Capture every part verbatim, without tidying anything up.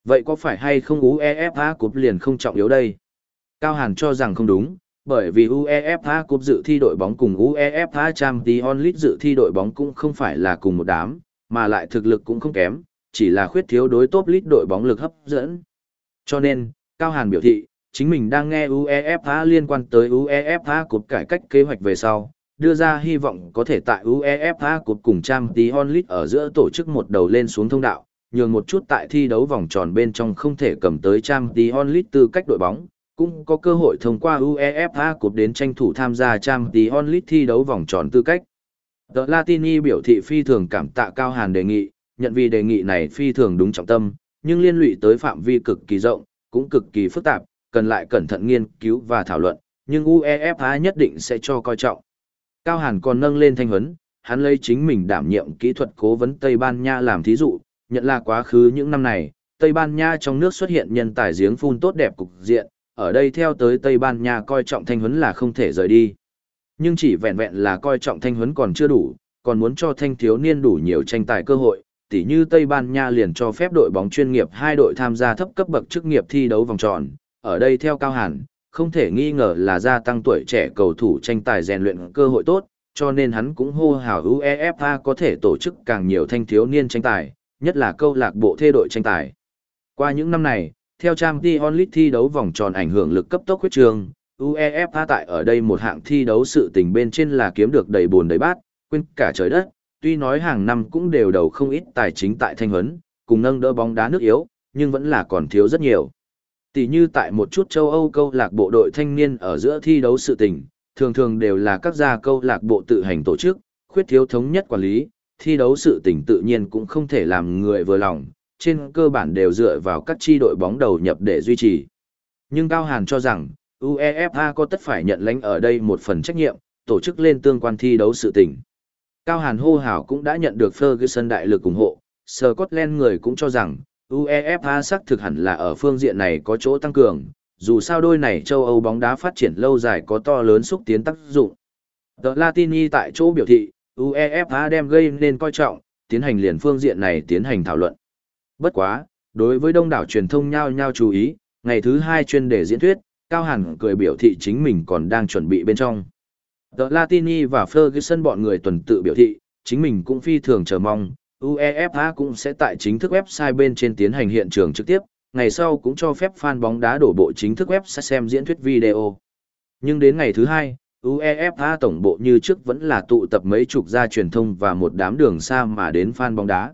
Vậy có phải hay không UEFA Cup liền không trọng yếu đây? Cao Hàn cho rằng không đúng, bởi vì UEFA Cup dự thi đội bóng cùng UEFA Champions League dự thi đội bóng cũng không phải là cùng một đám, mà lại thực lực cũng không kém, chỉ là khuyết thiếu đối top league đội bóng lực hấp dẫn. Cho nên, Cao Hàn biểu thị, chính mình đang nghe UEFA liên quan tới UEFA Cup cải cách kế hoạch về sau, đưa ra hy vọng có thể tại UEFA Cup cùng Champions League ở giữa tổ chức một đầu lên xuống thông đạo, nhường một chút tại thi đấu vòng tròn bên trong không thể cầm tới Champions League tư cách đội bóng, cũng có cơ hội thông qua UEFA Cup đến tranh thủ tham gia Champions League thi đấu vòng tròn tư cách. The Latini biểu thị phi thường cảm tạ Cao Hàn đề nghị, nhận vì đề nghị này phi thường đúng trọng tâm, nhưng liên lụy tới phạm vi cực kỳ rộng, cũng cực kỳ phức tạp, cần lại cẩn thận nghiên cứu và thảo luận, nhưng UEFA nhất định sẽ cho coi trọng. Cao Hàn còn nâng lên thanh huấn, hắn lấy chính mình đảm nhiệm kỹ thuật cố vấn Tây Ban Nha làm thí dụ, nhận là quá khứ những năm này, Tây Ban Nha trong nước xuất hiện nhân tài giếng phun tốt đẹp cục diện, ở đây theo tới Tây Ban Nha coi trọng thanh huấn là không thể rời đi. Nhưng chỉ vẹn vẹn là coi trọng thanh huấn còn chưa đủ, còn muốn cho thanh thiếu niên đủ nhiều tranh tài cơ hội, tỉ như Tây Ban Nha liền cho phép đội bóng chuyên nghiệp hai đội tham gia thấp cấp bậc chức nghiệp thi đấu vòng tròn, ở đây theo Cao Hàn, không thể nghi ngờ là gia tăng tuổi trẻ cầu thủ tranh tài rèn luyện cơ hội tốt, cho nên hắn cũng hô hào UEFA có thể tổ chức càng nhiều thanh thiếu niên tranh tài, nhất là câu lạc bộ thê đội tranh tài. Qua những năm này, theo Champions League thi đấu vòng tròn ảnh hưởng lực cấp tốc huyết trường, UEFA tại ở đây một hạng thi đấu sự tình bên trên là kiếm được đầy buồn đầy bát, quên cả trời đất, tuy nói hàng năm cũng đều đầu không ít tài chính tại thanh huấn, cùng nâng đỡ bóng đá nước yếu, nhưng vẫn là còn thiếu rất nhiều. Tỷ như tại một chút châu Âu câu lạc bộ đội thanh niên ở giữa thi đấu sự tình, thường thường đều là các gia câu lạc bộ tự hành tổ chức, khuyết thiếu thống nhất quản lý, thi đấu sự tình tự nhiên cũng không thể làm người vừa lòng, trên cơ bản đều dựa vào các chi đội bóng đầu nhập để duy trì. Nhưng Cao Hàn cho rằng, UEFA có tất phải nhận lãnh ở đây một phần trách nhiệm, tổ chức lên tương quan thi đấu sự tình. Cao Hàn hô hào cũng đã nhận được Ferguson đại lực ủng hộ, Scotland người cũng cho rằng, UEFA xác thực hẳn là ở phương diện này có chỗ tăng cường, dù sao đôi này châu Âu bóng đá phát triển lâu dài có to lớn xúc tiến tác dụng. The Latini tại chỗ biểu thị, UEFA đem gây nên coi trọng, tiến hành liền phương diện này tiến hành thảo luận. Bất quá, đối với đông đảo truyền thông nhao nhao chú ý, ngày thứ hai chuyên đề diễn thuyết, Cao Hàn cười biểu thị chính mình còn đang chuẩn bị bên trong. The Latini và Ferguson bọn người tuần tự biểu thị, chính mình cũng phi thường chờ mong, UEFA cũng sẽ tại chính thức website bên trên tiến hành hiện trường trực tiếp, ngày sau cũng cho phép fan bóng đá đổ bộ chính thức website xem diễn thuyết video. Nhưng đến ngày thứ hai, UEFA tổng bộ như trước vẫn là tụ tập mấy chục gia truyền thông và một đám đường xa mà đến fan bóng đá.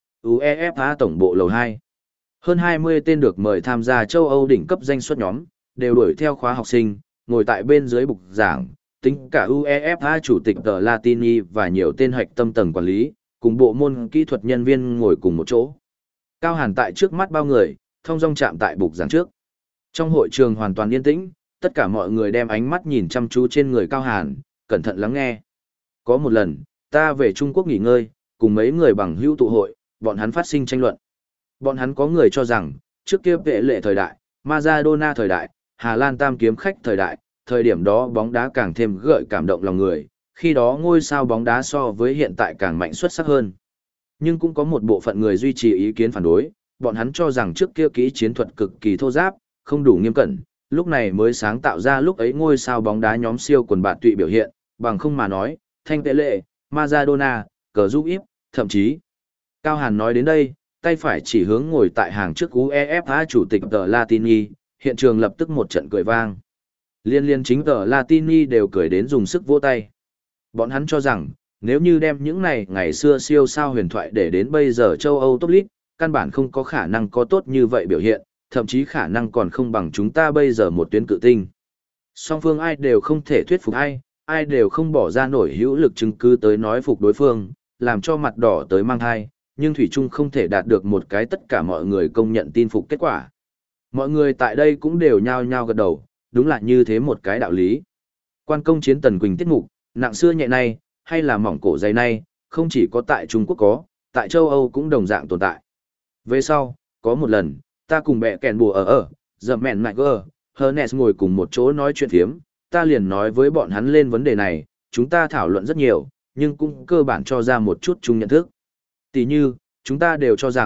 UEFA tổng bộ lầu hai. Hơn hai mươi tên được mời tham gia châu Âu đỉnh cấp danh xuất nhóm, đều đuổi theo khóa học sinh, ngồi tại bên dưới bục giảng, tính cả UEFA chủ tịch The Latini và nhiều tên hạch tâm tầng quản lý, cùng bộ môn kỹ thuật nhân viên ngồi cùng một chỗ. Cao Hàn tại trước mắt bao người, thông dong chạm tại bục giảng trước. Trong hội trường hoàn toàn yên tĩnh, tất cả mọi người đem ánh mắt nhìn chăm chú trên người Cao Hàn, cẩn thận lắng nghe. Có một lần, ta về Trung Quốc nghỉ ngơi, cùng mấy người bằng hữu tụ hội, bọn hắn phát sinh tranh luận. Bọn hắn có người cho rằng, trước kia vệ lệ thời đại, Maradona thời đại, Hà Lan tam kiếm khách thời đại, thời điểm đó bóng đá càng thêm gợi cảm động lòng người, khi đó ngôi sao bóng đá so với hiện tại càng mạnh xuất sắc hơn. Nhưng cũng có một bộ phận người duy trì ý kiến phản đối, bọn hắn cho rằng trước kia kỹ chiến thuật cực kỳ thô giáp, không đủ nghiêm cẩn, lúc này mới sáng tạo ra lúc ấy ngôi sao bóng đá nhóm siêu quần bạn tụy biểu hiện, bằng không mà nói, thanh vệ lệ, Maradona, cờ giúp íp, thậm chí. Cao Hàn nói đến đây, tay phải chỉ hướng ngồi tại hàng trước UEFA chủ tịch The Latini, hiện trường lập tức một trận cười vang. Liên liên chính The Latini đều cười đến dùng sức vỗ tay. Bọn hắn cho rằng, nếu như đem những này ngày xưa siêu sao huyền thoại để đến bây giờ châu Âu top league, căn bản không có khả năng có tốt như vậy biểu hiện, thậm chí khả năng còn không bằng chúng ta bây giờ một tuyến cự tinh. Song phương ai đều không thể thuyết phục ai, ai đều không bỏ ra nổi hữu lực chứng cứ tới nói phục đối phương, làm cho mặt đỏ tới mang thai, nhưng Thủy Trung không thể đạt được một cái tất cả mọi người công nhận tin phục kết quả. Mọi người tại đây cũng đều nhao nhao gật đầu, đúng là như thế một cái đạo lý. Quan công chiến Tần Quỳnh tiết mục, nặng xưa nhẹ nay, hay là mỏng cổ dày nay, không chỉ có tại Trung Quốc có, tại châu Âu cũng đồng dạng tồn tại. Về sau, có một lần, ta cùng bẹ kèn bùa ở ở, dậm mẹn mại gơ, Hernes ngồi cùng một chỗ nói chuyện phiếm, ta liền nói với bọn hắn lên vấn đề này, chúng ta thảo luận rất nhiều, nhưng cũng cơ bản cho ra một chút chung nhận thức. Tỷ như, chúng ta đều cho rằng,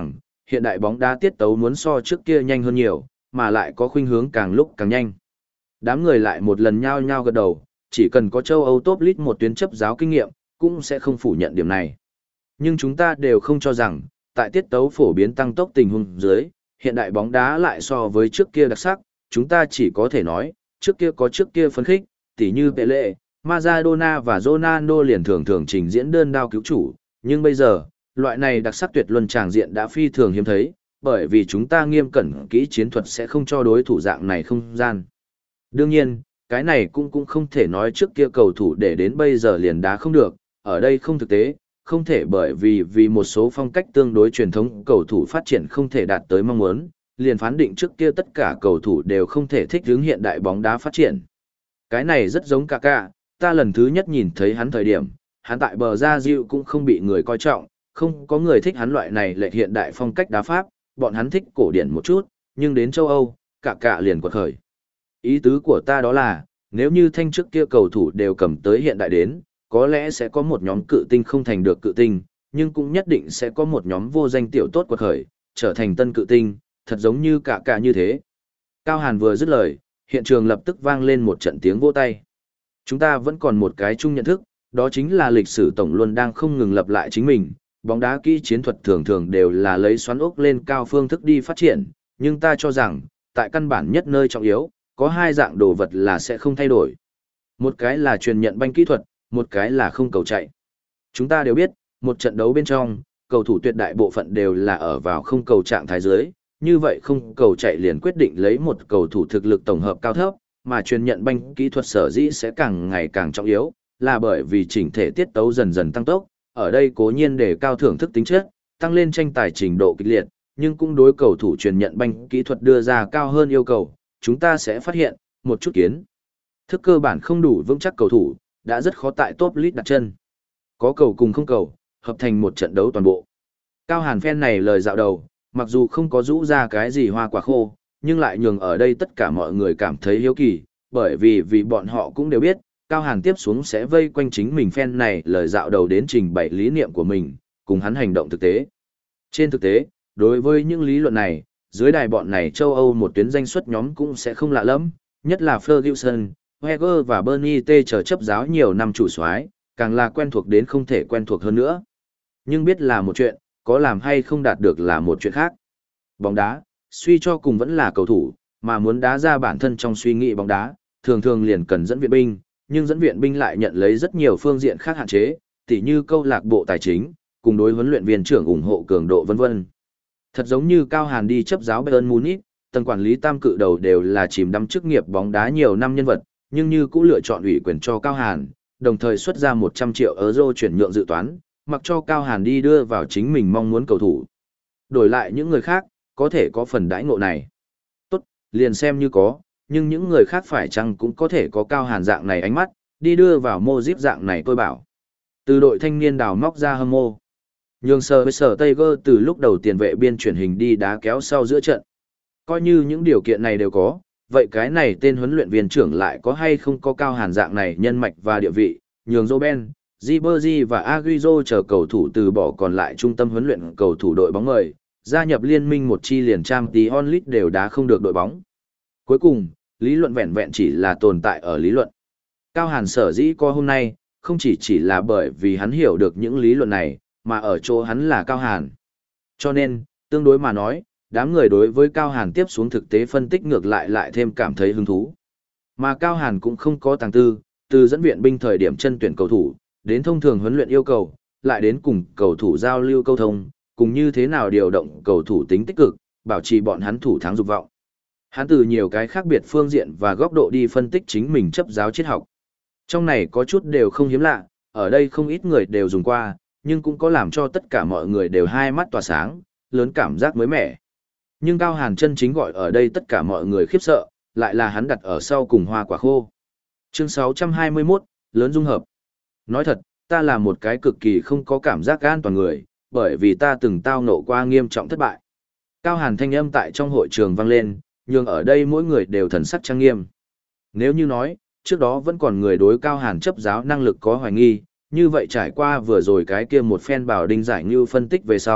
hiện đại bóng đá tiết tấu muốn so trước kia nhanh hơn nhiều, mà lại có khuynh hướng càng lúc càng nhanh. Đám người lại một lần nhao nhao gật đầu, chỉ cần có châu Âu top league một tuyến chấp giáo kinh nghiệm, cũng sẽ không phủ nhận điểm này. Nhưng chúng ta đều không cho rằng, tại tiết tấu phổ biến tăng tốc tình huống dưới, hiện đại bóng đá lại so với trước kia đặc sắc, chúng ta chỉ có thể nói, trước kia có trước kia phấn khích, tỉ như Pele, Maradona và Ronaldo liền thường thường trình diễn đơn đao cứu chủ, nhưng bây giờ, loại này đặc sắc tuyệt luân tràng diện đã phi thường hiếm thấy, bởi vì chúng ta nghiêm cẩn kỹ chiến thuật sẽ không cho đối thủ dạng này không gian. Đương nhiên, cái này cũng cũng không thể nói trước kia cầu thủ để đến bây giờ liền đá không được, ở đây không thực tế, không thể bởi vì vì một số phong cách tương đối truyền thống cầu thủ phát triển không thể đạt tới mong muốn, liền phán định trước kia tất cả cầu thủ đều không thể thích ứng hiện đại bóng đá phát triển. Cái này rất giống Kaká, ta lần thứ nhất nhìn thấy hắn thời điểm, hắn tại bờ ra Diệu cũng không bị người coi trọng, không có người thích hắn loại này lệ hiện đại phong cách đá pháp, bọn hắn thích cổ điển một chút, nhưng đến châu Âu, Kaká liền quật khởi. Ý tứ của ta đó là, nếu như thanh trước kia cầu thủ đều cầm tới hiện đại đến, có lẽ sẽ có một nhóm cự tinh không thành được cự tinh, nhưng cũng nhất định sẽ có một nhóm vô danh tiểu tốt quật khởi, trở thành tân cự tinh, thật giống như cả cả như thế. Cao Hàn vừa dứt lời, hiện trường lập tức vang lên một trận tiếng vỗ tay. Chúng ta vẫn còn một cái chung nhận thức, đó chính là lịch sử tổng luôn đang không ngừng lặp lại chính mình, bóng đá kỹ chiến thuật thường thường đều là lấy xoắn ốc lên cao phương thức đi phát triển, nhưng ta cho rằng, tại căn bản nhất nơi trọng yếu, có hai dạng đồ vật là sẽ không thay đổi. Một cái là truyền nhận banh kỹ thuật, một cái là không cầu chạy. Chúng ta đều biết, một trận đấu bên trong, cầu thủ tuyệt đại bộ phận đều là ở vào không cầu trạng thái dưới, như vậy không cầu chạy liền quyết định lấy một cầu thủ thực lực tổng hợp cao thấp, mà truyền nhận banh kỹ thuật sở dĩ sẽ càng ngày càng trọng yếu, là bởi vì chỉnh thể tiết tấu dần dần tăng tốc, ở đây cố nhiên để cao thưởng thức tính chất, tăng lên tranh tài trình độ kịch liệt, nhưng cũng đối cầu thủ truyền nhận banh kỹ thuật đưa ra cao hơn yêu cầu, chúng ta sẽ phát hiện, một chút kiến thức cơ bản không đủ vững chắc cầu thủ, đã rất khó tại top league đặt chân. Có cầu cùng không cầu, hợp thành một trận đấu toàn bộ. Cao Hàn fan này lời dạo đầu, mặc dù không có rũ ra cái gì hoa quả khô, nhưng lại nhường ở đây tất cả mọi người cảm thấy hiếu kỳ, bởi vì vì bọn họ cũng đều biết, Cao Hàn tiếp xuống sẽ vây quanh chính mình fan này lời dạo đầu đến trình bày lý niệm của mình, cùng hắn hành động thực tế. Trên thực tế, đối với những lý luận này, dưới đài bọn này châu Âu một tuyến danh xuất nhóm cũng sẽ không lạ lắm, nhất là Ferguson, Wenger và Bernie T chờ chấp giáo nhiều năm chủ soái, càng là quen thuộc đến không thể quen thuộc hơn nữa. Nhưng biết là một chuyện, có làm hay không đạt được là một chuyện khác. Bóng đá, suy cho cùng vẫn là cầu thủ, mà muốn đá ra bản thân trong suy nghĩ bóng đá, thường thường liền cần dẫn viện binh, nhưng dẫn viện binh lại nhận lấy rất nhiều phương diện khác hạn chế, tỉ như câu lạc bộ tài chính, cùng đối huấn luyện viên trưởng ủng hộ cường độ vân vân. Thật giống như Cao Hàn đi chấp giáo Bayern Munich, tầng quản lý tam cự đầu đều là chìm đắm chức nghiệp bóng đá nhiều năm nhân vật, nhưng như cũng lựa chọn ủy quyền cho Cao Hàn, đồng thời xuất ra một trăm triệu euro chuyển nhượng dự toán, mặc cho Cao Hàn đi đưa vào chính mình mong muốn cầu thủ. Đổi lại những người khác, có thể có phần đãi ngộ này. Tốt, liền xem như có, nhưng những người khác phải chăng cũng có thể có Cao Hàn dạng này ánh mắt, đi đưa vào Modric dạng này tôi bảo. Từ đội thanh niên đào móc ra hâm mộ. Nhường sờ với sở Tiger từ lúc đầu tiền vệ biên chuyển hình đi đá kéo sau giữa trận. Coi như những điều kiện này đều có, vậy cái này tên huấn luyện viên trưởng lại có hay không có Cao Hàn dạng này nhân mạch và địa vị, nhường Robben, Ribery và Agüero chờ cầu thủ từ bỏ còn lại trung tâm huấn luyện cầu thủ đội bóng người, gia nhập liên minh một chi liền Champions League đều đá không được đội bóng. Cuối cùng, lý luận vẹn vẹn chỉ là tồn tại ở lý luận. Cao Hàn sở dĩ có hôm nay, không chỉ chỉ là bởi vì hắn hiểu được những lý luận này, mà ở chỗ hắn là Cao Hàn. Cho nên, tương đối mà nói, đám người đối với Cao Hàn tiếp xuống thực tế phân tích ngược lại lại thêm cảm thấy hứng thú. Mà Cao Hàn cũng không có tàng tư, từ dẫn viện binh thời điểm chân tuyển cầu thủ, đến thông thường huấn luyện yêu cầu, lại đến cùng cầu thủ giao lưu câu thông, cùng như thế nào điều động cầu thủ tính tích cực, bảo trì bọn hắn thủ thắng dục vọng. Hắn từ nhiều cái khác biệt phương diện và góc độ đi phân tích chính mình chấp giáo triết học. Trong này có chút đều không hiếm lạ, ở đây không ít người đều dùng qua, nhưng cũng có làm cho tất cả mọi người đều hai mắt tỏa sáng, lớn cảm giác mới mẻ. Nhưng Cao Hàn chân chính gọi ở đây tất cả mọi người khiếp sợ, lại là hắn đặt ở sau cùng hoa quả khô. Chương sáu trăm hai mươi mốt, lớn dung hợp. Nói thật, ta là một cái cực kỳ không có cảm giác an toàn người, bởi vì ta từng tao nộ qua nghiêm trọng thất bại. Cao Hàn thanh âm tại trong hội trường vang lên, nhưng ở đây mỗi người đều thần sắc trang nghiêm. Nếu như nói, trước đó vẫn còn người đối Cao Hàn chấp giáo năng lực có hoài nghi, như vậy trải qua vừa rồi cái kia một phen bảo đinh giải như phân tích về sau,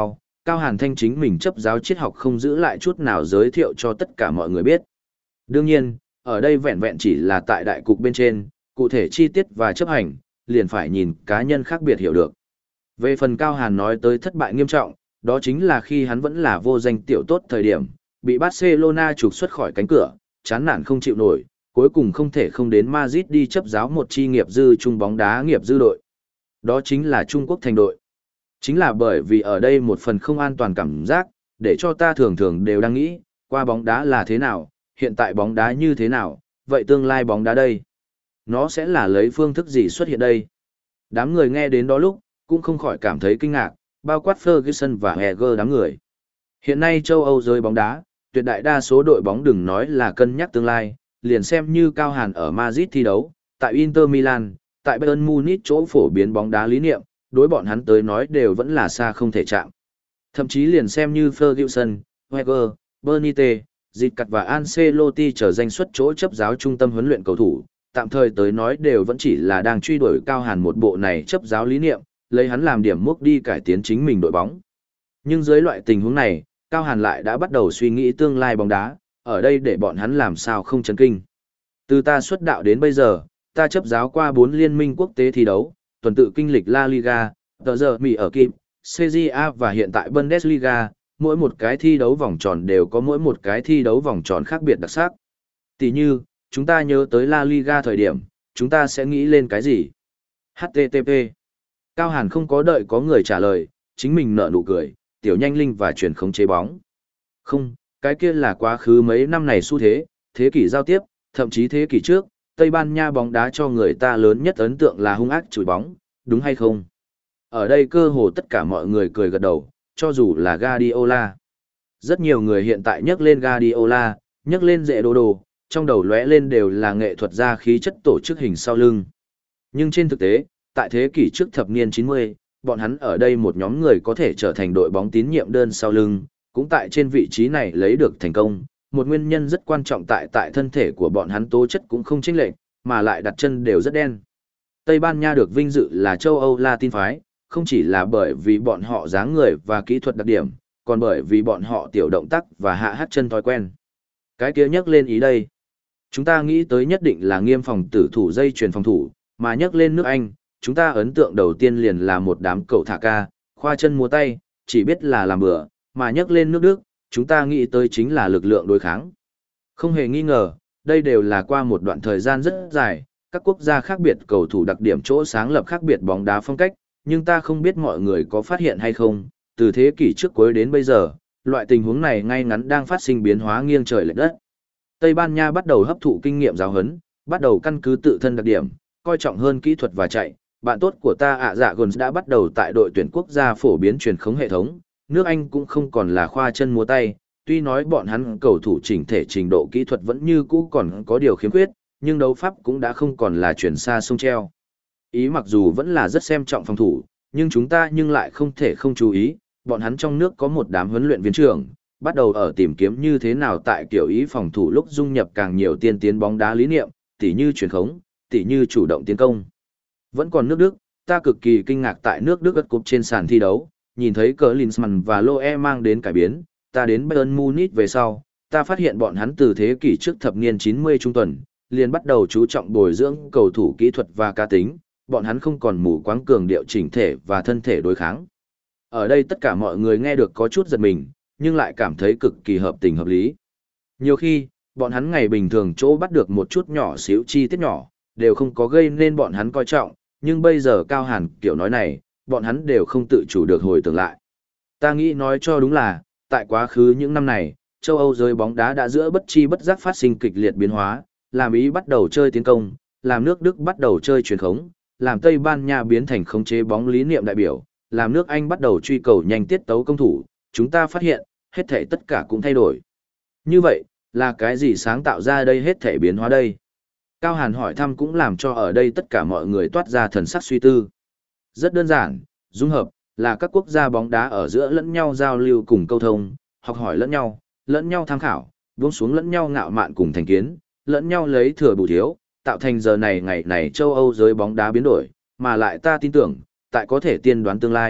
Cao Hàn Thanh chính mình chấp giáo triết học không giữ lại chút nào giới thiệu cho tất cả mọi người biết. Đương nhiên, ở đây vẹn vẹn chỉ là tại đại cục bên trên, cụ thể chi tiết và chấp hành, liền phải nhìn cá nhân khác biệt hiểu được. Về phần Cao Hàn nói tới thất bại nghiêm trọng, đó chính là khi hắn vẫn là vô danh tiểu tốt thời điểm, bị Barcelona trục xuất khỏi cánh cửa, chán nản không chịu nổi, cuối cùng không thể không đến Madrid đi chấp giáo một chi nghiệp dư trung bóng đá nghiệp dư đội. Đó chính là Trung Quốc thành đội. Chính là bởi vì ở đây một phần không an toàn cảm giác, để cho ta thường thường đều đang nghĩ, qua bóng đá là thế nào, hiện tại bóng đá như thế nào, vậy tương lai bóng đá đây. Nó sẽ là lấy phương thức gì xuất hiện đây? Đám người nghe đến đó lúc, cũng không khỏi cảm thấy kinh ngạc, bao quát Ferguson và Heger đám người. Hiện nay châu Âu giới bóng đá, tuyệt đại đa số đội bóng đừng nói là cân nhắc tương lai, liền xem như Cao Hàn ở Madrid thi đấu, tại Inter Milan, tại Bayern Munich chỗ phổ biến bóng đá lý niệm, đối bọn hắn tới nói đều vẫn là xa không thể chạm. Thậm chí liền xem như Ferguson, Wenger, Benitez, Zicat và Ancelotti trở danh xuất chỗ chấp giáo trung tâm huấn luyện cầu thủ, tạm thời tới nói đều vẫn chỉ là đang truy đuổi Cao Hàn một bộ này chấp giáo lý niệm, lấy hắn làm điểm mốc đi cải tiến chính mình đội bóng. Nhưng dưới loại tình huống này, Cao Hàn lại đã bắt đầu suy nghĩ tương lai bóng đá, ở đây để bọn hắn làm sao không chấn kinh. Từ ta xuất đạo đến bây giờ, ta chấp giáo qua bốn liên minh quốc tế thi đấu, tuần tự kinh lịch La Liga, tờ giờ Mỹ ở Kim, xê giê a và hiện tại Bundesliga, mỗi một cái thi đấu vòng tròn đều có mỗi một cái thi đấu vòng tròn khác biệt đặc sắc. Tỷ như, chúng ta nhớ tới La Liga thời điểm, chúng ta sẽ nghĩ lên cái gì? hát tê tê pê. Cao Hàn không có đợi có người trả lời, chính mình nở nụ cười, tiểu nhanh linh và truyền khống chế bóng. Không, cái kia là quá khứ mấy năm này xu thế, thế kỷ giao tiếp, thậm chí thế kỷ trước, Tây Ban Nha bóng đá cho người ta lớn nhất ấn tượng là hung ác chùi bóng, đúng hay không? Ở đây cơ hồ tất cả mọi người cười gật đầu, cho dù là Guardiola. Rất nhiều người hiện tại nhắc lên Guardiola, nhắc lên Dệ Đồ Đồ, trong đầu lóe lên đều là nghệ thuật gia khí chất tổ chức hình sau lưng. Nhưng trên thực tế, tại thế kỷ trước thập niên chín mươi, bọn hắn ở đây một nhóm người có thể trở thành đội bóng tín nhiệm đơn sau lưng, cũng tại trên vị trí này lấy được thành công. Một nguyên nhân rất quan trọng tại tại thân thể của bọn hắn tố chất cũng không chênh lệch, mà lại đặt chân đều rất đen. Tây Ban Nha được vinh dự là châu Âu Latin phái, không chỉ là bởi vì bọn họ dáng người và kỹ thuật đặc điểm, còn bởi vì bọn họ tiểu động tác và hạ hát chân thói quen. Cái kia nhắc lên ý đây. Chúng ta nghĩ tới nhất định là nghiêm phòng tử thủ dây chuyền phòng thủ, mà nhắc lên nước Anh, chúng ta ấn tượng đầu tiên liền là một đám cậu thả ca, khoa chân múa tay, chỉ biết là làm bữa, mà nhắc lên nước Đức, chúng ta nghĩ tới chính là lực lượng đối kháng. Không hề nghi ngờ, đây đều là qua một đoạn thời gian rất dài, các quốc gia khác biệt cầu thủ đặc điểm chỗ sáng lập khác biệt bóng đá phong cách, nhưng ta không biết mọi người có phát hiện hay không, từ thế kỷ trước cuối đến bây giờ, loại tình huống này ngay ngắn đang phát sinh biến hóa nghiêng trời lệch đất. Tây Ban Nha bắt đầu hấp thụ kinh nghiệm giáo huấn, bắt đầu căn cứ tự thân đặc điểm, coi trọng hơn kỹ thuật và chạy. Bạn tốt của ta ạ dạ Gons đã bắt đầu tại đội tuyển quốc gia phổ biến truyền khống hệ thống, nước Anh cũng không còn là khoa chân múa tay, tuy nói bọn hắn cầu thủ chỉnh thể trình độ kỹ thuật vẫn như cũ còn có điều khiếm khuyết, nhưng đấu pháp cũng đã không còn là chuyển xa sông treo. Ý mặc dù vẫn là rất xem trọng phòng thủ, nhưng chúng ta nhưng lại không thể không chú ý, bọn hắn trong nước có một đám huấn luyện viên trưởng, bắt đầu ở tìm kiếm như thế nào tại kiểu ý phòng thủ lúc dung nhập càng nhiều tiên tiến bóng đá lý niệm, tỉ như truyền khống, tỉ như chủ động tiến công. Vẫn còn nước Đức, ta cực kỳ kinh ngạc tại nước Đức ất cúp trên sàn thi đấu, nhìn thấy cờ Klinsmann và Loe mang đến cải biến, ta đến Bayern Munich về sau, ta phát hiện bọn hắn từ thế kỷ trước thập niên chín mươi trung tuần, liền bắt đầu chú trọng bồi dưỡng cầu thủ kỹ thuật và cá tính, bọn hắn không còn mù quáng cường điệu chỉnh thể và thân thể đối kháng. Ở đây tất cả mọi người nghe được có chút giật mình, nhưng lại cảm thấy cực kỳ hợp tình hợp lý. Nhiều khi, bọn hắn ngày bình thường chỗ bắt được một chút nhỏ xíu chi tiết nhỏ, đều không có gây nên bọn hắn coi trọng, nhưng bây giờ Cao Hàn kiểu nói này, bọn hắn đều không tự chủ được hồi tưởng lại. Ta nghĩ nói cho đúng là, tại quá khứ những năm này, châu Âu giới bóng đá đã giữa bất chi bất giác phát sinh kịch liệt biến hóa, làm Ý bắt đầu chơi tiến công, làm nước Đức bắt đầu chơi truyền khống, làm Tây Ban Nha biến thành khống chế bóng lý niệm đại biểu, làm nước Anh bắt đầu truy cầu nhanh tiết tấu công thủ, chúng ta phát hiện, hết thảy tất cả cũng thay đổi. Như vậy, là cái gì sáng tạo ra đây hết thảy biến hóa đây? Cao Hàn hỏi thăm cũng làm cho ở đây tất cả mọi người toát ra thần sắc suy tư. Rất đơn giản, dung hợp, là các quốc gia bóng đá ở giữa lẫn nhau giao lưu cùng câu thông, học hỏi lẫn nhau, lẫn nhau tham khảo, buông xuống lẫn nhau ngạo mạn cùng thành kiến, lẫn nhau lấy thừa bù thiếu, tạo thành giờ này ngày này châu Âu giới bóng đá biến đổi, mà lại ta tin tưởng, tại có thể tiên đoán tương lai,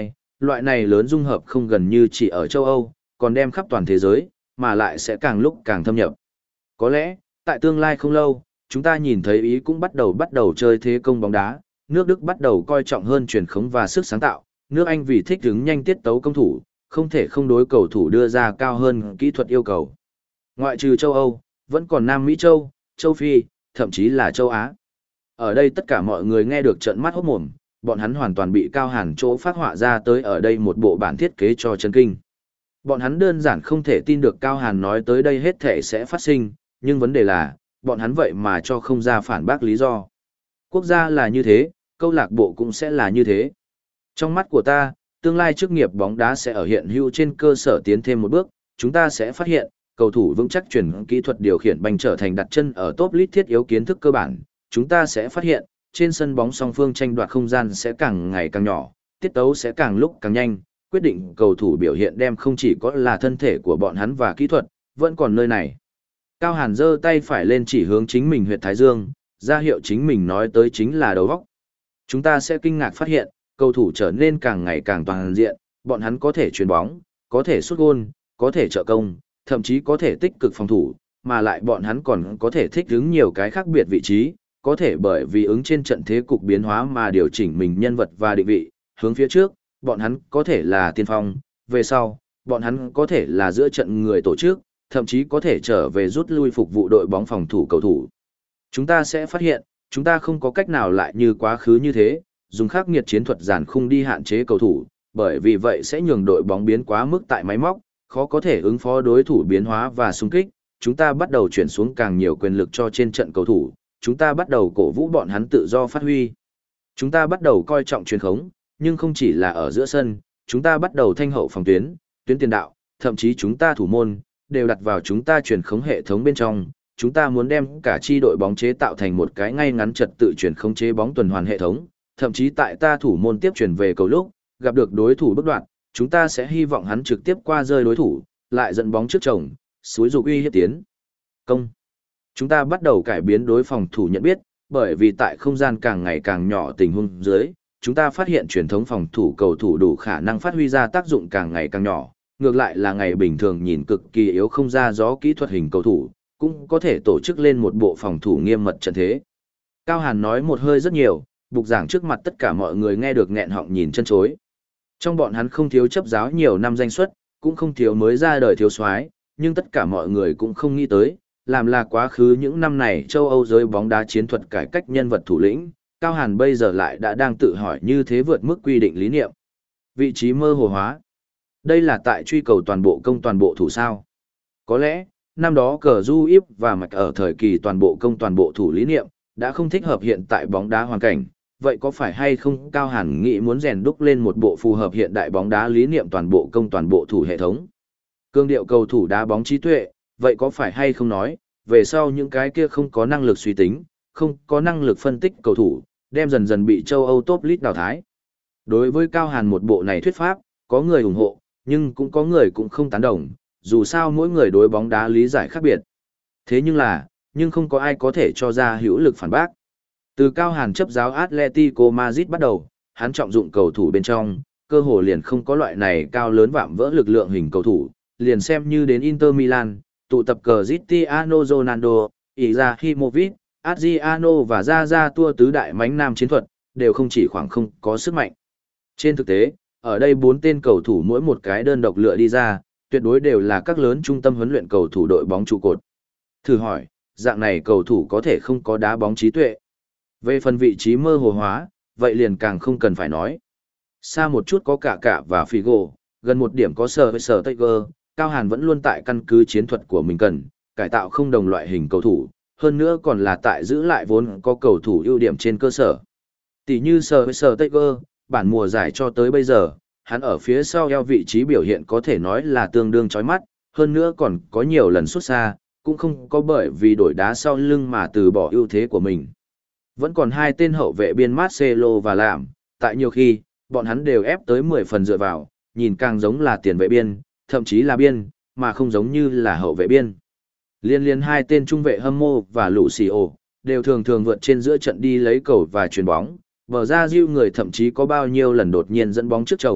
Loại này lớn dung hợp không gần như chỉ ở châu Âu, còn đem khắp toàn thế giới, mà lại sẽ càng lúc càng thâm nhập. Có lẽ, tại tương lai không lâu, chúng ta nhìn thấy Ý cũng bắt đầu bắt đầu chơi thế công bóng đá, nước Đức bắt đầu coi trọng hơn truyền khống và sức sáng tạo, nước Anh vì thích ứng nhanh tiết tấu công thủ, không thể không đối cầu thủ đưa ra cao hơn kỹ thuật yêu cầu. Ngoại trừ châu Âu, vẫn còn Nam Mỹ châu, châu Phi, thậm chí là châu Á. Ở đây tất cả mọi người nghe được trợn mắt hốt mồm, bọn hắn hoàn toàn bị Cao Hàn chỗ phát họa ra tới ở đây một bộ bản thiết kế cho chân kinh. Bọn hắn đơn giản không thể tin được Cao Hàn nói tới đây hết thể sẽ phát sinh, nhưng vấn đề là, bọn hắn vậy mà cho không ra phản bác lý do. Quốc gia là như thế, câu lạc bộ cũng sẽ là như thế. Trong mắt của ta, tương lai chức nghiệp bóng đá sẽ ở hiện hữu trên cơ sở tiến thêm một bước, chúng ta sẽ phát hiện, cầu thủ vững chắc chuyển kỹ thuật điều khiển banh trở thành đặt chân ở top list thiết yếu kiến thức cơ bản, chúng ta sẽ phát hiện, trên sân bóng song phương tranh đoạt không gian sẽ càng ngày càng nhỏ, tiết tấu sẽ càng lúc càng nhanh, quyết định cầu thủ biểu hiện đem không chỉ có là thân thể của bọn hắn và kỹ thuật, vẫn còn nơi này. Cao Hàn giơ tay phải lên chỉ hướng chính mình huyệt thái dương, ra hiệu chính mình nói tới chính là đầu óc. Chúng ta sẽ kinh ngạc phát hiện, cầu thủ trở nên càng ngày càng toàn diện, bọn hắn có thể chuyền bóng, có thể sút gôn, có thể trợ công, thậm chí có thể tích cực phòng thủ, mà lại bọn hắn còn có thể thích ứng nhiều cái khác biệt vị trí, có thể bởi vì ứng trên trận thế cục biến hóa mà điều chỉnh mình nhân vật và định vị, hướng phía trước, bọn hắn có thể là tiên phong, về sau, bọn hắn có thể là giữa trận người tổ chức, thậm chí có thể trở về rút lui phục vụ đội bóng phòng thủ cầu thủ. Chúng ta sẽ phát hiện, chúng ta không có cách nào lại như quá khứ như thế, dùng khắc nghiệt chiến thuật giản khung đi hạn chế cầu thủ, bởi vì vậy sẽ nhường đội bóng biến quá mức tại máy móc, khó có thể ứng phó đối thủ biến hóa và xung kích. Chúng ta bắt đầu chuyển xuống càng nhiều quyền lực cho trên trận cầu thủ, chúng ta bắt đầu cổ vũ bọn hắn tự do phát huy. Chúng ta bắt đầu coi trọng truyền khống, nhưng không chỉ là ở giữa sân, chúng ta bắt đầu thanh hậu phòng tuyến, tuyến tiền đạo, thậm chí chúng ta thủ môn, đều đặt vào chúng ta truyền khống hệ thống bên trong. Chúng ta muốn đem cả chi đội bóng chế tạo thành một cái ngay ngắn trật tự chuyển khống chế bóng tuần hoàn hệ thống, thậm chí tại ta thủ môn tiếp chuyển về cầu lúc, gặp được đối thủ bất đoạn, chúng ta sẽ hy vọng hắn trực tiếp qua rơi đối thủ, lại dẫn bóng trước chồng, suối dục uy hiếp tiến công. Chúng ta bắt đầu cải biến đối phòng thủ nhận biết, bởi vì tại không gian càng ngày càng nhỏ tình huống dưới, chúng ta phát hiện truyền thống phòng thủ cầu thủ đủ khả năng phát huy ra tác dụng càng ngày càng nhỏ, ngược lại là ngày bình thường nhìn cực kỳ yếu không ra gió kỹ thuật hình cầu thủ, cũng có thể tổ chức lên một bộ phòng thủ nghiêm mật trận thế. Cao Hàn nói một hơi rất nhiều, bục giảng trước mặt tất cả mọi người nghe được nghẹn họng nhìn chân chối. Trong bọn hắn không thiếu chấp giáo nhiều năm danh xuất, cũng không thiếu mới ra đời thiếu soái, nhưng tất cả mọi người cũng không nghĩ tới, làm là quá khứ những năm này châu Âu giới bóng đá chiến thuật cải cách nhân vật thủ lĩnh, Cao Hàn bây giờ lại đã đang tự hỏi như thế vượt mức quy định lý niệm. Vị trí mơ hồ hóa. Đây là tại truy cầu toàn bộ công toàn bộ thủ sao. Có lẽ, năm đó cờ du íp và mạch ở thời kỳ toàn bộ công toàn bộ thủ lý niệm, đã không thích hợp hiện tại bóng đá hoàn cảnh. Vậy có phải hay không Cao Hàn nghĩ muốn rèn đúc lên một bộ phù hợp hiện đại bóng đá lý niệm toàn bộ công toàn bộ thủ hệ thống? Cương điệu cầu thủ đá bóng trí tuệ, vậy có phải hay không nói, về sau những cái kia không có năng lực suy tính, không có năng lực phân tích cầu thủ, đem dần dần bị châu Âu top list đào thái. Đối với Cao Hàn một bộ này thuyết pháp, có người ủng hộ, nhưng cũng có người cũng không tán đồng, dù sao mỗi người đối bóng đá lý giải khác biệt. Thế nhưng là, nhưng không có ai có thể cho ra hữu lực phản bác. Từ Cao Hàn chấp giáo Atletico Madrid bắt đầu, hắn trọng dụng cầu thủ bên trong, cơ hồ liền không có loại này cao lớn vạm vỡ lực lượng hình cầu thủ, liền xem như đến Inter Milan, tụ tập Cristiano Ronaldo, Izahimovic, Adriano và Zaza tua tứ đại mánh nam chiến thuật, đều không chỉ khoảng không có sức mạnh. Trên thực tế, ở đây bốn tên cầu thủ mỗi một cái đơn độc lựa đi ra, tuyệt đối đều là các lớn trung tâm huấn luyện cầu thủ đội bóng trụ cột. Thử hỏi, dạng này cầu thủ có thể không có đá bóng trí tuệ. Về phần vị trí mơ hồ hóa, vậy liền càng không cần phải nói. Xa một chút có cả cả và Figo, gần một điểm có Sở với Sở Tiger, Cao Hàn vẫn luôn tại căn cứ chiến thuật của mình cần, cải tạo không đồng loại hình cầu thủ, hơn nữa còn là tại giữ lại vốn có cầu thủ ưu điểm trên cơ sở. Tỷ như Sở với Sở Tiger, bản mùa giải cho tới bây giờ, hắn ở phía sau eo vị trí biểu hiện có thể nói là tương đương chói mắt, hơn nữa còn có nhiều lần xuất xa, cũng không có bởi vì đổi đá sau lưng mà từ bỏ ưu thế của mình. Vẫn còn hai tên hậu vệ biên Marcelo và Làm, tại nhiều khi, bọn hắn đều ép tới mười phần dựa vào, nhìn càng giống là tiền vệ biên, thậm chí là biên, mà không giống như là hậu vệ biên. Liên liên hai tên trung vệ Hâm Mô và Lucio, đều thường thường vượt trên giữa trận đi lấy cầu và chuyền bóng, bờ ra diêu người thậm chí có bao nhiêu lần đột nhiên dẫn bóng trước chồng,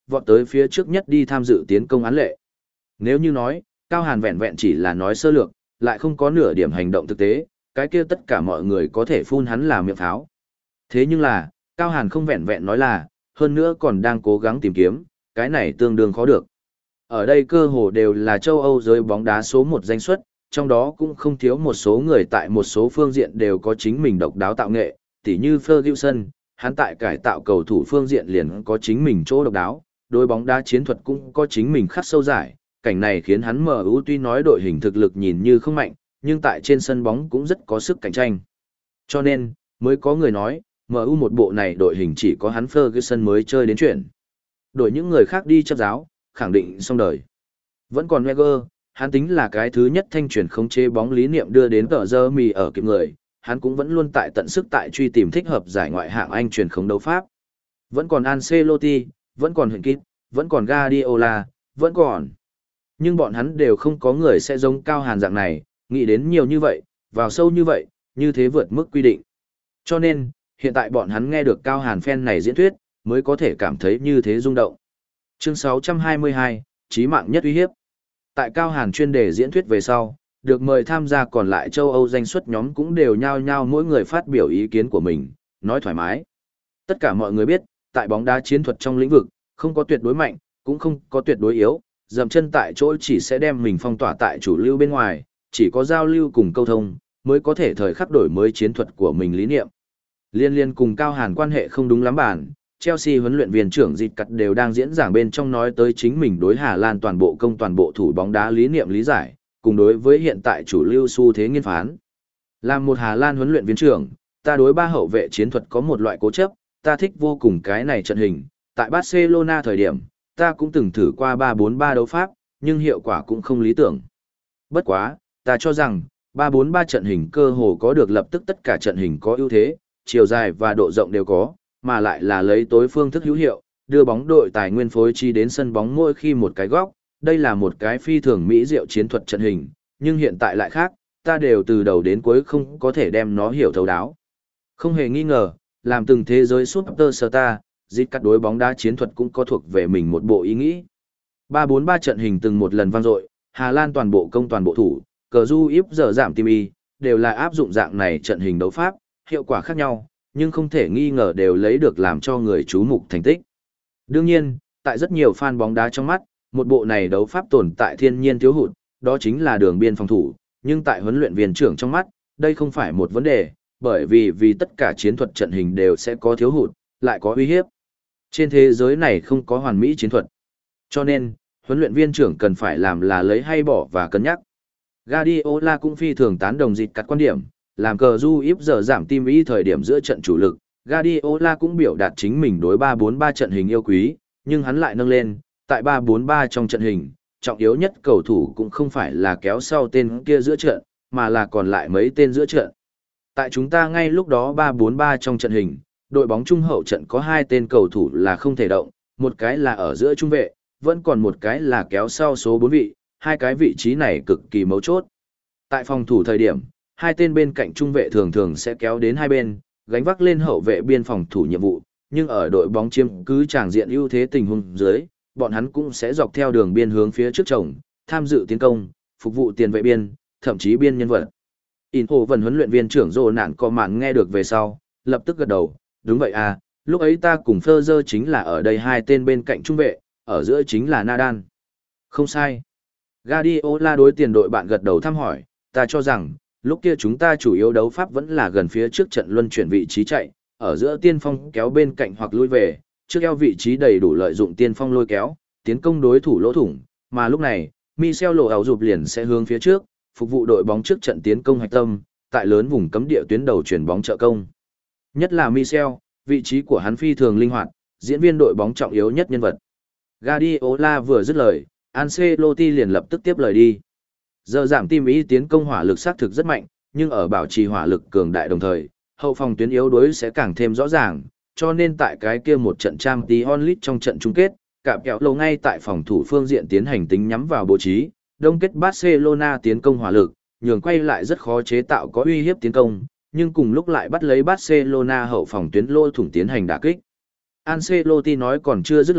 vọt tới phía trước nhất đi tham dự tiến công án lệ. Nếu như nói, Cao Hàn vẹn vẹn chỉ là nói sơ lược, lại không có nửa điểm hành động thực tế, cái kia tất cả mọi người có thể phun hắn là miệng pháo. Thế nhưng là, Cao Hàn không vẹn vẹn nói là, hơn nữa còn đang cố gắng tìm kiếm, cái này tương đương khó được. Ở đây cơ hồ đều là châu Âu giới bóng đá số một danh suất, trong đó cũng không thiếu một số người tại một số phương diện đều có chính mình độc đáo tạo nghệ, tỉ như Ferguson, hắn tại cải tạo cầu thủ phương diện liền có chính mình chỗ độc đáo, đối bóng đá chiến thuật cũng có chính mình khắc sâu giải, cảnh này khiến hắn em u tuy nói đội hình thực lực nhìn như không mạnh, nhưng tại trên sân bóng cũng rất có sức cạnh tranh. Cho nên, mới có người nói, em u một bộ này đội hình chỉ có hắn Ferguson mới chơi đến chuyện. Đổi những người khác đi chấp giáo, khẳng định xong đời. Vẫn còn Wenger, hắn tính là cái thứ nhất thanh truyền khống chế bóng lý niệm đưa đến tờ giờ mì ở kịp người, hắn cũng vẫn luôn tại tận sức tại truy tìm thích hợp giải ngoại hạng Anh truyền khống đấu pháp. Vẫn còn Ancelotti, vẫn còn Hinkit, vẫn còn Guardiola, vẫn còn. Nhưng bọn hắn đều không có người sẽ giống Cao Hàn dạng này, nghĩ đến nhiều như vậy, vào sâu như vậy, như thế vượt mức quy định. Cho nên, hiện tại bọn hắn nghe được Cao Hàn fan này diễn thuyết, mới có thể cảm thấy như thế rung động. Chương sáu trăm hai mươi hai, chí mạng nhất uy hiếp. Tại Cao Hàn chuyên đề diễn thuyết về sau, được mời tham gia còn lại châu Âu danh xuất nhóm cũng đều nhao nhao mỗi người phát biểu ý kiến của mình, nói thoải mái. Tất cả mọi người biết, tại bóng đá chiến thuật trong lĩnh vực, không có tuyệt đối mạnh, cũng không có tuyệt đối yếu, dậm chân tại chỗ chỉ sẽ đem mình phong tỏa tại chủ lưu bên ngoài, chỉ có giao lưu cùng câu thông, mới có thể thời khắc đổi mới chiến thuật của mình lý niệm. Liên liên cùng Cao Hàn quan hệ không đúng lắm bản, Chelsea huấn luyện viên trưởng Dịch Cắt đều đang diễn giảng bên trong nói tới chính mình đối Hà Lan toàn bộ công toàn bộ thủ bóng đá lý niệm lý giải, cùng đối với hiện tại chủ lưu xu thế nghiên phán. Làm một Hà Lan huấn luyện viên trưởng, ta đối ba hậu vệ chiến thuật có một loại cố chấp, ta thích vô cùng cái này trận hình, tại Barcelona thời điểm, ta cũng từng thử qua ba bốn ba đấu pháp, nhưng hiệu quả cũng không lý tưởng. Bất quá, ta cho rằng, ba bốn ba trận hình cơ hồ có được lập tức tất cả trận hình có ưu thế, chiều dài và độ rộng đều có, mà lại là lấy tối phương thức hữu hiệu, đưa bóng đội tài nguyên phối chi đến sân bóng mỗi khi một cái góc, đây là một cái phi thường mỹ diệu chiến thuật trận hình, nhưng hiện tại lại khác, ta đều từ đầu đến cuối không có thể đem nó hiểu thấu đáo. Không hề nghi ngờ, làm từng thế giới superstar, Dịch Cắt đối bóng đá chiến thuật cũng có thuộc về mình một bộ ý nghĩ. ba bốn ba trận hình từng một lần vang dội, Hà Lan toàn bộ công toàn bộ thủ, cờ du íp giờ giảm tim y, đều là áp dụng dạng này trận hình đấu pháp, hiệu quả khác nhau, nhưng không thể nghi ngờ đều lấy được làm cho người chú mục thành tích. Đương nhiên, tại rất nhiều fan bóng đá trong mắt, một bộ này đấu pháp tồn tại thiên nhiên thiếu hụt, đó chính là đường biên phòng thủ, nhưng tại huấn luyện viên trưởng trong mắt, đây không phải một vấn đề, bởi vì vì tất cả chiến thuật trận hình đều sẽ có thiếu hụt, lại có uy hiếp. Trên thế giới này không có hoàn mỹ chiến thuật. Cho nên, huấn luyện viên trưởng cần phải làm là lấy hay bỏ và cân nhắc. Guardiola cũng phi thường tán đồng Dịch Cắt quan điểm, làm cờ du íp giờ giảm tim ý thời điểm giữa trận chủ lực, Guardiola cũng biểu đạt chính mình đối ba bốn ba trận hình yêu quý, nhưng hắn lại nâng lên, tại ba bốn ba trong trận hình, trọng yếu nhất cầu thủ cũng không phải là kéo sau tên kia giữa trận, mà là còn lại mấy tên giữa trận. Tại chúng ta ngay lúc đó ba bốn ba trong trận hình, đội bóng trung hậu trận có hai tên cầu thủ là không thể động, một cái là ở giữa trung vệ, vẫn còn một cái là kéo sau số bốn vị, hai cái vị trí này cực kỳ mấu chốt. Tại phòng thủ thời điểm, hai tên bên cạnh trung vệ thường thường sẽ kéo đến hai bên, gánh vác lên hậu vệ biên phòng thủ nhiệm vụ, nhưng ở đội bóng chiếm cứ tràng diện ưu thế tình huống dưới, bọn hắn cũng sẽ dọc theo đường biên hướng phía trước chồng, tham dự tiến công, phục vụ tiền vệ biên, thậm chí biên nhân vật. Inho vần huấn luyện viên trưởng Rồ Nạn có mạn nghe được về sau, lập tức gật đầu, đúng vậy à, lúc ấy ta cùng Ferzer chính là ở đây hai tên bên cạnh trung vệ, ở giữa chính là Nadal. Không sai. Guardiola đối tiền đội bạn gật đầu thăm hỏi, ta cho rằng, lúc kia chúng ta chủ yếu đấu pháp vẫn là gần phía trước trận luân chuyển vị trí chạy, ở giữa tiên phong kéo bên cạnh hoặc lui về, trước eo vị trí đầy đủ lợi dụng tiên phong lôi kéo, tiến công đối thủ lỗ thủng, mà lúc này, Michel lộ ảo rụp liền sẽ hướng phía trước, phục vụ đội bóng trước trận tiến công hạch tâm, tại lớn vùng cấm địa tuyến đầu chuyển bóng trợ công. Nhất là Michel, vị trí của hắn phi thường linh hoạt, diễn viên đội bóng trọng yếu nhất nhân vật. Guardiola vừa dứt lời, Ancelotti liền lập tức tiếp lời đi. Giờ giảm tim ý tiến công hỏa lực xác thực rất mạnh, nhưng ở bảo trì hỏa lực cường đại đồng thời, hậu phòng tuyến yếu đuối sẽ càng thêm rõ ràng, cho nên tại cái kia một trận Champions League trong trận chung kết, cạm kẹo lâu ngay tại phòng thủ phương diện tiến hành tính nhắm vào bố trí, đông kết Barcelona tiến công hỏa lực, nhường quay lại rất khó chế tạo có uy hiếp tiến công, nhưng cùng lúc lại bắt lấy Barcelona hậu phòng tuyến lỗ thủng tiến hành đả kích. Ancelotti nói còn chưa dứt lời,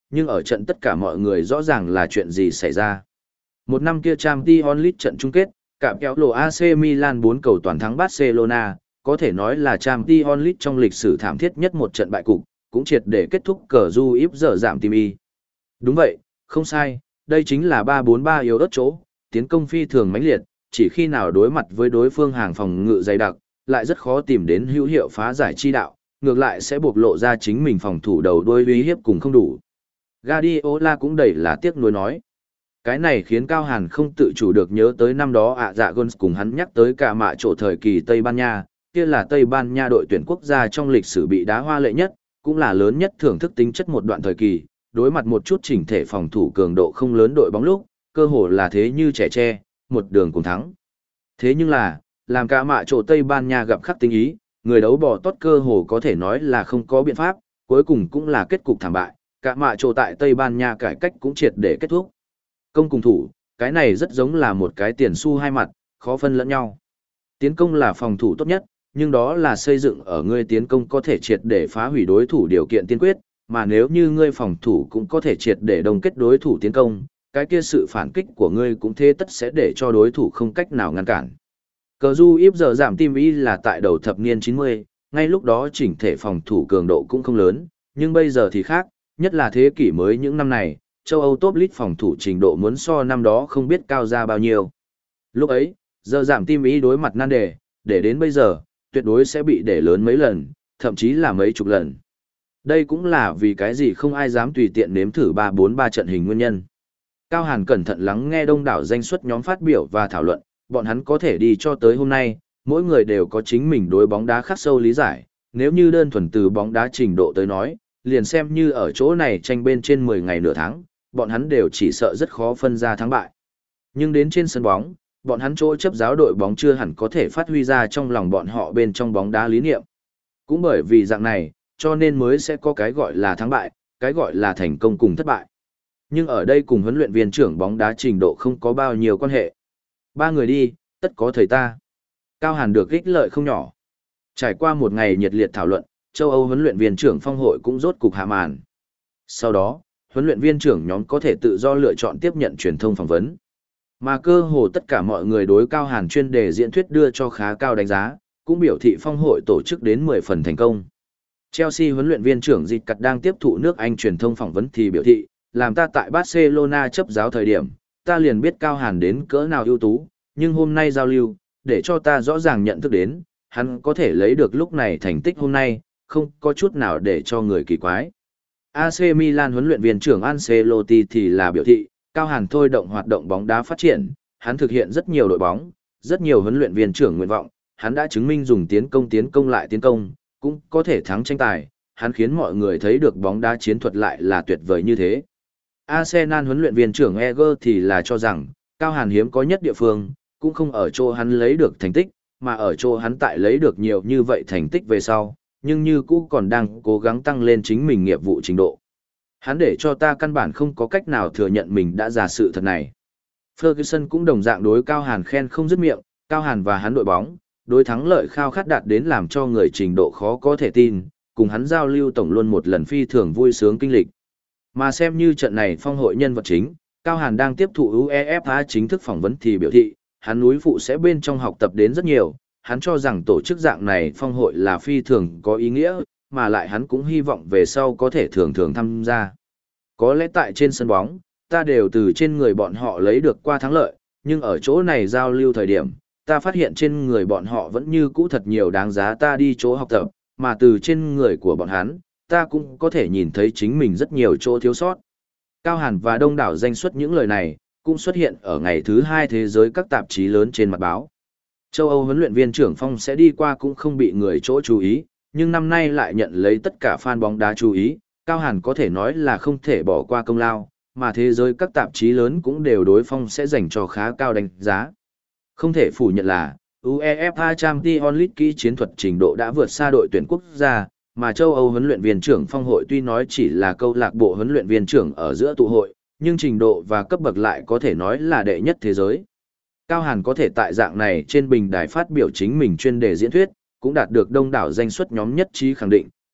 nhưng ở trận tất cả mọi người rõ ràng là chuyện gì xảy ra. Một năm kia Champions League trận chung kết, cạm kéo lộ a xê Milan bốn cầu toàn thắng Barcelona, có thể nói là Champions League trong lịch sử thảm thiết nhất một trận bại cục, cũng triệt để kết thúc cờ du íp giờ giảm tim y. Đúng vậy, không sai, đây chính là ba bốn ba yếu ớt chỗ, tiến công phi thường mãnh liệt, chỉ khi nào đối mặt với đối phương hàng phòng ngự dày đặc, lại rất khó tìm đến hữu hiệu phá giải chi đạo, ngược lại sẽ bộc lộ ra chính mình phòng thủ đầu đuôi uy hiếp cùng không đủ. Guardiola cũng đầy là tiếc nuối nói. Cái này khiến Cao Hàn không tự chủ được nhớ tới năm đó ạ dạ Gons cùng hắn nhắc tới cả mạ chỗ thời kỳ Tây Ban Nha, kia là Tây Ban Nha đội tuyển quốc gia trong lịch sử bị đá hoa lệ nhất, cũng là lớn nhất thưởng thức tính chất một đoạn thời kỳ, đối mặt một chút chỉnh thể phòng thủ cường độ không lớn đội bóng lúc, cơ hồ là thế như trẻ tre, một đường cùng thắng. Thế nhưng là, làm cả mạ chỗ Tây Ban Nha gặp khắc tinh ý, người đấu bỏ tốt cơ hồ có thể nói là không có biện pháp, cuối cùng cũng là kết cục thảm bại, cả mạ chỗ tại Tây Ban Nha cải cách cũng triệt để kết thúc. Công cùng thủ, cái này rất giống là một cái tiền xu hai mặt, khó phân lẫn nhau. Tiến công là phòng thủ tốt nhất, nhưng đó là xây dựng ở ngươi tiến công có thể triệt để phá hủy đối thủ điều kiện tiên quyết, mà nếu như ngươi phòng thủ cũng có thể triệt để đồng kết đối thủ tiến công, cái kia sự phản kích của ngươi cũng thế tất sẽ để cho đối thủ không cách nào ngăn cản. Cờ du íp giờ giảm tim ý là tại đầu thập niên chín mươi, ngay lúc đó chỉnh thể phòng thủ cường độ cũng không lớn, nhưng bây giờ thì khác, nhất là thế kỷ mới những năm này, châu Âu top league phòng thủ trình độ muốn so năm đó không biết cao ra bao nhiêu. Lúc ấy, giờ giảm tim ý đối mặt nan đề, để đến bây giờ, tuyệt đối sẽ bị để lớn mấy lần, thậm chí là mấy chục lần. Đây cũng là vì cái gì không ai dám tùy tiện nếm thử ba bốn ba trận hình nguyên nhân. Cao Hàn cẩn thận lắng nghe đông đảo danh xuất nhóm phát biểu và thảo luận, bọn hắn có thể đi cho tới hôm nay, mỗi người đều có chính mình đối bóng đá khắc sâu lý giải, nếu như đơn thuần từ bóng đá trình độ tới nói, liền xem như ở chỗ này tranh bên trên mười ngày nửa tháng, bọn hắn đều chỉ sợ rất khó phân ra thắng bại. Nhưng đến trên sân bóng, bọn hắn chỗ chấp giáo đội bóng chưa hẳn có thể phát huy ra trong lòng bọn họ bên trong bóng đá lý niệm. Cũng bởi vì dạng này, cho nên mới sẽ có cái gọi là thắng bại, cái gọi là thành công cùng thất bại. Nhưng ở đây cùng huấn luyện viên trưởng bóng đá trình độ không có bao nhiêu quan hệ. Ba người đi, tất có thầy ta. Cao Hàn được ích lợi không nhỏ. Trải qua một ngày nhiệt liệt thảo luận, châu Âu huấn luyện viên trưởng phong hội cũng rốt cục hạ màn. Sau đó, huấn luyện viên trưởng nhóm có thể tự do lựa chọn tiếp nhận truyền thông phỏng vấn. Mà cơ hồ tất cả mọi người đối Cao Hàn chuyên đề diễn thuyết đưa cho khá cao đánh giá, cũng biểu thị phong hội tổ chức đến mười phần thành công. Chelsea huấn luyện viên trưởng Dịch Cặt đang tiếp thụ nước Anh truyền thông phỏng vấn thì biểu thị, làm ta tại Barcelona chấp giáo thời điểm, ta liền biết Cao Hàn đến cỡ nào ưu tú, nhưng hôm nay giao lưu, để cho ta rõ ràng nhận thức đến, hắn có thể lấy được lúc này thành tích hôm nay, không có chút nào để cho người kỳ quái. a xê Milan huấn luyện viên trưởng Ancelotti thì là biểu thị, Cao Hàn thôi động hoạt động bóng đá phát triển, hắn thực hiện rất nhiều đội bóng, rất nhiều huấn luyện viên trưởng nguyện vọng, hắn đã chứng minh dùng tiến công tiến công lại tiến công, cũng có thể thắng tranh tài, hắn khiến mọi người thấy được bóng đá chiến thuật lại là tuyệt vời như thế. Arsenal huấn luyện viên trưởng Eger thì là cho rằng, Cao Hàn hiếm có nhất địa phương, cũng không ở chỗ hắn lấy được thành tích, mà ở chỗ hắn tại lấy được nhiều như vậy thành tích về sau, nhưng như cũ còn đang cố gắng tăng lên chính mình nghiệp vụ trình độ. Hắn để cho ta căn bản không có cách nào thừa nhận mình đã giả sự thật này. Ferguson cũng đồng dạng đối Cao Hàn khen không dứt miệng, Cao Hàn và hắn đội bóng, đối thắng lợi khao khát đạt đến làm cho người trình độ khó có thể tin, cùng hắn giao lưu tổng luôn một lần phi thường vui sướng kinh lịch. Mà xem như trận này phong hội nhân vật chính, Cao Hàn đang tiếp thụ UEFA chính thức phỏng vấn thì biểu thị, hắn núi phụ sẽ bên trong học tập đến rất nhiều, hắn cho rằng tổ chức dạng này phong hội là phi thường có ý nghĩa, mà lại hắn cũng hy vọng về sau có thể thường thường tham gia. Có lẽ tại trên sân bóng, ta đều từ trên người bọn họ lấy được qua thắng lợi, nhưng ở chỗ này giao lưu thời điểm, ta phát hiện trên người bọn họ vẫn như cũ thật nhiều đáng giá ta đi chỗ học tập, mà từ trên người của bọn hắn, ta cũng có thể nhìn thấy chính mình rất nhiều chỗ thiếu sót. Cao Hàn và đông đảo danh xuất những lời này, cũng xuất hiện ở ngày thứ hai thế giới các tạp chí lớn trên mặt báo. Châu Âu huấn luyện viên trưởng Phong sẽ đi qua cũng không bị người chỗ chú ý, nhưng năm nay lại nhận lấy tất cả fan bóng đá chú ý, Cao Hàn có thể nói là không thể bỏ qua công lao, mà thế giới các tạp chí lớn cũng đều đối Phong sẽ dành cho khá cao đánh giá. Không thể phủ nhận là, UEFA Champions League kỹ chiến thuật trình độ đã vượt xa đội tuyển quốc gia, mà châu Âu huấn luyện viên trưởng Phong hội tuy nói chỉ là câu lạc bộ huấn luyện viên trưởng ở giữa tụ hội, nhưng trình độ và cấp bậc lại có thể nói là đệ nhất thế giới. Cao Hàn có thể tại dạng này trên bình đài phát biểu chính mình chuyên đề diễn thuyết, cũng đạt được đông đảo danh xuất nhóm nhất trí khẳng định,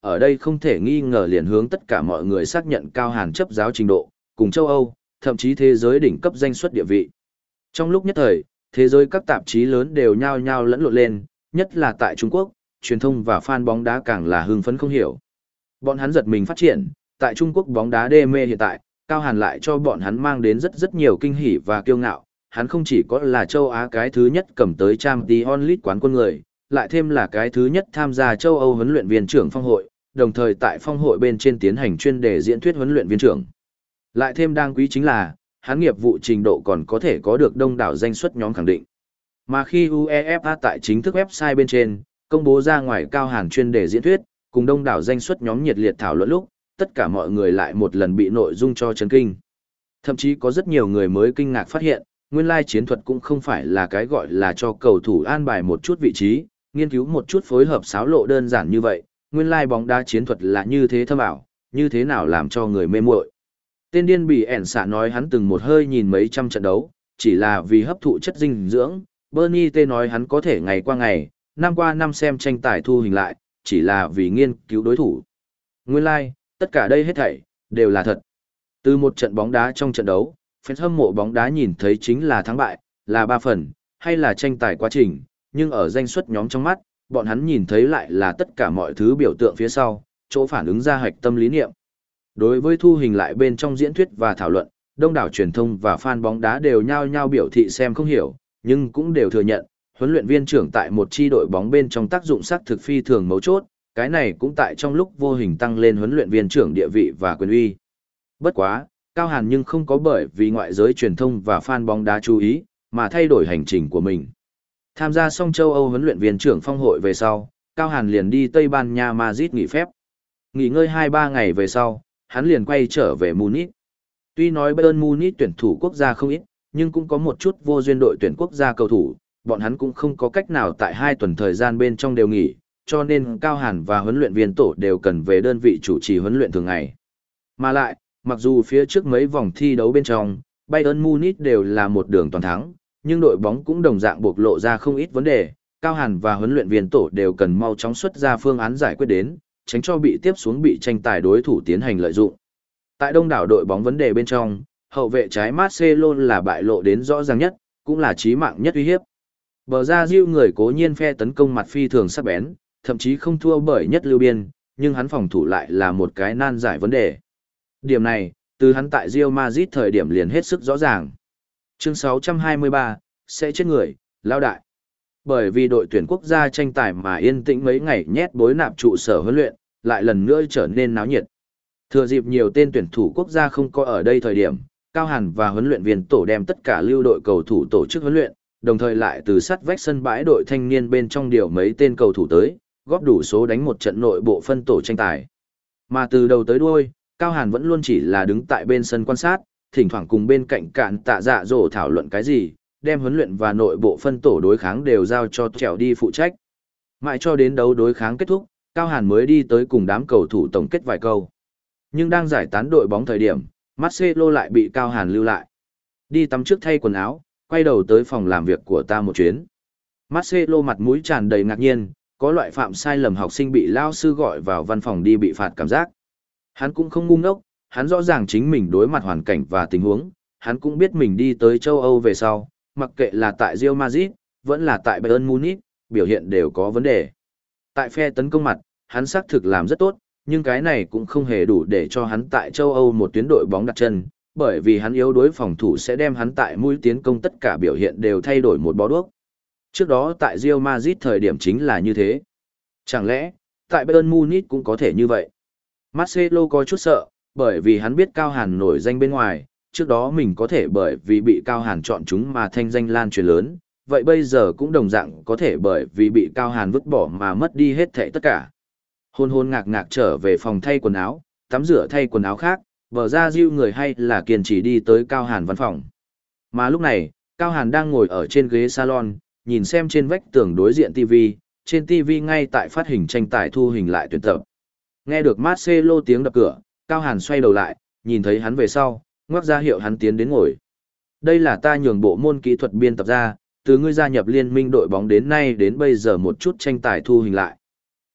ở đây không thể nghi ngờ liền hướng tất cả mọi người xác nhận Cao Hàn chấp giáo trình độ, cùng châu Âu, thậm chí thế giới đỉnh cấp danh suất địa vị. Trong lúc nhất thời, thế giới các tạp chí lớn đều nhao nhao lẫn lộn lên, nhất là tại Trung Quốc, truyền thông và fan bóng đá càng là hưng phấn không hiểu. Bọn hắn giật mình phát triển, tại Trung Quốc bóng đá đê mê hiện tại, Cao Hàn lại cho bọn hắn mang đến rất rất nhiều kinh hỉ và kiêu ngạo. Hắn không chỉ có là châu Á cái thứ nhất cầm tới Champions League quán quân người, lại thêm là cái thứ nhất tham gia châu Âu huấn luyện viên trưởng phong hội, đồng thời tại phong hội bên trên tiến hành chuyên đề diễn thuyết huấn luyện viên trưởng. Lại thêm đáng quý chính là, hắn nghiệp vụ trình độ còn có thể có được đông đảo danh suất nhóm khẳng định. Mà khi UEFA tại chính thức website bên trên, công bố ra ngoài Cao Hàn chuyên đề diễn thuyết, cùng đông đảo danh suất nhóm nhiệt liệt thảo luận lúc, tất cả mọi người lại một lần bị nội dung cho chấn kinh. Thậm chí có rất nhiều người mới kinh ngạc phát hiện, nguyên lai chiến thuật cũng không phải là cái gọi là cho cầu thủ an bài một chút vị trí, nghiên cứu một chút phối hợp xáo lộ đơn giản như vậy, nguyên lai bóng đá chiến thuật là như thế thâm ảo, như thế nào làm cho người mê muội. Tên điên bị ẻn xạ nói hắn từng một hơi nhìn mấy trăm trận đấu, chỉ là vì hấp thụ chất dinh dưỡng. Bernie T nói hắn có thể ngày qua ngày, năm qua năm xem tranh tài thu hình lại, chỉ là vì nghiên cứu đối thủ. Nguyên lai, like, tất cả đây hết thảy, đều là thật. Từ một trận bóng đá trong trận đấu, fans hâm mộ bóng đá nhìn thấy chính là thắng bại, là ba phần, hay là tranh tài quá trình, nhưng ở danh suất nhóm trong mắt, bọn hắn nhìn thấy lại là tất cả mọi thứ biểu tượng phía sau, chỗ phản ứng ra hạch tâm lý niệm. Đối với thu hình lại bên trong diễn thuyết và thảo luận, đông đảo truyền thông và fan bóng đá đều nhao nhao biểu thị xem không hiểu, nhưng cũng đều thừa nhận, huấn luyện viên trưởng tại một chi đội bóng bên trong tác dụng sắc thực phi thường mấu chốt, cái này cũng tại trong lúc vô hình tăng lên huấn luyện viên trưởng địa vị và quyền uy. Bất quá, Cao Hàn nhưng không có bởi vì ngoại giới truyền thông và fan bóng đá chú ý, mà thay đổi hành trình của mình. Tham gia xong châu Âu huấn luyện viên trưởng phong hội về sau, Cao Hàn liền đi Tây Ban Nha Madrid nghỉ phép. Nghỉ ngơi hai ba ngày về sau, hắn liền quay trở về Munich. Tuy nói Bayern Munich tuyển thủ quốc gia không ít, nhưng cũng có một chút vô duyên đội tuyển quốc gia cầu thủ, bọn hắn cũng không có cách nào tại hai tuần thời gian bên trong đều nghỉ, cho nên Cao Hàn và huấn luyện viên tổ đều cần về đơn vị chủ trì huấn luyện thường ngày. Mà lại, mặc dù phía trước mấy vòng thi đấu bên trong, Bayern Munich đều là một đường toàn thắng, nhưng đội bóng cũng đồng dạng bộc lộ ra không ít vấn đề, Cao Hàn và huấn luyện viên tổ đều cần mau chóng xuất ra phương án giải quyết đến, tránh cho bị tiếp xuống bị tranh tài đối thủ tiến hành lợi dụng. Tại đông đảo đội bóng vấn đề bên trong, hậu vệ trái Marcelo là bại lộ đến rõ ràng nhất, cũng là chí mạng nhất uy hiếp. Bờ ra Diu người cố nhiên phe tấn công mặt phi thường sắc bén, thậm chí không thua bởi nhất lưu biên, nhưng hắn phòng thủ lại là một cái nan giải vấn đề. Điểm này, từ hắn tại Real Madrid thời điểm liền hết sức rõ ràng. Chương sáu trăm hai mươi ba, sẽ chết người, lao đại. Bởi vì đội tuyển quốc gia tranh tài mà yên tĩnh mấy ngày nhét bối nạp trụ sở huấn luyện, lại lần nữa trở nên náo nhiệt. Thừa dịp nhiều tên tuyển thủ quốc gia không có ở đây thời điểm, Cao Hàn và huấn luyện viên tổ đem tất cả lưu đội cầu thủ tổ chức huấn luyện, đồng thời lại từ sắt vách sân bãi đội thanh niên bên trong điều mấy tên cầu thủ tới, góp đủ số đánh một trận nội bộ phân tổ tranh tài. Mà từ đầu tới đuôi, Cao Hàn vẫn luôn chỉ là đứng tại bên sân quan sát, thỉnh thoảng cùng bên cạnh cạn tạ dạ dỗ thảo luận cái gì, đem huấn luyện và nội bộ phân tổ đối kháng đều giao cho Trẻo đi phụ trách. Mãi cho đến đấu đối kháng kết thúc, Cao Hàn mới đi tới cùng đám cầu thủ tổng kết vài câu. Nhưng đang giải tán đội bóng thời điểm, Marcelo lại bị Cao Hàn lưu lại. Đi tắm trước thay quần áo, quay đầu tới phòng làm việc của ta một chuyến. Marcelo mặt mũi tràn đầy ngạc nhiên, có loại phạm sai lầm học sinh bị lao sư gọi vào văn phòng đi bị phạt cảm giác. Hắn cũng không ngu ngốc, hắn rõ ràng chính mình đối mặt hoàn cảnh và tình huống, hắn cũng biết mình đi tới châu Âu về sau, mặc kệ là tại Real Madrid, vẫn là tại Bayern Munich, biểu hiện đều có vấn đề. Tại phe tấn công mặt, hắn xác thực làm rất tốt, nhưng cái này cũng không hề đủ để cho hắn tại châu Âu một tuyến đội bóng đặt chân, bởi vì hắn yếu đối phòng thủ sẽ đem hắn tại mũi tiến công tất cả biểu hiện đều thay đổi một bó đuốc. Trước đó tại Real Madrid thời điểm chính là như thế. Chẳng lẽ, tại Bayern Munich cũng có thể như vậy? Marcelo có chút sợ, bởi vì hắn biết Cao Hàn nổi danh bên ngoài, trước đó mình có thể bởi vì bị Cao Hàn chọn chúng mà thanh danh lan truyền lớn, vậy bây giờ cũng đồng dạng có thể bởi vì bị Cao Hàn vứt bỏ mà mất đi hết thảy tất cả. Hôn hôn ngạc ngạc trở về phòng thay quần áo, tắm rửa thay quần áo khác, vở ra Diu người hay là kiên trì đi tới Cao Hàn văn phòng. Mà lúc này, Cao Hàn đang ngồi ở trên ghế salon, nhìn xem trên vách tường đối diện ti vi, trên ti vi ngay tại phát hình tranh tài thu hình lại tuyển tập. Nghe được Marcelo tiếng đập cửa, Cao Hàn xoay đầu lại, nhìn thấy hắn về sau, ngoắc ra hiệu hắn tiến đến ngồi. Đây là ta nhường bộ môn kỹ thuật biên tập ra, từ ngươi gia nhập liên minh đội bóng đến nay đến bây giờ một chút tranh tài thu hình lại.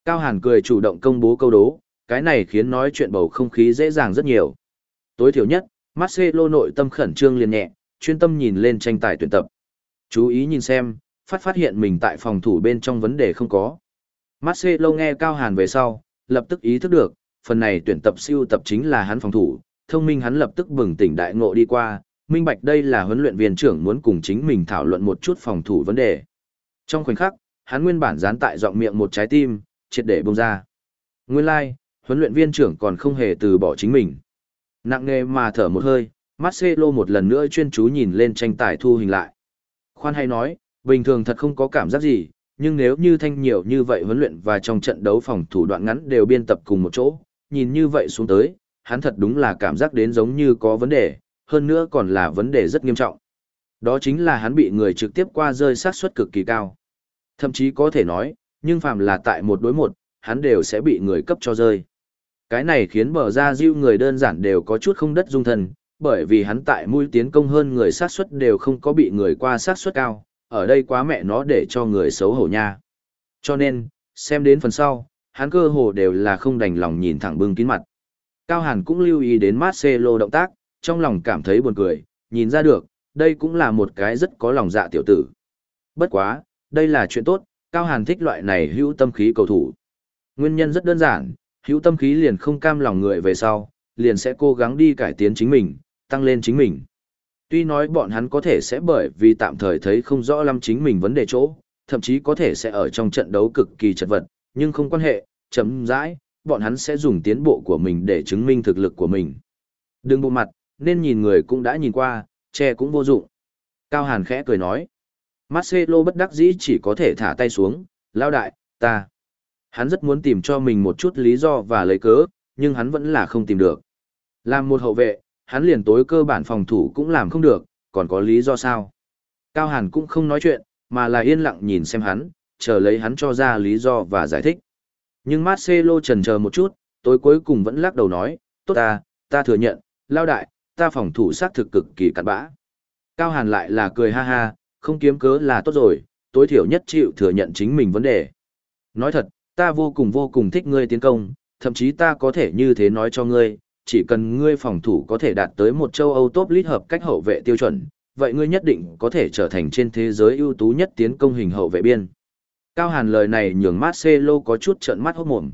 Cao Hàn cười chủ động công bố câu đố, cái này khiến nói chuyện bầu không khí dễ dàng rất nhiều. Tối thiểu nhất, Marcelo nội tâm khẩn trương liền nhẹ, chuyên tâm nhìn lên tranh tài tuyển tập. Chú ý nhìn xem, phát phát hiện mình tại phòng thủ bên trong vấn đề không có. Marcelo nghe Cao Hàn về sau, lập tức ý thức được, phần này tuyển tập siêu tập chính là hắn phòng thủ, thông minh hắn lập tức bừng tỉnh đại ngộ đi qua, minh bạch đây là huấn luyện viên trưởng muốn cùng chính mình thảo luận một chút phòng thủ vấn đề. Trong khoảnh khắc, hắn nguyên bản dán tại giọng miệng một trái tim, triệt để bông ra. Nguyên lai, like, huấn luyện viên trưởng còn không hề từ bỏ chính mình. Nặng nề mà thở một hơi, Marcelo một lần nữa chuyên chú nhìn lên tranh tài thu hình lại. Khoan hay nói, bình thường thật không có cảm giác gì, nhưng nếu như thanh nhiều như vậy huấn luyện và trong trận đấu phòng thủ đoạn ngắn đều biên tập cùng một chỗ, nhìn như vậy xuống tới, hắn thật đúng là cảm giác đến giống như có vấn đề, hơn nữa còn là vấn đề rất nghiêm trọng. Đó chính là hắn bị người trực tiếp qua rơi sát suất cực kỳ cao. Thậm chí có thể nói, nhưng phàm là tại một đối một, hắn đều sẽ bị người cấp cho rơi. Cái này khiến bờ ra diêu người đơn giản đều có chút không đất dung thân, bởi vì hắn tại mũi tiến công hơn người sát suất đều không có bị người qua sát suất cao, ở đây quá mẹ nó để cho người xấu hổ nha. Cho nên, xem đến phần sau, hắn cơ hồ đều là không đành lòng nhìn thẳng bưng kín mặt. Cao Hàn cũng lưu ý đến Marcelo động tác, trong lòng cảm thấy buồn cười, nhìn ra được, đây cũng là một cái rất có lòng dạ tiểu tử. Bất quá, đây là chuyện tốt, Cao Hàn thích loại này hữu tâm khí cầu thủ. Nguyên nhân rất đơn giản, hữu tâm khí liền không cam lòng người về sau, liền sẽ cố gắng đi cải tiến chính mình, tăng lên chính mình. Tuy nói bọn hắn có thể sẽ bởi vì tạm thời thấy không rõ lắm chính mình vấn đề chỗ, thậm chí có thể sẽ ở trong trận đấu cực kỳ chật vật, nhưng không quan hệ, chấm dãi, bọn hắn sẽ dùng tiến bộ của mình để chứng minh thực lực của mình. Đừng bộ mặt, nên nhìn người cũng đã nhìn qua, che cũng vô dụng. Cao Hàn khẽ cười nói. Marcelo bất đắc dĩ chỉ có thể thả tay xuống, lao đại, ta. Hắn rất muốn tìm cho mình một chút lý do và lấy cớ, nhưng hắn vẫn là không tìm được. Làm một hậu vệ, hắn liền tối cơ bản phòng thủ cũng làm không được, còn có lý do sao? Cao Hàn cũng không nói chuyện, mà là yên lặng nhìn xem hắn, chờ lấy hắn cho ra lý do và giải thích. Nhưng Marcelo chần chờ một chút, tối cuối cùng vẫn lắc đầu nói, tốt ta, ta thừa nhận, lao đại, ta phòng thủ xác thực cực kỳ cặn bã. Cao Hàn lại là cười ha ha, không kiếm cớ là tốt rồi, tối thiểu nhất chịu thừa nhận chính mình vấn đề. Nói thật, ta vô cùng vô cùng thích ngươi tiến công, thậm chí ta có thể như thế nói cho ngươi, chỉ cần ngươi phòng thủ có thể đạt tới một châu Âu top league hợp cách hậu vệ tiêu chuẩn, vậy ngươi nhất định có thể trở thành trên thế giới ưu tú nhất tiến công hình hậu vệ biên. Cao Hàn lời này nhường Marcelo có chút trợn mắt hốt mồm.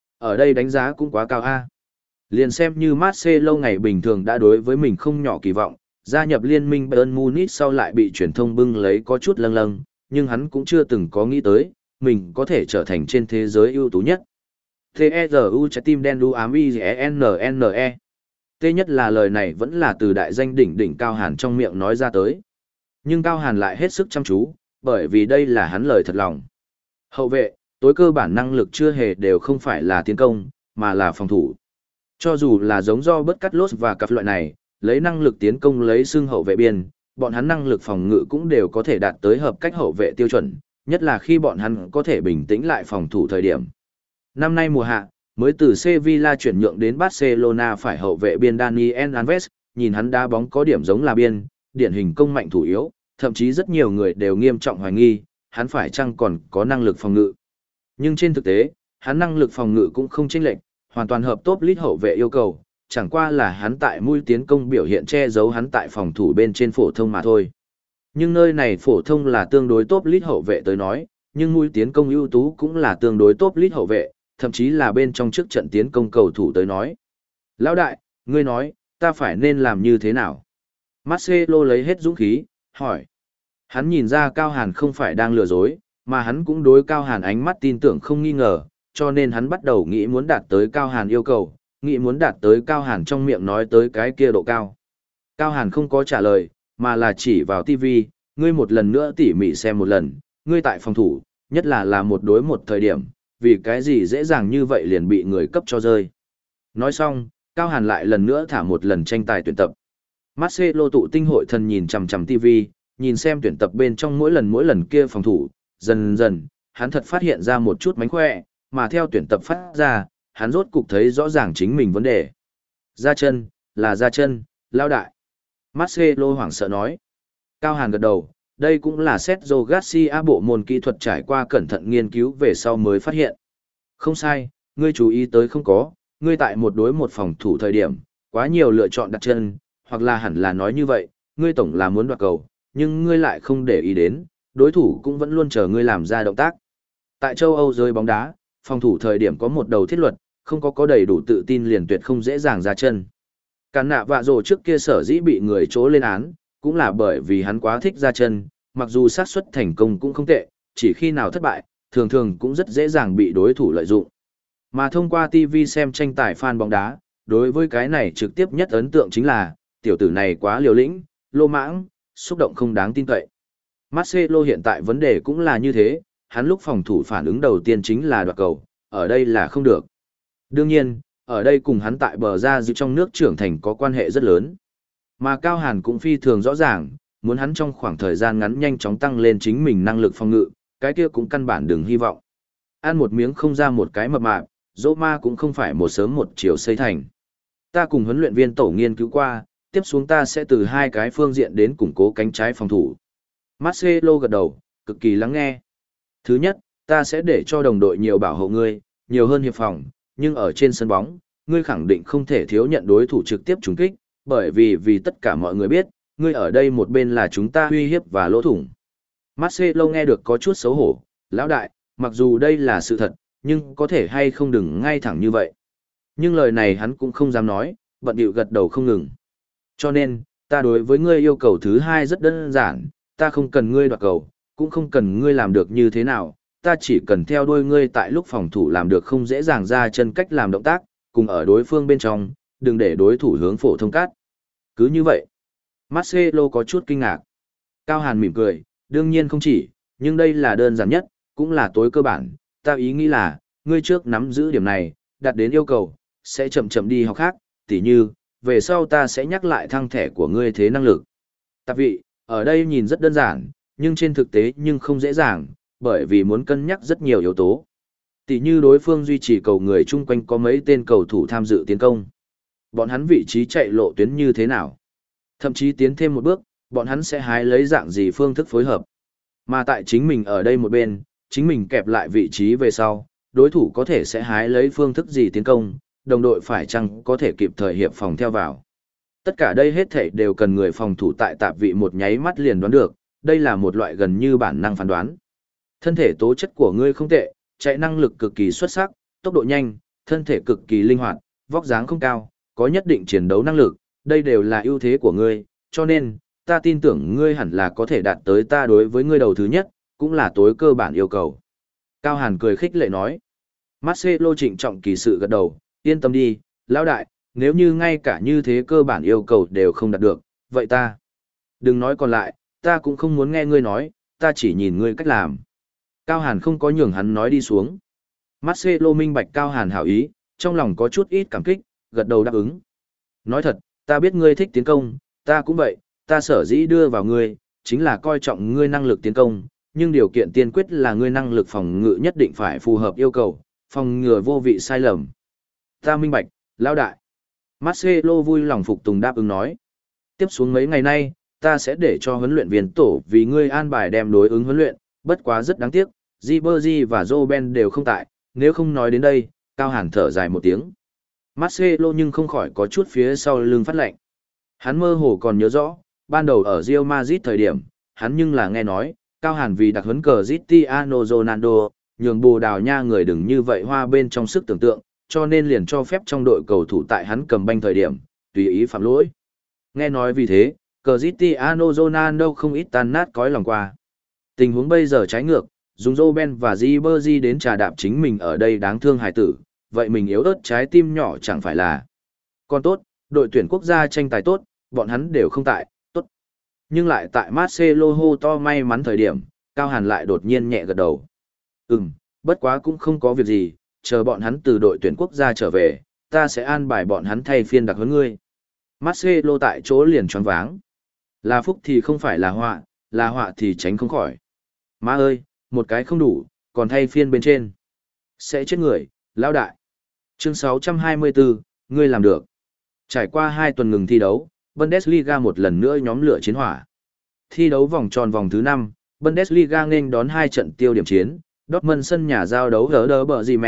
Ở đây đánh giá cũng quá cao a. Liền xem như Marcelo ngày bình thường đã đối với mình không nhỏ kỳ vọng, gia nhập liên minh Bayern Munich sau lại bị truyền thông bưng lấy có chút lâng lâng, nhưng hắn cũng chưa từng có nghĩ tới, mình có thể trở thành trên thế giới ưu tú nhất. T-E-Z-U trái tim đen đu ám I-G-N-N-E. T nhất là lời này vẫn là từ đại danh đỉnh đỉnh Cao Hàn trong miệng nói ra tới. Nhưng Cao Hàn lại hết sức chăm chú, bởi vì đây là hắn lời thật lòng. Hậu vệ, tối cơ bản năng lực chưa hề đều không phải là tiến công, mà là phòng thủ. Cho dù là giống do bất cắt lốt và cặp loại này, lấy năng lực tiến công lấy xưng hậu vệ biên, bọn hắn năng lực phòng ngự cũng đều có thể đạt tới hợp cách hậu vệ tiêu chuẩn, nhất là khi bọn hắn có thể bình tĩnh lại phòng thủ thời điểm. Năm nay mùa hạ, mới từ Sevilla chuyển nhượng đến Barcelona phải hậu vệ biên Daniel Alves, nhìn hắn đá bóng có điểm giống là biên, điển hình công mạnh thủ yếu, thậm chí rất nhiều người đều nghiêm trọng hoài nghi, hắn phải chăng còn có năng lực phòng ngự. Nhưng trên thực tế, hắn năng lực phòng ngự cũng không chênh lệch, hoàn toàn hợp top league hậu vệ yêu cầu, chẳng qua là hắn tại mũi tiến công biểu hiện che giấu hắn tại phòng thủ bên trên phổ thông mà thôi. Nhưng nơi này phổ thông là tương đối top league hậu vệ tới nói, nhưng mũi tiến công ưu tú cũng là tương đối top league hậu vệ, thậm chí là bên trong trước trận tiến công cầu thủ tới nói. Lão đại, ngươi nói, ta phải nên làm như thế nào? Marcelo lấy hết dũng khí, hỏi. Hắn nhìn ra Cao Hàn không phải đang lừa dối, mà hắn cũng đối Cao Hàn ánh mắt tin tưởng không nghi ngờ, cho nên hắn bắt đầu nghĩ muốn đạt tới Cao Hàn yêu cầu, nghĩ muốn đạt tới Cao Hàn trong miệng nói tới cái kia độ cao. Cao Hàn không có trả lời, mà là chỉ vào ti vi, ngươi một lần nữa tỉ mỉ xem một lần, ngươi tại phòng thủ, nhất là là một đối một thời điểm, vì cái gì dễ dàng như vậy liền bị người cấp cho rơi. Nói xong, Cao Hàn lại lần nữa thả một lần tranh tài tuyển tập. Marcelo tụ tinh hội thần nhìn chằm chằm ti vi, nhìn xem tuyển tập bên trong mỗi lần mỗi lần kia phòng thủ, dần dần, hắn thật phát hiện ra một chút mánh khỏe, mà theo tuyển tập phát ra, hắn rốt cục thấy rõ ràng chính mình vấn đề. Ra chân, là ra chân, lao đại. Marcelo hoảng sợ nói. Cao Hàn gật đầu, đây cũng là Sergio Garcia bộ môn kỹ thuật trải qua cẩn thận nghiên cứu về sau mới phát hiện. Không sai, ngươi chú ý tới không có, ngươi tại một đối một phòng thủ thời điểm, quá nhiều lựa chọn đặt chân, hoặc là hẳn là nói như vậy, ngươi tổng là muốn đoạt cầu, nhưng ngươi lại không để ý đến, đối thủ cũng vẫn luôn chờ ngươi làm ra động tác. Tại châu Âu giới bóng đá, phòng thủ thời điểm có một đầu thiết luật, không có có đầy đủ tự tin liền tuyệt không dễ dàng ra chân. Cản nạ vạ rồ trước kia sở dĩ bị người chỗ lên án, cũng là bởi vì hắn quá thích ra chân, mặc dù xác suất thành công cũng không tệ, chỉ khi nào thất bại, thường thường cũng rất dễ dàng bị đối thủ lợi dụng. Mà thông qua ti vi xem tranh tài fan bóng đá, đối với cái này trực tiếp nhất ấn tượng chính là, tiểu tử này quá liều lĩnh, lô mãng, xúc động không đáng tin cậy. Marcelo hiện tại vấn đề cũng là như thế, hắn lúc phòng thủ phản ứng đầu tiên chính là đoạt cầu, ở đây là không được. Đương nhiên, ở đây cùng hắn tại bờ ra giữ trong nước trưởng thành có quan hệ rất lớn. Mà Cao Hàn cũng phi thường rõ ràng, muốn hắn trong khoảng thời gian ngắn nhanh chóng tăng lên chính mình năng lực phòng ngự, cái kia cũng căn bản đừng hy vọng. Ăn một miếng không ra một cái mập mạp, Roma cũng không phải một sớm một chiều xây thành. Ta cùng huấn luyện viên tổ nghiên cứu qua, tiếp xuống ta sẽ từ hai cái phương diện đến củng cố cánh trái phòng thủ. Marcelo gật đầu, cực kỳ lắng nghe. Thứ nhất, ta sẽ để cho đồng đội nhiều bảo hộ ngươi, nhiều hơn hiệp phòng, nhưng ở trên sân bóng, ngươi khẳng định không thể thiếu nhận đối thủ trực tiếp trúng kích, bởi vì vì tất cả mọi người biết, ngươi ở đây một bên là chúng ta uy hiếp và lỗ thủng. Marcelo nghe được có chút xấu hổ, lão đại, mặc dù đây là sự thật, nhưng có thể hay không đừng ngay thẳng như vậy. Nhưng lời này hắn cũng không dám nói, bận điệu gật đầu không ngừng. Cho nên, ta đối với ngươi yêu cầu thứ hai rất đơn giản, ta không cần ngươi đoạt cầu, cũng không cần ngươi làm được như thế nào, ta chỉ cần theo đuôi ngươi tại lúc phòng thủ làm được không dễ dàng ra chân cách làm động tác, cùng ở đối phương bên trong, đừng để đối thủ hướng phổ thông cát. Cứ như vậy, Marcelo có chút kinh ngạc. Cao Hàn mỉm cười, đương nhiên không chỉ, nhưng đây là đơn giản nhất, cũng là tối cơ bản, ta ý nghĩ là, ngươi trước nắm giữ điểm này, đạt đến yêu cầu, sẽ chậm chậm đi học khác, tỉ như, về sau ta sẽ nhắc lại thăng thẻ của ngươi thế năng lực. Tạp vị, ở đây nhìn rất đơn giản, nhưng trên thực tế nhưng không dễ dàng, bởi vì muốn cân nhắc rất nhiều yếu tố. Tỉ như đối phương duy trì cầu người chung quanh có mấy tên cầu thủ tham dự tiến công. Bọn hắn vị trí chạy lộ tuyến như thế nào? Thậm chí tiến thêm một bước, bọn hắn sẽ hái lấy dạng gì phương thức phối hợp. Mà tại chính mình ở đây một bên, chính mình kẹp lại vị trí về sau, đối thủ có thể sẽ hái lấy phương thức gì tiến công, đồng đội phải chăng có thể kịp thời hiệp phòng theo vào. Tất cả đây hết thảy đều cần người phòng thủ tại tạp vị một nháy mắt liền đoán được, đây là một loại gần như bản năng phán đoán. Thân thể tố chất của ngươi không tệ, chạy năng lực cực kỳ xuất sắc, tốc độ nhanh, thân thể cực kỳ linh hoạt, vóc dáng không cao, có nhất định chiến đấu năng lực, đây đều là ưu thế của ngươi, cho nên, ta tin tưởng ngươi hẳn là có thể đạt tới ta đối với ngươi đầu thứ nhất, cũng là tối cơ bản yêu cầu. Cao Hàn cười khích lệ nói. Marcelo trịnh trọng kỳ sự gật đầu, yên tâm đi, lão đại, nếu như ngay cả như thế cơ bản yêu cầu đều không đạt được, vậy ta. Đừng nói còn lại, ta cũng không muốn nghe ngươi nói, ta chỉ nhìn ngươi cách làm. Cao Hàn không có nhường hắn nói đi xuống. Marcelo minh bạch Cao Hàn hảo ý, trong lòng có chút ít cảm kích, gật đầu đáp ứng. Nói thật, ta biết ngươi thích tiến công, ta cũng vậy, ta sở dĩ đưa vào ngươi, chính là coi trọng ngươi năng lực tiến công, nhưng điều kiện tiên quyết là ngươi năng lực phòng ngự nhất định phải phù hợp yêu cầu, phòng ngừa vô vị sai lầm. Ta minh bạch, lão đại. Marcelo vui lòng phục tùng đáp ứng nói. Tiếp xuống mấy ngày nay, ta sẽ để cho huấn luyện viên tổ vì ngươi an bài đem đối ứng huấn luyện, bất quá rất đáng tiếc, Ribery và Robben đều không tại, nếu không nói đến đây, Cao Hàn thở dài một tiếng. Marcelo nhưng không khỏi có chút phía sau lưng phát lạnh. Hắn mơ hồ còn nhớ rõ, ban đầu ở Real Madrid thời điểm, hắn nhưng là nghe nói, Cao Hàn vì đặc huấn cờ Cristiano Ronaldo, nhường Bồ Đào Nha người đừng như vậy hoa bên trong sức tưởng tượng, cho nên liền cho phép trong đội cầu thủ tại hắn cầm banh thời điểm, tùy ý phạm lỗi. Nghe nói vì thế, Cristiano Ronaldo không ít tan nát cõi lòng qua. Tình huống bây giờ trái ngược, dùng Robben và Ribery đến trà đạp chính mình ở đây đáng thương hài tử, vậy mình yếu ớt trái tim nhỏ chẳng phải là. Còn tốt, đội tuyển quốc gia tranh tài tốt, bọn hắn đều không tại, tốt. Nhưng lại tại Marcelo hô to may mắn thời điểm, Cao Hàn lại đột nhiên nhẹ gật đầu. Ừm, bất quá cũng không có việc gì, chờ bọn hắn từ đội tuyển quốc gia trở về, ta sẽ an bài bọn hắn thay phiên đặc huấn ngươi. Marcelo tại chỗ liền choáng váng. Là phúc thì không phải là họa, là họa thì tránh không khỏi. Má ơi, một cái không đủ, còn thay phiên bên trên. Sẽ chết người, lão đại. Chương sáu trăm hai mươi bốn, ngươi làm được. Trải qua hai tuần ngừng thi đấu, Bundesliga một lần nữa nhóm lửa chiến hỏa. Thi đấu vòng tròn vòng thứ năm, Bundesliga nên đón hai trận tiêu điểm chiến, Dortmund sân nhà giao đấu Werder Bremen,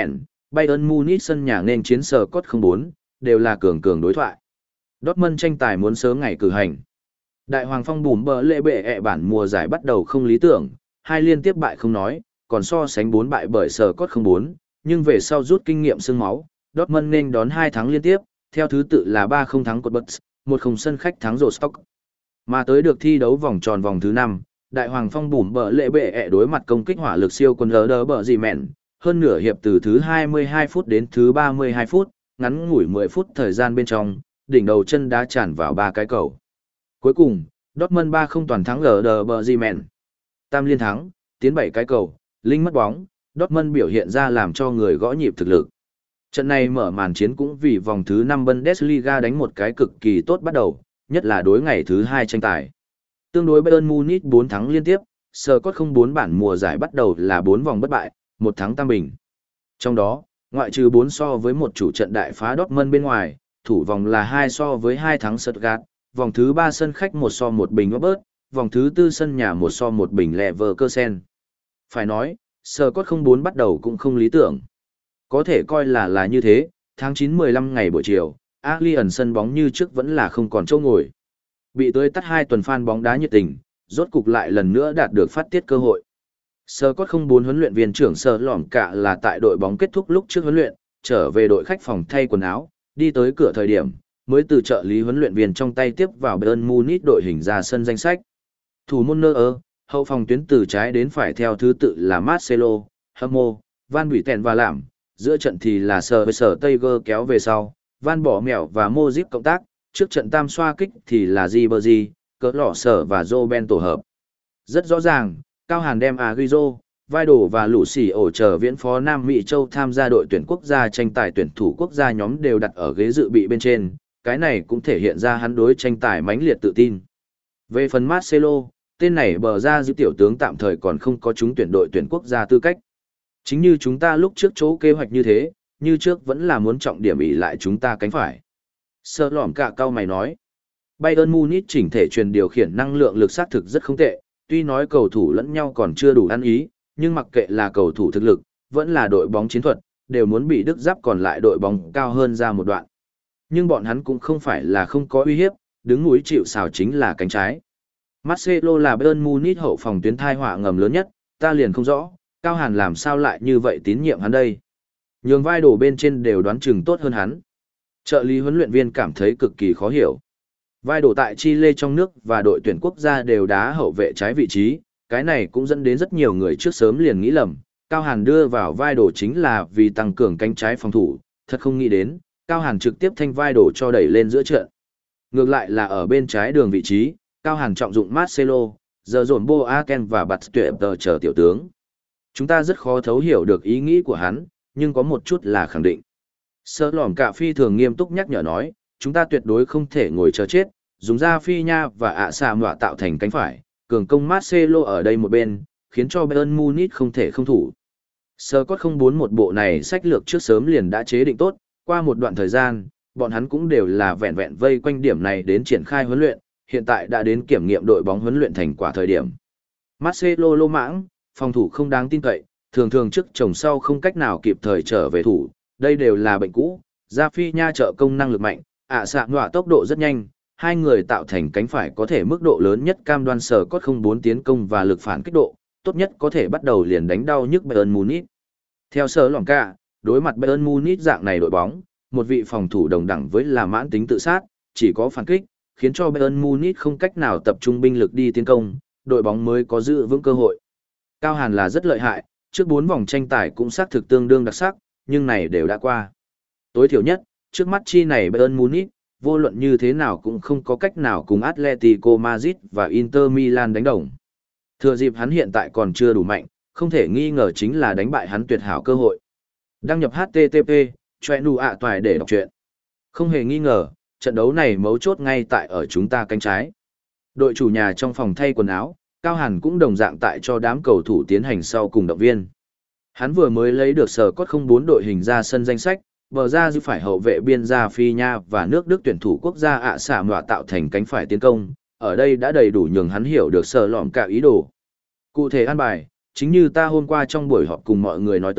Bayern Munich sân nhà nên chiến Scott không bốn, đều là cường cường đối thoại. Dortmund tranh tài muốn sớm ngày cử hành. Đại hoàng phong bùm bờ lệ bệ ẹ bản mùa giải bắt đầu không lý tưởng, hai liên tiếp bại không nói, còn so sánh bốn bại bởi Scott không bốn, nhưng về sau rút kinh nghiệm xương máu, Dortmund nên đón hai thắng liên tiếp, theo thứ tự là ba không thắng cột Bucks, một không sân khách thắng Rostock. Mà tới được thi đấu vòng tròn vòng thứ năm, đại hoàng phong bùm bờ lệ bệ ẹ đối mặt công kích hỏa lực siêu quân lỡ đỡ bờ gì mẹn, hơn nửa hiệp từ thứ hai mươi hai phút đến thứ ba mươi hai phút, ngắn ngủi mười phút thời gian bên trong, đỉnh đầu chân đá tràn vào ba cái cầu. Cuối cùng, Dortmund ba không toàn thắng lỡ đỡ bờ gì mẹn. Tam liên thắng, tiến bảy cái cầu, linh mất bóng, Dortmund biểu hiện ra làm cho người gõ nhịp thực lực. Trận này mở màn chiến cũng vì vòng thứ năm Bundesliga đánh một cái cực kỳ tốt bắt đầu, nhất là đối ngày thứ hai tranh tài. Tương đối Bayern Munich bốn thắng liên tiếp, Scott không bốn bản mùa giải bắt đầu là bốn vòng bất bại, một thắng tam bình. Trong đó, ngoại trừ bốn so với một chủ trận đại phá Dortmund bên ngoài, thủ vòng là hai so với hai thắng Stuttgart, vòng thứ ba sân khách một so một bình Robert, vòng thứ tư sân nhà một so một bình Leverkusen. Phải nói, Scott không bốn bắt đầu cũng không lý tưởng. Có thể coi là là như thế, tháng chín mười lăm ngày buổi chiều, Allianz sân bóng như trước vẫn là không còn chỗ ngồi. Bị tươi tắt hai tuần fan bóng đá nhiệt tình, rốt cục lại lần nữa đạt được phát tiết cơ hội. Scott không bốn huấn luyện viên trưởng Sở Lỏm Cả là tại đội bóng kết thúc lúc trước huấn luyện, trở về đội khách phòng thay quần áo, đi tới cửa thời điểm, mới từ trợ lý huấn luyện viên trong tay tiếp vào Bayern Munich đội hình ra sân danh sách. Thủ môn Neuer, hậu phòng tuyến từ trái đến phải theo thứ tự là Marcelo, Hummel, Van Buiten và Làm, giữa trận thì là Sở với Sở Tiger kéo về sau, Van Bỏ Mèo và Modric cộng tác, trước trận tam xoa kích thì là Ribery, Cỡ Lọ Sở và Robben tổ hợp. Rất rõ ràng, Cao Hàn đem Agüero, Vidal và Lũ Sỉ ổ chờ viễn phó Nam Mỹ Châu tham gia đội tuyển quốc gia tranh tài tuyển thủ quốc gia nhóm đều đặt ở ghế dự bị bên trên, cái này cũng thể hiện ra hắn đối tranh tài mãnh liệt tự tin. Về phần Marcelo, tên này bờ ra giữ tiểu tướng tạm thời còn không có trúng tuyển đội tuyển quốc gia tư cách. Chính như chúng ta lúc trước chỗ kế hoạch như thế, như trước vẫn là muốn trọng điểm ỷ lại chúng ta cánh phải. Sơ lỏm cả cao mày nói. Bayern Munich chỉnh thể truyền điều khiển năng lượng lực sát thực rất không tệ, tuy nói cầu thủ lẫn nhau còn chưa đủ ăn ý, nhưng mặc kệ là cầu thủ thực lực, vẫn là đội bóng chiến thuật, đều muốn bị Đức Giáp còn lại đội bóng cao hơn ra một đoạn. Nhưng bọn hắn cũng không phải là không có uy hiếp, đứng núi chịu sào chính là cánh trái. Marcelo là Bayern Munich hậu phòng tuyến thai họa ngầm lớn nhất, ta liền không rõ, Cao Hàn làm sao lại như vậy tín nhiệm hắn đây. Nhường vai đổ bên trên đều đoán chừng tốt hơn hắn. Trợ lý huấn luyện viên cảm thấy cực kỳ khó hiểu. Vai đổ tại Chile trong nước và đội tuyển quốc gia đều đá hậu vệ trái vị trí, cái này cũng dẫn đến rất nhiều người trước sớm liền nghĩ lầm, Cao Hàn đưa vào vai đổ chính là vì tăng cường cánh trái phòng thủ, thật không nghĩ đến, Cao Hàn trực tiếp thanh vai đổ cho đẩy lên giữa trận. Ngược lại là ở bên trái đường vị trí, Cao Hàn trọng dụng Marcelo, giờ dồn Boaken và bật tuyệt tờ chờ tiểu tướng. Chúng ta rất khó thấu hiểu được ý nghĩ của hắn, nhưng có một chút là khẳng định. Sơ lỏm cả phi thường nghiêm túc nhắc nhở nói, chúng ta tuyệt đối không thể ngồi chờ chết, dùng ra phi nha và ạ xà mọa tạo thành cánh phải, cường công Marcelo ở đây một bên, khiến cho Bayern Munich không thể không thủ. Scott không bốn một bộ này sách lược trước sớm liền đã chế định tốt, qua một đoạn thời gian, bọn hắn cũng đều là vẹn vẹn vây quanh điểm này đến triển khai huấn luyện, hiện tại đã đến kiểm nghiệm đội bóng huấn luyện thành quả thời điểm. Marcelo lô mãng, phòng thủ không đáng tin cậy, thường thường trước chồng sau không cách nào kịp thời trở về thủ, đây đều là bệnh cũ. Gia Phi Nha trợ công năng lực mạnh, ạ xạ nọa tốc độ rất nhanh, hai người tạo thành cánh phải có thể mức độ lớn nhất cam đoan sở cốt không bốn tiến công và lực phản kích độ, tốt nhất có thể bắt đầu liền đánh đau nhức Bayern Munich. Theo sở lỏng cả, đối mặt Bayern Munich dạng này đội bóng, một vị phòng thủ đồng đẳng với là mãn tính tự sát, chỉ có phản kích, khiến cho Bayern Munich không cách nào tập trung binh lực đi tiến công, đội bóng mới có giữ vững cơ hội. Cao Hàn là rất lợi hại, trước bốn vòng tranh tài cũng xác thực tương đương đặc sắc, nhưng này đều đã qua. Tối thiểu nhất, trước mắt chi này Bayern Munich, vô luận như thế nào cũng không có cách nào cùng Atletico Madrid và Inter Milan đánh đồng. Thừa dịp hắn hiện tại còn chưa đủ mạnh, không thể nghi ngờ chính là đánh bại hắn tuyệt hảo cơ hội. Đăng nhập hát tê tê pê, choe nu ạ toài để đọc truyện. Không hề nghi ngờ, trận đấu này mấu chốt ngay tại ở chúng ta cánh trái. Đội chủ nhà trong phòng thay quần áo, Cao Hàn cũng đồng dạng tại cho đám cầu thủ tiến hành sau cùng động viên. Hắn vừa mới lấy được sở cốt không bốn đội hình ra sân danh sách, bờ ra giữ phải hậu vệ biên gia Phi Nha và nước Đức tuyển thủ quốc gia ạ xả mọa tạo thành cánh phải tiến công, ở đây đã đầy đủ nhường hắn hiểu được sở lỏm cả ý đồ. Cụ thể an bài, chính như ta hôm qua trong buổi họp cùng mọi người nói tới,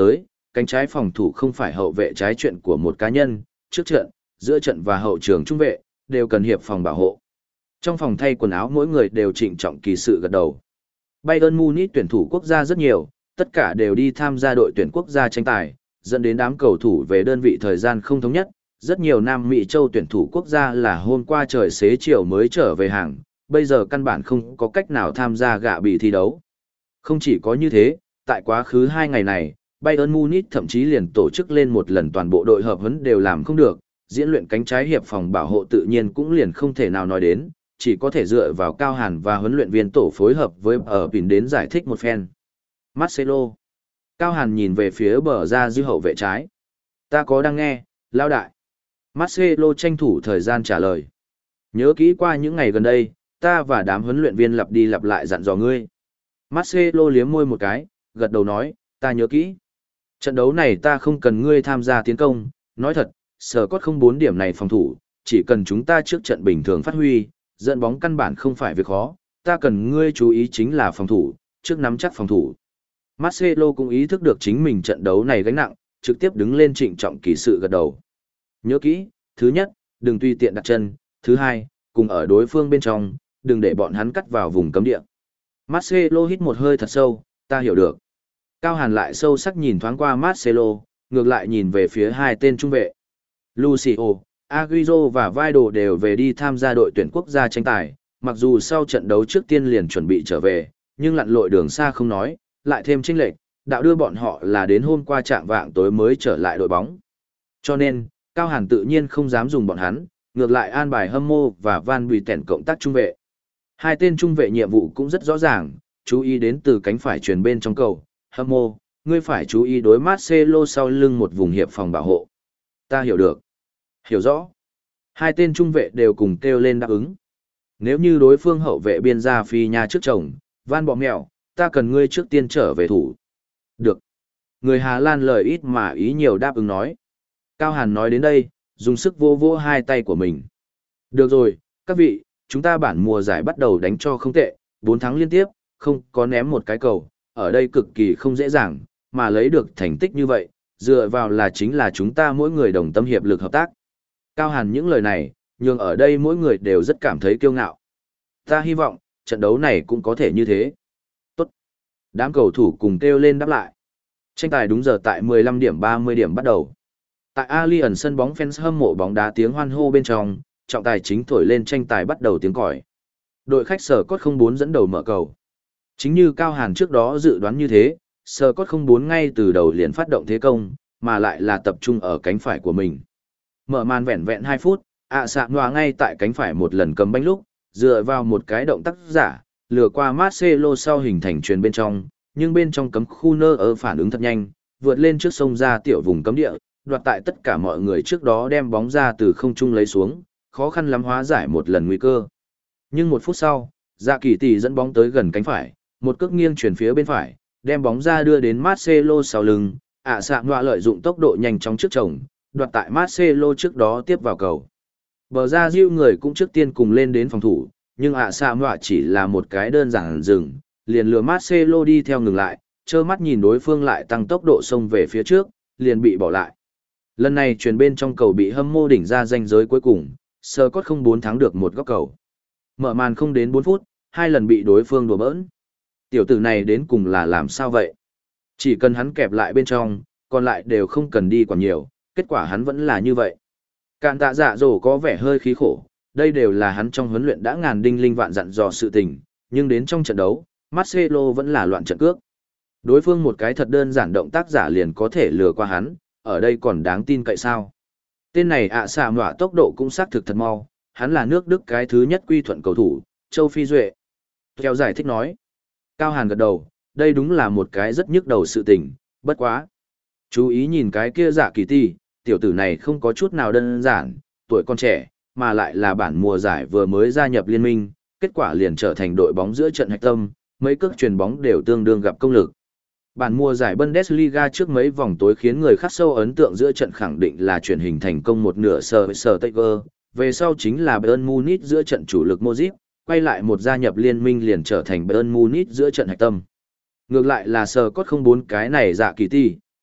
cánh trái phòng thủ không phải hậu vệ trái chuyện của một cá nhân, trước trận, giữa trận và hậu trường trung vệ, đều cần hiệp phòng bảo hộ. Trong phòng thay quần áo mỗi người đều trịnh trọng kỳ sự gật đầu. Bayern Munich tuyển thủ quốc gia rất nhiều, tất cả đều đi tham gia đội tuyển quốc gia tranh tài, dẫn đến đám cầu thủ về đơn vị thời gian không thống nhất. Rất nhiều Nam Mỹ châu tuyển thủ quốc gia là hôm qua trời xế chiều mới trở về hàng, bây giờ căn bản không có cách nào tham gia gạ bị thi đấu. Không chỉ có như thế, tại quá khứ hai ngày này, Bayern Munich thậm chí liền tổ chức lên một lần toàn bộ đội hợp huấn đều làm không được, diễn luyện cánh trái hiệp phòng bảo hộ tự nhiên cũng liền không thể nào nói đến, chỉ có thể dựa vào Cao Hàn và huấn luyện viên tổ phối hợp với ở Pin đến giải thích một phen. Marcelo. Cao Hàn nhìn về phía bờ ra dư hậu vệ trái. Ta có đang nghe, lao đại. Marcelo tranh thủ thời gian trả lời. Nhớ kỹ qua những ngày gần đây, ta và đám huấn luyện viên lặp đi lặp lại dặn dò ngươi. Marcelo liếm môi một cái, gật đầu nói, ta nhớ kỹ. Trận đấu này ta không cần ngươi tham gia tiến công, nói thật, sở cốt không bốn điểm này phòng thủ, chỉ cần chúng ta trước trận bình thường phát huy, dẫn bóng căn bản không phải việc khó, ta cần ngươi chú ý chính là phòng thủ, trước nắm chắc phòng thủ. Marcelo cũng ý thức được chính mình trận đấu này gánh nặng, trực tiếp đứng lên trịnh trọng kỳ sự gật đầu. Nhớ kỹ, thứ nhất, đừng tùy tiện đặt chân, thứ hai, cùng ở đối phương bên trong, đừng để bọn hắn cắt vào vùng cấm địa. Marcelo hít một hơi thật sâu, ta hiểu được. Cao Hàn lại sâu sắc nhìn thoáng qua Marcelo, ngược lại nhìn về phía hai tên trung vệ. Lucio, Agüero và Vidal đều về đi tham gia đội tuyển quốc gia tranh tài, mặc dù sau trận đấu trước tiên liền chuẩn bị trở về, nhưng lặn lội đường xa không nói, lại thêm chênh lệch, đạo đưa bọn họ là đến hôm qua trạng vạng tối mới trở lại đội bóng. Cho nên, Cao Hàn tự nhiên không dám dùng bọn hắn, ngược lại an bài Hâm Mô và Van Bùi Tẻn cộng tác trung vệ. Hai tên trung vệ nhiệm vụ cũng rất rõ ràng, chú ý đến từ cánh phải truyền bên trong cầu. Hâm Mô, ngươi phải chú ý đối Marcelo sau lưng một vùng hiệp phòng bảo hộ. Ta hiểu được. Hiểu rõ. Hai tên trung vệ đều cùng kêu lên đáp ứng. Nếu như đối phương hậu vệ biên ra phi nha trước chồng, Van bỏ mèo, ta cần ngươi trước tiên trở về thủ. Được. Người Hà Lan lời ít mà ý nhiều đáp ứng nói. Cao Hàn nói đến đây, dùng sức vô vô hai tay của mình. Được rồi, các vị, chúng ta bản mùa giải bắt đầu đánh cho không tệ, bốn thắng liên tiếp, không có ném một cái cầu, ở đây cực kỳ không dễ dàng, mà lấy được thành tích như vậy, dựa vào là chính là chúng ta mỗi người đồng tâm hiệp lực hợp tác. Cao Hàn những lời này, nhưng ở đây mỗi người đều rất cảm thấy kiêu ngạo. Ta hy vọng, trận đấu này cũng có thể như thế. Tốt. Đám cầu thủ cùng kêu lên đáp lại. Tranh tài đúng giờ tại mười lăm điểm ba mươi điểm bắt đầu. Tại Allianz sân bóng fans hâm mộ bóng đá tiếng hoan hô bên trong, trọng tài chính thổi lên tranh tài bắt đầu tiếng còi. Đội khách Sở Cốt không bốn dẫn đầu mở cầu. Chính như Cao Hàn trước đó dự đoán như thế, Sở Cốt không bốn ngay từ đầu liền phát động thế công, mà lại là tập trung ở cánh phải của mình. Mở màn vẹn vẹn hai phút, ạ sạ ngoà ngay tại cánh phải một lần cầm banh lúc, dựa vào một cái động tác giả, lừa qua Marcelo sau hình thành truyền bên trong, nhưng bên trong cấm khu nơ ở phản ứng thật nhanh, vượt lên trước sông ra tiểu vùng cấm địa, đoạt tại tất cả mọi người trước đó đem bóng ra từ không trung lấy xuống, khó khăn lắm hóa giải một lần nguy cơ. Nhưng một phút sau, Dạ Kỳ Tỷ dẫn bóng tới gần cánh phải, một cước nghiêng chuyển phía bên phải, đem bóng ra đưa đến Marcelo sau lưng, ạ sạ ngoạ lợi dụng tốc độ nhanh chóng trước chồng, đoạt tại Marcelo trước đó tiếp vào cầu. Bờ ra diêu người cũng trước tiên cùng lên đến phòng thủ, nhưng ạ sạ ngoạ chỉ là một cái đơn giản dừng, liền lừa Marcelo đi theo ngừng lại, trơ mắt nhìn đối phương lại tăng tốc độ xông về phía trước, liền bị bỏ lại. Lần này chuyền bên trong cầu bị Hâm Mô đỉnh ra ranh giới cuối cùng, Sở Cốt không bốn thắng được một góc cầu. Mở màn không đến bốn phút, hai lần bị đối phương đùa bỡn. Tiểu tử này đến cùng là làm sao vậy? Chỉ cần hắn kẹp lại bên trong, còn lại đều không cần đi quản nhiều, kết quả hắn vẫn là như vậy. Cạn tạ dạ dỗ có vẻ hơi khí khổ, đây đều là hắn trong huấn luyện đã ngàn đinh linh vạn dặn dò sự tình, nhưng đến trong trận đấu, Marcelo vẫn là loạn trận cước. Đối phương một cái thật đơn giản động tác giả liền có thể lừa qua hắn, ở đây còn đáng tin cậy sao? Tên này ạ xạ mọa tốc độ cũng xác thực thật mau, hắn là nước Đức cái thứ nhất quy thuận cầu thủ, Châu Phi Duệ. Theo giải thích nói, Cao Hàn gật đầu, đây đúng là một cái rất nhức đầu sự tình, bất quá. Chú ý nhìn cái kia Dạ Kỳ Tỷ, tiểu tử này không có chút nào đơn giản, tuổi còn trẻ, mà lại là bản mùa giải vừa mới gia nhập liên minh, kết quả liền trở thành đội bóng giữa trận hạch tâm, mấy cước chuyền bóng đều tương đương gặp công lực. Bản mùa giải Bundesliga trước mấy vòng tối khiến người khắc sâu ấn tượng giữa trận khẳng định là chuyển hình thành công một nửa sờ sờ Tiger, về sau chính là Bayern Munich giữa trận chủ lực Modric, quay lại một gia nhập liên minh liền trở thành Bayern Munich giữa trận hạch tâm. Ngược lại là sờ cốt không bốn cái này Dạ Kỳ Tỷ,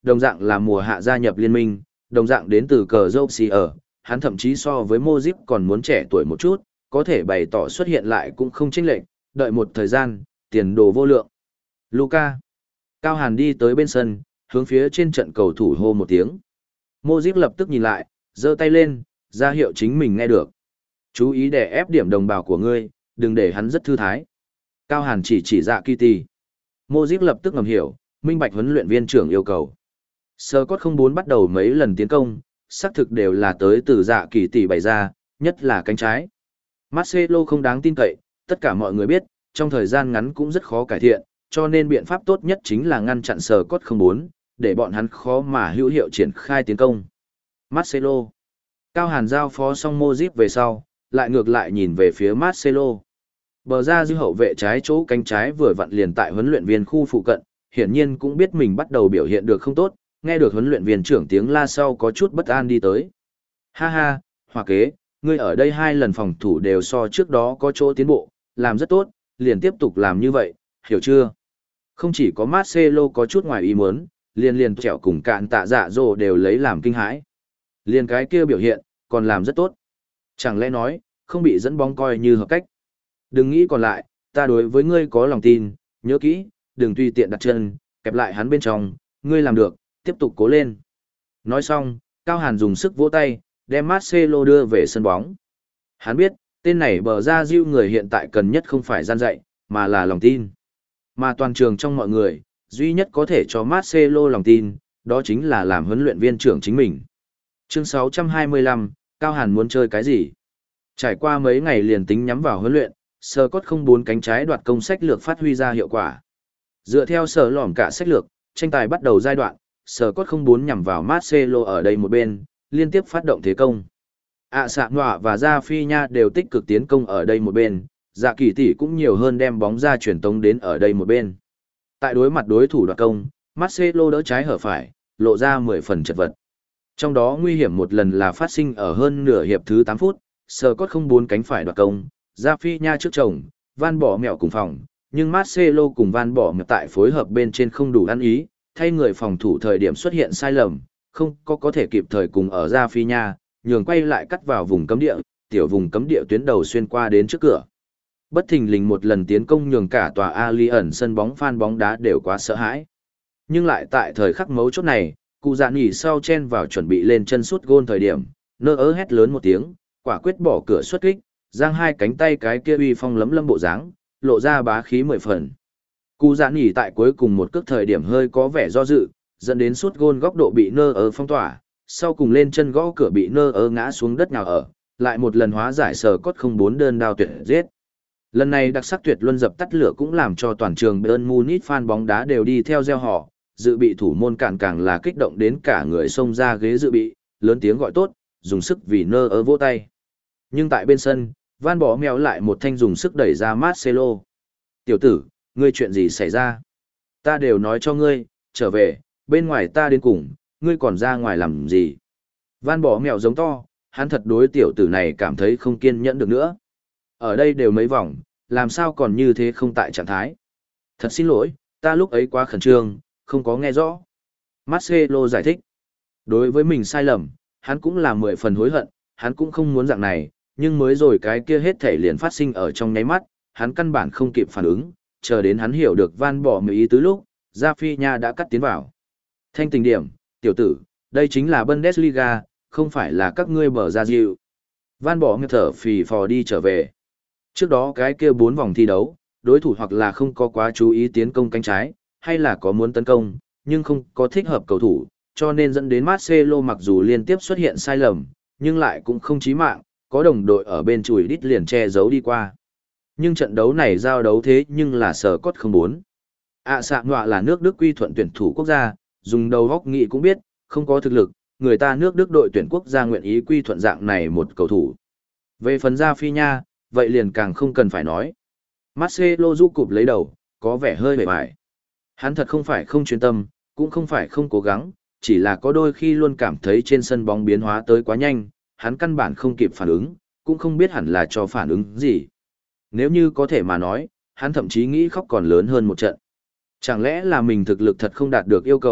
đồng dạng là mùa hạ gia nhập liên minh, đồng dạng đến từ cờ dâu xì ở, hắn thậm chí so với Modric còn muốn trẻ tuổi một chút, có thể bày tỏ xuất hiện lại cũng không chênh lệch, đợi một thời gian, tiền đồ vô lượng. Luka. Cao Hàn đi tới bên sân, hướng phía trên trận cầu thủ hô một tiếng. Modric lập tức nhìn lại, giơ tay lên, ra hiệu chính mình nghe được. Chú ý để ép điểm đồng bào của ngươi, đừng để hắn rất thư thái. Cao Hàn chỉ chỉ dạ Kitty. Modric lập tức ngầm hiểu, minh bạch huấn luyện viên trưởng yêu cầu. Scott không bốn bắt đầu mấy lần tiến công, xác thực đều là tới từ dạ kỳ tỷ bày ra, nhất là cánh trái. Marcelo không đáng tin cậy, tất cả mọi người biết, trong thời gian ngắn cũng rất khó cải thiện, cho nên biện pháp tốt nhất chính là ngăn chặn Scott không bốn, để bọn hắn khó mà hữu hiệu triển khai tiến công. Marcelo. Cao Hàn giao phó xong Modric về sau, lại ngược lại nhìn về phía Marcelo. Bờ ra dư hậu vệ trái chỗ cánh trái vừa vặn liền tại huấn luyện viên khu phụ cận, hiển nhiên cũng biết mình bắt đầu biểu hiện được không tốt, nghe được huấn luyện viên trưởng tiếng la sau có chút bất an đi tới. Ha ha, Hòa kế, ngươi ở đây hai lần phòng thủ đều so trước đó có chỗ tiến bộ, làm rất tốt, liền tiếp tục làm như vậy, hiểu chưa? Không chỉ có Marcelo có chút ngoài ý muốn, liền liền trẻo cùng cạn tạ dạ dỗ đều lấy làm kinh hãi. Liền cái kia biểu hiện, còn làm rất tốt. Chẳng lẽ nói, không bị dẫn bóng coi như hợp cách. Đừng nghĩ còn lại, ta đối với ngươi có lòng tin, nhớ kỹ, đừng tùy tiện đặt chân, kẹp lại hắn bên trong, ngươi làm được, tiếp tục cố lên. Nói xong, Cao Hàn dùng sức vỗ tay, đem Marcelo đưa về sân bóng. Hắn biết, tên này bờ ra diêu người hiện tại cần nhất không phải gian dạy, mà là lòng tin. Mà toàn trường trong mọi người, duy nhất có thể cho Marcelo lòng tin, đó chính là làm huấn luyện viên trưởng chính mình. Chương sáu trăm hai mươi lăm, Cao Hàn muốn chơi cái gì? Trải qua mấy ngày liền tính nhắm vào huấn luyện, Scott không bốn cánh trái đoạt công sách lược phát huy ra hiệu quả. Dựa theo sở lỏm cả sách lược, tranh tài bắt đầu giai đoạn, Scott không bốn nhằm vào Marcelo ở đây một bên, liên tiếp phát động thế công. ạ Sạ Ngoạ và Gia Phi Nha đều tích cực tiến công ở đây một bên, Dạ Kỳ Tỷ cũng nhiều hơn đem bóng ra chuyển tống đến ở đây một bên. Tại đối mặt đối thủ đoạt công, Marcelo đỡ trái hở phải, lộ ra mười phần chật vật. Trong đó nguy hiểm một lần là phát sinh ở hơn nửa hiệp thứ tám phút, Scott không bốn cánh phải đoạt công, Gia Phi Nha trước chồng, Van bỏ mẹo cùng phòng, nhưng Marcelo cùng Van bỏ mẹo tại phối hợp bên trên không đủ ăn ý, thay người phòng thủ thời điểm xuất hiện sai lầm, không có có thể kịp thời cùng ở Gia Phi Nha, nhường quay lại cắt vào vùng cấm địa, tiểu vùng cấm địa tuyến đầu xuyên qua đến trước cửa. Bất thình lình một lần tiến công nhường cả tòa Allianz sân bóng fan bóng đá đều quá sợ hãi. Nhưng lại tại thời khắc mấu chốt này, cụ dạ nghỉ sau chen vào chuẩn bị lên chân sút gôn thời điểm, nơ ớ hét lớn một tiếng, quả quyết bỏ cửa xuất kích, giang hai cánh tay cái kia uy phong lấm lâm bộ dáng, lộ ra bá khí mười phần. Cụ dạ nghỉ tại cuối cùng một cước thời điểm hơi có vẻ do dự, dẫn đến sút gôn góc độ bị nơ ớ phong tỏa, sau cùng lên chân gõ cửa bị nơ ớ ngã xuống đất nào ở, lại một lần hóa giải sờ cốt không bốn đơn đao tuyệt giết. Lần này đặc sắc tuyệt luân dập tắt lửa cũng làm cho toàn trường Bayern Munich fan bóng đá đều đi theo gieo họ, dự bị thủ môn cản càng là kích động đến cả người xông ra ghế dự bị, lớn tiếng gọi tốt, dùng sức vì nơ ớ vỗ tay. Nhưng tại bên sân, Van bỏ mèo lại một thanh dùng sức đẩy ra Marcelo. Tiểu tử, ngươi chuyện gì xảy ra? Ta đều nói cho ngươi, trở về, bên ngoài ta đến cùng, ngươi còn ra ngoài làm gì? Van bỏ mèo giống to, hắn thật đối tiểu tử này cảm thấy không kiên nhẫn được nữa. Ở đây đều mấy vòng, làm sao còn như thế không tại trạng thái? Thật xin lỗi, ta lúc ấy quá khẩn trương, không có nghe rõ. Marcelo giải thích. Đối với mình sai lầm, hắn cũng là mười phần hối hận, hắn cũng không muốn dạng này, nhưng mới rồi cái kia hết thể liền phát sinh ở trong nháy mắt, hắn căn bản không kịp phản ứng, chờ đến hắn hiểu được Van bỏ mèo ý tứ lúc, Gia Phi Nha đã cắt tiến vào. Thanh tình điểm, tiểu tử, đây chính là Bundesliga, không phải là các ngươi bờ ra dịu. Van bỏ mèo thở phì phò đi trở về. Trước đó cái kia bốn vòng thi đấu, đối thủ hoặc là không có quá chú ý tiến công cánh trái, hay là có muốn tấn công, nhưng không có thích hợp cầu thủ, cho nên dẫn đến Marcelo mặc dù liên tiếp xuất hiện sai lầm, nhưng lại cũng không chí mạng, có đồng đội ở bên chùi đít liền che giấu đi qua. Nhưng trận đấu này giao đấu thế nhưng là sở cốt không bốn. ạ Sạ Ngoạ là nước Đức quy thuận tuyển thủ quốc gia, dùng đầu góc nghị cũng biết, không có thực lực, người ta nước Đức đội tuyển quốc gia nguyện ý quy thuận dạng này một cầu thủ. Về phần Gia Phi Nha, vậy liền càng không cần phải nói. Marcelo rũ cụp lấy đầu, có vẻ hơi bề bại. Hắn thật không phải không chuyên tâm, cũng không phải không cố gắng, chỉ là có đôi khi luôn cảm thấy trên sân bóng biến hóa tới quá nhanh, hắn căn bản không kịp phản ứng, cũng không biết hẳn là cho phản ứng gì. Nếu như có thể mà nói, hắn thậm chí nghĩ khóc còn lớn hơn một trận. Chẳng lẽ là mình thực lực thật không đạt được yêu cầu,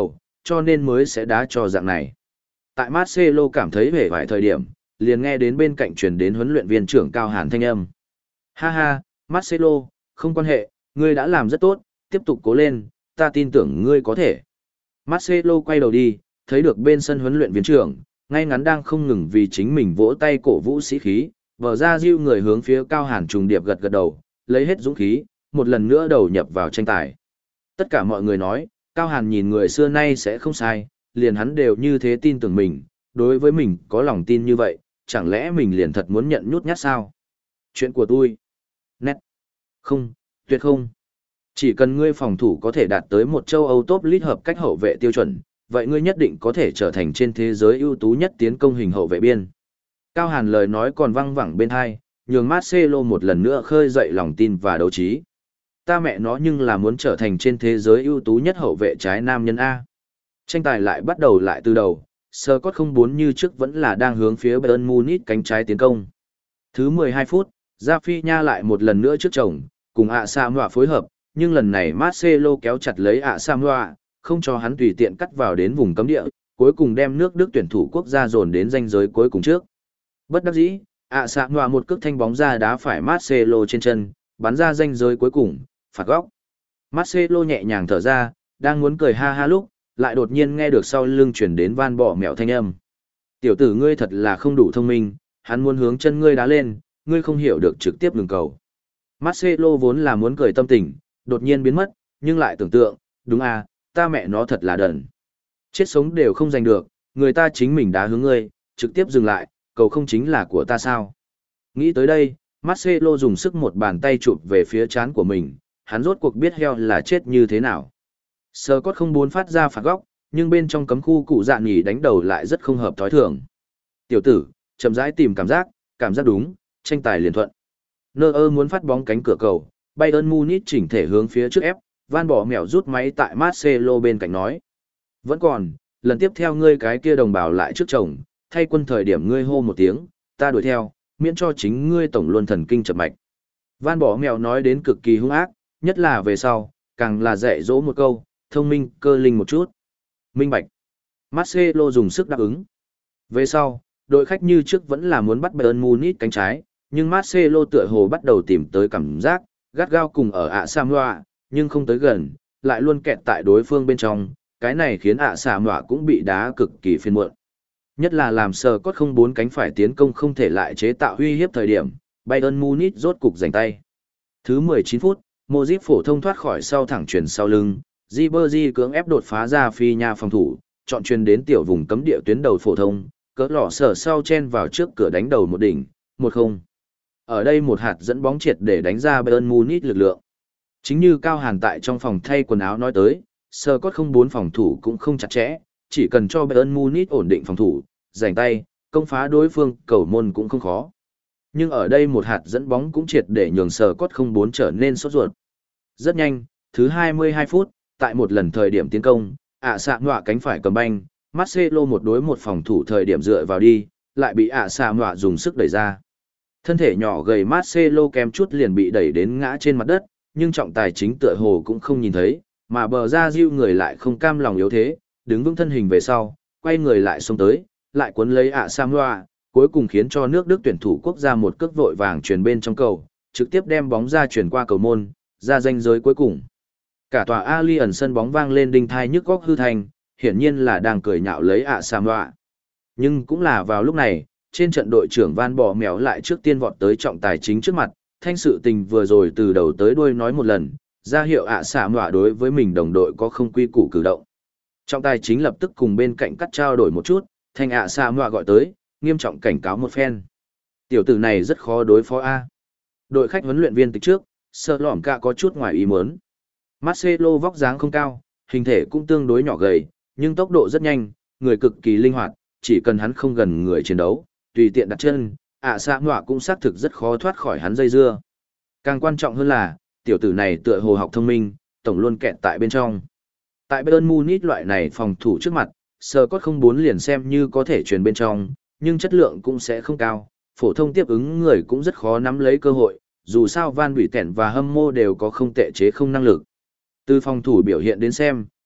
cho nên mới sẽ đá cho dạng này. Tại Marcelo cảm thấy vẻ vài thời điểm, liền nghe đến bên cạnh truyền đến huấn luyện viên trưởng Cao Hàn thanh âm. Ha ha, Marcelo, không quan hệ, ngươi đã làm rất tốt, tiếp tục cố lên, ta tin tưởng ngươi có thể. Marcelo quay đầu đi, thấy được bên sân huấn luyện viên trưởng, ngay ngắn đang không ngừng vì chính mình vỗ tay cổ vũ sĩ khí, vở ra diêu người hướng phía Cao Hàn trùng điệp gật gật đầu, lấy hết dũng khí, một lần nữa đầu nhập vào tranh tài. Tất cả mọi người nói, Cao Hàn nhìn người xưa nay sẽ không sai, liền hắn đều như thế tin tưởng mình, đối với mình có lòng tin như vậy, chẳng lẽ mình liền thật muốn nhận nhút nhát sao? Chuyện của tôi. Nét. Không, tuyệt không. Chỉ cần ngươi phòng thủ có thể đạt tới một châu Âu top league hợp cách hậu vệ tiêu chuẩn, vậy ngươi nhất định có thể trở thành trên thế giới ưu tú nhất tiến công hình hậu vệ biên. Cao Hàn lời nói còn văng vẳng bên hai, nhường Marcelo một lần nữa khơi dậy lòng tin và đấu trí. Ta mẹ nó nhưng là muốn trở thành trên thế giới ưu tú nhất hậu vệ trái nam nhân A. Tranh tài lại bắt đầu lại từ đầu, Scott không bốn như trước vẫn là đang hướng phía Bayern Munich cánh trái tiến công. Thứ mười hai phút, Rafinha lại một lần nữa trước chồng, cùng ạ Samoa phối hợp, nhưng lần này Marcelo kéo chặt lấy ạ Samoa, không cho hắn tùy tiện cắt vào đến vùng cấm địa, cuối cùng đem nước Đức tuyển thủ quốc gia dồn đến ranh giới cuối cùng trước. Bất đắc dĩ, ạ Samoa một cước thanh bóng ra đá phải Marcelo trên chân, bắn ra ranh giới cuối cùng, phạt góc. Marcelo nhẹ nhàng thở ra, đang muốn cười ha ha lúc, lại đột nhiên nghe được sau lưng chuyển đến van bỏ mẹo thanh âm. Tiểu tử ngươi thật là không đủ thông minh, hắn muốn hướng chân ngươi đá lên, ngươi không hiểu được trực tiếp ngừng cầu. Marcelo vốn là muốn cười tâm tình, đột nhiên biến mất, nhưng lại tưởng tượng, đúng à, ta mẹ nó thật là đần. Chết sống đều không giành được, người ta chính mình đá hướng ngươi, trực tiếp dừng lại, cầu không chính là của ta sao. Nghĩ tới đây, Marcelo dùng sức một bàn tay chụp về phía trán của mình, hắn rốt cuộc biết heo là chết như thế nào. Scott không muốn phát ra phạt góc, nhưng bên trong cấm khu cụ dạ nhỉ đánh đầu lại rất không hợp thói thường. Tiểu tử, chậm rãi tìm cảm giác, cảm giác đúng, tranh tài liền thuận. Neuer muốn phát bóng cánh cửa cầu, Bayern Munich chỉnh thể hướng phía trước ép, Van bỏ mèo rút máy tại Marcelo bên cạnh nói. Vẫn còn, lần tiếp theo ngươi cái kia đồng bào lại trước chồng, thay quân thời điểm ngươi hô một tiếng, ta đuổi theo, miễn cho chính ngươi tổng luôn thần kinh chập mạch. Van bỏ mèo nói đến cực kỳ hung ác, nhất là về sau, càng là dạy dỗ một câu, thông minh, cơ linh một chút. Minh bạch. Marcelo dùng sức đáp ứng. Về sau, đội khách như trước vẫn là muốn bắt Bayern Munich cánh trái, nhưng Marcelo tựa hồ bắt đầu tìm tới cảm giác, gắt gao cùng ở ạ Samoa, nhưng không tới gần, lại luôn kẹt tại đối phương bên trong, cái này khiến ạ Samoa cũng bị đá cực kỳ phiền muộn. Nhất là làm sờ cốt không bốn cánh phải tiến công không thể lại chế tạo uy hiếp thời điểm, Bayern Munich rốt cục giành tay. Thứ mười chín phút, Modric phổ thông thoát khỏi sau thẳng chuyển sau lưng, Ribery cưỡng ép đột phá ra phi nha phòng thủ, chọn truyền đến tiểu vùng cấm địa tuyến đầu phổ thông, cỡ lỏ sở sau chen vào trước cửa đánh đầu một đỉnh, một không. Ở đây một hạt dẫn bóng triệt để đánh ra Bayern Munich lực lượng. Chính như Cao Hàn tại trong phòng thay quần áo nói tới, Scott không bốn phòng thủ cũng không chặt chẽ, chỉ cần cho Bayern Munich ổn định phòng thủ, giành tay, công phá đối phương, cầu môn cũng không khó. Nhưng ở đây một hạt dẫn bóng cũng triệt để nhường Scott không bốn trở nên sốt ruột. Rất nhanh, thứ hai mươi hai phút, tại một lần thời điểm tiến công, ạ xạ ngọa cánh phải cầm banh, Marcelo một đối một phòng thủ thời điểm dựa vào đi, lại bị ạ xạ ngọa dùng sức đẩy ra. Thân thể nhỏ gầy Marcelo kém chút liền bị đẩy đến ngã trên mặt đất, nhưng trọng tài chính tựa hồ cũng không nhìn thấy, mà bờ ra diêu người lại không cam lòng yếu thế, đứng vững thân hình về sau, quay người lại xông tới, lại cuốn lấy ạ xạ ngọa, cuối cùng khiến cho nước Đức tuyển thủ quốc gia một cước vội vàng truyền bên trong cầu, trực tiếp đem bóng ra chuyển qua cầu môn, ra ranh giới cuối cùng. Cả tòa Allianz sân bóng vang lên đinh thai nhức góc hư thành, hiển nhiên là đang cười nhạo lấy ạ Samoa. Nhưng cũng là vào lúc này, trên trận đội trưởng Van Bò Mèo lại trước tiên vọt tới trọng tài chính trước mặt, thanh sự tình vừa rồi từ đầu tới đuôi nói một lần, ra hiệu ạ Samoa đối với mình đồng đội có không quy củ cử động. Trọng tài chính lập tức cùng bên cạnh cắt trao đổi một chút, thanh ạ Samoa gọi tới, nghiêm trọng cảnh cáo một phen. Tiểu tử này rất khó đối phó A. Đội khách huấn luyện viên tịch trước, sợ lỏm cả có chút ngoài ý muốn. Marcelo vóc dáng không cao, hình thể cũng tương đối nhỏ gầy, nhưng tốc độ rất nhanh, người cực kỳ linh hoạt, chỉ cần hắn không gần người chiến đấu, tùy tiện đặt chân, ạ xạ ngọa cũng xác thực rất khó thoát khỏi hắn dây dưa. Càng quan trọng hơn là, tiểu tử này tựa hồ học thông minh, tổng luôn kẹt tại bên trong. Tại Bayern Munich loại này phòng thủ trước mặt, Scott không bốn liền xem như có thể truyền bên trong, nhưng chất lượng cũng sẽ không cao, phổ thông tiếp ứng người cũng rất khó nắm lấy cơ hội, dù sao Van Bỉ Tẻn và Hâm Mô đều có không tệ chế không năng lực. Từ phòng thủ biểu hiện đến xem,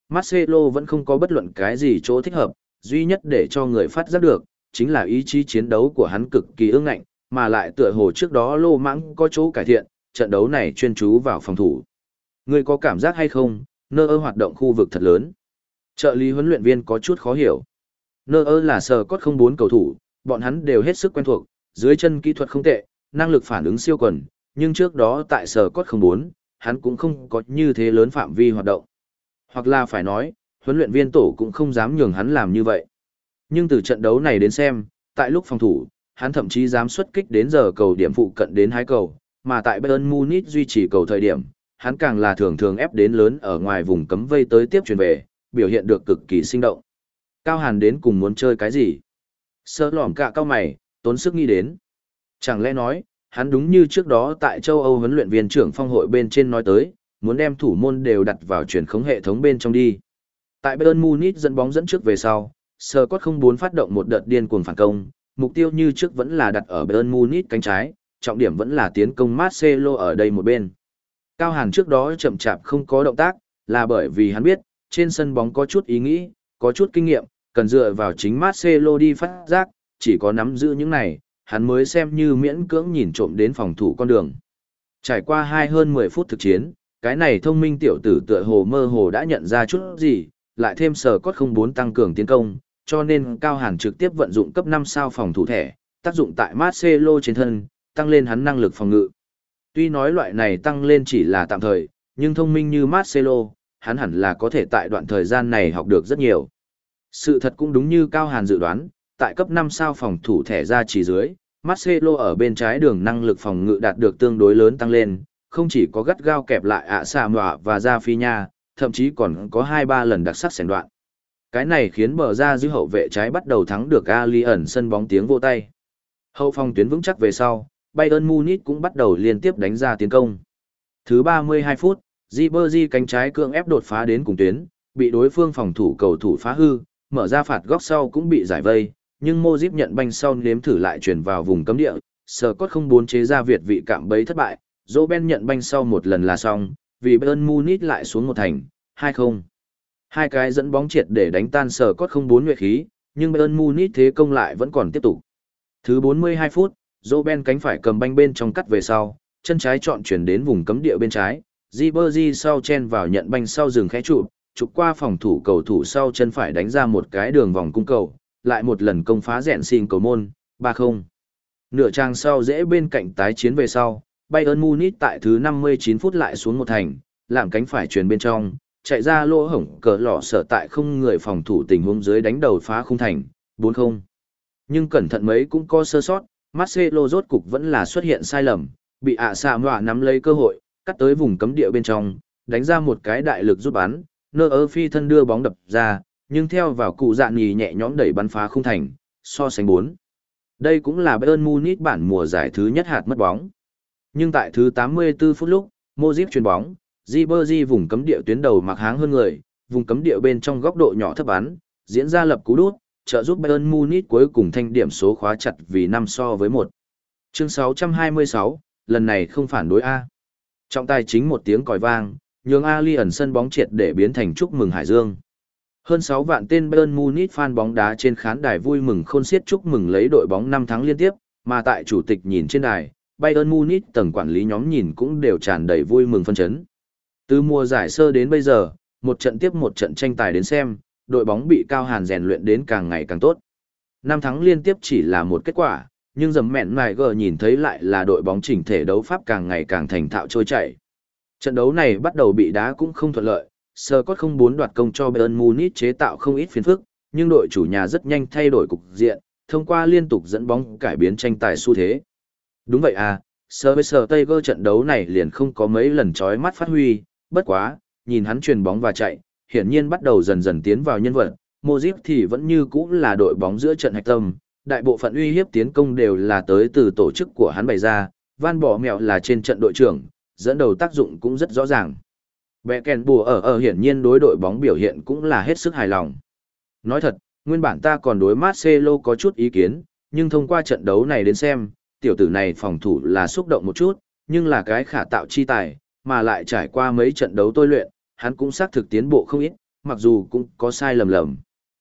Marcelo vẫn không có bất luận cái gì chỗ thích hợp, duy nhất để cho người phát giác được, chính là ý chí chiến đấu của hắn cực kỳ ương ngạnh, mà lại tựa hồ trước đó lô mãng có chỗ cải thiện, trận đấu này chuyên chú vào phòng thủ. Ngươi có cảm giác hay không, nơ ơ hoạt động khu vực thật lớn. Trợ lý huấn luyện viên có chút khó hiểu. Nơ ơ là sờ cốt không bốn cầu thủ, bọn hắn đều hết sức quen thuộc, dưới chân kỹ thuật không tệ, năng lực phản ứng siêu quần, nhưng trước đó tại sờ cốt không bốn, hắn cũng không có như thế lớn phạm vi hoạt động. Hoặc là phải nói, huấn luyện viên tổ cũng không dám nhường hắn làm như vậy. Nhưng từ trận đấu này đến xem, tại lúc phòng thủ, hắn thậm chí dám xuất kích đến giờ cầu điểm phụ cận đến hai cầu, mà tại Bayern Munich duy trì cầu thời điểm, hắn càng là thường thường ép đến lớn ở ngoài vùng cấm vây tới tiếp truyền về, biểu hiện được cực kỳ sinh động. Cao Hàn đến cùng muốn chơi cái gì? Sơ lỏm cả cao mày, tốn sức nghĩ đến. Chẳng lẽ nói, hắn đúng như trước đó tại châu Âu huấn luyện viên trưởng phong hội bên trên nói tới, muốn đem thủ môn đều đặt vào truyền khống hệ thống bên trong đi. Tại Bayern Munich dẫn bóng dẫn trước về sau, Scott không bốn phát động một đợt điên cuồng phản công, mục tiêu như trước vẫn là đặt ở Bayern Munich cánh trái, trọng điểm vẫn là tiến công Marcelo ở đây một bên. Cao Hàn trước đó chậm chạp không có động tác, là bởi vì hắn biết, trên sân bóng có chút ý nghĩ, có chút kinh nghiệm, cần dựa vào chính Marcelo đi phát giác, chỉ có nắm giữ những này, hắn mới xem như miễn cưỡng nhìn trộm đến phòng thủ con đường. Trải qua hai hơn mười phút thực chiến, cái này thông minh tiểu tử tựa hồ mơ hồ đã nhận ra chút gì, lại thêm sờ cốt không bốn tăng cường tiến công, cho nên Cao Hàn trực tiếp vận dụng cấp năm sao phòng thủ thẻ, tác dụng tại Marcelo trên thân, tăng lên hắn năng lực phòng ngự. Tuy nói loại này tăng lên chỉ là tạm thời, nhưng thông minh như Marcelo, hắn hẳn là có thể tại đoạn thời gian này học được rất nhiều. Sự thật cũng đúng như Cao Hàn dự đoán, tại cấp năm sao phòng thủ thẻ ra chỉ dưới, Marcelo ở bên trái đường năng lực phòng ngự đạt được tương đối lớn tăng lên, không chỉ có gắt gao kẹp lại ạ xà mọa và ra phi nha, thậm chí còn có hai ba lần đặc sắc xẻn đoạn. Cái này khiến bờ ra giữ hậu vệ trái bắt đầu thắng được Ali ẩn sân bóng tiếng vô tay. Hậu phòng tuyến vững chắc về sau, Bayern Munich cũng bắt đầu liên tiếp đánh ra tiến công. Thứ ba mươi hai phút, Ribery cánh trái cưỡng ép đột phá đến cùng tuyến, bị đối phương phòng thủ cầu thủ phá hư, mở ra phạt góc sau cũng bị giải vây, nhưng Modric nhận banh sau nếm thử lại chuyển vào vùng cấm địa, Scott không bốn chế ra Việt vị cạm bẫy thất bại, Robben nhận banh sau một lần là xong, vì Bayern Munich lại xuống một thành, hai không. Hai cái dẫn bóng triệt để đánh tan Scott không bốn nhuệ khí, nhưng Bayern Munich thế công lại vẫn còn tiếp tục. Thứ bốn mươi hai phút, Robben cánh phải cầm banh bên trong cắt về sau, chân trái chọn chuyển đến vùng cấm địa bên trái, Ribery sau chen vào nhận banh sau dừng khẽ chụp, chụp qua phòng thủ cầu thủ sau chân phải đánh ra một cái đường vòng cung cầu, lại một lần công phá rèn xin cầu môn, ba không. Nửa trang sau dễ bên cạnh tái chiến về sau, Bayern Munich tại thứ năm mươi chín phút lại xuống một thành, làm cánh phải chuyển bên trong, chạy ra lỗ hổng cờ lọ sở tại không người phòng thủ tình huống dưới đánh đầu phá khung thành, bốn không. Nhưng cẩn thận mấy cũng có sơ sót, Marcelo rốt cục vẫn là xuất hiện sai lầm, bị ạ xạ mọa nắm lấy cơ hội, cắt tới vùng cấm địa bên trong, đánh ra một cái đại lực rút bắn, nơ ơ phi thân đưa bóng đập ra, nhưng theo vào cụ dạn nhì nhẹ nhõm đẩy bắn phá khung thành, so sánh bốn. Đây cũng là Bayern Munich bản mùa giải thứ nhất hạt mất bóng. Nhưng tại thứ tám mươi tư phút lúc, Modric chuyền bóng, Ribery vùng cấm địa tuyến đầu mặc háng hơn người, vùng cấm địa bên trong góc độ nhỏ thấp bắn, diễn ra lập cú đút, trợ giúp Bayern Munich cuối cùng thanh điểm số khóa chặt vì năm so với một. Chương sáu trăm hai mươi sáu, lần này không phản đối A. Trọng tài chính một tiếng còi vang, nhường Ali ẩn sân bóng triệt để biến thành chúc mừng Hải Dương. Hơn sáu vạn tên Bayern Munich fan bóng đá trên khán đài vui mừng khôn xiết chúc mừng lấy đội bóng năm tháng liên tiếp, mà tại chủ tịch nhìn trên đài, Bayern Munich tầng quản lý nhóm nhìn cũng đều tràn đầy vui mừng phân chấn. Từ mùa giải sơ đến bây giờ, một trận tiếp một trận tranh tài đến xem, đội bóng bị Cao Hàn rèn luyện đến càng ngày càng tốt. Năm thắng liên tiếp chỉ là một kết quả, nhưng dầm mẹn mài gờ nhìn thấy lại là đội bóng chỉnh thể đấu pháp càng ngày càng thành thạo trôi chảy. Trận đấu này bắt đầu bị đá cũng không thuận lợi, Scott không bốn đoạt công cho Bayern Munich chế tạo không ít phiền phức, nhưng đội chủ nhà rất nhanh thay đổi cục diện, thông qua liên tục dẫn bóng cải biến tranh tài xu thế. Đúng vậy à, Schweinsteiger trận đấu này liền không có mấy lần chói mắt phát huy, bất quá, nhìn hắn chuyền bóng và chạy, hiển nhiên bắt đầu dần dần tiến vào nhân vật, Modric thì vẫn như cũ là đội bóng giữa trận hạch tâm, đại bộ phận uy hiếp tiến công đều là tới từ tổ chức của hắn bày ra, Van Bỏ Mẹo là trên trận đội trưởng, dẫn đầu tác dụng cũng rất rõ ràng. Bẻ kèn bùa ở ở hiển nhiên đối đội bóng biểu hiện cũng là hết sức hài lòng. Nói thật, nguyên bản ta còn đối Marcelo có chút ý kiến, nhưng thông qua trận đấu này đến xem, tiểu tử này phòng thủ là xúc động một chút, nhưng là cái khả tạo chi tài, mà lại trải qua mấy trận đấu tôi luyện, hắn cũng xác thực tiến bộ không ít, mặc dù cũng có sai lầm lầm.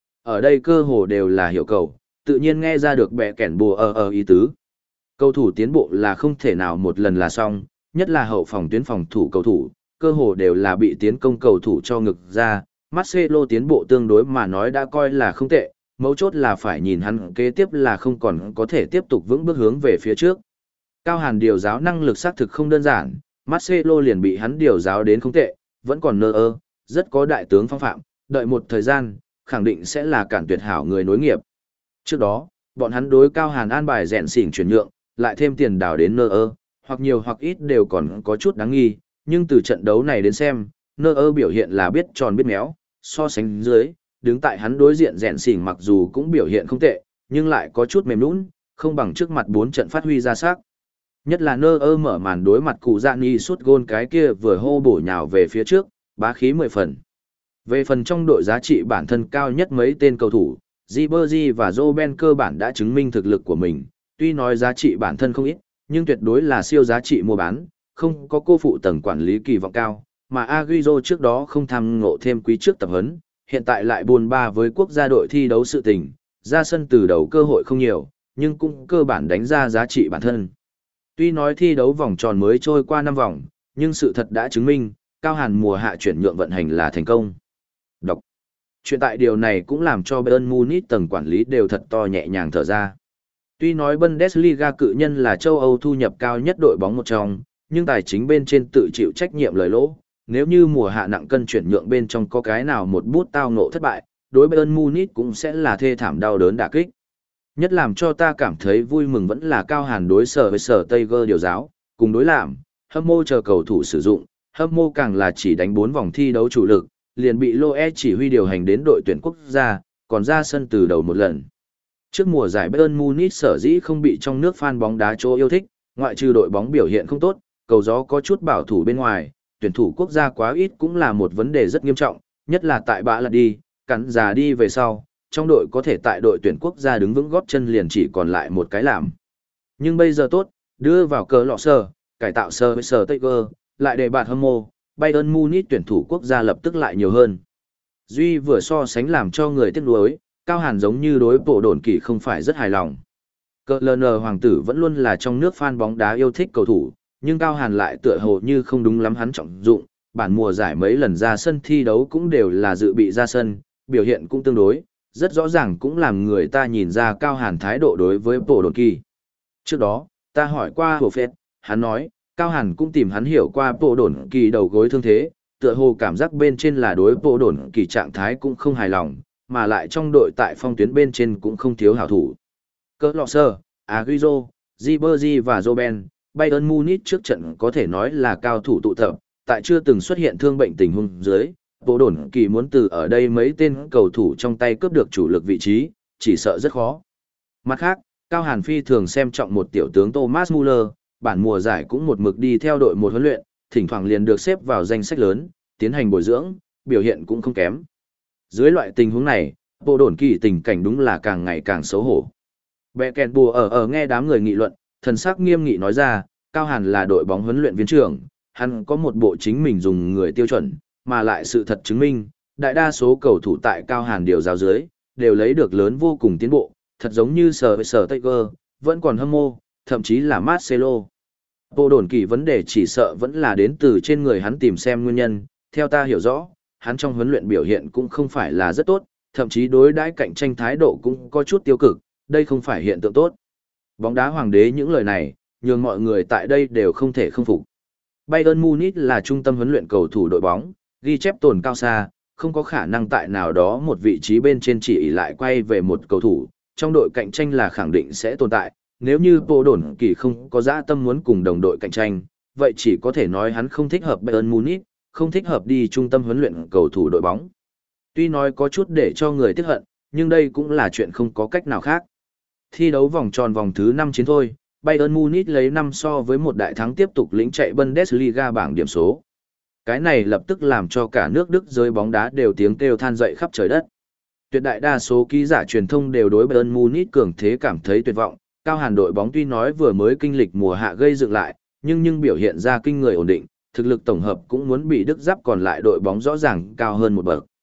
Ở đây cơ hồ đều là hiểu cầu, tự nhiên nghe ra được bẻ kẻn bùa ở ở ý tứ. Cầu thủ tiến bộ là không thể nào một lần là xong, nhất là hậu phòng tuyến phòng thủ cầu thủ, cơ hồ đều là bị tiến công cầu thủ cho ngực ra. Marcelo tiến bộ tương đối mà nói đã coi là không tệ, mấu chốt là phải nhìn hắn kế tiếp là không còn có thể tiếp tục vững bước hướng về phía trước. Cao Hàn điều giáo năng lực xác thực không đơn giản, Marcelo liền bị hắn điều giáo đến không tệ, vẫn còn nơ ơ, rất có đại tướng phong phạm, đợi một thời gian, khẳng định sẽ là cản tuyệt hảo người nối nghiệp. Trước đó, bọn hắn đối Cao Hàn an bài rèn xỉn chuyển nhượng, lại thêm tiền đào đến nơ ơ, hoặc nhiều hoặc ít đều còn có chút đáng nghi, nhưng từ trận đấu này đến xem, nơ ơ biểu hiện là biết tròn biết méo, so sánh dưới, đứng tại hắn đối diện rèn xỉn mặc dù cũng biểu hiện không tệ, nhưng lại có chút mềm nũng, không bằng trước mặt bốn trận phát huy ra sắc. Nhất là nơ ơ mở màn đối mặt cụ dạ ni suốt gôn cái kia vừa hô bổ nhào về phía trước, bá khí mười phần. Về phần trong đội giá trị bản thân cao nhất mấy tên cầu thủ, Ribery và Robben cơ bản đã chứng minh thực lực của mình, tuy nói giá trị bản thân không ít, nhưng tuyệt đối là siêu giá trị mua bán, không có cô phụ tầng quản lý kỳ vọng cao, mà Agüero trước đó không tham ngộ thêm quý trước tập huấn, hiện tại lại buồn ba với quốc gia đội thi đấu sự tình, ra sân từ đầu cơ hội không nhiều, nhưng cũng cơ bản đánh ra giá trị bản thân. Tuy nói thi đấu vòng tròn mới trôi qua năm vòng, nhưng sự thật đã chứng minh, Cao Hàn mùa hạ chuyển nhượng vận hành là thành công. Đọc. Chuyện tại điều này cũng làm cho Bayern Munich tầng quản lý đều thật to nhẹ nhàng thở ra. Tuy nói Bundesliga cự nhân là châu Âu thu nhập cao nhất đội bóng một trong, nhưng tài chính bên trên tự chịu trách nhiệm lời lỗ. Nếu như mùa hạ nặng cân chuyển nhượng bên trong có cái nào một bút tao ngộ thất bại, đối Bayern Munich cũng sẽ là thê thảm đau đớn đả kích. Nhất làm cho ta cảm thấy vui mừng vẫn là Cao Hàn đối sở với sở Tiger điều giáo, cùng đối làm, hâm mô chờ cầu thủ sử dụng, hâm mô càng là chỉ đánh bốn vòng thi đấu chủ lực, liền bị Loe chỉ huy điều hành đến đội tuyển quốc gia, còn ra sân từ đầu một lần. Trước mùa giải Bayern Munich sở dĩ không bị trong nước fan bóng đá chỗ yêu thích, ngoại trừ đội bóng biểu hiện không tốt, cầu gió có chút bảo thủ bên ngoài, tuyển thủ quốc gia quá ít cũng là một vấn đề rất nghiêm trọng, nhất là tại bạ lật đi, cắn già đi về sau, trong đội có thể tại đội tuyển quốc gia đứng vững gót chân liền chỉ còn lại một cái làm. Nhưng bây giờ tốt, đưa vào cờ lọ sơ, cải tạo sơ với sơ Tiger, lại để bạt hâm mộ, Bayern Munich tuyển thủ quốc gia lập tức lại nhiều hơn. Duy vừa so sánh làm cho người tiếc nuối, Cao Hàn giống như đối bộ đồn kỳ không phải rất hài lòng. Cờ lờ nờ hoàng tử vẫn luôn là trong nước fan bóng đá yêu thích cầu thủ, nhưng Cao Hàn lại tựa hồ như không đúng lắm hắn trọng dụng, bản mùa giải mấy lần ra sân thi đấu cũng đều là dự bị ra sân, biểu hiện cũng tương đối, rất rõ ràng cũng làm người ta nhìn ra Cao Hàn thái độ đối với bộ đồn kỳ. Trước đó, ta hỏi qua Hồ Phết, hắn nói, Cao Hàn cũng tìm hắn hiểu qua bộ đồn kỳ đầu gối thương thế, tựa hồ cảm giác bên trên là đối bộ đồn kỳ trạng thái cũng không hài lòng, mà lại trong đội tại phong tuyến bên trên cũng không thiếu hảo thủ. Cỡ lọ sơ, Agüero, Ribery và Robben, Bayern Munich trước trận có thể nói là cao thủ tụ tập, tại chưa từng xuất hiện thương bệnh tình huống dưới, bộ đồn kỳ muốn từ ở đây mấy tên cầu thủ trong tay cướp được chủ lực vị trí, chỉ sợ rất khó. Mặt khác, Cao Hàn phi thường xem trọng một tiểu tướng Thomas Muller, bản mùa giải cũng một mực đi theo đội một huấn luyện, thỉnh thoảng liền được xếp vào danh sách lớn, tiến hành bồi dưỡng, biểu hiện cũng không kém. Dưới loại tình huống này, bộ đồn kỳ tình cảnh đúng là càng ngày càng xấu hổ. Bẹ kẹt bùa ở ở nghe đám người nghị luận, thần sắc nghiêm nghị nói ra, Cao Hàn là đội bóng huấn luyện viên trưởng, hắn có một bộ chính mình dùng người tiêu chuẩn, mà lại sự thật chứng minh, đại đa số cầu thủ tại Cao Hàn điều giáo dưới, đều lấy được lớn vô cùng tiến bộ, thật giống như sở sở Tiger, vẫn còn hâm mộ, thậm chí là Marcelo. Bộ đồn kỳ vấn đề chỉ sợ vẫn là đến từ trên người hắn tìm xem nguyên nhân, theo ta hiểu rõ, hắn trong huấn luyện biểu hiện cũng không phải là rất tốt, thậm chí đối đãi cạnh tranh thái độ cũng có chút tiêu cực, đây không phải hiện tượng tốt. Bóng đá hoàng đế những lời này, nhường mọi người tại đây đều không thể không phục. Bayern Munich là trung tâm huấn luyện cầu thủ đội bóng, ghi chép tồn cao xa, không có khả năng tại nào đó một vị trí bên trên chỉ lại quay về một cầu thủ, trong đội cạnh tranh là khẳng định sẽ tồn tại, nếu như bộ đồn kỳ không có dã tâm muốn cùng đồng đội cạnh tranh, vậy chỉ có thể nói hắn không thích hợp Bayern Munich, không thích hợp đi trung tâm huấn luyện cầu thủ đội bóng. Tuy nói có chút để cho người tiếc hận, nhưng đây cũng là chuyện không có cách nào khác. Thi đấu vòng tròn vòng thứ năm chiến thôi, Bayern Munich lấy năm so với một đại thắng tiếp tục lĩnh chạy Bundesliga bảng điểm số. Cái này lập tức làm cho cả nước Đức giới bóng đá đều tiếng kêu than dậy khắp trời đất. Tuyệt đại đa số ký giả truyền thông đều đối Bayern Munich cường thế cảm thấy tuyệt vọng. Cao Hàn đội bóng tuy nói vừa mới kinh lịch mùa hạ gây dựng lại, nhưng nhưng biểu hiện ra kinh người ổn định, thực lực tổng hợp cũng muốn bị Đức giáp còn lại đội bóng rõ ràng cao hơn một bậc.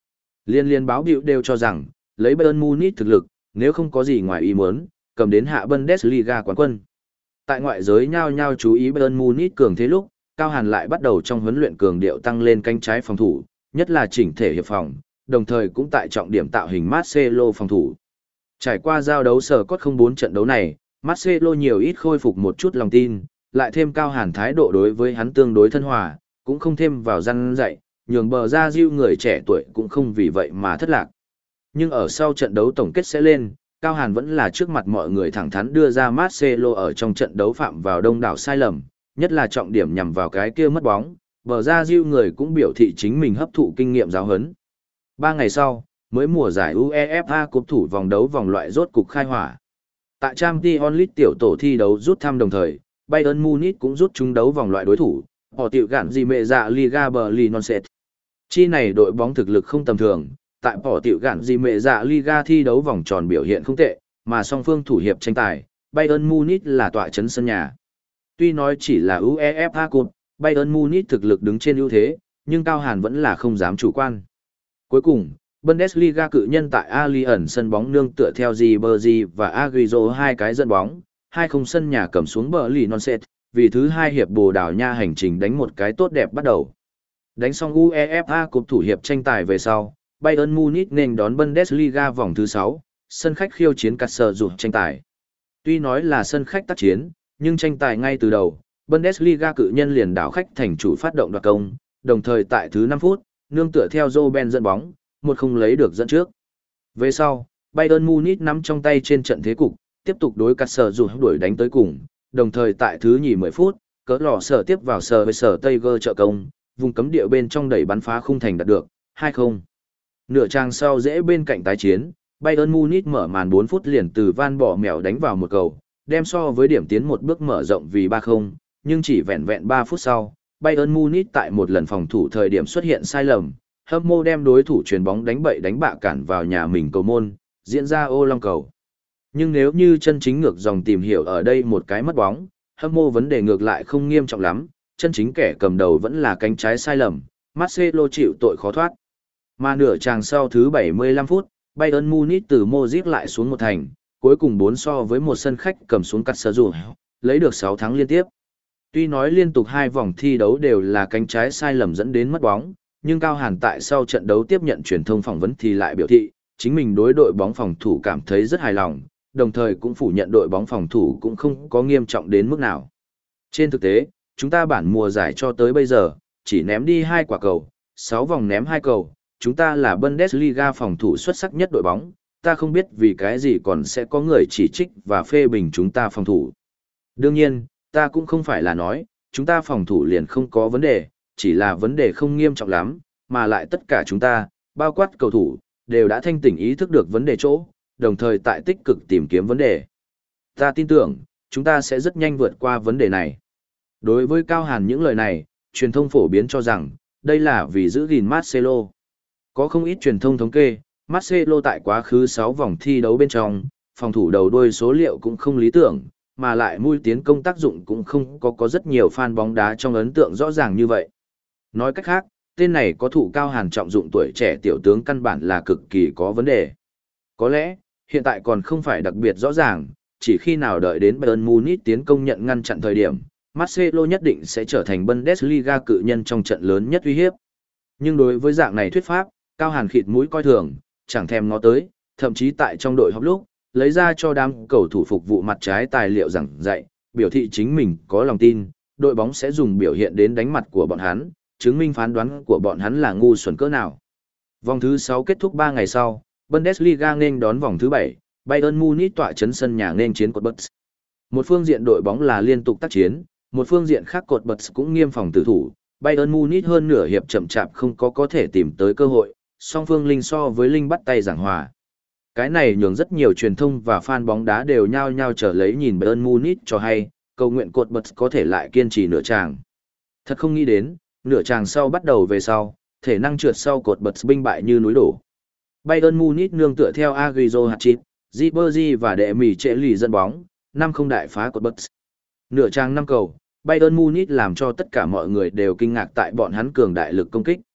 Liên liên báo biểu đều cho rằng, lấy Bayern Munich thực lực, nếu không có gì ngoài ý muốn, cầm đến hạ Bundesliga quán quân. Tại ngoại giới nhao nhao chú ý Bayern Munich cường thế lúc, Cao Hàn lại bắt đầu trong huấn luyện cường điệu tăng lên cánh trái phòng thủ, nhất là chỉnh thể hiệp phòng, đồng thời cũng tại trọng điểm tạo hình Marcelo phòng thủ. Trải qua giao đấu sở cốt không bốn trận đấu này, Marcelo nhiều ít khôi phục một chút lòng tin, lại thêm Cao Hàn thái độ đối với hắn tương đối thân hòa, cũng không thêm vào răn dạy, nhường bờ ra diêu người trẻ tuổi cũng không vì vậy mà thất lạc. Nhưng ở sau trận đấu tổng kết sẽ lên, Cao Hàn vẫn là trước mặt mọi người thẳng thắn đưa ra Marcelo ở trong trận đấu phạm vào đông đảo sai lầm, nhất là trọng điểm nhằm vào cái kia mất bóng, bờ ra diêu người cũng biểu thị chính mình hấp thụ kinh nghiệm giáo huấn. Ba ngày sau, mới mùa giải UEFA Cup thủ vòng đấu vòng loại rốt cục khai hỏa. Tại Champions League tiểu tổ thi đấu rút thăm đồng thời, Bayern Munich cũng rút trúng đấu vòng loại đối thủ, họ tiểu gạn gì mẹ dạ Liga Berlin Nonset. Chi này đội bóng thực lực không tầm thường, tại bỏ tiểu gạn gì mẹ dạ Liga thi đấu vòng tròn biểu hiện không tệ, mà song phương thủ hiệp tranh tài, Bayern Munich là tọa trấn sân nhà. Tuy nói chỉ là UEFA Cup, Bayern Munich thực lực đứng trên ưu thế, nhưng Cao Hàn vẫn là không dám chủ quan. Cuối cùng, Bundesliga cự nhân tại Allianz sân bóng nương tựa theo Ribery và Agüero hai cái dẫn bóng, hai không sân nhà cầm xuống Berlin Nonset, vì thứ hai hiệp Bồ Đào Nha hành trình đánh một cái tốt đẹp bắt đầu. Đánh xong UEFA Cup thủ hiệp tranh tài về sau, Bayern Munich nên đón Bundesliga vòng thứ sáu, sân khách khiêu chiến Kassel Rùa tranh tài. Tuy nói là sân khách tác chiến, nhưng tranh tài ngay từ đầu, Bundesliga cự nhân liền đảo khách thành chủ phát động đoạt công, đồng thời tại thứ năm phút, nương tựa theo Robben dẫn bóng, một không lấy được dẫn trước. Về sau, Bayern Munich nắm trong tay trên trận thế cục, tiếp tục đối Kassel Rùa đuổi đánh tới cùng, đồng thời tại thứ nhì mười phút, cỡ lò sở tiếp vào sở với sở Tiger trợ công, vùng cấm địa bên trong đẩy bắn phá khung thành đạt được, hai không. Nửa trang sau dễ bên cạnh tái chiến, Bayern Munich mở màn bốn phút liền từ van bỏ mèo đánh vào một cầu, đem so với điểm tiến một bước mở rộng vì ba không, nhưng chỉ vẹn vẹn ba phút sau, Bayern Munich tại một lần phòng thủ thời điểm xuất hiện sai lầm, hâm mô đem đối thủ chuyền bóng đánh bậy đánh bạ cản vào nhà mình cầu môn, diễn ra ô long cầu. Nhưng nếu như chân chính ngược dòng tìm hiểu ở đây một cái mất bóng, hâm mô vấn đề ngược lại không nghiêm trọng lắm, chân chính kẻ cầm đầu vẫn là cánh trái sai lầm, Marcelo chịu tội khó thoát. Mà nửa chàng sau thứ bảy mươi lăm phút, Bayern Munich từ Modric lại xuống một thành, cuối cùng bốn so với một sân khách cầm xuống Kassel Rùa, lấy được sáu thắng liên tiếp. Tuy nói liên tục hai vòng thi đấu đều là cánh trái sai lầm dẫn đến mất bóng, nhưng Cao Hàn tại sau trận đấu tiếp nhận truyền thông phỏng vấn thì lại biểu thị, chính mình đối đội bóng phòng thủ cảm thấy rất hài lòng, đồng thời cũng phủ nhận đội bóng phòng thủ cũng không có nghiêm trọng đến mức nào. Trên thực tế, chúng ta bản mùa giải cho tới bây giờ, chỉ ném đi hai quả cầu, sáu vòng ném hai cầu, chúng ta là Bundesliga phòng thủ xuất sắc nhất đội bóng, ta không biết vì cái gì còn sẽ có người chỉ trích và phê bình chúng ta phòng thủ. Đương nhiên, ta cũng không phải là nói, chúng ta phòng thủ liền không có vấn đề, chỉ là vấn đề không nghiêm trọng lắm, mà lại tất cả chúng ta, bao quát cầu thủ, đều đã thanh tỉnh ý thức được vấn đề chỗ, đồng thời tại tích cực tìm kiếm vấn đề. Ta tin tưởng, chúng ta sẽ rất nhanh vượt qua vấn đề này. Đối với Cao Hàn những lời này, truyền thông phổ biến cho rằng, đây là vì giữ gìn Marcelo. Có không ít truyền thông thống kê, Marcelo tại quá khứ sáu vòng thi đấu bên trong, phòng thủ đầu đuôi số liệu cũng không lý tưởng, mà lại mũi tiến công tác dụng cũng không có có rất nhiều fan bóng đá trong ấn tượng rõ ràng như vậy. Nói cách khác, tên này có thụ Cao Hàn trọng dụng tuổi trẻ tiểu tướng căn bản là cực kỳ có vấn đề. Có lẽ, hiện tại còn không phải đặc biệt rõ ràng, chỉ khi nào đợi đến Bayern Munich tiến công nhận ngăn chặn thời điểm, Marcelo nhất định sẽ trở thành Bundesliga cự nhân trong trận lớn nhất uy hiếp. Nhưng đối với dạng này thuyết pháp, Cao Hàn khịt mũi coi thường, chẳng thèm ngó tới, thậm chí tại trong đội họp lúc, lấy ra cho đám cầu thủ phục vụ mặt trái tài liệu giảng dạy, biểu thị chính mình có lòng tin, đội bóng sẽ dùng biểu hiện đến đánh mặt của bọn hắn, chứng minh phán đoán của bọn hắn là ngu xuẩn cỡ nào. Vòng thứ sáu kết thúc ba ngày sau, Bundesliga nên đón vòng thứ bảy, Bayern Munich tọa trấn sân nhà nên chiến cột Bucks. Một phương diện đội bóng là liên tục tác chiến, một phương diện khác cột Bucks cũng nghiêm phòng tử thủ, Bayern Munich hơn nửa hiệp chậm chạp không có có thể tìm tới cơ hội, song phương linh so với linh bắt tay giảng hòa. Cái này nhường rất nhiều truyền thông và fan bóng đá đều nhao nhao trở lấy nhìn Bayern Munich cho hay, cầu nguyện cột Bucks có thể lại kiên trì nửa tràng. Thật không nghĩ đến, nửa tràng sau bắt đầu về sau, thể năng trượt sau cột Bucks binh bại như núi đổ. Bayern Munich nương tựa theo Agüero hat-trick, Ribery và đệ mỉ trễ lì dẫn bóng, năm không đại phá cột Bucks. Nửa trang năm cầu, Bayern Munich làm cho tất cả mọi người đều kinh ngạc tại bọn hắn cường đại lực công kích.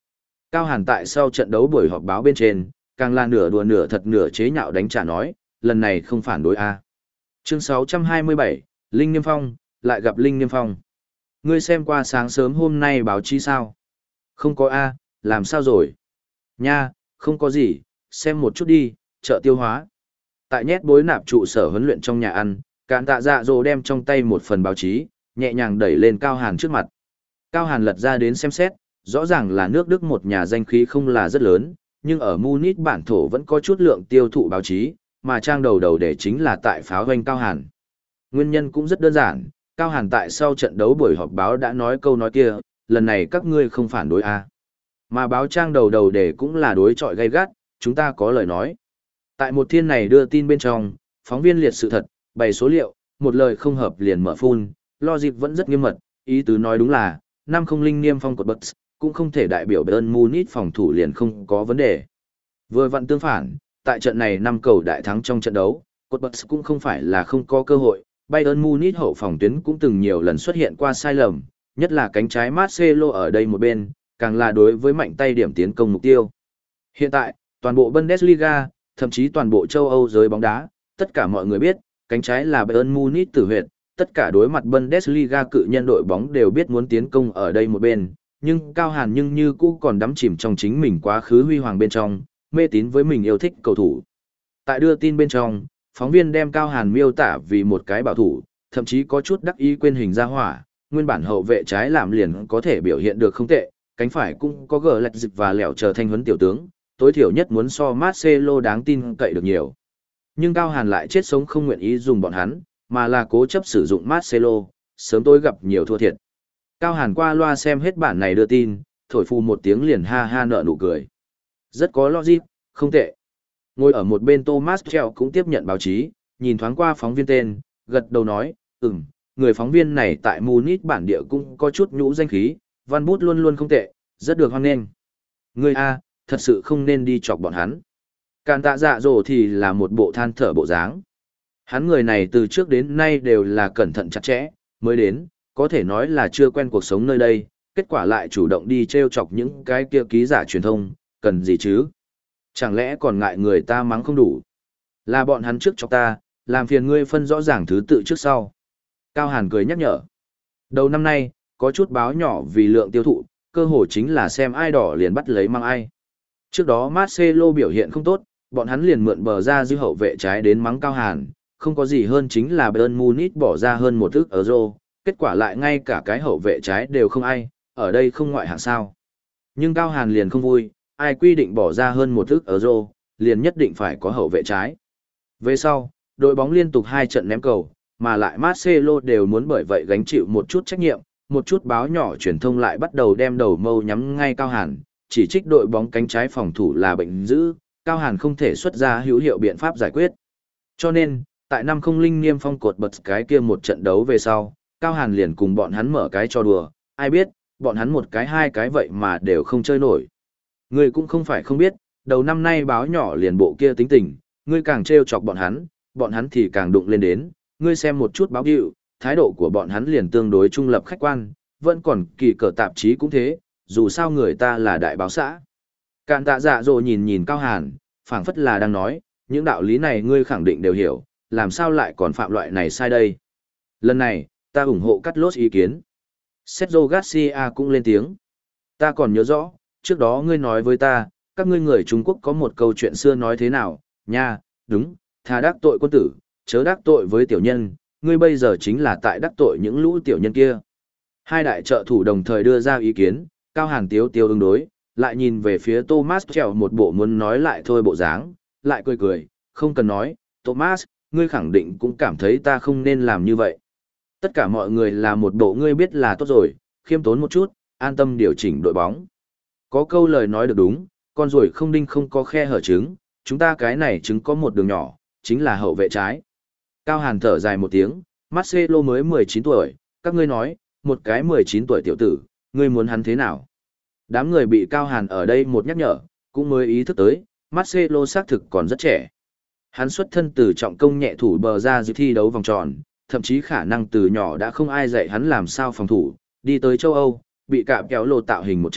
Cao Hàn tại sau trận đấu buổi họp báo bên trên, càng là nửa đùa nửa thật nửa chế nhạo đánh trả nói, lần này không phản đối a. Chương sáu trăm hai mươi bảy, Linh Niêm Phong, lại gặp Linh Niêm Phong. Ngươi xem qua sáng sớm hôm nay báo chí sao? Không có a, làm sao rồi? Nha, không có gì, xem một chút đi, chợ tiêu hóa. Tại nhét bối nạp trụ sở huấn luyện trong nhà ăn, Cản Tạ Dạ Dỗ đem trong tay một phần báo chí, nhẹ nhàng đẩy lên Cao Hàn trước mặt. Cao Hàn lật ra đến xem xét, rõ ràng là nước Đức một nhà danh khí không là rất lớn, nhưng ở Munich bản thổ vẫn có chút lượng tiêu thụ báo chí, mà trang đầu đầu để chính là tại pháo hoành Cao Hàn. Nguyên nhân cũng rất đơn giản, Cao Hàn tại sau trận đấu buổi họp báo đã nói câu nói kia, lần này các ngươi không phản đối a. Mà báo trang đầu đầu để cũng là đối chọi gay gắt, chúng ta có lời nói. Tại một thiên này đưa tin bên trong, phóng viên liệt sự thật, bày số liệu, một lời không hợp liền mở phun, logic vẫn rất nghiêm mật, ý tứ nói đúng là, năm không linh niêm phong cột bật, cũng không thể đại biểu Bayern Munich phòng thủ liền không có vấn đề. Vừa vặn tương phản, tại trận này năm cầu đại thắng trong trận đấu, cột bật cũng không phải là không có cơ hội, Bayern Munich hậu phòng tuyến cũng từng nhiều lần xuất hiện qua sai lầm, nhất là cánh trái Marcelo ở đây một bên, càng là đối với mạnh tay điểm tiến công mục tiêu. Hiện tại, toàn bộ Bundesliga, thậm chí toàn bộ châu Âu giới bóng đá, tất cả mọi người biết, cánh trái là Bayern Munich tử huyệt, tất cả đối mặt Bundesliga cự nhân đội bóng đều biết muốn tiến công ở đây một bên, nhưng Cao Hàn nhưng như cũ còn đắm chìm trong chính mình quá khứ huy hoàng bên trong, mê tín với mình yêu thích cầu thủ. Tại đưa tin bên trong, phóng viên đem Cao Hàn miêu tả vì một cái bảo thủ, thậm chí có chút đắc ý quên hình ra hỏa, nguyên bản hậu vệ trái làm liền có thể biểu hiện được không tệ, cánh phải cũng có gờ lạch dịch và lẹo chờ thanh huấn tiểu tướng, tối thiểu nhất muốn so Marcelo đáng tin cậy được nhiều. Nhưng Cao Hàn lại chết sống không nguyện ý dùng bọn hắn, mà là cố chấp sử dụng Marcelo, sớm tối gặp nhiều thua thiệt. Cao Hàn qua loa xem hết bản này đưa tin, thổi phù một tiếng liền ha ha nở nụ cười. Rất có logic, không tệ. Ngồi ở một bên Thomas Treo cũng tiếp nhận báo chí, nhìn thoáng qua phóng viên tên, gật đầu nói, ừm, người phóng viên này tại Munich bản địa cũng có chút nhũ danh khí, văn bút luôn luôn không tệ, rất được hoan nghênh. Người A, thật sự không nên đi chọc bọn hắn. Cản Tạ Dạ Dỗ thì là một bộ than thở bộ dáng. Hắn người này từ trước đến nay đều là cẩn thận chặt chẽ, mới đến, có thể nói là chưa quen cuộc sống nơi đây, kết quả lại chủ động đi trêu chọc những cái kia ký giả truyền thông, cần gì chứ? Chẳng lẽ còn ngại người ta mắng không đủ? Là bọn hắn trước chọc ta, làm phiền ngươi phân rõ ràng thứ tự trước sau. Cao Hàn cười nhắc nhở. Đầu năm nay, có chút báo nhỏ vì lượng tiêu thụ, cơ hội chính là xem ai đỏ liền bắt lấy mang ai. Trước đó Marcelo biểu hiện không tốt, bọn hắn liền mượn bờ ra dư hậu vệ trái đến mắng Cao Hàn, không có gì hơn chính là Bayern Munich bỏ ra hơn một ức euro, kết quả lại ngay cả cái hậu vệ trái đều không ai, ở đây không ngoại hạng sao. Nhưng Cao Hàn liền không vui, ai quy định bỏ ra hơn một ức euro, liền nhất định phải có hậu vệ trái. Về sau, đội bóng liên tục hai trận ném cầu, mà lại Marcelo đều muốn bởi vậy gánh chịu một chút trách nhiệm, một chút báo nhỏ truyền thông lại bắt đầu đem đầu mâu nhắm ngay Cao Hàn, chỉ trích đội bóng cánh trái phòng thủ là bệnh dữ, Cao Hàn không thể xuất ra hữu hiệu biện pháp giải quyết. Cho nên, tại năm không linh niêm phong cột bật cái kia một trận đấu về sau, Cao Hàn liền cùng bọn hắn mở cái trò đùa, ai biết, bọn hắn một cái hai cái vậy mà đều không chơi nổi. Ngươi cũng không phải không biết, đầu năm nay báo nhỏ liền bộ kia tính tình, ngươi càng trêu chọc bọn hắn, bọn hắn thì càng đụng lên đến, ngươi xem một chút báo hiệu, thái độ của bọn hắn liền tương đối trung lập khách quan, vẫn còn kỳ cờ tạp chí cũng thế, dù sao người ta là đại báo xã. Cản Tạ Dạ Dỗ nhìn nhìn Cao Hàn, phảng phất là đang nói, những đạo lý này ngươi khẳng định đều hiểu, làm sao lại còn phạm loại này sai đây. Lần này, ta ủng hộ cắt lốt ý kiến. Sergio Garcia cũng lên tiếng. Ta còn nhớ rõ, trước đó ngươi nói với ta, các ngươi người Trung Quốc có một câu chuyện xưa nói thế nào, nha, đúng, thà đắc tội quân tử, chớ đắc tội với tiểu nhân, ngươi bây giờ chính là tại đắc tội những lũ tiểu nhân kia. Hai đại trợ thủ đồng thời đưa ra ý kiến, Cao Hàn tiếu tiêu ứng đối, lại nhìn về phía Thomas trèo một bộ muốn nói lại thôi bộ dáng, lại cười cười, không cần nói, Thomas, ngươi khẳng định cũng cảm thấy ta không nên làm như vậy. Tất cả mọi người là một bộ ngươi biết là tốt rồi, khiêm tốn một chút, an tâm điều chỉnh đội bóng. Có câu lời nói được đúng, con ruồi không đinh không có khe hở trứng, chúng ta cái này trứng có một đường nhỏ, chính là hậu vệ trái. Cao Hàn thở dài một tiếng, Marcelo mới mười chín tuổi, các ngươi nói, một cái mười chín tuổi tiểu tử, ngươi muốn hắn thế nào? Đám người bị Cao Hàn ở đây một nhắc nhở, cũng mới ý thức tới, Marcelo xác thực còn rất trẻ. Hắn xuất thân từ trọng công nhẹ thủ bờ ra dự thi đấu vòng tròn, thậm chí khả năng từ nhỏ đã không ai dạy hắn làm sao phòng thủ, đi tới châu Âu, bị cạm kéo lô tạo hình một trận,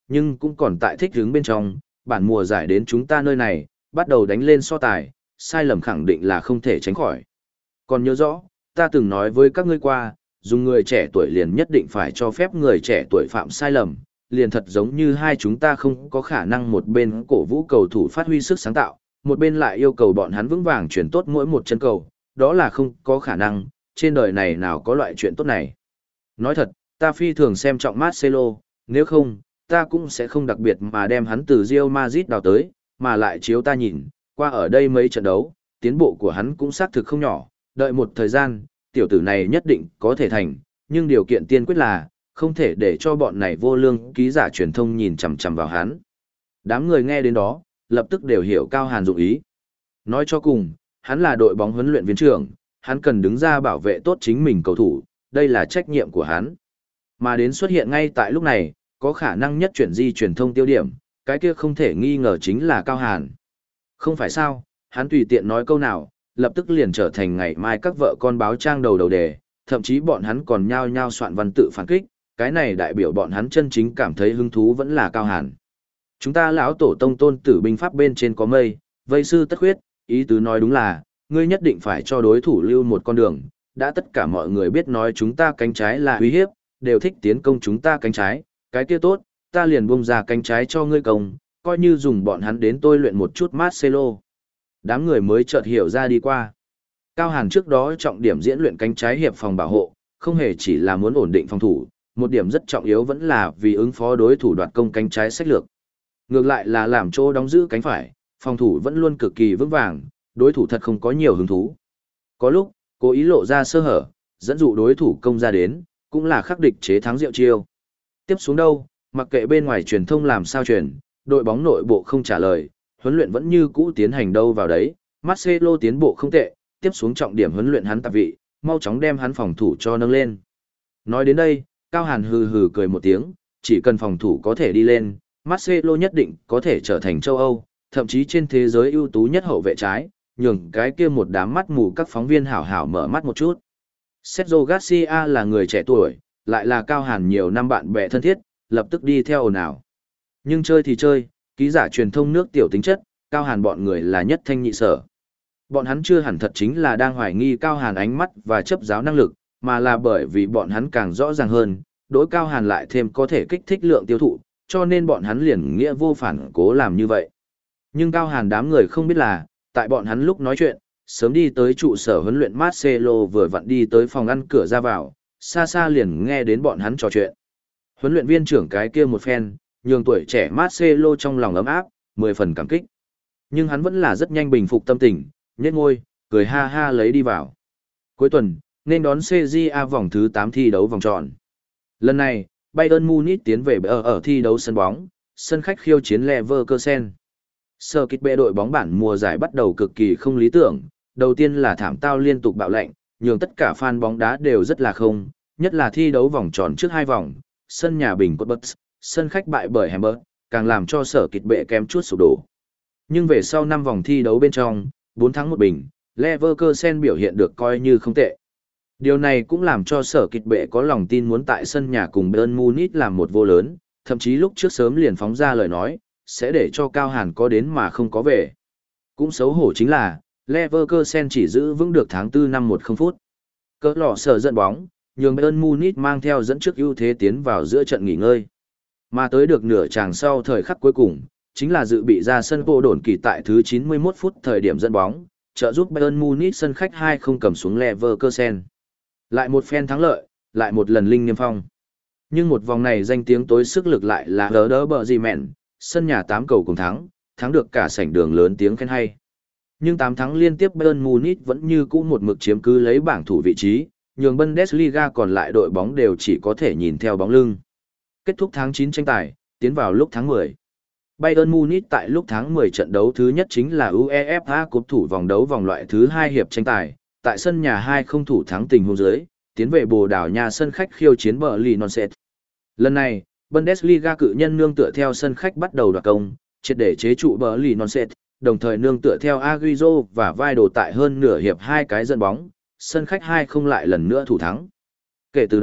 nhưng cũng còn tại thích hướng bên trong, bản mùa giải đến chúng ta nơi này, bắt đầu đánh lên so tài, sai lầm khẳng định là không thể tránh khỏi. Còn nhớ rõ, ta từng nói với các ngươi qua, dùng người trẻ tuổi liền nhất định phải cho phép người trẻ tuổi phạm sai lầm, liền thật giống như hai chúng ta không có khả năng một bên cổ vũ cầu thủ phát huy sức sáng tạo, một bên lại yêu cầu bọn hắn vững vàng chuyển tốt mỗi một chân cầu, đó là không có khả năng, trên đời này nào có loại chuyện tốt này. Nói thật, ta phi thường xem trọng Marcelo, nếu không, ta cũng sẽ không đặc biệt mà đem hắn từ Real Madrid đào tới, mà lại chiếu ta nhìn, qua ở đây mấy trận đấu, tiến bộ của hắn cũng xác thực không nhỏ, đợi một thời gian, tiểu tử này nhất định có thể thành, nhưng điều kiện tiên quyết là, không thể để cho bọn này vô lương ký giả truyền thông nhìn chằm chằm vào hắn. Đám người nghe đến đó, lập tức đều hiểu Cao Hàn dụng ý. Nói cho cùng, hắn là đội bóng huấn luyện viên trưởng, hắn cần đứng ra bảo vệ tốt chính mình cầu thủ, đây là trách nhiệm của hắn. Mà đến xuất hiện ngay tại lúc này, có khả năng nhất chuyển di truyền thông tiêu điểm, cái kia không thể nghi ngờ chính là Cao Hàn. Không phải sao, hắn tùy tiện nói câu nào, lập tức liền trở thành ngày mai các vợ con báo trang đầu đầu đề, thậm chí bọn hắn còn nhao nhao soạn văn tự phản kích, cái này đại biểu bọn hắn chân chính cảm thấy hứng thú vẫn là Cao Hàn. Chúng ta lão tổ tông tôn tử binh pháp bên trên có mây, vây sư tất khuyết, ý tứ nói đúng là, ngươi nhất định phải cho đối thủ lưu một con đường, đã tất cả mọi người biết nói chúng ta cánh trái là uy hiếp, đều thích tiến công chúng ta cánh trái, cái kia tốt, ta liền buông ra cánh trái cho ngươi công, coi như dùng bọn hắn đến tôi luyện một chút Marcelo. Đám người mới chợt hiểu ra đi qua. Cao Hàn trước đó trọng điểm diễn luyện cánh trái hiệp phòng bảo hộ, không hề chỉ là muốn ổn định phòng thủ, một điểm rất trọng yếu vẫn là vì ứng phó đối thủ đoạt công cánh trái sách lược. Ngược lại là làm chỗ đóng giữ cánh phải, phòng thủ vẫn luôn cực kỳ vững vàng, đối thủ thật không có nhiều hứng thú. Có lúc, cố ý lộ ra sơ hở, dẫn dụ đối thủ công ra đến, cũng là khắc địch chế thắng diệu chiêu. Tiếp xuống đâu, mặc kệ bên ngoài truyền thông làm sao truyền, đội bóng nội bộ không trả lời, huấn luyện vẫn như cũ tiến hành đâu vào đấy, Marcelo tiến bộ không tệ, tiếp xuống trọng điểm huấn luyện hắn tạp vị, mau chóng đem hắn phòng thủ cho nâng lên. Nói đến đây, Cao Hàn hừ hừ cười một tiếng, chỉ cần phòng thủ có thể đi lên, Marcelo nhất định có thể trở thành châu Âu, thậm chí trên thế giới ưu tú nhất hậu vệ trái, nhường cái kia một đám mắt mù các phóng viên hảo hảo mở mắt một chút. Sergio Garcia là người trẻ tuổi, lại là Cao Hàn nhiều năm bạn bè thân thiết, lập tức đi theo ồn ào. Nhưng chơi thì chơi, ký giả truyền thông nước tiểu tính chất, Cao Hàn bọn người là nhất thanh nhị sở. Bọn hắn chưa hẳn thật chính là đang hoài nghi Cao Hàn ánh mắt và chấp giáo năng lực, mà là bởi vì bọn hắn càng rõ ràng hơn, đối Cao Hàn lại thêm có thể kích thích lượng tiêu thụ, cho nên bọn hắn liền nghĩa vô phản cố làm như vậy. Nhưng Cao Hàn đám người không biết là, tại bọn hắn lúc nói chuyện, sớm đi tới trụ sở huấn luyện Marcelo vừa vặn đi tới phòng ăn cửa ra vào, xa xa liền nghe đến bọn hắn trò chuyện. Huấn luyện viên trưởng cái kia một phen, nhường tuổi trẻ Marcelo trong lòng ấm áp, mười phần cảm kích. Nhưng hắn vẫn là rất nhanh bình phục tâm tình, nhếch môi, cười ha ha lấy đi vào. Cuối tuần, nên đón xê giê a vòng thứ tám thi đấu vòng tròn. Lần này, Bayern Munich tiến về ở, ở thi đấu sân bóng, sân khách khiêu chiến Leverkusen. Sở kịch bệ đội bóng bản mùa giải bắt đầu cực kỳ không lý tưởng, đầu tiên là thảm tao liên tục bạo lệnh, nhường tất cả fan bóng đá đều rất là không, nhất là thi đấu vòng tròn trước hai vòng, sân nhà bình quất bất, sân khách bại bởi Hamburg, càng làm cho sở kịch bệ kém chút sụp đổ. Nhưng về sau năm vòng thi đấu bên trong, bốn thắng một bình, Leverkusen biểu hiện được coi như không tệ. Điều này cũng làm cho sở kịch bệ có lòng tin muốn tại sân nhà cùng Bayern Munich làm một vô lớn, thậm chí lúc trước sớm liền phóng ra lời nói, sẽ để cho Cao Hàn có đến mà không có về. Cũng xấu hổ chính là, Leverkusen chỉ giữ vững được tháng tư năm một không phút. Cỡ lọ sở dẫn bóng, nhường Bayern Munich mang theo dẫn trước ưu thế tiến vào giữa trận nghỉ ngơi. Mà tới được nửa tràng sau thời khắc cuối cùng, chính là dự bị ra sân vô đồn kỳ tại thứ chín mươi mốt phút thời điểm dẫn bóng, trợ giúp Bayern Munich sân khách hai không cầm xuống Leverkusen. Lại một phen thắng lợi, lại một lần linh niêm phong. Nhưng một vòng này danh tiếng tối sức lực lại là Werder Bremen, sân nhà tám cầu cùng thắng, thắng được cả sảnh đường lớn tiếng khen hay. Nhưng tám thắng liên tiếp Bayern Munich vẫn như cũ một mực chiếm cứ lấy bảng thủ vị trí, nhường Bundesliga còn lại đội bóng đều chỉ có thể nhìn theo bóng lưng. Kết thúc tháng chín tranh tài, tiến vào lúc tháng mười. Bayern Munich tại lúc tháng mười trận đấu thứ nhất chính là UEFA Cup thủ vòng đấu vòng loại thứ hai hiệp tranh tài, tại sân nhà hai không thủ thắng tình huống dưới, tiến về Bồ Đào Nha sân khách khiêu chiến Berlin Nonset. Lần này, Bundesliga cự nhân nương tựa theo sân khách bắt đầu đoạt công, triệt để chế trụ Berlin Nonset, đồng thời nương tựa theo Agüero và vai đồ tại hơn nửa hiệp hai cái dẫn bóng, sân khách hai không lại lần nữa thủ thắng. Kể từ đó,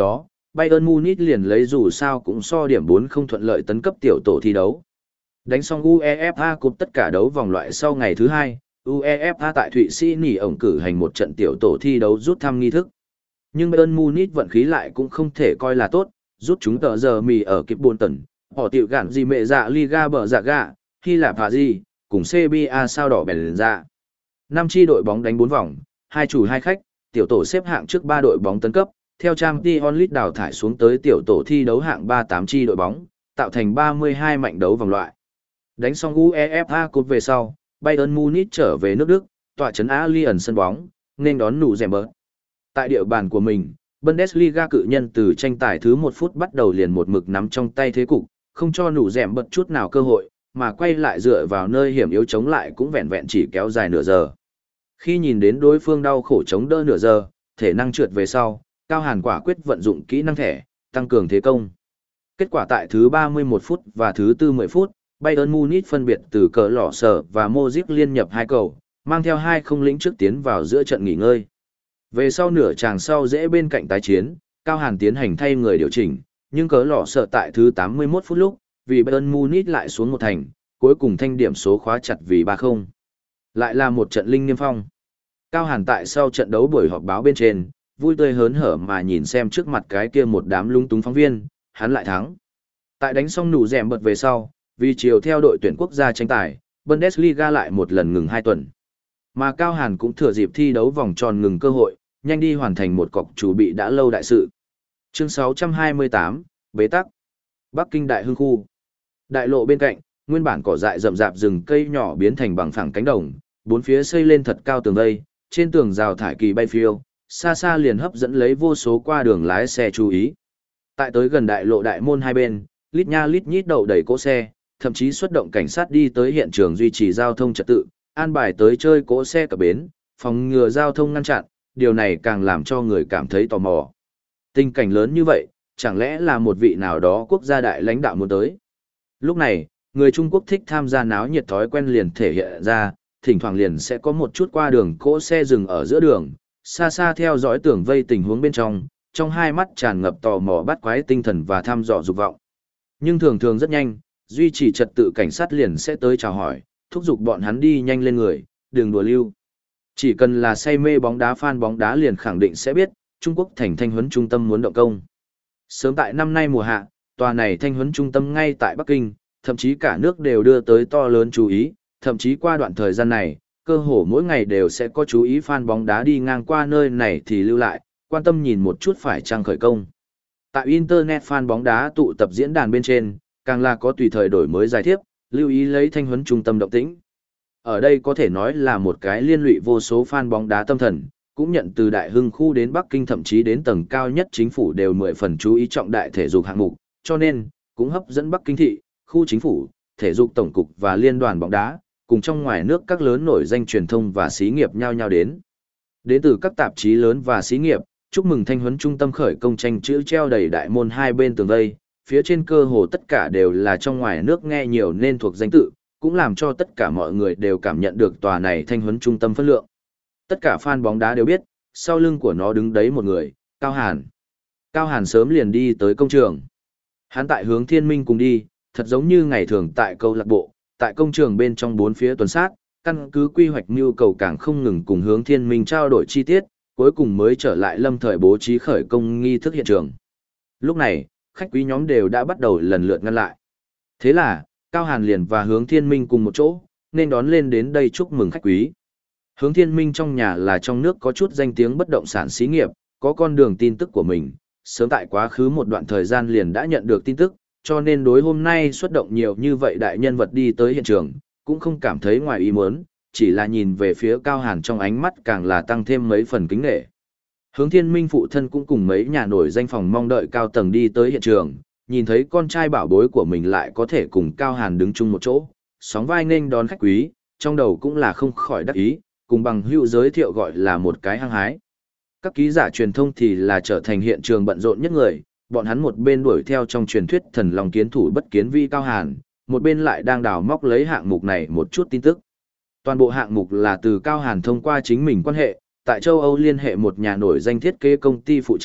Bayern Munich liền lấy dù sao cũng so điểm bốn không thuận lợi tấn cấp tiểu tổ thi đấu. Đánh xong UEFA Cup tất cả đấu vòng loại sau ngày thứ hai, UEFA tại Thụy Sĩ nỉ ổng cử hành một trận tiểu tổ thi đấu rút thăm nghi thức. Nhưng Bayern Munich vận khí lại cũng không thể coi là tốt, rút chúng tờ giờ mì ở kịp bốn tần, họ tiểu gạn gì mẹ dạ Liga bờ dạ gạ, Hy Lạp Hà Di, cùng xê bê a sao đỏ bèn ra. Năm chi đội bóng đánh bốn vòng, hai chủ hai khách, tiểu tổ xếp hạng trước ba đội bóng tấn cấp, theo Champions League đào thải xuống tới tiểu tổ thi đấu hạng ba tám chi đội bóng, tạo thành ba mươi hai mạnh đấu vòng loại. Đánh xong UEFA Cup về sau, Bayern Munich trở về nước Đức, tọa trấn Allianz sân bóng, nên đón nụ rèm bớt. Tại địa bàn của mình, Bundesliga cự nhân từ tranh tài thứ một phút bắt đầu liền một mực nắm trong tay thế cục, không cho nụ rèm bớt chút nào cơ hội, mà quay lại dựa vào nơi hiểm yếu chống lại cũng vẹn vẹn chỉ kéo dài nửa giờ. Khi nhìn đến đối phương đau khổ chống đỡ nửa giờ, thể năng trượt về sau, Cao Hàn quả quyết vận dụng kỹ năng thẻ, tăng cường thế công. Kết quả tại thứ ba mươi mốt phút và thứ tư mươi phút, Bayern Munich phân biệt từ cờ lọ sở và Modric liên nhập hai cầu, mang theo hai không lĩnh trước tiến vào giữa trận nghỉ ngơi. Về sau nửa tràng sau dễ bên cạnh tái chiến, Cao Hàn tiến hành thay người điều chỉnh, nhưng cờ lọ sở tại thứ tám mươi mốt phút lúc, vì Bayern Munich lại xuống một thành, cuối cùng thanh điểm số khóa chặt vì ba không. Lại là một trận linh niêm phong. Cao Hàn tại sau trận đấu buổi họp báo bên trên, vui tươi hớn hở mà nhìn xem trước mặt cái kia một đám lung túng phóng viên, hắn lại thắng. Tại đánh xong nụ rèm bật về sau, vì chiều theo đội tuyển quốc gia tranh tài, Bundesliga lại một lần ngừng hai tuần. Mà Cao Hàn cũng thừa dịp thi đấu vòng tròn ngừng cơ hội, nhanh đi hoàn thành một cọc chủ bị đã lâu đại sự. Chương sáu trăm hai mươi tám, Bế tắc. Bắc Kinh Đại Hưng khu. Đại lộ bên cạnh, nguyên bản cỏ dại rậm rạp rừng cây nhỏ biến thành bằng phẳng cánh đồng, bốn phía xây lên thật cao tường vây, trên tường rào thải kỳ bay phiêu, xa xa liền hấp dẫn lấy vô số qua đường lái xe chú ý. Tại tới gần đại lộ đại môn hai bên, lít nha lít nhít đậu đầy cỗ xe, thậm chí xuất động cảnh sát đi tới hiện trường duy trì giao thông trật tự, an bài tới chơi cỗ xe cập bến, phòng ngừa giao thông ngăn chặn, điều này càng làm cho người cảm thấy tò mò. Tình cảnh lớn như vậy, chẳng lẽ là một vị nào đó quốc gia đại lãnh đạo muốn tới? Lúc này, người Trung Quốc thích tham gia náo nhiệt thói quen liền thể hiện ra, thỉnh thoảng liền sẽ có một chút qua đường cỗ xe dừng ở giữa đường, xa xa theo dõi tường vây tình huống bên trong, trong hai mắt tràn ngập tò mò bắt quái tinh thần và thăm dò dục vọng. Nhưng thường thường rất nhanh, duy trì trật tự cảnh sát liền sẽ tới chào hỏi, thúc giục bọn hắn đi nhanh lên người, đừng đùa lưu. Chỉ cần là say mê bóng đá fan bóng đá liền khẳng định sẽ biết, Trung Quốc thành thanh huấn trung tâm muốn động công. Sớm tại năm nay mùa hạ, tòa này thanh huấn trung tâm ngay tại Bắc Kinh, thậm chí cả nước đều đưa tới to lớn chú ý, thậm chí qua đoạn thời gian này, cơ hồ mỗi ngày đều sẽ có chú ý fan bóng đá đi ngang qua nơi này thì lưu lại, quan tâm nhìn một chút phải chăng khởi công. Tại Internet fan bóng đá tụ tập diễn đàn bên trên, càng là có tùy thời đổi mới giải thiếp, lưu ý lấy thanh huấn trung tâm động tĩnh. Ở đây có thể nói là một cái liên lụy vô số fan bóng đá tâm thần, cũng nhận từ Đại Hưng khu đến Bắc Kinh thậm chí đến tầng cao nhất chính phủ đều mười phần chú ý trọng đại thể dục hạng mục, cho nên, cũng hấp dẫn Bắc Kinh thị, khu chính phủ, thể dục tổng cục và liên đoàn bóng đá, cùng trong ngoài nước các lớn nổi danh truyền thông và xí nghiệp nhau nhau đến. Đến từ các tạp chí lớn và xí nghiệp, chúc mừng thanh huấn trung tâm khởi công tranh chữ treo đầy đại môn hai bên tường vây, phía trên cơ hồ tất cả đều là trong ngoài nước nghe nhiều nên thuộc danh tự, cũng làm cho tất cả mọi người đều cảm nhận được tòa này thanh huấn trung tâm phân lượng. Tất cả fan bóng đá đều biết, sau lưng của nó đứng đấy một người, Cao Hàn. Cao Hàn sớm liền đi tới công trường. Hắn tại hướng Thiên Minh cùng đi, thật giống như ngày thường tại câu lạc bộ, tại công trường bên trong bốn phía tuần sát, căn cứ quy hoạch nhu cầu càng không ngừng cùng hướng Thiên Minh trao đổi chi tiết, cuối cùng mới trở lại lâm thời bố trí khởi công nghi thức hiện trường. Lúc này, khách quý nhóm đều đã bắt đầu lần lượt ngăn lại. Thế là, Cao Hàn liền và hướng Thiên Minh cùng một chỗ, nên đón lên đến đây chúc mừng khách quý. Hướng Thiên Minh trong nhà là trong nước có chút danh tiếng bất động sản xí nghiệp, có con đường tin tức của mình, sớm tại quá khứ một đoạn thời gian liền đã nhận được tin tức, cho nên đối hôm nay xuất động nhiều như vậy đại nhân vật đi tới hiện trường, cũng không cảm thấy ngoài ý muốn, chỉ là nhìn về phía Cao Hàn trong ánh mắt càng là tăng thêm mấy phần kính nể. Hướng Thiên Minh phụ thân cũng cùng mấy nhà nổi danh phòng mong đợi cao tầng đi tới hiện trường, nhìn thấy con trai bảo bối của mình lại có thể cùng Cao Hàn đứng chung một chỗ, sóng vai nghênh đón khách quý, trong đầu cũng là không khỏi đắc ý, cùng bằng hữu giới thiệu gọi là một cái hăng hái. Các ký giả truyền thông thì là trở thành hiện trường bận rộn nhất người, bọn hắn một bên đuổi theo trong truyền thuyết thần long kiến thủ bất kiến vi Cao Hàn, một bên lại đang đào móc lấy hạng mục này một chút tin tức. Toàn bộ hạng mục là từ Cao Hàn thông qua chính mình quan hệ, tại châu Âu liên hệ một nhà nổi danh thiết kế công ty phụ trách,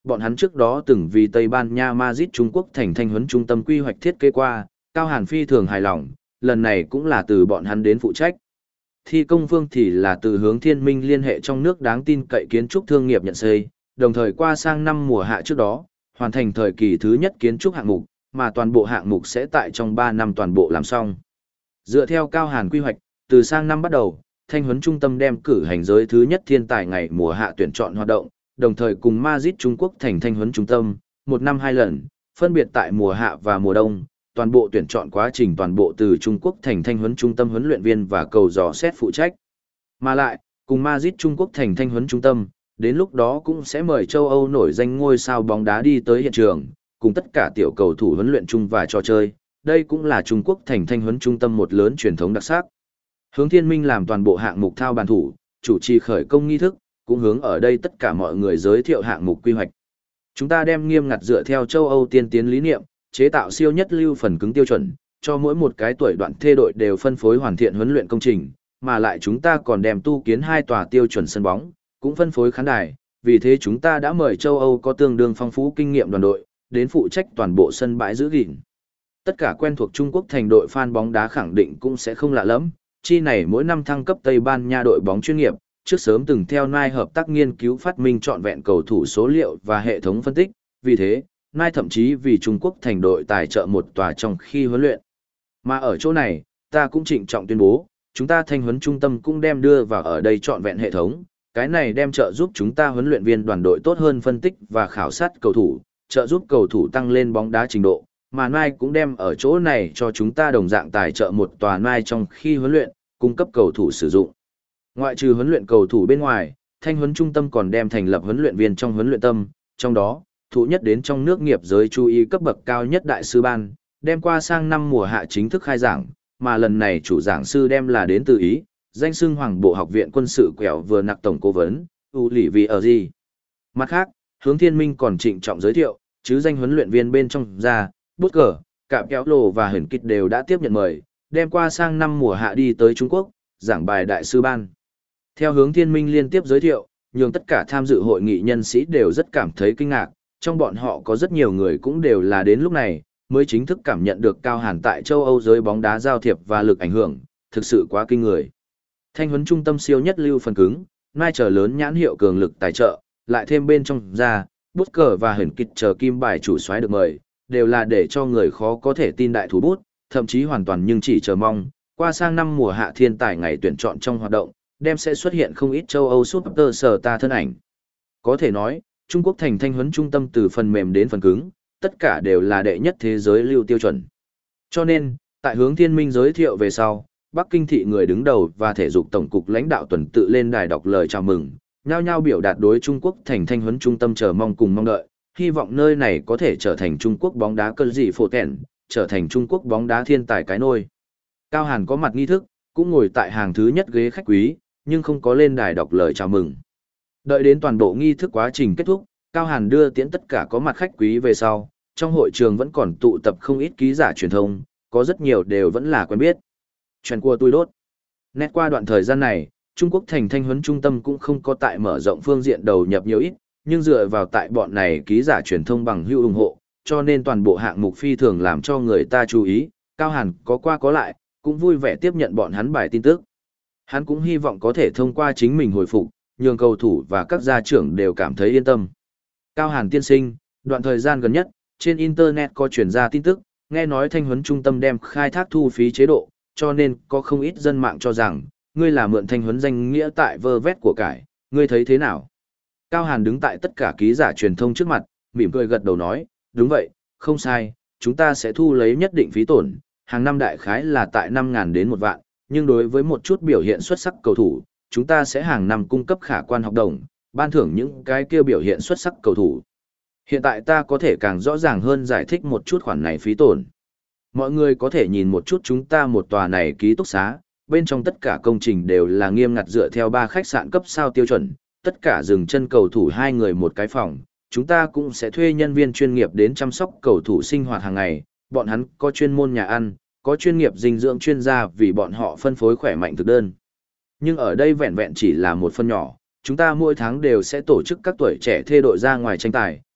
Bọn hắn trước đó từng vì Tây Ban Nha Madrid Trung Quốc thành thanh huấn trung tâm quy hoạch thiết kế qua, Cao Hàn phi thường hài lòng, lần này cũng là từ bọn hắn đến phụ trách. Thi công phương thì là từ Hướng Thiên Minh liên hệ trong nước đáng tin cậy kiến trúc thương nghiệp nhận xây, đồng thời qua sang năm mùa hạ trước đó, hoàn thành thời kỳ thứ nhất kiến trúc hạng mục, mà toàn bộ hạng mục sẽ tại trong ba năm toàn bộ làm xong. Dựa theo Cao Hàn quy hoạch, từ sang năm bắt đầu, thanh huấn trung tâm đem cử hành giới thứ nhất thiên tài ngày mùa hạ tuyển chọn hoạt động, đồng thời cùng Madrid Trung Quốc thành thanh huấn trung tâm, một năm hai lần, phân biệt tại mùa hạ và mùa đông, toàn bộ tuyển chọn quá trình toàn bộ từ Trung Quốc thành thanh huấn trung tâm huấn luyện viên và cầu dò xét phụ trách. Mà lại, cùng Madrid Trung Quốc thành thanh huấn trung tâm, đến lúc đó cũng sẽ mời châu Âu nổi danh ngôi sao bóng đá đi tới hiện trường, cùng tất cả tiểu cầu thủ huấn luyện chung và trò chơi. Đây cũng là Trung Quốc thành thanh huấn trung tâm một lớn truyền thống đặc sắc. Hướng Thiên Minh làm toàn bộ hạng mục thao bàn thủ, chủ trì khởi công nghi thức, cũng hướng ở đây tất cả mọi người giới thiệu hạng mục quy hoạch. Chúng ta đem nghiêm ngặt dựa theo châu Âu tiên tiến lý niệm, chế tạo siêu nhất lưu phần cứng tiêu chuẩn, cho mỗi một cái tuổi đoạn thê đội đều phân phối hoàn thiện huấn luyện công trình, mà lại chúng ta còn đem tu kiến hai tòa tiêu chuẩn sân bóng, cũng phân phối khán đài, vì thế chúng ta đã mời châu Âu có tương đương phong phú kinh nghiệm đoàn đội, đến phụ trách toàn bộ sân bãi giữ gìn. Tất cả quen thuộc Trung Quốc thành đội fan bóng đá khẳng định cũng sẽ không lạ lắm, chi này mỗi năm thăng cấp Tây Ban Nha đội bóng chuyên nghiệp, trước sớm từng theo Nike hợp tác nghiên cứu phát minh trọn vẹn cầu thủ số liệu và hệ thống phân tích, vì thế, Nike thậm chí vì Trung Quốc thành đội tài trợ một tòa trong khi huấn luyện. Mà ở chỗ này, ta cũng trịnh trọng tuyên bố, chúng ta thanh huấn trung tâm cũng đem đưa vào ở đây trọn vẹn hệ thống, cái này đem trợ giúp chúng ta huấn luyện viên đoàn đội tốt hơn phân tích và khảo sát cầu thủ, trợ giúp cầu thủ tăng lên bóng đá trình độ, mà Nike cũng đem ở chỗ này cho chúng ta đồng dạng tài trợ một tòa Nike trong khi huấn luyện, cung cấp cầu thủ sử dụng. Ngoại trừ huấn luyện cầu thủ bên ngoài, thanh huấn trung tâm còn đem thành lập huấn luyện viên trong huấn luyện tâm, trong đó, thụ nhất đến trong nước nghiệp giới chú ý cấp bậc cao nhất đại sư ban, đem qua sang năm mùa hạ chính thức khai giảng, mà lần này chủ giảng sư đem là đến từ Ý, danh xưng Hoàng Bộ Học viện Quân sự quẹo vừa nặc tổng cố vấn, U Lỷ Vì ở gì. Mặt khác, Hướng Thiên Minh còn trịnh trọng giới thiệu, chứ danh huấn luyện viên bên trong ra, bút cờ, cạm kéo lồ và hẩn kịch đều đã tiếp nhận mời, đem qua sang năm mùa hạ đi tới Trung Quốc, giảng bài đại sư ban. Theo Hướng Thiên Minh liên tiếp giới thiệu, nhường tất cả tham dự hội nghị nhân sĩ đều rất cảm thấy kinh ngạc, trong bọn họ có rất nhiều người cũng đều là đến lúc này, mới chính thức cảm nhận được Cao Hàn tại châu Âu giới bóng đá giao thiệp và lực ảnh hưởng, thực sự quá kinh người. Thanh huấn trung tâm siêu nhất lưu phần cứng, Nike chờ lớn nhãn hiệu cường lực tài trợ, lại thêm bên trong ra, bút cờ và hẩn kịch chờ kim bài chủ soái được mời, đều là để cho người khó có thể tin đại thủ bút, thậm chí hoàn toàn nhưng chỉ chờ mong, qua sang năm mùa hạ thiên tài ngày tuyển chọn trong hoạt động, đem sẽ xuất hiện không ít châu Âu superstar ta thân ảnh. Có thể nói, Trung Quốc thành thanh huấn trung tâm từ phần mềm đến phần cứng, tất cả đều là đệ nhất thế giới lưu tiêu chuẩn. Cho nên, tại Hướng Thiên Minh giới thiệu về sau, Bắc Kinh thị người đứng đầu và thể dục tổng cục lãnh đạo tuần tự lên đài đọc lời chào mừng, nhao nhao biểu đạt đối Trung Quốc thành thanh huấn trung tâm chờ mong cùng mong đợi, hy vọng nơi này có thể trở thành Trung Quốc bóng đá cơn dị phổ tẻn, trở thành Trung Quốc bóng đá thiên tài cái nôi. Cao Hàn có mặt nghi thức, cũng ngồi tại hàng thứ nhất ghế khách quý, nhưng không có lên đài đọc lời chào mừng. Đợi đến toàn bộ nghi thức quá trình kết thúc, Cao Hàn đưa tiễn tất cả có mặt khách quý về sau, trong hội trường vẫn còn tụ tập không ít ký giả truyền thông, có rất nhiều đều vẫn là quen biết. Chuyện của tôi đốt. Nét qua đoạn thời gian này, Trung Quốc thành thanh huấn trung tâm cũng không có tại mở rộng phương diện đầu nhập nhiều ít, nhưng dựa vào tại bọn này ký giả truyền thông bằng hữu ủng hộ, cho nên toàn bộ hạng mục phi thường làm cho người ta chú ý, Cao Hàn có qua có lại, cũng vui vẻ tiếp nhận bọn hắn bài tin tức. Hắn cũng hy vọng có thể thông qua chính mình hồi phục, nhường cầu thủ và các gia trưởng đều cảm thấy yên tâm. Cao Hàn tiên sinh, đoạn thời gian gần nhất, trên Internet có truyền ra tin tức, nghe nói thanh huấn trung tâm đem khai thác thu phí chế độ, cho nên có không ít dân mạng cho rằng, ngươi là mượn thanh huấn danh nghĩa tại vơ vét của cải, ngươi thấy thế nào? Cao Hàn đứng tại tất cả ký giả truyền thông trước mặt, mỉm cười gật đầu nói, đúng vậy, không sai, chúng ta sẽ thu lấy nhất định phí tổn, hàng năm đại khái là tại năm nghìn đến một vạn, nhưng đối với một chút biểu hiện xuất sắc cầu thủ, chúng ta sẽ hàng năm cung cấp khả quan học đồng, ban thưởng những cái kia biểu hiện xuất sắc cầu thủ. Hiện tại ta có thể càng rõ ràng hơn giải thích một chút khoản này phí tổn. Mọi người có thể nhìn một chút chúng ta một tòa này ký túc xá, bên trong tất cả công trình đều là nghiêm ngặt dựa theo ba khách sạn cấp sao tiêu chuẩn, tất cả dừng chân cầu thủ hai người một cái phòng, chúng ta cũng sẽ thuê nhân viên chuyên nghiệp đến chăm sóc cầu thủ sinh hoạt hàng ngày, bọn hắn có chuyên môn nhà ăn, có chuyên nghiệp dinh dưỡng chuyên gia vì bọn họ phân phối khỏe mạnh thực đơn. Nhưng ở đây vẹn vẹn chỉ là một phần nhỏ, chúng ta mỗi tháng đều sẽ tổ chức các tuổi trẻ thê đội ra ngoài tranh tài,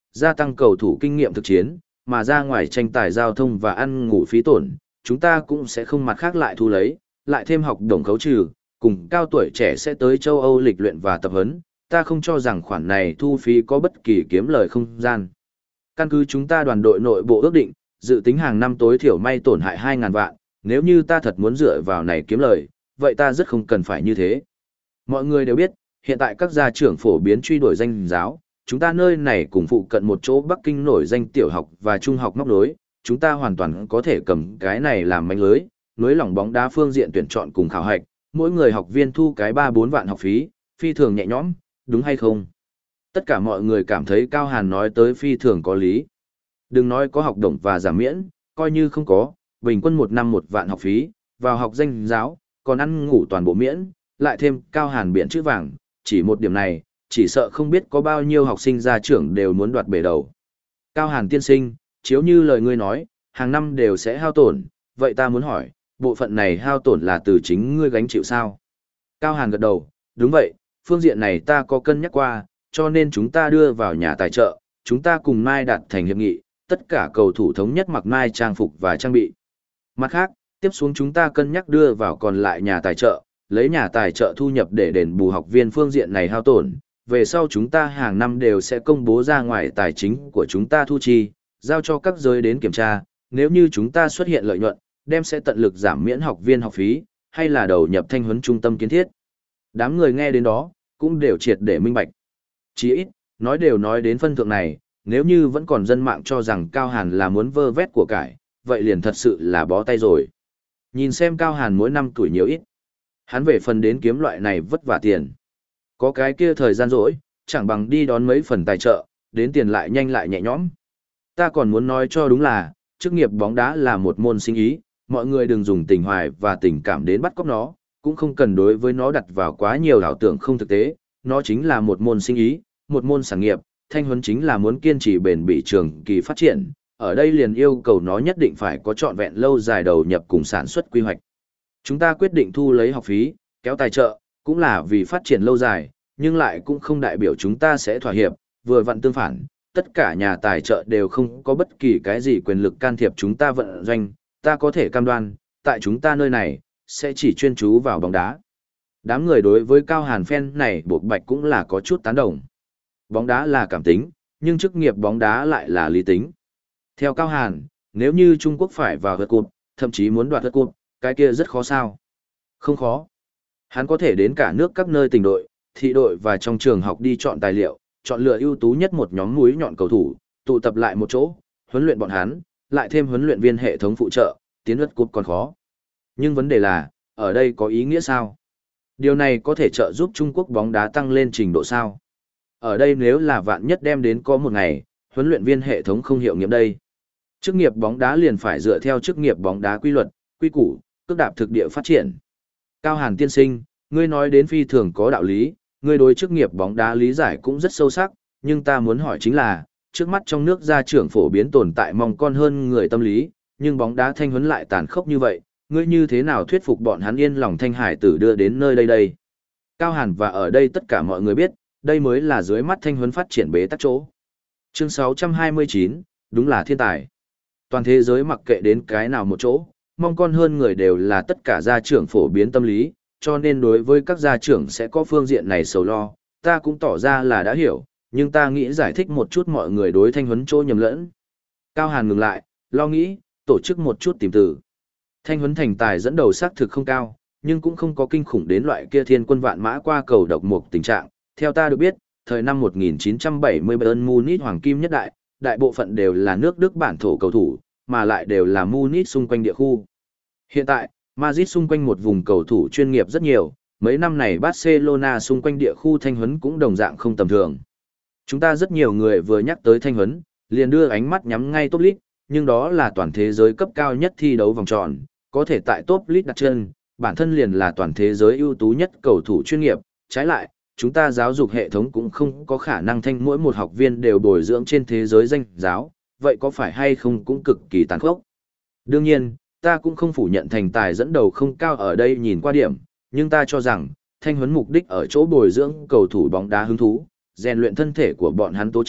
gia tăng cầu thủ kinh nghiệm thực chiến, mà ra ngoài tranh tài giao thông và ăn ngủ phí tổn, chúng ta cũng sẽ không mặt khác lại thu lấy, lại thêm học đồng khấu trừ, cùng cao tuổi trẻ sẽ tới châu Âu lịch luyện và tập huấn, ta không cho rằng khoản này thu phí có bất kỳ kiếm lời không gian. Căn cứ chúng ta đoàn đội nội bộ ước định, dự tính hàng năm tối thiểu may tổn hại hai ngàn vạn, nếu như ta thật muốn dựa vào này kiếm lời, vậy ta rất không cần phải như thế. Mọi người đều biết, hiện tại các gia trưởng phổ biến truy đuổi danh giáo, chúng ta nơi này cùng phụ cận một chỗ Bắc Kinh nổi danh tiểu học và trung học móc nối, chúng ta hoàn toàn có thể cầm cái này làm manh lưới, nối lỏng bóng đá phương diện tuyển chọn cùng khảo hạch, mỗi người học viên thu cái ba bốn vạn học phí, phi thường nhẹ nhõm, đúng hay không? Tất cả mọi người cảm thấy Cao Hàn nói tới phi thường có lý. Đừng nói có học đồng và giảm miễn, coi như không có, bình quân một năm một vạn học phí, vào học danh giáo, còn ăn ngủ toàn bộ miễn, lại thêm Cao Hàn biển chữ vàng, chỉ một điểm này, chỉ sợ không biết có bao nhiêu học sinh gia trưởng đều muốn đoạt bể đầu. Cao Hàn tiên sinh, chiếu như lời ngươi nói, hàng năm đều sẽ hao tổn, vậy ta muốn hỏi, bộ phận này hao tổn là từ chính ngươi gánh chịu sao? Cao Hàn gật đầu, đúng vậy, phương diện này ta có cân nhắc qua, cho nên chúng ta đưa vào nhà tài trợ, chúng ta cùng Mai đạt thành hiệp nghị, tất cả cầu thủ thống nhất mặc Mai trang phục và trang bị. Mặt khác, tiếp xuống chúng ta cân nhắc đưa vào còn lại nhà tài trợ, lấy nhà tài trợ thu nhập để đền bù học viên phương diện này hao tổn. Về sau chúng ta hàng năm đều sẽ công bố ra ngoài tài chính của chúng ta thu chi, giao cho các giới đến kiểm tra, nếu như chúng ta xuất hiện lợi nhuận, đem sẽ tận lực giảm miễn học viên học phí, hay là đầu nhập thanh huấn trung tâm kiến thiết. Đám người nghe đến đó, cũng đều triệt để minh bạch. Chỉ ít, nói đều nói đến phân thượng này, nếu như vẫn còn dân mạng cho rằng Cao Hàn là muốn vơ vét của cải, vậy liền thật sự là bó tay rồi. Nhìn xem Cao Hàn mỗi năm tuổi nhiều ít. Hắn về phần đến kiếm loại này vất vả tiền. Có cái kia thời gian rỗi, chẳng bằng đi đón mấy phần tài trợ, đến tiền lại nhanh lại nhẹ nhõm. Ta còn muốn nói cho đúng là, chức nghiệp bóng đá là một môn sinh ý, mọi người đừng dùng tình hoài và tình cảm đến bắt cóc nó, cũng không cần đối với nó đặt vào quá nhiều ảo tưởng không thực tế, nó chính là một môn sinh ý, một môn sản nghiệp, thanh huấn chính là muốn kiên trì bền bỉ trường kỳ phát triển, ở đây liền yêu cầu nó nhất định phải có trọn vẹn lâu dài đầu nhập cùng sản xuất quy hoạch. Chúng ta quyết định thu lấy học phí, kéo tài trợ, cũng là vì phát triển lâu dài, nhưng lại cũng không đại biểu chúng ta sẽ thỏa hiệp, vừa vặn tương phản, tất cả nhà tài trợ đều không có bất kỳ cái gì quyền lực can thiệp chúng ta vận doanh, ta có thể cam đoan, tại chúng ta nơi này, sẽ chỉ chuyên chú vào bóng đá. Đám người đối với Cao Hàn fan này buộc bạch cũng là có chút tán đồng. Bóng đá là cảm tính, nhưng chức nghiệp bóng đá lại là lý tính. Theo Cao Hàn, nếu như Trung Quốc phải vào World Cup, thậm chí muốn đoạt World Cup, cái kia rất khó sao? Không khó. Hắn có thể đến cả nước các nơi tỉnh đội, thị đội và trong trường học đi chọn tài liệu, chọn lựa ưu tú nhất một nhóm mũi nhọn cầu thủ, tụ tập lại một chỗ, huấn luyện bọn hắn, lại thêm huấn luyện viên hệ thống phụ trợ, tiến World Cup còn khó. Nhưng vấn đề là, ở đây có ý nghĩa sao? Điều này có thể trợ giúp Trung Quốc bóng đá tăng lên trình độ sao? Ở đây nếu là vạn nhất đem đến có một ngày, huấn luyện viên hệ thống không hiệu nghiệm đây. Chức nghiệp bóng đá liền phải dựa theo chức nghiệp bóng đá quy luật, quy củ, cước đạp thực địa phát triển. Cao Hàn tiên sinh, ngươi nói đến phi thường có đạo lý, ngươi đối chức nghiệp bóng đá lý giải cũng rất sâu sắc, nhưng ta muốn hỏi chính là, trước mắt trong nước gia trưởng phổ biến tồn tại mong con hơn người tâm lý, nhưng bóng đá thanh huấn lại tàn khốc như vậy, ngươi như thế nào thuyết phục bọn hắn yên lòng thanh hải tử đưa đến nơi đây đây? Cao Hàn và ở đây tất cả mọi người biết, đây mới là dưới mắt thanh huấn phát triển bế tắc chỗ. Chương sáu trăm hai mươi chín, đúng là thiên tài. Toàn thế giới mặc kệ đến cái nào một chỗ, mong con hơn người đều là tất cả gia trưởng phổ biến tâm lý, cho nên đối với các gia trưởng sẽ có phương diện này sầu lo, ta cũng tỏ ra là đã hiểu, nhưng ta nghĩ giải thích một chút mọi người đối thanh huấn chỗ nhầm lẫn. Cao Hàn ngừng lại, lo nghĩ, tổ chức một chút tìm từ. Thanh huấn thành tài dẫn đầu xác thực không cao, nhưng cũng không có kinh khủng đến loại kia thiên quân vạn mã qua cầu độc mục tình trạng. Theo ta được biết, thời năm một nghìn chín trăm bảy mươi Bayern Munich hoàng kim nhất đại, đại bộ phận đều là nước Đức bản thổ cầu thủ, mà lại đều là Munich xung quanh địa khu. Hiện tại, Madrid xung quanh một vùng cầu thủ chuyên nghiệp rất nhiều, mấy năm này Barcelona xung quanh địa khu thanh huấn cũng đồng dạng không tầm thường. Chúng ta rất nhiều người vừa nhắc tới thanh huấn, liền đưa ánh mắt nhắm ngay top league, nhưng đó là toàn thế giới cấp cao nhất thi đấu vòng tròn, có thể tại top league đặt chân, bản thân liền là toàn thế giới ưu tú nhất cầu thủ chuyên nghiệp, trái lại, chúng ta giáo dục hệ thống cũng không có khả năng thanh mỗi một học viên đều bồi dưỡng trên thế giới danh giáo, vậy có phải hay không cũng cực kỳ tàn khốc. Đương nhiên, ta cũng không phủ nhận thành tài dẫn đầu không cao ở đây nhìn qua điểm, nhưng ta cho rằng, thanh huấn mục đích ở chỗ bồi dưỡng cầu thủ bóng đá hứng thú, rèn luyện thân thể của bọn hắn tố chất,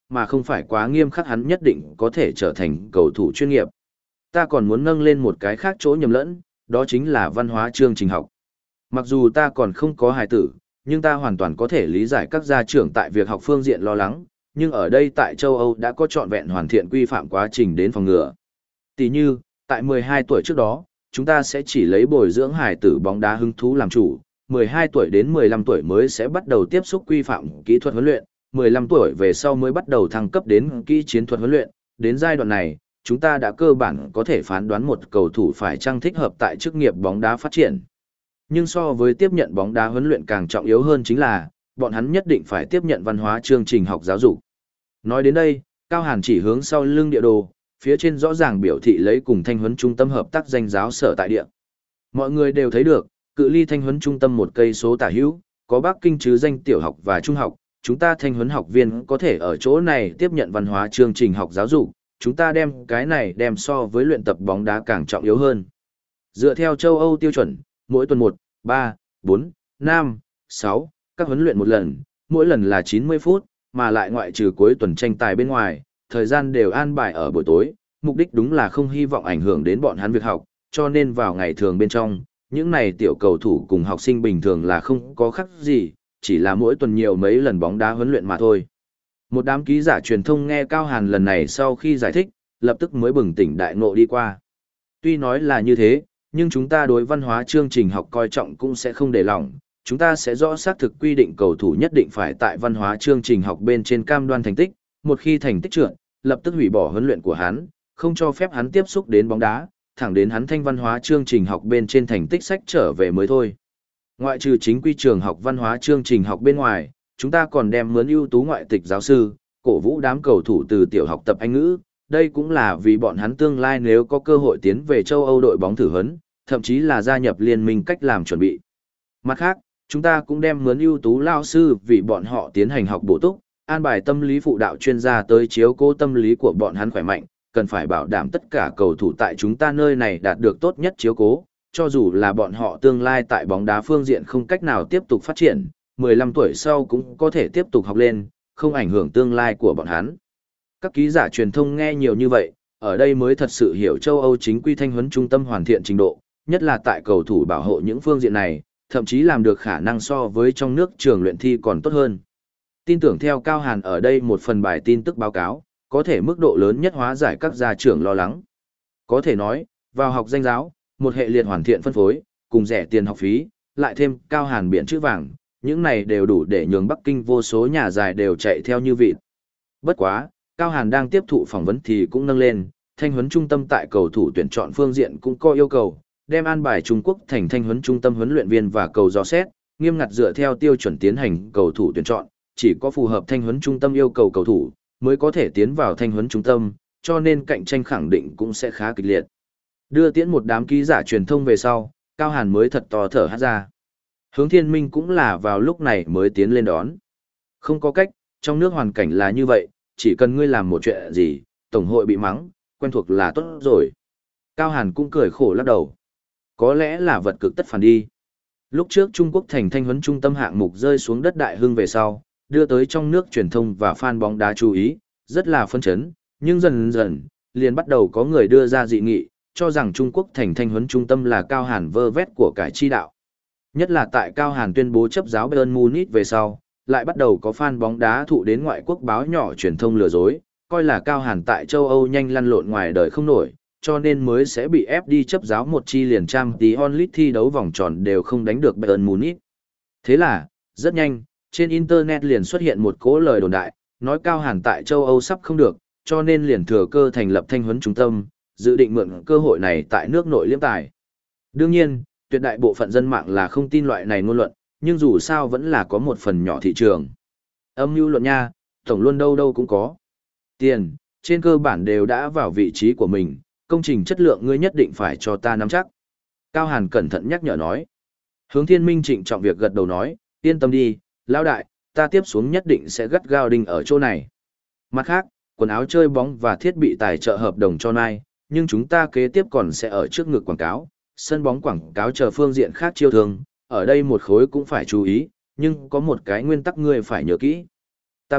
mà không phải quá nghiêm khắc hắn nhất định có thể trở thành cầu thủ chuyên nghiệp. Ta còn muốn nâng lên một cái khác chỗ nhầm lẫn, đó chính là văn hóa chương trình học. Mặc dù ta còn không có hài tử, nhưng ta hoàn toàn có thể lý giải các gia trưởng tại việc học phương diện lo lắng, nhưng ở đây tại châu Âu đã có trọn vẹn hoàn thiện quy phạm quá trình đến phòng ngừa. Tỷ như, tại mười hai tuổi trước đó, chúng ta sẽ chỉ lấy bồi dưỡng hài tử bóng đá hứng thú làm chủ, mười hai tuổi đến mười lăm tuổi mới sẽ bắt đầu tiếp xúc quy phạm kỹ thuật huấn luyện, mười lăm tuổi về sau mới bắt đầu thăng cấp đến kỹ chiến thuật huấn luyện, đến giai đoạn này, chúng ta đã cơ bản có thể phán đoán một cầu thủ phải chăng thích hợp tại chức nghiệp bóng đá phát triển. Nhưng so với tiếp nhận bóng đá huấn luyện càng trọng yếu hơn chính là, bọn hắn nhất định phải tiếp nhận văn hóa chương trình học giáo dục. Nói đến đây, Cao Hàn chỉ hướng sau lưng địa đồ, phía trên rõ ràng biểu thị lấy cùng thanh huấn trung tâm hợp tác danh giáo sở tại địa. Mọi người đều thấy được, cự ly thanh huấn trung tâm một cây số tả hữu, có Bắc Kinh chứ danh tiểu học và trung học, chúng ta thanh huấn học viên có thể ở chỗ này tiếp nhận văn hóa chương trình học giáo dục, chúng ta đem cái này đem so với luyện tập bóng đá càng trọng yếu hơn. Dựa theo châu Âu tiêu chuẩn, mỗi tuần một, ba, bốn, năm, sáu, các huấn luyện một lần, mỗi lần là chín mươi phút, mà lại ngoại trừ cuối tuần tranh tài bên ngoài, thời gian đều an bài ở buổi tối, mục đích đúng là không hy vọng ảnh hưởng đến bọn hắn việc học, cho nên vào ngày thường bên trong, những này tiểu cầu thủ cùng học sinh bình thường là không có khác gì, chỉ là mỗi tuần nhiều mấy lần bóng đá huấn luyện mà thôi. Một đám ký giả truyền thông nghe Cao Hàn lần này sau khi giải thích, lập tức mới bừng tỉnh đại ngộ đi qua. Tuy nói là như thế, nhưng chúng ta đối văn hóa chương trình học coi trọng cũng sẽ không để lỏng, chúng ta sẽ rõ xác thực quy định cầu thủ nhất định phải tại văn hóa chương trình học bên trên cam đoan thành tích, một khi thành tích trượt, lập tức hủy bỏ huấn luyện của hắn, không cho phép hắn tiếp xúc đến bóng đá, thẳng đến hắn thanh văn hóa chương trình học bên trên thành tích sách trở về mới thôi. Ngoại trừ chính quy trường học văn hóa chương trình học bên ngoài, chúng ta còn đem mướn ưu tú ngoại tịch giáo sư, cổ vũ đám cầu thủ từ tiểu học tập Anh ngữ, đây cũng là vì bọn hắn tương lai nếu có cơ hội tiến về châu Âu đội bóng thử huấn, thậm chí là gia nhập liên minh cách làm chuẩn bị. Mặt khác, chúng ta cũng đem mướn ưu tú lao sư vì bọn họ tiến hành học bổ túc, an bài tâm lý phụ đạo chuyên gia tới chiếu cố tâm lý của bọn hắn khỏe mạnh, cần phải bảo đảm tất cả cầu thủ tại chúng ta nơi này đạt được tốt nhất chiếu cố, cho dù là bọn họ tương lai tại bóng đá phương diện không cách nào tiếp tục phát triển, mười lăm tuổi sau cũng có thể tiếp tục học lên, không ảnh hưởng tương lai của bọn hắn. Các ký giả truyền thông nghe nhiều như vậy, ở đây mới thật sự hiểu châu Âu chính quy thanh huấn trung tâm hoàn thiện trình độ, nhất là tại cầu thủ bảo hộ những phương diện này, thậm chí làm được khả năng so với trong nước trường luyện thi còn tốt hơn. Tin tưởng theo Cao Hàn ở đây một phần bài tin tức báo cáo, có thể mức độ lớn nhất hóa giải các gia trưởng lo lắng. Có thể nói, vào học danh giáo, một hệ liệt hoàn thiện phân phối, cùng rẻ tiền học phí, lại thêm Cao Hàn biển chữ vàng, những này đều đủ để nhường Bắc Kinh vô số nhà dài đều chạy theo như vịt. Bất quá, Cao Hàn đang tiếp thụ phỏng vấn thì cũng nâng lên, thanh huấn trung tâm tại cầu thủ tuyển chọn phương diện cũng có yêu cầu, đem an bài Trung Quốc thành thanh huấn trung tâm huấn luyện viên và cầu dò xét, nghiêm ngặt dựa theo tiêu chuẩn tiến hành cầu thủ tuyển chọn, chỉ có phù hợp thanh huấn trung tâm yêu cầu cầu thủ mới có thể tiến vào thanh huấn trung tâm, cho nên cạnh tranh khẳng định cũng sẽ khá kịch liệt. Đưa tiễn một đám ký giả truyền thông về sau, Cao Hàn mới thật to thở hát ra. Hướng Thiên Minh cũng là vào lúc này mới tiến lên đón. Không có cách, trong nước hoàn cảnh là như vậy, chỉ cần ngươi làm một chuyện gì, tổng hội bị mắng, quen thuộc là tốt rồi. Cao Hàn cũng cười khổ lắc đầu. Có lẽ là vật cực tất phản đi. Lúc trước Trung Quốc thành thanh huấn trung tâm hạng mục rơi xuống đất đại hưng về sau, đưa tới trong nước truyền thông và fan bóng đá chú ý, rất là phân chấn, nhưng dần dần, liền bắt đầu có người đưa ra dị nghị, cho rằng Trung Quốc thành thanh huấn trung tâm là Cao Hàn vơ vét của cải chi đạo. Nhất là tại Cao Hàn tuyên bố chấp giáo Bayern Munich về sau, lại bắt đầu có fan bóng đá thụ đến ngoại quốc báo nhỏ truyền thông lừa dối, coi là Cao Hàn tại châu Âu nhanh lăn lộn ngoài đời không nổi, cho nên mới sẽ bị ép đi chấp giáo một chi liền Champions League thi đấu vòng tròn đều không đánh được Bayern Munich. Thế là, rất nhanh, trên Internet liền xuất hiện một cỗ lời đồn đại, nói Cao Hàn tại châu Âu sắp không được, cho nên liền thừa cơ thành lập thanh huấn trung tâm, dự định mượn cơ hội này tại nước nội liếm tài. Đương nhiên, tuyệt đại bộ phận dân mạng là không tin loại này ngôn luận, nhưng dù sao vẫn là có một phần nhỏ thị trường. Âm mưu luận nha, tổng luôn đâu đâu cũng có. Tiền, trên cơ bản đều đã vào vị trí của mình, công trình chất lượng ngươi nhất định phải cho ta nắm chắc. Cao Hàn cẩn thận nhắc nhở nói. Hướng Thiên Minh trịnh trọng việc gật đầu nói, yên tâm đi, lão đại, ta tiếp xuống nhất định sẽ gắt gao đinh ở chỗ này. Mặt khác, quần áo chơi bóng và thiết bị tài trợ hợp đồng cho Nike, nhưng chúng ta kế tiếp còn sẽ ở trước ngực quảng cáo, sân bóng quảng cáo chờ phương diện khác chiêu thương, ở đây một khối cũng phải chú ý, nhưng có một cái nguyên tắc ngươi phải nhớ kỹ. Ta biết,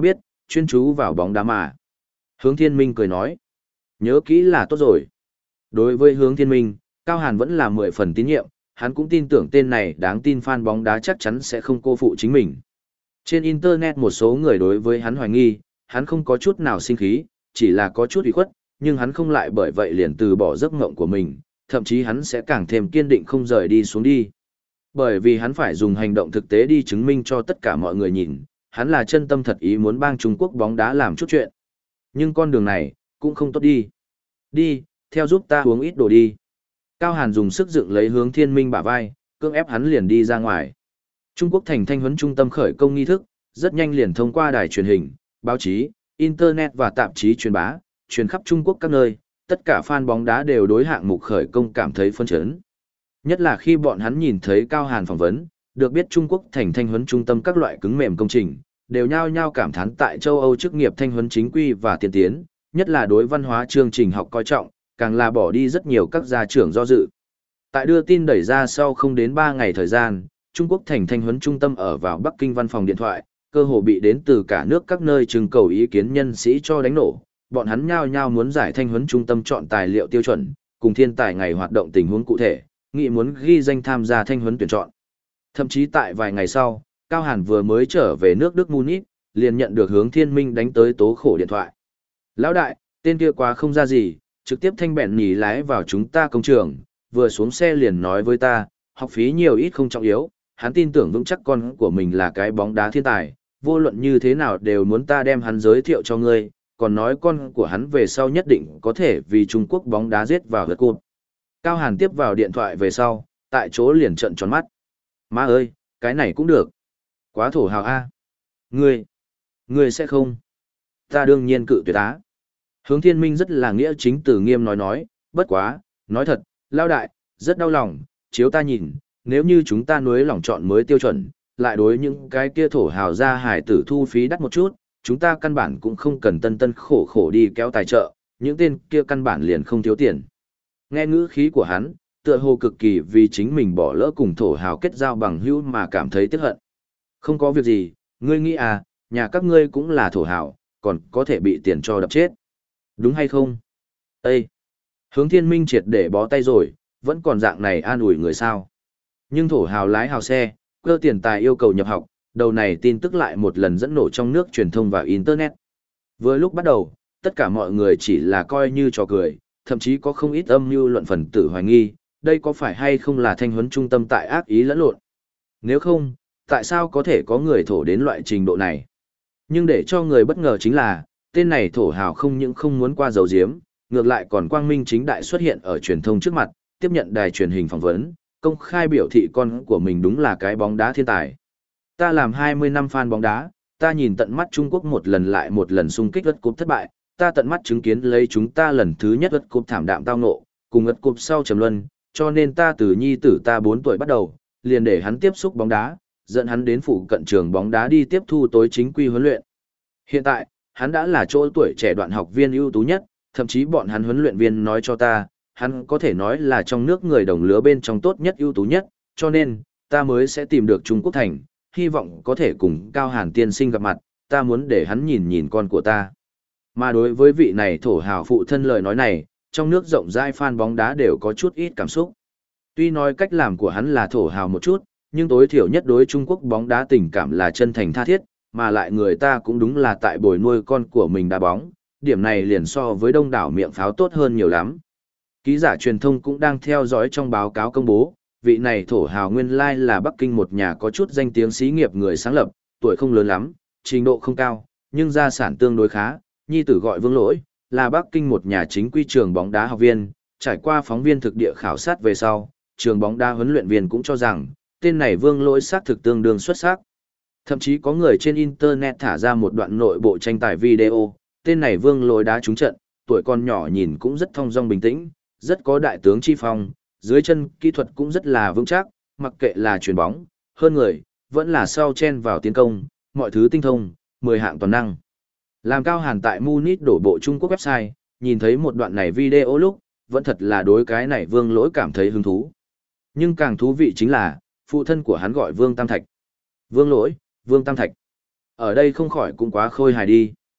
chuyên chú vào bóng đá mà. Hướng Thiên Minh cười nói, nhớ kỹ là tốt rồi. Đối với Hướng Thiên Minh, Cao Hàn vẫn là mười phần tín nhiệm, hắn cũng tin tưởng tên này đáng tin fan bóng đá chắc chắn sẽ không cô phụ chính mình. Trên Internet một số người đối với hắn hoài nghi, hắn không có chút nào sinh khí, chỉ là có chút ủy khuất, nhưng hắn không lại bởi vậy liền từ bỏ giấc mộng của mình, thậm chí hắn sẽ càng thêm kiên định không rời đi xuống đi. Bởi vì hắn phải dùng hành động thực tế đi chứng minh cho tất cả mọi người nhìn, hắn là chân tâm thật ý muốn bang Trung Quốc bóng đá làm chút chuyện. Nhưng con đường này, cũng không tốt đi. Đi, theo giúp ta uống ít đồ đi. Cao Hàn dùng sức dựng lấy Hướng Thiên Minh bả vai, cưỡng ép hắn liền đi ra ngoài. Trung Quốc thành thanh huấn trung tâm khởi công nghi thức, rất nhanh liền thông qua đài truyền hình, báo chí, internet và tạp chí truyền bá, truyền khắp Trung Quốc các nơi, tất cả fan bóng đá đều đối hạng mục khởi công cảm thấy phấn chấn. Nhất là khi bọn hắn nhìn thấy Cao Hàn phỏng vấn, được biết Trung Quốc thành thanh huấn trung tâm các loại cứng mềm công trình, đều nhao nhao cảm thán tại châu Âu chức nghiệp thanh huấn chính quy và tiên tiến, nhất là đối văn hóa chương trình học coi trọng, càng là bỏ đi rất nhiều các gia trưởng do dự. Tại đưa tin đẩy ra sau không đến ba ngày thời gian, Trung Quốc thành thanh huấn trung tâm ở vào Bắc Kinh văn phòng điện thoại, cơ hồ bị đến từ cả nước các nơi trưng cầu ý kiến nhân sĩ cho đánh nổ. Bọn hắn nhao nhao muốn giải thanh huấn trung tâm chọn tài liệu tiêu chuẩn, cùng thiên tài ngày hoạt động tình huống cụ thể, nghị muốn ghi danh tham gia thanh huấn tuyển chọn. Thậm chí tại vài ngày sau, Cao Hàn vừa mới trở về nước Đức Munich, liền nhận được Hướng Thiên Minh đánh tới tố khổ điện thoại. Lão đại, tên kia quá không ra gì, trực tiếp thanh bẹn nhì lái vào chúng ta công trường, vừa xuống xe liền nói với ta, học phí nhiều ít không trọng yếu, hắn tin tưởng vững chắc con của mình là cái bóng đá thiên tài, vô luận như thế nào đều muốn ta đem hắn giới thiệu cho ngươi, còn nói con của hắn về sau nhất định có thể vì Trung Quốc bóng đá giết vào lượt cụt. Cao Hàn tiếp vào điện thoại về sau, tại chỗ liền trợn tròn mắt. Má ơi, cái này cũng được. Quá thổ hào a. Ngươi, ngươi sẽ không. Ta đương nhiên cự tuyệt á. Hướng Thiên Minh rất là nghĩa chính từ nghiêm nói nói, bất quá, nói thật, lao đại, rất đau lòng, chiếu ta nhìn, nếu như chúng ta nuối lòng chọn mới tiêu chuẩn, lại đối những cái kia thổ hào ra hải tử thu phí đắt một chút, chúng ta căn bản cũng không cần tân tân khổ khổ đi kéo tài trợ, những tên kia căn bản liền không thiếu tiền. Nghe ngữ khí của hắn, tựa hồ cực kỳ vì chính mình bỏ lỡ cùng thổ hào kết giao bằng hữu mà cảm thấy tiếc hận. Không có việc gì, ngươi nghĩ à, nhà các ngươi cũng là thổ hào, còn có thể bị tiền cho đập chết. Đúng hay không? Ê! Hướng Thiên Minh triệt để bó tay rồi, vẫn còn dạng này an ủi người sao. Nhưng thổ hào lái hào xe, cơ tiền tài yêu cầu nhập học, đầu này tin tức lại một lần dẫn nổ trong nước truyền thông và Internet. Vừa lúc bắt đầu, tất cả mọi người chỉ là coi như trò cười, thậm chí có không ít âm mưu luận phần tử hoài nghi, đây có phải hay không là thanh huấn trung tâm tại ác ý lẫn lộn. Nếu không, tại sao có thể có người thổ đến loại trình độ này? Nhưng để cho người bất ngờ chính là, tên này thổ hào không những không muốn qua dầu diếm, ngược lại còn quang minh chính đại xuất hiện ở truyền thông trước mặt, tiếp nhận đài truyền hình phỏng vấn, công khai biểu thị con của mình đúng là cái bóng đá thiên tài. Ta làm hai mươi năm fan bóng đá, ta nhìn tận mắt Trung Quốc một lần lại một lần xung kích World Cup thất bại, ta tận mắt chứng kiến lấy chúng ta lần thứ nhất World Cup thảm đạm tao ngộ, cùng World Cup sau trầm luân, cho nên ta từ nhi tử ta bốn tuổi bắt đầu, liền để hắn tiếp xúc bóng đá, dẫn hắn đến phụ cận trường bóng đá đi tiếp thu tối chính quy huấn luyện. Hiện tại, hắn đã là chỗ tuổi trẻ đoạn học viên ưu tú nhất, thậm chí bọn hắn huấn luyện viên nói cho ta, hắn có thể nói là trong nước người đồng lứa bên trong tốt nhất ưu tú nhất, cho nên, ta mới sẽ tìm được Trung Quốc thành, hy vọng có thể cùng Cao Hàn tiên sinh gặp mặt, ta muốn để hắn nhìn nhìn con của ta. Mà đối với vị này thổ hào phụ thân lời nói này, trong nước rộng rãi fan bóng đá đều có chút ít cảm xúc. Tuy nói cách làm của hắn là thổ hào một chút, nhưng tối thiểu nhất đối Trung Quốc bóng đá tình cảm là chân thành tha thiết, mà lại người ta cũng đúng là tại bồi nuôi con của mình đá bóng, điểm này liền so với đông đảo miệng pháo tốt hơn nhiều lắm. Ký giả truyền thông cũng đang theo dõi trong báo cáo công bố, vị này thổ hào nguyên lai là Bắc Kinh một nhà có chút danh tiếng xí nghiệp người sáng lập, tuổi không lớn lắm, trình độ không cao, nhưng gia sản tương đối khá, nhi tử gọi Vương Lỗi, là Bắc Kinh một nhà chính quy trường bóng đá học viên, trải qua phóng viên thực địa khảo sát về sau, trường bóng đá huấn luyện viên cũng cho rằng, tên này Vương Lỗi xác thực tương đương xuất sắc. Thậm chí có người trên Internet thả ra một đoạn nội bộ tranh tài video, tên này Vương Lỗi đá trúng trận, tuổi còn nhỏ nhìn cũng rất thong dong bình tĩnh, rất có đại tướng chi phong, dưới chân kỹ thuật cũng rất là vững chắc, mặc kệ là chuyền bóng, hơn người, vẫn là sau chen vào tiến công, mọi thứ tinh thông, mười hạng toàn năng. Làm Cao Hàn tại Munich đổ bộ Trung Quốc website, nhìn thấy một đoạn này video lúc, vẫn thật là đối cái này Vương Lỗi cảm thấy hứng thú. Nhưng càng thú vị chính là, phụ thân của hắn gọi Vương Tam Thạch. Vương Lỗi, Vương Tam Thạch. Ở đây không khỏi cũng quá khôi hài đi.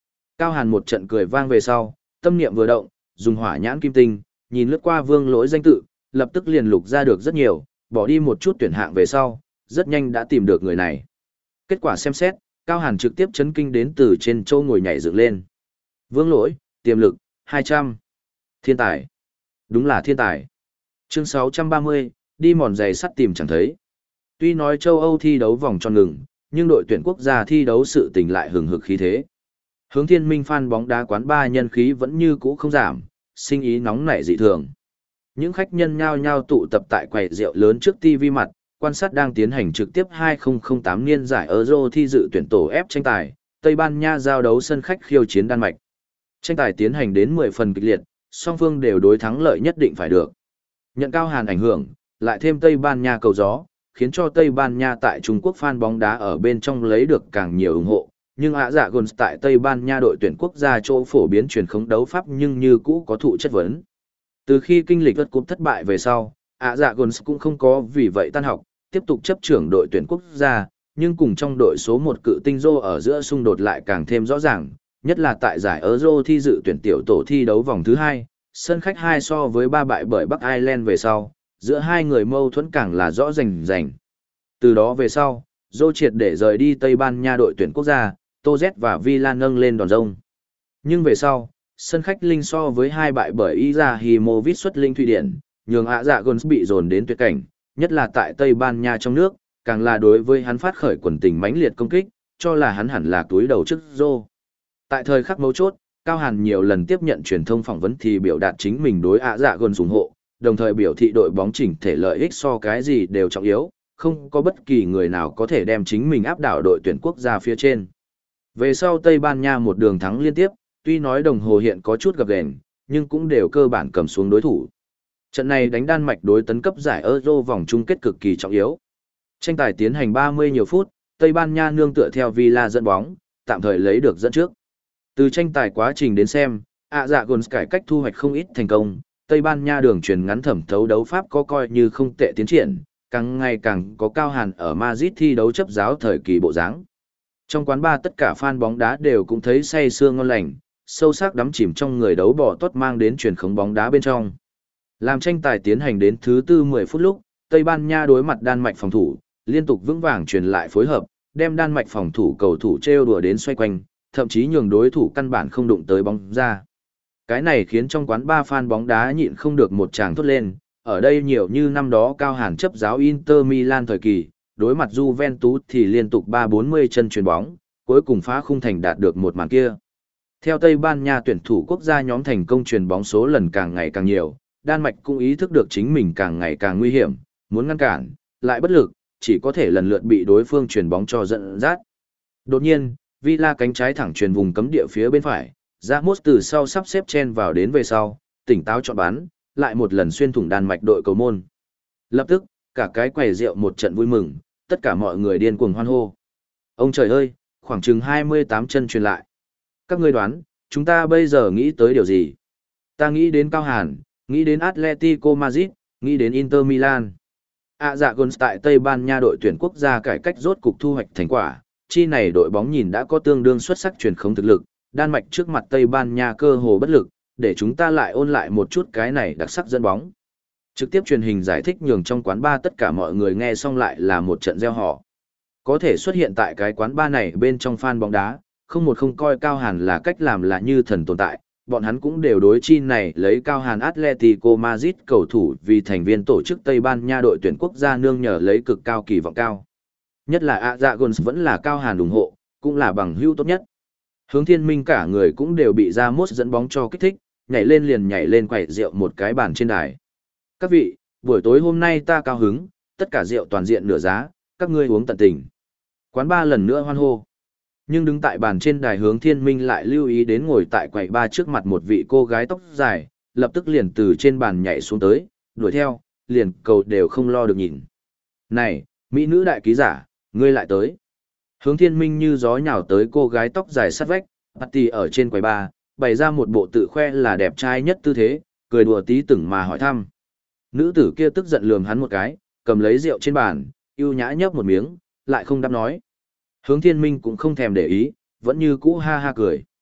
Cao Hàn một trận cười vang về sau, tâm niệm vừa động, dùng hỏa nhãn kim tinh, nhìn lướt qua Vương Lỗi danh tự, lập tức liền lục ra được rất nhiều, bỏ đi một chút tuyển hạng về sau, rất nhanh đã tìm được người này. Kết quả xem xét, Cao Hàn trực tiếp chấn kinh đến từ trên châu ngồi nhảy dựng lên. Vương Lỗi, tiềm lực, hai trăm. Thiên tài. Đúng là thiên tài. Chương sáu trăm ba mươi, đi mòn giày sắt tìm chẳng thấy. Tuy nói châu Âu thi đấu vòng tròn ngừng, nhưng đội tuyển quốc gia thi đấu sự tình lại hừng hực khí thế. Hướng Thiên Minh fan bóng đá quán ba nhân khí vẫn như cũ không giảm, sinh ý nóng nảy dị thường. Những khách nhân nhao nhao tụ tập tại quầy rượu lớn trước ti vi mặt, quan sát đang tiến hành trực tiếp hai không không tám niên giải Euro thi dự tuyển tổ F tranh tài, Tây Ban Nha giao đấu sân khách khiêu chiến Đan Mạch. Tranh tài tiến hành đến mười phần kịch liệt, song phương đều đối thắng lợi nhất định phải được. Nhận Cao Hàn ảnh hưởng, lại thêm Tây Ban Nha cầu gió, khiến cho Tây Ban Nha tại Trung Quốc fan bóng đá ở bên trong lấy được càng nhiều ủng hộ, nhưng Ả Dạ Gồn tại Tây Ban Nha đội tuyển quốc gia chỗ phổ biến truyền khống đấu pháp nhưng như cũ có thụ chất vấn. Từ khi kinh lịch vật cúp thất bại về sau, Ả Dạ Gồn cũng không có vì vậy tan học, tiếp tục chấp trưởng đội tuyển quốc gia, nhưng cùng trong đội số một cự tinh Rô ở giữa xung đột lại càng thêm rõ ràng, nhất là tại giải Euro thi dự tuyển tiểu tổ thi đấu vòng thứ hai, sân khách hai so với ba bại bởi Bắc Ireland về sau, giữa hai người mâu thuẫn càng là rõ rành rành. Từ đó về sau, Rô triệt để rời đi Tây Ban Nha đội tuyển quốc gia, Tô Z và Villa nâng lên đòn rông. Nhưng về sau, sân khách linh so với hai bại bởi Izahimovic xuất linh Thụy Điển, nhường Ả Dạ Gồn bị dồn đến tuyệt cảnh, nhất là tại Tây Ban Nha trong nước, càng là đối với hắn phát khởi quần tình mãnh liệt công kích, cho là hắn hẳn là túi đầu trước Rô. Tại thời khắc mấu chốt, Cao Hàn nhiều lần tiếp nhận truyền thông phỏng vấn thì biểu đạt chính mình đối Ả Dạ Gồn ủng hộ, đồng thời biểu thị đội bóng chỉnh thể lợi ích so cái gì đều trọng yếu, không có bất kỳ người nào có thể đem chính mình áp đảo đội tuyển quốc gia phía trên. Về sau Tây Ban Nha một đường thắng liên tiếp, tuy nói đồng hồ hiện có chút gập ghềnh, nhưng cũng đều cơ bản cầm xuống đối thủ. Trận này đánh Đan Mạch đối tấn cấp giải Euro vòng chung kết cực kỳ trọng yếu. Tranh tài tiến hành ba mươi nhiều phút, Tây Ban Nha nương tựa theo Villa dẫn bóng, tạm thời lấy được dẫn trước. Từ tranh tài quá trình đến xem, Ả Dạ Gồn cải cách thu hoạch không ít thành công, Tây Ban Nha đường truyền ngắn thẩm thấu đấu pháp có coi như không tệ tiến triển, càng ngày càng có Cao Hàn ở Madrid thi đấu chấp giáo thời kỳ bộ dáng. Trong quán bar tất cả fan bóng đá đều cũng thấy say sưa ngon lành, sâu sắc đắm chìm trong người đấu bỏ tốt mang đến truyền khống bóng đá bên trong. Làm tranh tài tiến hành đến thứ tư mười phút lúc, Tây Ban Nha đối mặt Đan Mạch phòng thủ, liên tục vững vàng truyền lại phối hợp, đem Đan Mạch phòng thủ cầu thủ trêu đùa đến xoay quanh, thậm chí nhường đối thủ căn bản không đụng tới bóng ra. Cái này khiến trong quán bar fan bóng đá nhịn không được một tràng thốt lên, ở đây nhiều như năm đó Cao Hàn chấp giáo Inter Milan thời kỳ, đối mặt Juventus thì liên tục ba bốn mươi chân chuyền bóng, cuối cùng phá khung thành đạt được một màn kia. Theo Tây Ban Nha tuyển thủ quốc gia nhóm thành công chuyền bóng số lần càng ngày càng nhiều, Đan Mạch cũng ý thức được chính mình càng ngày càng nguy hiểm, muốn ngăn cản, lại bất lực, chỉ có thể lần lượt bị đối phương chuyền bóng cho dẫn dắt. Đột nhiên, Villa cánh trái thẳng chuyền vùng cấm địa phía bên phải, Ramos từ sau sắp xếp chen vào đến về sau, tỉnh táo chọn bắn, lại một lần xuyên thủng Đan Mạch đội cầu môn. Lập tức, cả cái quầy rượu một trận vui mừng, tất cả mọi người điên cuồng hoan hô. Ông trời ơi, khoảng chừng hai mươi tám chân truyền lại. Các ngươi đoán, chúng ta bây giờ nghĩ tới điều gì? Ta nghĩ đến Cao Hàn, nghĩ đến Atletico Madrid, nghĩ đến Inter Milan. Ả Dạ Gồn tại Tây Ban Nha đội tuyển quốc gia cải cách rốt cục thu hoạch thành quả, chi này đội bóng nhìn đã có tương đương xuất sắc truyền không thực lực, Đan Mạch trước mặt Tây Ban Nha cơ hồ bất lực, để chúng ta lại ôn lại một chút cái này đặc sắc dẫn bóng. Trực tiếp truyền hình giải thích nhường trong quán bar tất cả mọi người nghe xong lại là một trận reo hò. Có thể xuất hiện tại cái quán bar này bên trong fan bóng đá, không một không coi Cao Hàn là cách làm là như thần tồn tại, bọn hắn cũng đều đối chi này lấy Cao Hàn Atletico Madrid cầu thủ vì thành viên tổ chức Tây Ban Nha đội tuyển quốc gia nương nhờ lấy cực cao kỳ vọng cao. Nhất là Ả Dạ Gồn vẫn là Cao Hàn ủng hộ, cũng là bằng hữu tốt nhất. Hướng Thiên Minh cả người cũng đều bị Ramos dẫn bóng cho kích thích, nhảy lên liền nhảy lên quẩy rượu một cái bàn trên đài. Các vị, buổi tối hôm nay ta cao hứng, tất cả rượu toàn diện nửa giá, các ngươi uống tận tình. Quán ba lần nữa hoan hô. Nhưng đứng tại bàn trên đài Hướng Thiên Minh lại lưu ý đến ngồi tại quầy ba trước mặt một vị cô gái tóc dài, lập tức liền từ trên bàn nhảy xuống tới, đuổi theo, liền cầu đều không lo được nhìn. Này, mỹ nữ đại ký giả, ngươi lại tới. Hướng Thiên Minh như gió nhào tới cô gái tóc dài sát vách, Patty ở trên quầy ba, bày ra một bộ tự khoe là đẹp trai nhất tư thế, cười đùa tí từng mà hỏi thăm. Nữ tử kia tức giận lườm hắn một cái, cầm lấy rượu trên bàn, yêu nhã nhấp một miếng, lại không đáp nói. Hướng Thiên Minh cũng không thèm để ý, vẫn như cũ ha ha cười.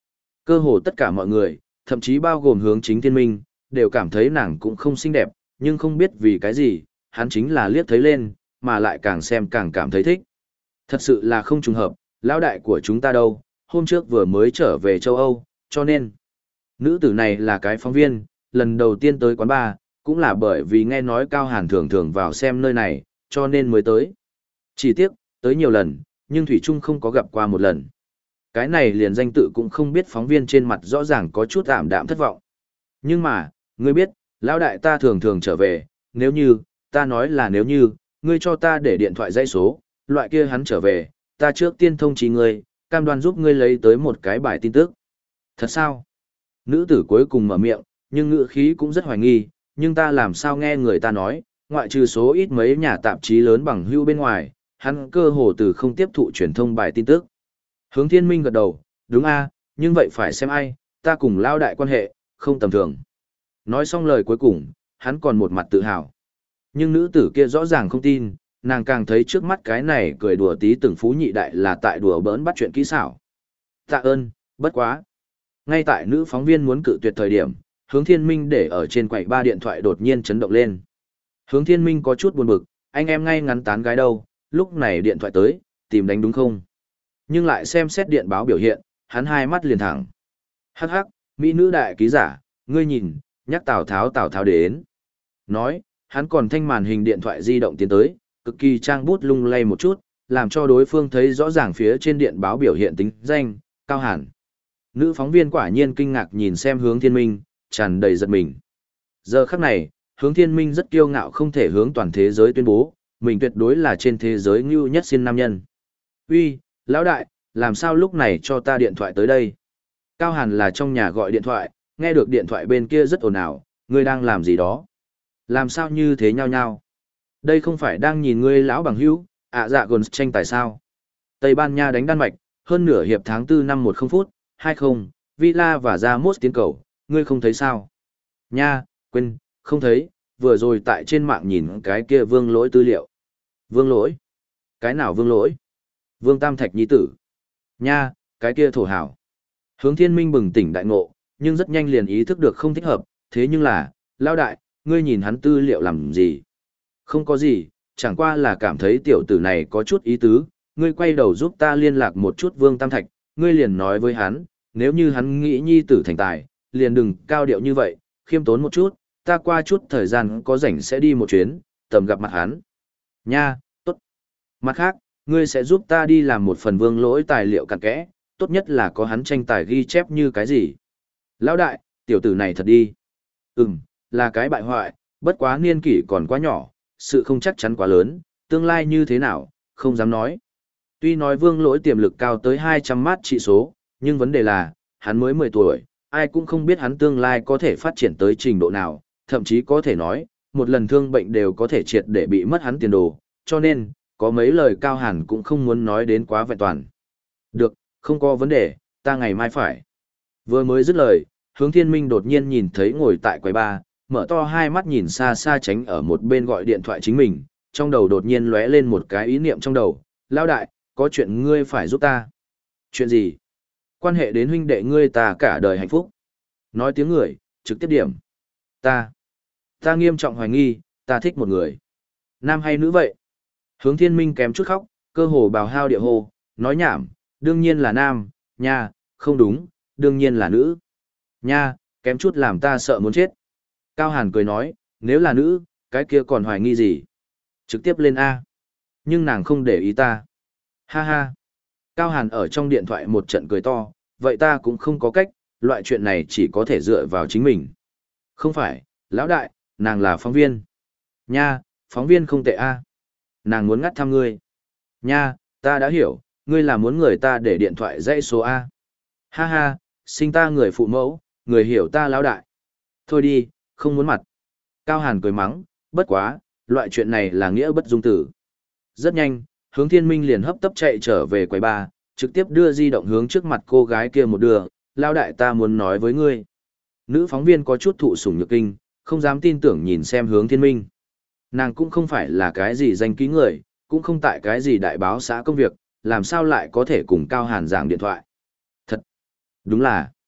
Cơ hồ tất cả mọi người, thậm chí bao gồm Hướng Chính Thiên Minh, đều cảm thấy nàng cũng không xinh đẹp, nhưng không biết vì cái gì, hắn chính là liếc thấy lên, mà lại càng xem càng cảm thấy thích. Thật sự là không trùng hợp, lão đại của chúng ta đâu, hôm trước vừa mới trở về châu Âu, cho nên, nữ tử này là cái phóng viên, lần đầu tiên tới quán bar, cũng là bởi vì nghe nói Cao Hàn thường thường vào xem nơi này, cho nên mới tới. Chỉ tiếc, tới nhiều lần, nhưng Thủy Trung không có gặp qua một lần. Cái này liền danh tự cũng không biết, phóng viên trên mặt rõ ràng có chút ảm đạm thất vọng. Nhưng mà, ngươi biết, lão đại ta thường thường trở về, nếu như, ta nói là nếu như, ngươi cho ta để điện thoại dãy số, loại kia hắn trở về, ta trước tiên thông chí ngươi, cam đoan giúp ngươi lấy tới một cái bài tin tức. Thật sao? Nữ tử cuối cùng mở miệng, nhưng ngữ khí cũng rất hoài nghi, nhưng ta làm sao nghe người ta nói, ngoại trừ số ít mấy nhà tạp chí lớn bằng hưu bên ngoài, hắn cơ hồ từ không tiếp thụ truyền thông bài tin tức. Hướng Thiên Minh gật đầu, đúng a, nhưng vậy phải xem ai, ta cùng lao đại quan hệ, không tầm thường. Nói xong lời cuối cùng, hắn còn một mặt tự hào. Nhưng nữ tử kia rõ ràng không tin, nàng càng thấy trước mắt cái này cười đùa tí từng phú nhị đại là tại đùa bỡn bắt chuyện kỹ xảo. Tạ ơn, bất quá. Ngay tại nữ phóng viên muốn cự tuyệt thời điểm, Hướng Thiên Minh để ở trên quầy ba điện thoại đột nhiên chấn động lên. Hướng Thiên Minh có chút buồn bực, anh em ngay ngắn tán gái đâu, lúc này điện thoại tới, tìm đánh đúng không? Nhưng lại xem xét điện báo biểu hiện, hắn hai mắt liền thẳng. Hắc hắc, mỹ nữ đại ký giả, ngươi nhìn, nhắc Tào Tháo Tào Tháo đến. Nói, hắn còn thanh màn hình điện thoại di động tiến tới, cực kỳ trang bút lung lay một chút, làm cho đối phương thấy rõ ràng phía trên điện báo biểu hiện tính danh, Cao Hàn. Nữ phóng viên quả nhiên kinh ngạc nhìn xem Hướng Thiên Minh, tràn đầy giật mình. Giờ khắc này, Hướng Thiên Minh rất kiêu ngạo không thể hướng toàn thế giới tuyên bố, mình tuyệt đối là trên thế giới ngưu nhất xiên nam nhân. Uy, lão đại, làm sao lúc này cho ta điện thoại tới đây? Cao Hàn là trong nhà gọi điện thoại, nghe được điện thoại bên kia rất ồn ào, ngươi đang làm gì đó? Làm sao như thế nhau nhau? Đây không phải đang nhìn ngươi lão bằng hữu, ạ dạ gần tranh tài sao? Tây Ban Nha đánh Đan Mạch, hơn nửa hiệp tháng tư năm một không phút, hai không, Villa và Ramos tiến cầu, ngươi không thấy sao? Nha, quên, không thấy, vừa rồi tại trên mạng nhìn cái kia Vương Lỗi tư liệu. Vương Lỗi? Cái nào Vương Lỗi? Vương Tam Thạch nhi tử. Nha, cái kia thổ hảo. Hướng Thiên Minh bừng tỉnh đại ngộ, nhưng rất nhanh liền ý thức được không thích hợp, thế nhưng là, lao đại, ngươi nhìn hắn tư liệu làm gì? Không có gì, chẳng qua là cảm thấy tiểu tử này có chút ý tứ, ngươi quay đầu giúp ta liên lạc một chút Vương Tam Thạch, ngươi liền nói với hắn, nếu như hắn nghĩ nhi tử thành tài, liền đừng cao điệu như vậy, khiêm tốn một chút, ta qua chút thời gian có rảnh sẽ đi một chuyến, tầm gặp mặt hắn. Nha, tốt. Mặt khác, ngươi sẽ giúp ta đi làm một phần Vương Lỗi tài liệu cặn kẽ, tốt nhất là có hắn tranh tài ghi chép như cái gì. Lão đại, tiểu tử này thật đi. Ừm, là cái bại hoại, bất quá niên kỷ còn quá nhỏ, sự không chắc chắn quá lớn, tương lai như thế nào, không dám nói. Tuy nói Vương Lỗi tiềm lực cao tới hai trăm mát trị số, nhưng vấn đề là, hắn mới mười tuổi, ai cũng không biết hắn tương lai có thể phát triển tới trình độ nào, thậm chí có thể nói, một lần thương bệnh đều có thể triệt để bị mất hắn tiền đồ, cho nên, có mấy lời Cao Hàn cũng không muốn nói đến quá vẹn toàn. Được, không có vấn đề, ta ngày mai phải. Vừa mới dứt lời, Hướng Thiên Minh đột nhiên nhìn thấy ngồi tại quầy bar, mở to hai mắt nhìn xa xa tránh ở một bên gọi điện thoại chính mình, trong đầu đột nhiên lóe lên một cái ý niệm trong đầu, lao đại, có chuyện ngươi phải giúp ta. Chuyện gì? Quan hệ đến huynh đệ ngươi ta cả đời hạnh phúc. Nói tiếng người, trực tiếp điểm. Ta. Ta nghiêm trọng hoài nghi, ta thích một người. Nam hay nữ vậy? Hướng Thiên Minh kém chút khóc, cơ hồ bào hao địa hồ, nói nhảm, đương nhiên là nam, nha, không đúng, đương nhiên là nữ. Nha, kém chút làm ta sợ muốn chết. Cao Hàn cười nói, nếu là nữ, cái kia còn hoài nghi gì? Trực tiếp lên A. Nhưng nàng không để ý ta. Ha ha. Cao Hàn ở trong điện thoại một trận cười to, vậy ta cũng không có cách, loại chuyện này chỉ có thể dựa vào chính mình. Không phải, lão đại, nàng là phóng viên. Nha, phóng viên không tệ A. Nàng muốn ngắt thăm ngươi. Nha, ta đã hiểu, ngươi là muốn người ta để điện thoại dãy số A. Ha ha, sinh ta người phụ mẫu, người hiểu ta lão đại. Thôi đi, không muốn mặt. Cao Hàn cười mắng, bất quá, loại chuyện này là nghĩa bất dung tử. Rất nhanh, Hướng Thiên Minh liền hấp tấp chạy trở về quầy bar, trực tiếp đưa di động hướng trước mặt cô gái kia một đưa, lão đại ta muốn nói với ngươi. Nữ phóng viên có chút thụ sủng nhược kinh, không dám tin tưởng nhìn xem Hướng Thiên Minh. Nàng cũng không phải là cái gì danh ký người, cũng không tại cái gì đại báo xã công việc, làm sao lại có thể cùng Cao Hàn giảng điện thoại. Thật, đúng là,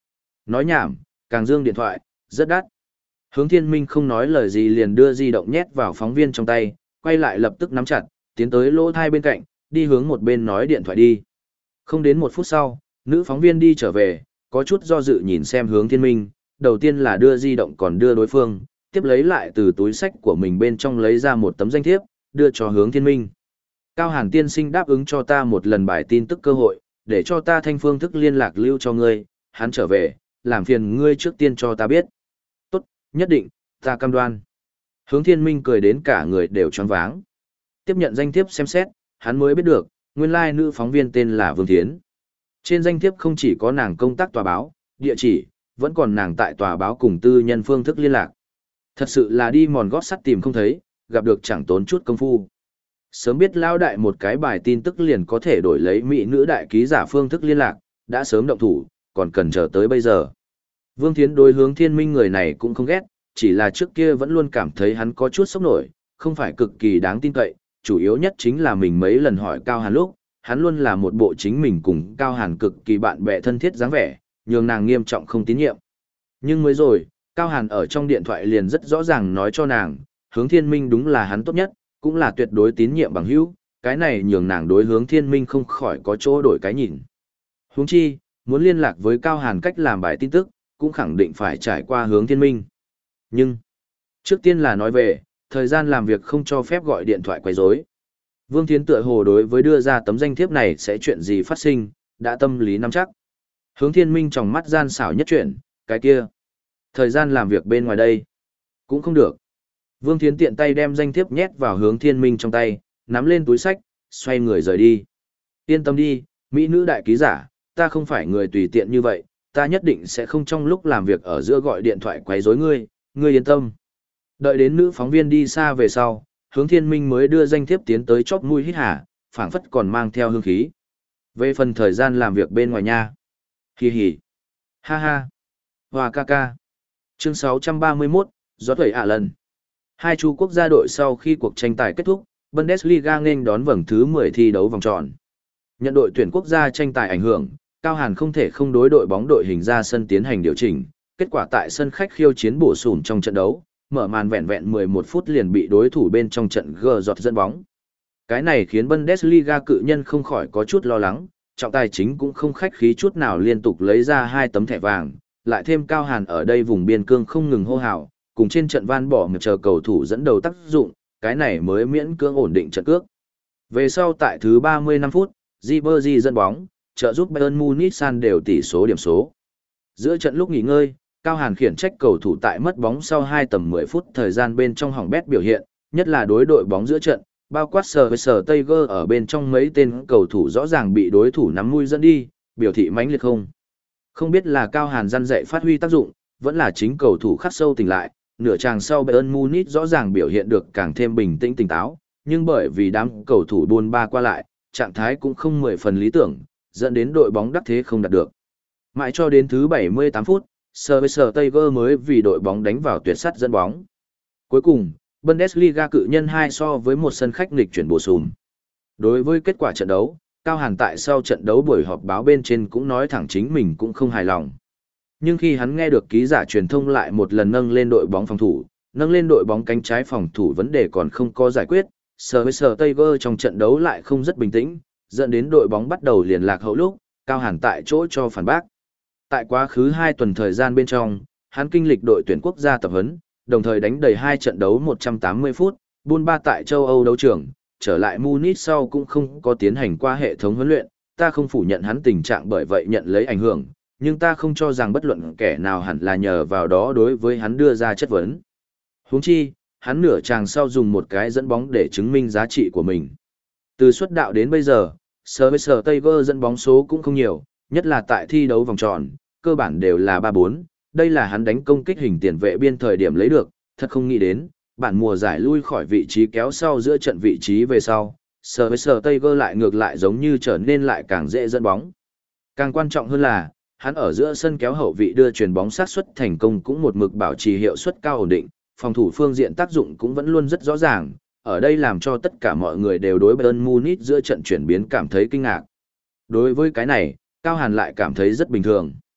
Nói nhảm, càng dương điện thoại, rất đắt. Hướng Thiên Minh không nói lời gì liền đưa di động nhét vào phóng viên trong tay, quay lại lập tức nắm chặt, tiến tới lỗ thai bên cạnh, đi hướng một bên nói điện thoại đi. Không đến một phút sau, nữ phóng viên đi trở về, có chút do dự nhìn xem Hướng Thiên Minh, đầu tiên là đưa di động còn đưa đối phương, tiếp lấy lại từ túi sách của mình bên trong lấy ra một tấm danh thiếp, đưa cho Hướng Thiên Minh. Cao Hàn tiên sinh đáp ứng cho ta một lần bài tin tức cơ hội, để cho ta thanh phương thức liên lạc lưu cho ngươi, hắn trở về, làm phiền ngươi trước tiên cho ta biết. Tốt, nhất định, ta cam đoan. Hướng Thiên Minh cười đến cả người đều choáng váng. Tiếp nhận danh thiếp xem xét, hắn mới biết được, nguyên lai nữ phóng viên tên là Vương Thiến. Trên danh thiếp không chỉ có nàng công tác tòa báo, địa chỉ, vẫn còn nàng tại tòa báo cùng tư nhân phương thức liên lạc. Thật sự là đi mòn gót sắt tìm không thấy, gặp được chẳng tốn chút công phu. Sớm biết lao đại một cái bài tin tức liền có thể đổi lấy mỹ nữ đại ký giả phương thức liên lạc, đã sớm động thủ, còn cần chờ tới bây giờ. Vương Thiến đối Hướng Thiên Minh người này cũng không ghét, chỉ là trước kia vẫn luôn cảm thấy hắn có chút sốc nổi, không phải cực kỳ đáng tin cậy, chủ yếu nhất chính là mình mấy lần hỏi Cao Hàn lúc, hắn luôn là một bộ chính mình cùng Cao Hàn cực kỳ bạn bè thân thiết dáng vẻ, nhường nàng nghiêm trọng không tín nhiệm. Nhưng mới rồi, Cao Hàn ở trong điện thoại liền rất rõ ràng nói cho nàng, Hướng Thiên Minh đúng là hắn tốt nhất, cũng là tuyệt đối tín nhiệm bằng hữu, cái này nhường nàng đối Hướng Thiên Minh không khỏi có chỗ đổi cái nhìn. Huống chi, muốn liên lạc với Cao Hàn cách làm bài tin tức, cũng khẳng định phải trải qua Hướng Thiên Minh. Nhưng, trước tiên là nói về, thời gian làm việc không cho phép gọi điện thoại quấy rối. Vương Thiến tựa hồ đối với đưa ra tấm danh thiếp này sẽ chuyện gì phát sinh, đã tâm lý nắm chắc. Hướng Thiên Minh trong mắt gian xảo nhất chuyện, cái kia. Thời gian làm việc bên ngoài đây, cũng không được. Vương Thiến tiện tay đem danh thiếp nhét vào Hướng Thiên Minh trong tay, nắm lên túi sách, xoay người rời đi. Yên tâm đi, mỹ nữ đại ký giả, ta không phải người tùy tiện như vậy, ta nhất định sẽ không trong lúc làm việc ở giữa gọi điện thoại quấy rối ngươi, ngươi yên tâm. Đợi đến nữ phóng viên đi xa về sau, Hướng Thiên Minh mới đưa danh thiếp tiến tới chóp mũi hít hà, phảng phất còn mang theo hương khí. Về phần thời gian làm việc bên ngoài nha. Hi hi. Ha ha. Hòa ca ca. Chương sáu trăm ba mươi mốt, gió thổi ạ lần. Hai chú quốc gia đội sau khi cuộc tranh tài kết thúc, Bundesliga nghênh đón vòng thứ mười thi đấu vòng tròn. Nhận đội tuyển quốc gia tranh tài ảnh hưởng, Cao Hàn không thể không đối đội bóng đội hình ra sân tiến hành điều chỉnh, kết quả tại sân khách khiêu chiến bổ sung trong trận đấu, mở màn vẹn vẹn mười một phút liền bị đối thủ bên trong trận gờ giọt dẫn bóng. Cái này khiến Bundesliga cự nhân không khỏi có chút lo lắng, trọng tài chính cũng không khách khí chút nào liên tục lấy ra hai tấm thẻ vàng, lại thêm Cao Hàn ở đây vùng biên cương không ngừng hô hào, cùng trên trận van bỏ một chờ cầu thủ dẫn đầu tác dụng, cái này mới miễn cưỡng ổn định trận cước. Về sau tại thứ ba mươi lăm phút, Ribery dẫn bóng, trợ giúp Bayern Munich san đều tỷ số điểm số. Giữa trận lúc nghỉ ngơi, Cao Hàn khiển trách cầu thủ tại mất bóng sau hai tầm mười phút thời gian bên trong hỏng bét biểu hiện, nhất là đối đội bóng giữa trận, bao quát sờ với sờ Tiger ở bên trong mấy tên cầu thủ rõ ràng bị đối thủ nắm mũi dẫn đi, biểu thị mãnh liệt không. Không biết là Cao Hàn răn dạy phát huy tác dụng, vẫn là chính cầu thủ khắc sâu tỉnh lại, nửa chàng sau Bayern Munich rõ ràng biểu hiện được càng thêm bình tĩnh tỉnh táo, nhưng bởi vì đám cầu thủ buôn ba qua lại, trạng thái cũng không mười phần lý tưởng, dẫn đến đội bóng đắc thế không đạt được. Mãi cho đến thứ bảy mươi tám phút, sờ với sờ Tiger mới vì đội bóng đánh vào tuyệt sắt dẫn bóng. Cuối cùng, Bundesliga cự nhân hai so với một sân khách nghịch chuyển bổ sung. Đối với kết quả trận đấu, Cao Hàn tại sau trận đấu buổi họp báo bên trên cũng nói thẳng chính mình cũng không hài lòng. Nhưng khi hắn nghe được ký giả truyền thông lại một lần nâng lên đội bóng phòng thủ, nâng lên đội bóng cánh trái phòng thủ vấn đề còn không có giải quyết, sờ với sờ Tiger trong trận đấu lại không rất bình tĩnh, dẫn đến đội bóng bắt đầu liền lạc hậu lúc, Cao Hàn tại chỗ cho phản bác. Tại quá khứ hai tuần thời gian bên trong, hắn kinh lịch đội tuyển quốc gia tập huấn, đồng thời đánh đầy hai trận đấu một trăm tám mươi phút, buôn ba tại châu Âu đấu trường, trở lại Munich sau cũng không có tiến hành qua hệ thống huấn luyện, ta không phủ nhận hắn tình trạng bởi vậy nhận lấy ảnh hưởng, nhưng ta không cho rằng bất luận kẻ nào hẳn là nhờ vào đó đối với hắn đưa ra chất vấn. Huống chi, hắn nửa chàng sau dùng một cái dẫn bóng để chứng minh giá trị của mình. Từ xuất đạo đến bây giờ, sờ với sờ Tiger dẫn bóng số cũng không nhiều, nhất là tại thi đấu vòng tròn, cơ bản đều là ba bốn, đây là hắn đánh công kích hình tiền vệ biên thời điểm lấy được, thật không nghĩ đến, bản mùa giải lui khỏi vị trí kéo sau giữa trận vị trí về sau, sờ với sờ Tiger lại ngược lại giống như trở nên lại càng dễ dẫn bóng. Càng quan trọng hơn là, hắn ở giữa sân kéo hậu vị đưa chuyền bóng sát suất thành công cũng một mực bảo trì hiệu suất cao ổn định, phòng thủ phương diện tác dụng cũng vẫn luôn rất rõ ràng, ở đây làm cho tất cả mọi người đều đối Bayern Munich giữa trận chuyển biến cảm thấy kinh ngạc. Đối với cái này, Cao Hàn lại cảm thấy rất bình thường.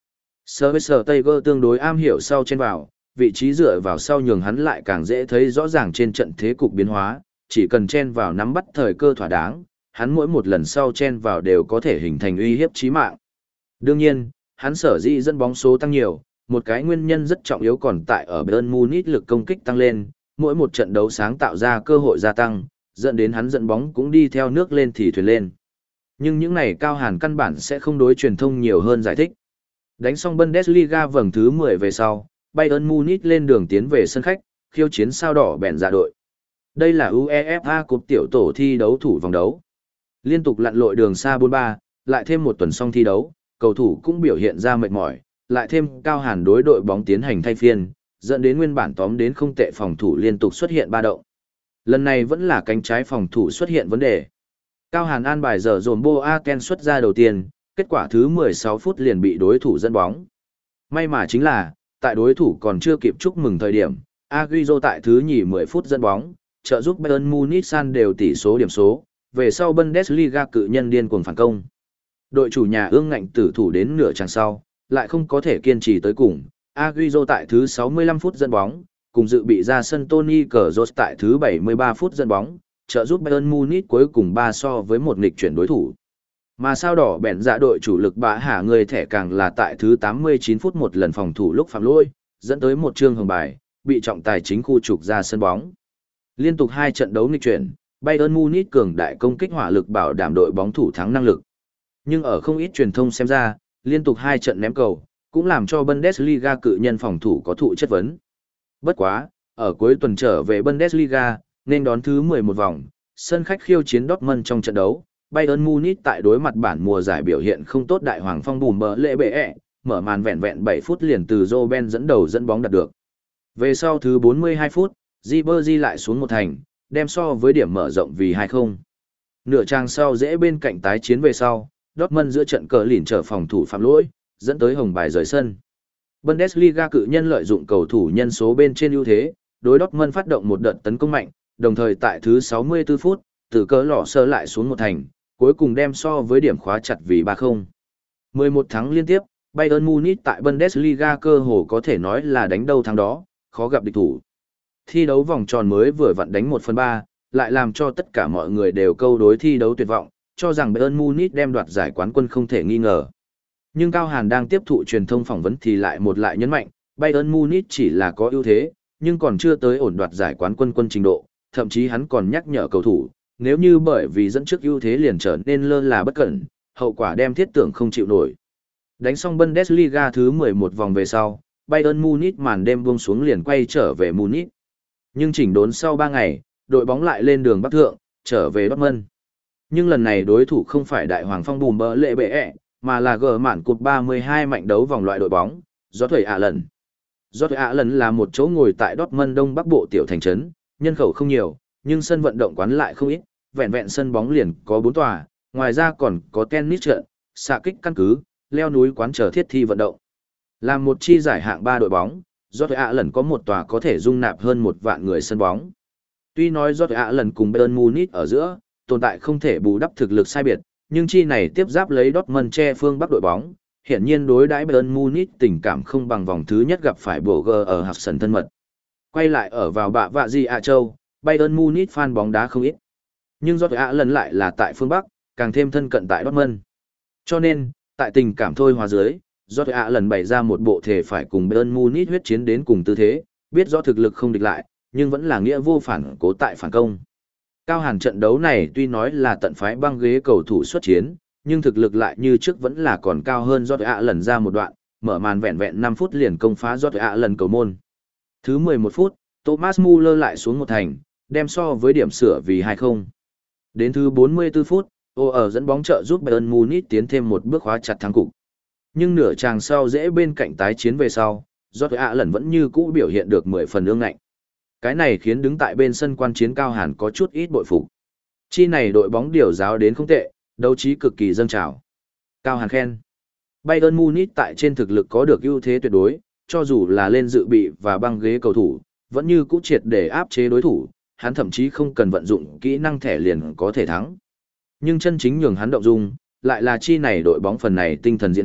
Schweinsteiger tương đối am hiểu sau chen vào, vị trí dựa vào sau nhường hắn lại càng dễ thấy rõ ràng trên trận thế cục biến hóa, chỉ cần chen vào nắm bắt thời cơ thỏa đáng, hắn mỗi một lần sau chen vào đều có thể hình thành uy hiếp chí mạng. Đương nhiên, hắn sở dĩ dẫn bóng số tăng nhiều, một cái nguyên nhân rất trọng yếu còn tại ở Bayern Munich lực công kích tăng lên, mỗi một trận đấu sáng tạo ra cơ hội gia tăng, dẫn đến hắn dẫn bóng cũng đi theo nước lên thì thuyền lên. Nhưng những này Cao Hàn căn bản sẽ không đối truyền thông nhiều hơn giải thích. Đánh xong Bundesliga vòng thứ mười về sau, Bayern Munich lên đường tiến về sân khách, khiêu chiến sao đỏ bèn dạ đội. Đây là UEFA Cup tiểu tổ thi đấu thủ vòng đấu. Liên tục lặn lội đường xa bốn ba, lại thêm một tuần xong thi đấu, cầu thủ cũng biểu hiện ra mệt mỏi, lại thêm Cao Hàn đối đội bóng tiến hành thay phiên, dẫn đến nguyên bản tóm đến không tệ phòng thủ liên tục xuất hiện ba động. Lần này vẫn là cánh trái phòng thủ xuất hiện vấn đề. Cao Hàn an bài giờ dồn Boateng xuất ra đầu tiên, kết quả thứ mười sáu phút liền bị đối thủ dẫn bóng. May mà chính là, tại đối thủ còn chưa kịp chúc mừng thời điểm, Agüero tại thứ nhì mười phút dẫn bóng, trợ giúp Bayern Munich san đều tỷ số điểm số, về sau Bundesliga cự nhân điên cuồng phản công. Đội chủ nhà ương ngạnh tử thủ đến nửa chặng sau, lại không có thể kiên trì tới cùng. Agüero tại thứ sáu mươi lăm phút dẫn bóng, cùng dự bị ra sân Toni Kroos tại thứ bảy mươi ba phút dẫn bóng, trợ giúp Bayern Munich cuối cùng ba so với một nghịch chuyển đối thủ. Mà sao đỏ bèn dạ đội chủ lực bạ hạ người thẻ càng là tại thứ tám mươi chín phút một lần phòng thủ lúc phạm lỗi, dẫn tới một trương hồng bài, bị trọng tài chính khu trục ra sân bóng. Liên tục hai trận đấu nghịch chuyển, Bayern Munich cường đại công kích hỏa lực bảo đảm đội bóng thủ thắng năng lực. Nhưng ở không ít truyền thông xem ra, liên tục hai trận ném cầu, cũng làm cho Bundesliga cự nhân phòng thủ có thụ chất vấn. Bất quá, ở cuối tuần trở về Bundesliga, nên đón thứ mười một vòng, sân khách khiêu chiến Dortmund trong trận đấu, Bayern Munich tại đối mặt bản mùa giải biểu hiện không tốt đại hoàng phong bùm bờ lệ bệ ẹ, mở màn vẹn vẹn bảy phút liền từ Robben dẫn đầu dẫn bóng đạt được. Về sau thứ bốn mươi hai phút, Ribery lại xuống một thành, đem so với điểm mở rộng vì hai không. Nửa trang sau dễ bên cạnh tái chiến về sau, Dortmund giữa trận cờ lỉn trở phòng thủ phạm lỗi, dẫn tới hồng bài rời sân. Bundesliga cự nhân lợi dụng cầu thủ nhân số bên trên ưu thế, đối Dortmund phát động một đợt tấn công mạnh, đồng thời tại thứ sáu mươi tư phút, từ cờ lỏ sơ lại xuống một thành, cuối cùng đem so với điểm khóa chặt vì ba không. mười một tháng liên tiếp, Bayern Munich tại Bundesliga cơ hồ có thể nói là đánh đâu thắng đó, khó gặp địch thủ. Thi đấu vòng tròn mới vừa vặn đánh một phần ba, lại làm cho tất cả mọi người đều câu đối thi đấu tuyệt vọng, cho rằng Bayern Munich đem đoạt giải quán quân không thể nghi ngờ. Nhưng Cao Hàn đang tiếp thụ truyền thông phỏng vấn thì lại một lại nhấn mạnh, Bayern Munich chỉ là có ưu thế, nhưng còn chưa tới ổn đoạt giải quán quân quân trình độ, thậm chí hắn còn nhắc nhở cầu thủ, nếu như bởi vì dẫn trước ưu thế liền trở nên lơ là bất cẩn, hậu quả đem thiết tưởng không chịu nổi. Đánh xong Bundesliga thứ mười một vòng về sau, Bayern Munich màn đêm buông xuống liền quay trở về Munich. Nhưng chỉnh đốn sau ba ngày, đội bóng lại lên đường Bắc Thượng, trở về Dortmund. Nhưng lần này đối thủ không phải đại hoàng phong bùm bờ lệ bệ ẹ, mà là gờ mạn cột ba mươi hai mạnh đấu vòng loại đội bóng, do thuẩy ạ lần. Do thuẩy ạ lần là một chỗ ngồi tại Dortmund đông bắc bộ tiểu thành trấn, nhân khẩu không nhiều, nhưng sân vận động quán lại không ít, vẹn vẹn sân bóng liền có bốn tòa, ngoài ra còn có tennis trận, xạ kích căn cứ, leo núi quán chờ thiết thi vận động. Làm một chi giải hạng ba đội bóng, do thuẩy ạ lần có một tòa có thể dung nạp hơn một vạn người sân bóng. Tuy nói do thuẩy ạ lần cùng Bayern Munich ở giữa, tồn tại không thể bù đắp thực lực sai biệt, nhưng chi này tiếp giáp lấy Dortmund che phương Bắc đội bóng, hiển nhiên đối đãi Bayern Munich tình cảm không bằng vòng thứ nhất gặp phải bộ G ở hạp sân thân mật. Quay lại ở vào bạ vạ gì ạ châu, Bayern Munich fan bóng đá không ít. Nhưng do ạ lần lại là tại phương Bắc, càng thêm thân cận tại Dortmund. Cho nên, tại tình cảm thôi hòa dưới, do ạ lần bày ra một bộ thể phải cùng Bayern Munich huyết chiến đến cùng tư thế, biết rõ thực lực không địch lại, nhưng vẫn là nghĩa vô phản cố tại phản công. Cao Hàn trận đấu này tuy nói là tận phái băng ghế cầu thủ xuất chiến, nhưng thực lực lại như trước vẫn là còn cao hơn do ạ lần ra một đoạn, mở màn vẹn vẹn năm phút liền công phá do ạ lần cầu môn. Thứ mười một phút, Thomas Muller lại xuống một thành, đem so với điểm sửa vì hai không. Đến thứ bốn mươi tư phút, ô ở dẫn bóng trợ giúp Bayern Munich tiến thêm một bước khóa chặt thắng cục. Nhưng nửa chàng sau dễ bên cạnh tái chiến về sau, do ạ lần vẫn như cũ biểu hiện được mười phần ương ngạnh. Cái này khiến đứng tại bên sân quan chiến Cao Hàn có chút ít bội phục. Chi này đội bóng điều giáo đến không tệ, đấu trí cực kỳ dâng trào. Cao Hàn khen. Bayern Munich tại trên thực lực có được ưu thế tuyệt đối, cho dù là lên dự bị và băng ghế cầu thủ, vẫn như cũ triệt để áp chế đối thủ, hắn thậm chí không cần vận dụng kỹ năng thẻ liền có thể thắng. Nhưng chân chính nhường hắn động dung, lại là chi này đội bóng phần này tinh thần diễn mạo,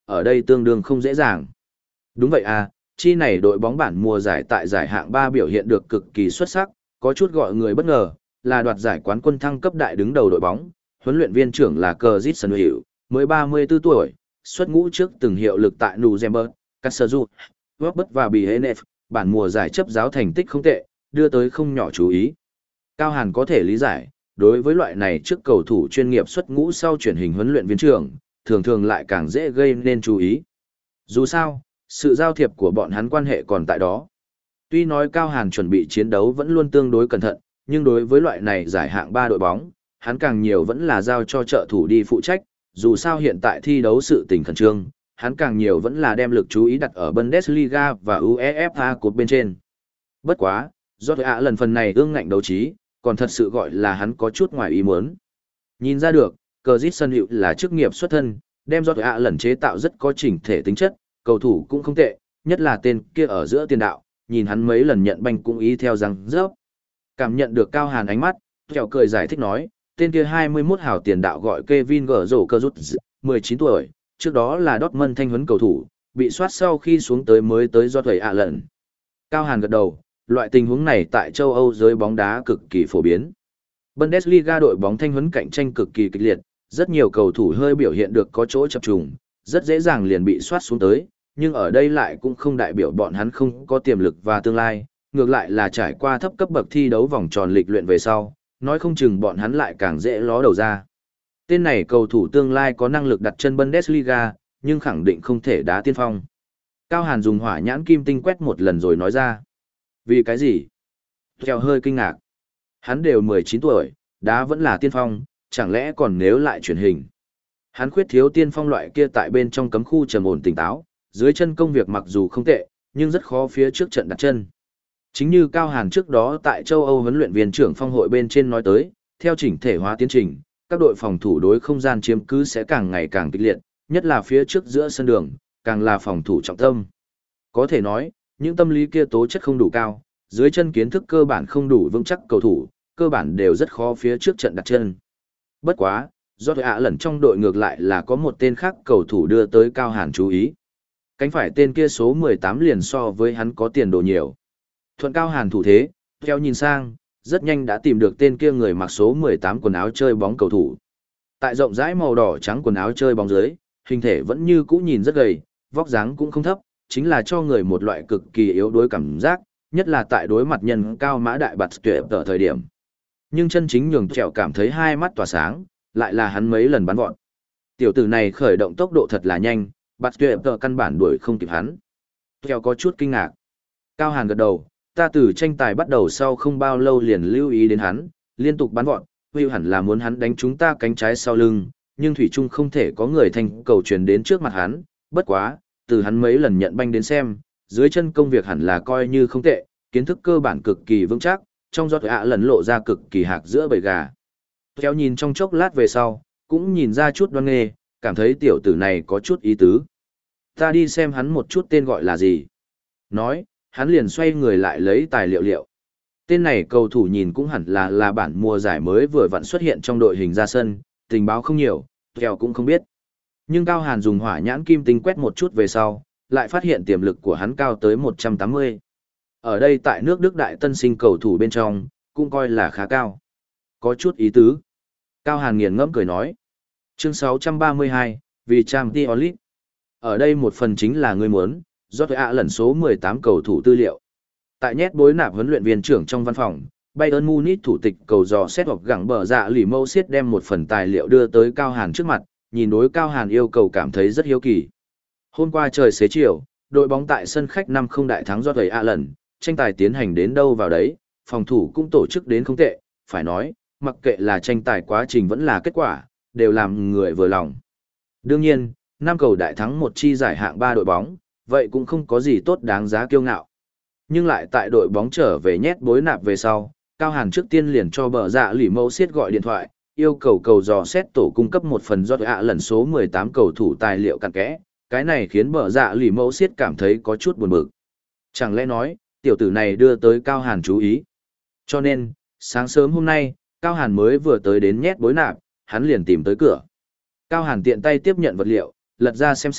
ở đây tương đương không dễ dàng. Đúng vậy à, chi này đội bóng bản mùa giải tại giải hạng ba biểu hiện được cực kỳ xuất sắc, có chút gọi người bất ngờ, là đoạt giải quán quân thăng cấp đại đứng đầu đội bóng, huấn luyện viên trưởng là Christian Hữu, mới ba mươi tư tuổi, xuất ngũ trước từng hiệu lực tại Nuremberg, Kassel, Wolfsburg và Bielefeld, bản mùa giải chấp giáo thành tích không tệ, đưa tới không nhỏ chú ý. Cao Hàn có thể lý giải, đối với loại này trước cầu thủ chuyên nghiệp xuất ngũ sau chuyển hình huấn luyện viên trưởng, thường thường lại càng dễ gây nên chú ý. Dù sao, sự giao thiệp của bọn hắn quan hệ còn tại đó. Tuy nói Cao Hàn chuẩn bị chiến đấu vẫn luôn tương đối cẩn thận, nhưng đối với loại này giải hạng ba đội bóng, hắn càng nhiều vẫn là giao cho trợ thủ đi phụ trách, dù sao hiện tại thi đấu sự tình khẩn trương, hắn càng nhiều vẫn là đem lực chú ý đặt ở Bundesliga và UEFA Cup bên trên. Bất quá, do ạ lần phần này ương ngạnh đấu trí, còn thật sự gọi là hắn có chút ngoài ý muốn. Nhìn ra được, Christian Hữu là chức nghiệp xuất thân, đem do ạ lần chế tạo rất có chỉnh thể tính chất, cầu thủ cũng không tệ, nhất là tên kia ở giữa tiền đạo, nhìn hắn mấy lần nhận banh cũng ý theo rằng rớp. Cảm nhận được Cao Hàn ánh mắt, Kẹo cười giải thích nói, tên kia hai mươi mốt hào tiền đạo gọi Kevin Gerrard, mười chín tuổi, trước đó là Dortmund thanh huấn cầu thủ, bị soát sau khi xuống tới mới tới do thầy ạ lần. Cao Hàn gật đầu, loại tình huống này tại châu Âu giới bóng đá cực kỳ phổ biến. Bundesliga đội bóng thanh huấn cạnh tranh cực kỳ kịch liệt, rất nhiều cầu thủ hơi biểu hiện được có chỗ chập trùng, rất dễ dàng liền bị soát xuống tới, nhưng ở đây lại cũng không đại biểu bọn hắn không có tiềm lực và tương lai, ngược lại là trải qua thấp cấp bậc thi đấu vòng tròn lịch luyện về sau, nói không chừng bọn hắn lại càng dễ ló đầu ra. Tên này cầu thủ tương lai có năng lực đặt chân Bundesliga, nhưng khẳng định không thể đá tiên phong. Cao Hàn dùng hỏa nhãn kim tinh quét một lần rồi nói ra. Vì cái gì? Theo hơi kinh ngạc. Hắn đều mười chín tuổi, đá vẫn là tiên phong, chẳng lẽ còn nếu lại chuyển hình. Hắn khuyết thiếu tiên phong loại kia tại bên trong cấm khu trầm ổn tỉnh táo, dưới chân công việc mặc dù không tệ, nhưng rất khó phía trước trận đặt chân. Chính như Cao Hàn trước đó tại châu Âu huấn luyện viên trưởng phong hội bên trên nói tới, theo chỉnh thể hóa tiến trình, các đội phòng thủ đối không gian chiếm cứ sẽ càng ngày càng kịch liệt, nhất là phía trước giữa sân đường, càng là phòng thủ trọng tâm. Có thể nói, những tâm lý kia tố chất không đủ cao, dưới chân kiến thức cơ bản không đủ vững chắc cầu thủ, cơ bản đều rất khó phía trước trận đặt chân. Bất quá, do ạ lần trong đội ngược lại là có một tên khác cầu thủ đưa tới Cao Hàn chú ý. Cánh phải tên kia số mười tám liền so với hắn có tiền đồ nhiều. Thuận Cao Hàn thủ thế, theo nhìn sang, rất nhanh đã tìm được tên kia người mặc số mười tám quần áo chơi bóng cầu thủ. Tại rộng rãi màu đỏ trắng quần áo chơi bóng dưới, hình thể vẫn như cũ nhìn rất gầy, vóc dáng cũng không thấp, chính là cho người một loại cực kỳ yếu đuối cảm giác, nhất là tại đối mặt nhân cao mã đại bạt tuyệt ở thời điểm. Nhưng chân chính nhường Trẻo cảm thấy hai mắt tỏa sáng, lại là hắn mấy lần bắn vọt. Tiểu tử này khởi động tốc độ thật là nhanh, bạt tuyệt ở căn bản đuổi không kịp hắn. Trẻo có chút kinh ngạc. Cao Hàn gật đầu, ta từ tranh tài bắt đầu sau không bao lâu liền lưu ý đến hắn, liên tục bắn vọt, huy hẳn là muốn hắn đánh chúng ta cánh trái sau lưng, nhưng thủy chung không thể có người thành cầu truyền đến trước mặt hắn, bất quá, từ hắn mấy lần nhận banh đến xem, dưới chân công việc hẳn là coi như không tệ, kiến thức cơ bản cực kỳ vững chắc, trong giọt ạ lần lộ ra cực kỳ hạc giữa bầy gà. Theo nhìn trong chốc lát về sau, cũng nhìn ra chút đoan nghê, cảm thấy tiểu tử này có chút ý tứ. Ta đi xem hắn một chút tên gọi là gì. Nói, hắn liền xoay người lại lấy tài liệu liệu. Tên này cầu thủ nhìn cũng hẳn là là bản mùa giải mới vừa vặn xuất hiện trong đội hình ra sân, tình báo không nhiều, Theo cũng không biết. Nhưng Cao Hàn dùng hỏa nhãn kim tinh quét một chút về sau, lại phát hiện tiềm lực của hắn cao tới một trăm tám mươi. Ở đây tại nước Đức đại tân sinh cầu thủ bên trong, cũng coi là khá cao. Có chút ý tứ. Cao Hàn nghiền ngẫm cười nói. Chương sáu trăm ba mươi hai, vì Champions League. Ở đây một phần chính là người muốn, do ạ lần số mười tám cầu thủ tư liệu. Tại nhét bối nạp huấn luyện viên trưởng trong văn phòng, Bayern Munich thủ tịch cầu dò xét hoặc gẳng bờ dạ lì mâu xiết đem một phần tài liệu đưa tới Cao Hàn trước mặt, nhìn đối Cao Hàn yêu cầu cảm thấy rất hiếu kỳ. Hôm qua trời xế chiều, đội bóng tại sân khách năm không đại thắng do thầy ạ lần, tranh tài tiến hành đến đâu vào đấy, phòng thủ cũng tổ chức đến không tệ, phải nói, mặc kệ là tranh tài quá trình vẫn là kết quả, đều làm người vừa lòng. Đương nhiên, năm cầu đại thắng một chi giải hạng ba đội bóng, vậy cũng không có gì tốt đáng giá kiêu ngạo. Nhưng lại tại đội bóng trở về nhét bối nạp về sau, Cao Hàn trước tiên liền cho bờ dạ lì mâu xiết gọi điện thoại, yêu cầu cầu dò xét tổ cung cấp một phần do ạ lần số mười tám cầu thủ tài liệu cặn kẽ, cái này khiến bờ dạ lì mâu xiết cảm thấy có chút buồn bực. Chẳng lẽ nói, tiểu tử này đưa tới Cao Hàn chú ý. Cho nên, sáng sớm hôm nay, Cao Hàn mới vừa tới đến nhét bối nạp, hắn liền tìm tới cửa. Cao Hàn tiện tay tiếp nhận vật liệu, lật ra xem xét,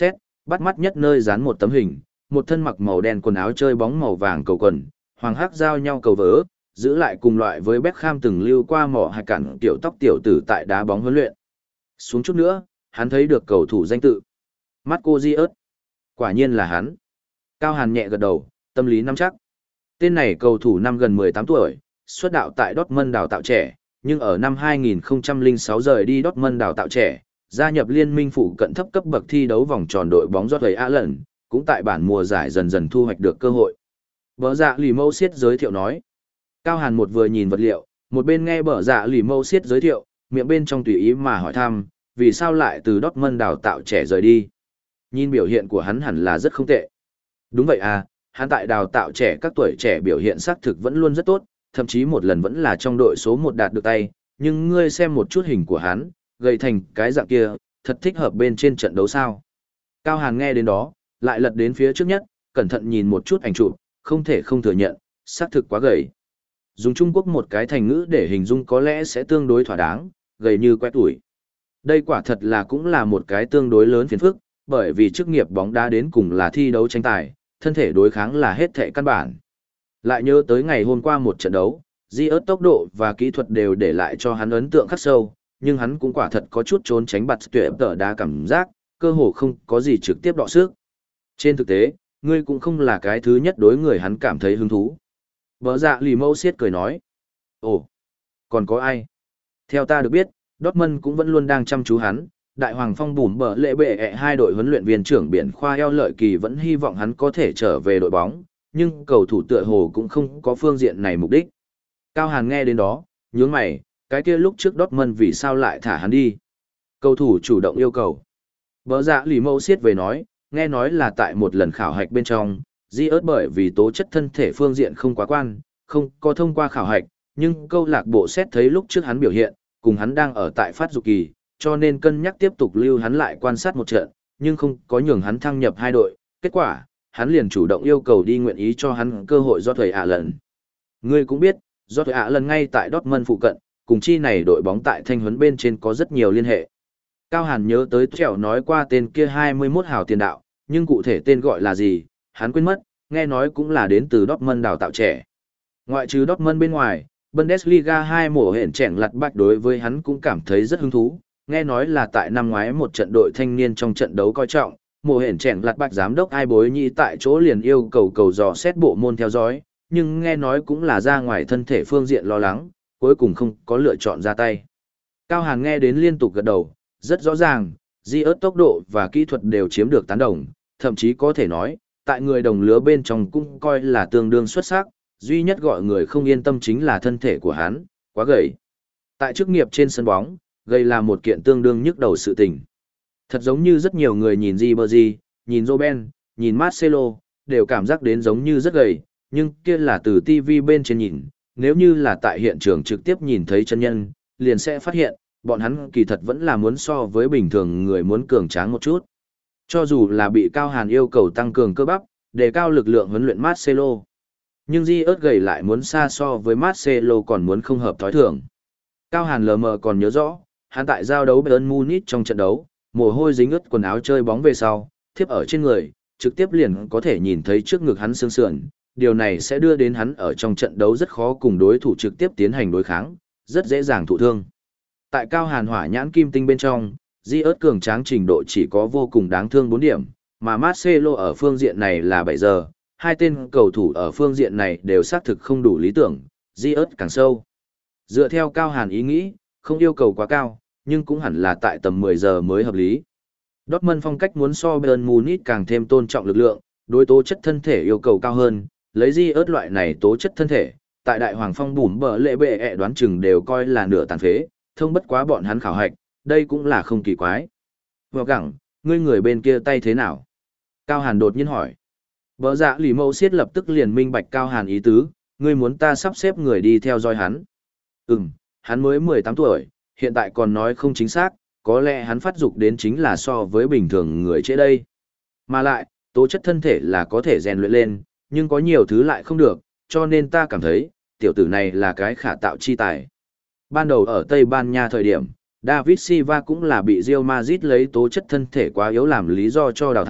Bắt mắt nhất nơi dán một tấm hình, một thân mặc màu đen quần áo chơi bóng màu vàng cầu quần, hoàng hắc giao nhau cầu vỡ, giữ lại cùng loại với Beckham từng lưu qua mỏ hay cản tiểu tóc tiểu tử tại đá bóng huấn luyện. Xuống chút nữa, hắn thấy được cầu thủ danh tự. Marco Diaz. Quả nhiên là hắn. Cao Hàn nhẹ gật đầu, tâm lý nắm chắc. Tên này cầu thủ năm gần mười tám tuổi, xuất đạo tại Dortmund đào tạo trẻ, nhưng ở năm hai nghìn không trăm lẻ sáu rời đi Dortmund đào tạo trẻ, gia nhập liên minh phụ cận thấp cấp bậc thi đấu vòng tròn đội bóng Rotary Allen, cũng tại bản mùa giải dần dần thu hoạch được cơ hội. Bờ dạ lì mâu siết giới thiệu nói. Cao Hàn một vừa nhìn vật liệu, một bên nghe bờ dạ lì mâu siết giới thiệu, miệng bên trong tùy ý mà hỏi thăm, vì sao lại từ Dortmund đào tạo trẻ rời đi. Nhìn biểu hiện của hắn hẳn là rất không tệ. Đúng vậy à, hắn tại đào tạo trẻ các tuổi trẻ biểu hiện xác thực vẫn luôn rất tốt, thậm chí một lần vẫn là trong đội số một đạt được tay, nhưng ngươi xem một chút hình của hắn, gầy thành cái dạng kia, thật thích hợp bên trên trận đấu sao. Cao Hàn nghe đến đó, lại lật đến phía trước nhất, cẩn thận nhìn một chút ảnh chụp, không thể không thừa nhận, xác thực quá gầy. Dùng Trung Quốc một cái thành ngữ để hình dung có lẽ sẽ tương đối thỏa đáng, gầy như que tuổi. Đây quả thật là cũng là một cái tương đối lớn phiền phức, bởi vì chức nghiệp bóng đá đến cùng là thi đấu tranh tài, thân thể đối kháng là hết thể căn bản. Lại nhớ tới ngày hôm qua một trận đấu, Diaz tốc độ và kỹ thuật đều để lại cho hắn ấn tượng khắc sâu, nhưng hắn cũng quả thật có chút trốn tránh bặt tuyệt tở đá cảm giác, cơ hồ không có gì trực tiếp đọ sức. Trên thực tế, ngươi cũng không là cái thứ nhất đối người hắn cảm thấy hứng thú. Bờ dạ lì mâu siết cười nói. Ồ, còn có ai? Theo ta được biết, Dortmund cũng vẫn luôn đang chăm chú hắn, Đại Hoàng Phong bùm bờ lệ bệ ẹ hai đội huấn luyện viên trưởng biển khoa eo lợi kỳ vẫn hy vọng hắn có thể trở về đội bóng, nhưng cầu thủ tựa hồ cũng không có phương diện này mục đích. Cao Hàn nghe đến đó, nhướng mày, cái kia lúc trước Dortmund vì sao lại thả hắn đi? Cầu thủ chủ động yêu cầu. Bờ dạ lì mâu siết về nói, nghe nói là tại một lần khảo hạch bên trong, Diaz bởi vì tố chất thân thể phương diện không quá quan, không có thông qua khảo hạch, nhưng câu lạc bộ xét thấy lúc trước hắn biểu hiện, cùng hắn đang ở tại phát dục kỳ, cho nên cân nhắc tiếp tục lưu hắn lại quan sát một trận, nhưng không có nhường hắn thăng nhập hai đội. Kết quả, hắn liền chủ động yêu cầu đi nguyện ý cho hắn cơ hội do thời ạ lần. Ngươi cũng biết, do thời ạ lần ngay tại Dortmund phụ cận, cùng chi này đội bóng tại thanh huấn bên trên có rất nhiều liên hệ. Cao Hàn nhớ tới Trẻo nói qua tên kia hai mươi mốt hào tiền đạo, nhưng cụ thể tên gọi là gì, hắn quên mất, nghe nói cũng là đến từ Dortmund đào tạo trẻ. Ngoại trừ Dortmund bên ngoài, Bundesliga hai mùa hển chèn lặt bạch đối với hắn cũng cảm thấy rất hứng thú, nghe nói là tại năm ngoái một trận đội thanh niên trong trận đấu coi trọng, mùa hển chèn lặt bạch giám đốc ai bối nhị tại chỗ liền yêu cầu cầu dò xét bộ môn theo dõi, nhưng nghe nói cũng là ra ngoài thân thể phương diện lo lắng, cuối cùng không có lựa chọn ra tay. Cao Hàn nghe đến liên tục gật đầu, rất rõ ràng, Diaz tốc độ và kỹ thuật đều chiếm được tán đồng, thậm chí có thể nói, tại người đồng lứa bên trong cũng coi là tương đương xuất sắc, duy nhất gọi người không yên tâm chính là thân thể của hắn, quá gầy. Tại chức nghiệp trên sân bóng, gầy là một kiện tương đương nhức đầu sự tình. Thật giống như rất nhiều người nhìn Ribery, nhìn Robben, nhìn Marcelo, đều cảm giác đến giống như rất gầy, nhưng kia là từ ti vi bên trên nhìn, nếu như là tại hiện trường trực tiếp nhìn thấy chân nhân, liền sẽ phát hiện, bọn hắn kỳ thật vẫn là muốn so với bình thường người muốn cường tráng một chút. Cho dù là bị Cao Hàn yêu cầu tăng cường cơ bắp, đề cao lực lượng huấn luyện Marcelo. Nhưng Diaz gầy lại muốn xa so với Marcelo còn muốn không hợp thói thường. Cao Hàn lờ mờ còn nhớ rõ, hắn tại giao đấu Bayern Munich trong trận đấu, mồ hôi dính ướt quần áo chơi bóng về sau, thiếp ở trên người, trực tiếp liền có thể nhìn thấy trước ngực hắn xương sườn. Điều này sẽ đưa đến hắn ở trong trận đấu rất khó cùng đối thủ trực tiếp tiến hành đối kháng, rất dễ dàng thụ thương. Tại Cao Hàn hỏa nhãn kim tinh bên trong, Diaz cường tráng trình độ chỉ có vô cùng đáng thương bốn điểm, mà Marcelo ở phương diện này là bảy giờ, hai tên cầu thủ ở phương diện này đều xác thực không đủ lý tưởng, Diaz càng sâu. Dựa theo Cao Hàn ý nghĩ, không yêu cầu quá cao, nhưng cũng hẳn là tại tầm mười giờ mới hợp lý. Dortmund phong cách muốn so Bayern Munich càng thêm tôn trọng lực lượng, đối tố chất thân thể yêu cầu cao hơn, lấy Diaz loại này tố chất thân thể, tại Đại Hoàng Phong bùm bờ lệ bệ ẹ đoán chừng đều coi là nửa tàn phế, thông bất quá bọn hắn khảo hạch, đây cũng là không kỳ quái. Vừa gẳng, ngươi người bên kia tay thế nào? Cao Hàn đột nhiên hỏi. Bờ dạ lì mâu siết lập tức liền minh bạch Cao Hàn ý tứ, ngươi muốn ta sắp xếp người đi theo dõi hắn. Ừm, hắn mới mười tám tuổi, hiện tại còn nói không chính xác, có lẽ hắn phát dục đến chính là so với bình thường người chế đây. Mà lại, tố chất thân thể là có thể rèn luyện lên, nhưng có nhiều thứ lại không được, cho nên ta cảm thấy, tiểu tử này là cái khả tạo chi tài. Ban đầu ở Tây Ban Nha thời điểm, David Silva cũng là bị Real Madrid lấy tố chất thân thể quá yếu làm lý do cho đào thải,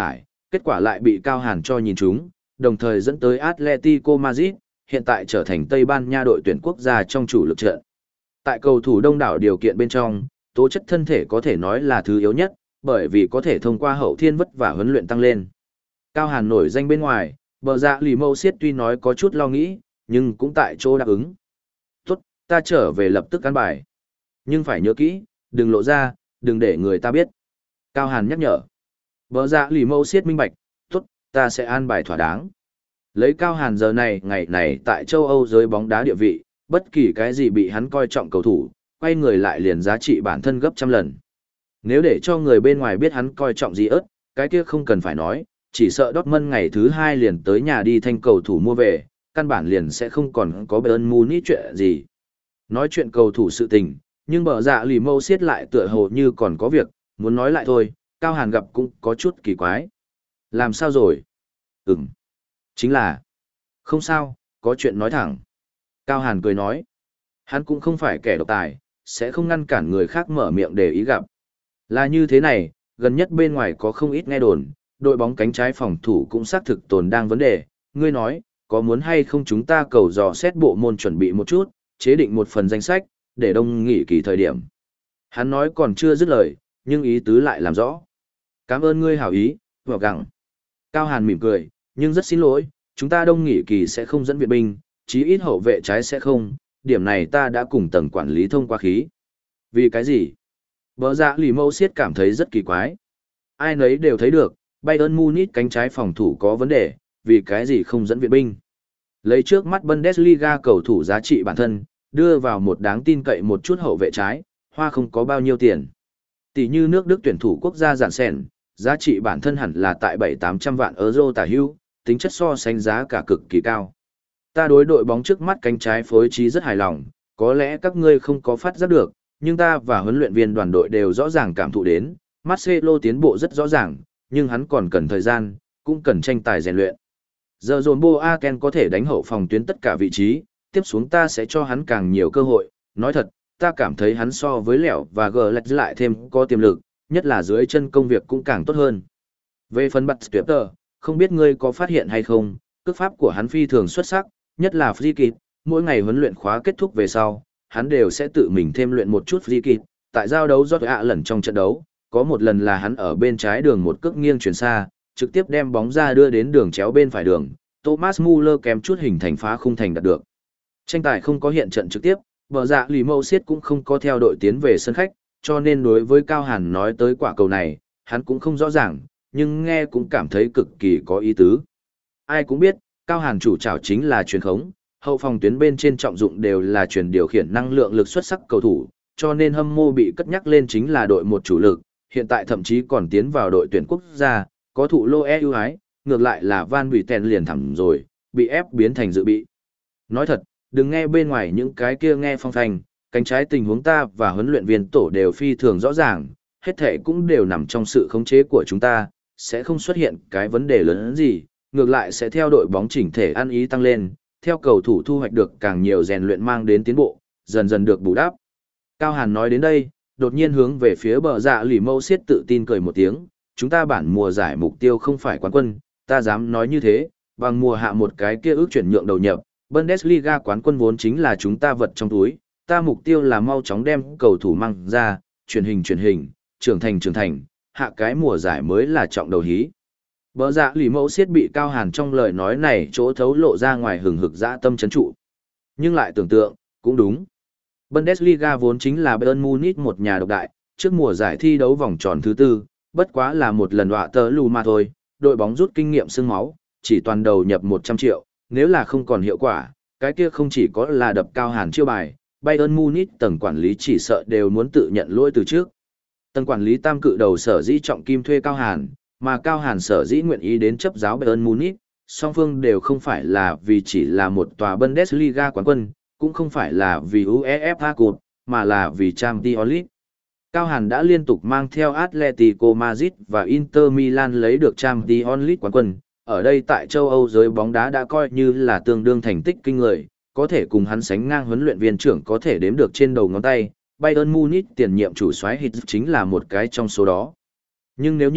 kết quả lại bị Cao Hàn cho nhìn trúng, đồng thời dẫn tới Atletico Madrid, hiện tại trở thành Tây Ban Nha đội tuyển quốc gia trong chủ lực trận. Tại cầu thủ đông đảo điều kiện bên trong, tố chất thân thể có thể nói là thứ yếu nhất, bởi vì có thể thông qua hậu thiên vất vả huấn luyện tăng lên. Cao Hàn nổi danh bên ngoài, bờ dạ lì mâu siết tuy nói có chút lo nghĩ, nhưng cũng tại chỗ đáp ứng. Tốt, ta trở về lập tức căn bài. Nhưng phải nhớ kỹ, đừng lộ ra, đừng để người ta biết. Cao Hàn nhắc nhở. Bờ dạ lì mâu siết minh bạch, tốt, ta sẽ an bài thỏa đáng. Lấy Cao Hàn giờ này ngày này tại châu Âu giới bóng đá địa vị, bất kỳ cái gì bị hắn coi trọng cầu thủ, quay người lại liền giá trị bản thân gấp trăm lần. Nếu để cho người bên ngoài biết hắn coi trọng gì ớt, cái kia không cần phải nói, chỉ sợ Dortmund ngày thứ hai liền tới nhà đi thanh cầu thủ mua về, căn bản liền sẽ không còn có Bayern Munich chuyện gì. Nói chuyện cầu thủ sự tình, nhưng bờ dạ lì mâu siết lại tựa hồ như còn có việc, muốn nói lại thôi, Cao Hàn gặp cũng có chút kỳ quái. Làm sao rồi? Ừm. Chính là. Không sao, có chuyện nói thẳng. Cao Hàn cười nói. Hắn cũng không phải kẻ độc tài, sẽ không ngăn cản người khác mở miệng để ý gặp. Là như thế này, gần nhất bên ngoài có không ít nghe đồn, đội bóng cánh trái phòng thủ cũng xác thực tồn đang vấn đề. Ngươi nói, có muốn hay không chúng ta cầu dò xét bộ môn chuẩn bị một chút, chế định một phần danh sách, để đông nghỉ kỳ thời điểm. Hắn nói còn chưa dứt lời, nhưng ý tứ lại làm rõ. Cảm ơn ngươi hảo ý, vào gặng. Cao Hàn mỉm cười, nhưng rất xin lỗi, chúng ta đông nghỉ kỳ sẽ không dẫn viện binh, chí ít hậu vệ trái sẽ không, điểm này ta đã cùng tầng quản lý thông qua khí. Vì cái gì? Bờ dạ lì mâu siết cảm thấy rất kỳ quái. Ai nấy đều thấy được, Bayern Munich cánh trái phòng thủ có vấn đề, vì cái gì không dẫn viện binh. Lấy trước mắt Bundesliga cầu thủ giá trị bản thân, đưa vào một đáng tin cậy một chút hậu vệ trái, hoa không có bao nhiêu tiền. Tỷ như nước Đức tuyển thủ quốc gia giản sèn, giá trị bản thân hẳn là tại bảy tám trăm vạn euro tả hữu, tính chất so sánh giá cả cực kỳ cao. Ta đối đội bóng trước mắt cánh trái phối trí rất hài lòng, có lẽ các ngươi không có phát giác được, nhưng ta và huấn luyện viên đoàn đội đều rõ ràng cảm thụ đến, Marcelo tiến bộ rất rõ ràng, nhưng hắn còn cần thời gian, cũng cần tranh tài rèn luyện. Giờ dồn Boaken có thể đánh hậu phòng tuyến tất cả vị trí, tiếp xuống ta sẽ cho hắn càng nhiều cơ hội, nói thật, ta cảm thấy hắn so với Lẻo và G lạch lại thêm có tiềm lực, nhất là dưới chân công việc cũng càng tốt hơn. Về phần bật tuyệt tờ, không biết ngươi có phát hiện hay không, cước pháp của hắn phi thường xuất sắc, nhất là free kick, mỗi ngày huấn luyện khóa kết thúc về sau, hắn đều sẽ tự mình thêm luyện một chút free kick. Tại giao đấu do ạ lần trong trận đấu, có một lần là hắn ở bên trái đường một cước nghiêng chuyển xa, trực tiếp đem bóng ra đưa đến đường chéo bên phải đường, Thomas Muller kém chút hình thành phá khung thành đạt được. Tranh tài không có hiện trận trực tiếp, bờ dạ lì mâu siết cũng không có theo đội tiến về sân khách, cho nên đối với Cao Hàn nói tới quả cầu này, hắn cũng không rõ ràng, nhưng nghe cũng cảm thấy cực kỳ có ý tứ. Ai cũng biết, Cao Hàn chủ trảo chính là truyền khống, hậu phòng tuyến bên trên trọng dụng đều là truyền điều khiển năng lượng lực xuất sắc cầu thủ, cho nên hâm mộ bị cất nhắc lên chính là đội một chủ lực, hiện tại thậm chí còn tiến vào đội tuyển quốc gia, có thụ lô e ưu ái, ngược lại là Van Buiten liền thẳng rồi, bị ép biến thành dự bị. Nói thật, đừng nghe bên ngoài những cái kia nghe phong thanh, cánh trái tình huống ta và huấn luyện viên tổ đều phi thường rõ ràng, hết thể cũng đều nằm trong sự khống chế của chúng ta, sẽ không xuất hiện cái vấn đề lớn gì, ngược lại sẽ theo đội bóng chỉnh thể ăn ý tăng lên, theo cầu thủ thu hoạch được càng nhiều rèn luyện mang đến tiến bộ, dần dần được bù đắp. Cao Hàn nói đến đây, đột nhiên hướng về phía bờ dạ lì mâu siết tự tin cười một tiếng, chúng ta bản mùa giải mục tiêu không phải quán quân, ta dám nói như thế, bằng mùa hạ một cái kia ước chuyển nhượng đầu nhập, Bundesliga quán quân vốn chính là chúng ta vật trong túi, ta mục tiêu là mau chóng đem cầu thủ mang ra, truyền hình truyền hình, trưởng thành trưởng thành, hạ cái mùa giải mới là trọng đầu hí. Bờ dạ lì mẫu siết bị Cao Hàn trong lời nói này chỗ thấu lộ ra ngoài hừng hực dã tâm chấn trụ. Nhưng lại tưởng tượng, cũng đúng. Bundesliga vốn chính là Bayern Munich một nhà độc đại, trước mùa giải thi đấu vòng tròn thứ tư, bất quá là một lần đọa tờ lù mà thôi, đội bóng rút kinh nghiệm xương máu, chỉ toàn đầu nhập một trăm triệu, nếu là không còn hiệu quả, cái kia không chỉ có là đập Cao Hàn chiêu bài, Bayern Munich tầng quản lý chỉ sợ đều muốn tự nhận lỗi từ trước. Tầng quản lý tam cự đầu sở dĩ trọng kim thuê Cao Hàn, mà Cao Hàn sở dĩ nguyện ý đến chấp giáo Bayern Munich, song phương đều không phải là vì chỉ là một tòa Bundesliga quán quân, cũng không phải là vì UEFA Cup, mà là vì Champions League. Cao Hàn đã liên tục mang theo Atletico Madrid và Inter Milan lấy được Champions League quán quân, ở đây tại châu Âu giới bóng đá đã coi như là tương đương thành tích kinh người, có thể cùng hắn sánh ngang huấn luyện viên trưởng có thể đếm được trên đầu ngón tay, Bayern Munich tiền nhiệm chủ soái Hitz chính là một cái trong số đó. Nhưng nếu như,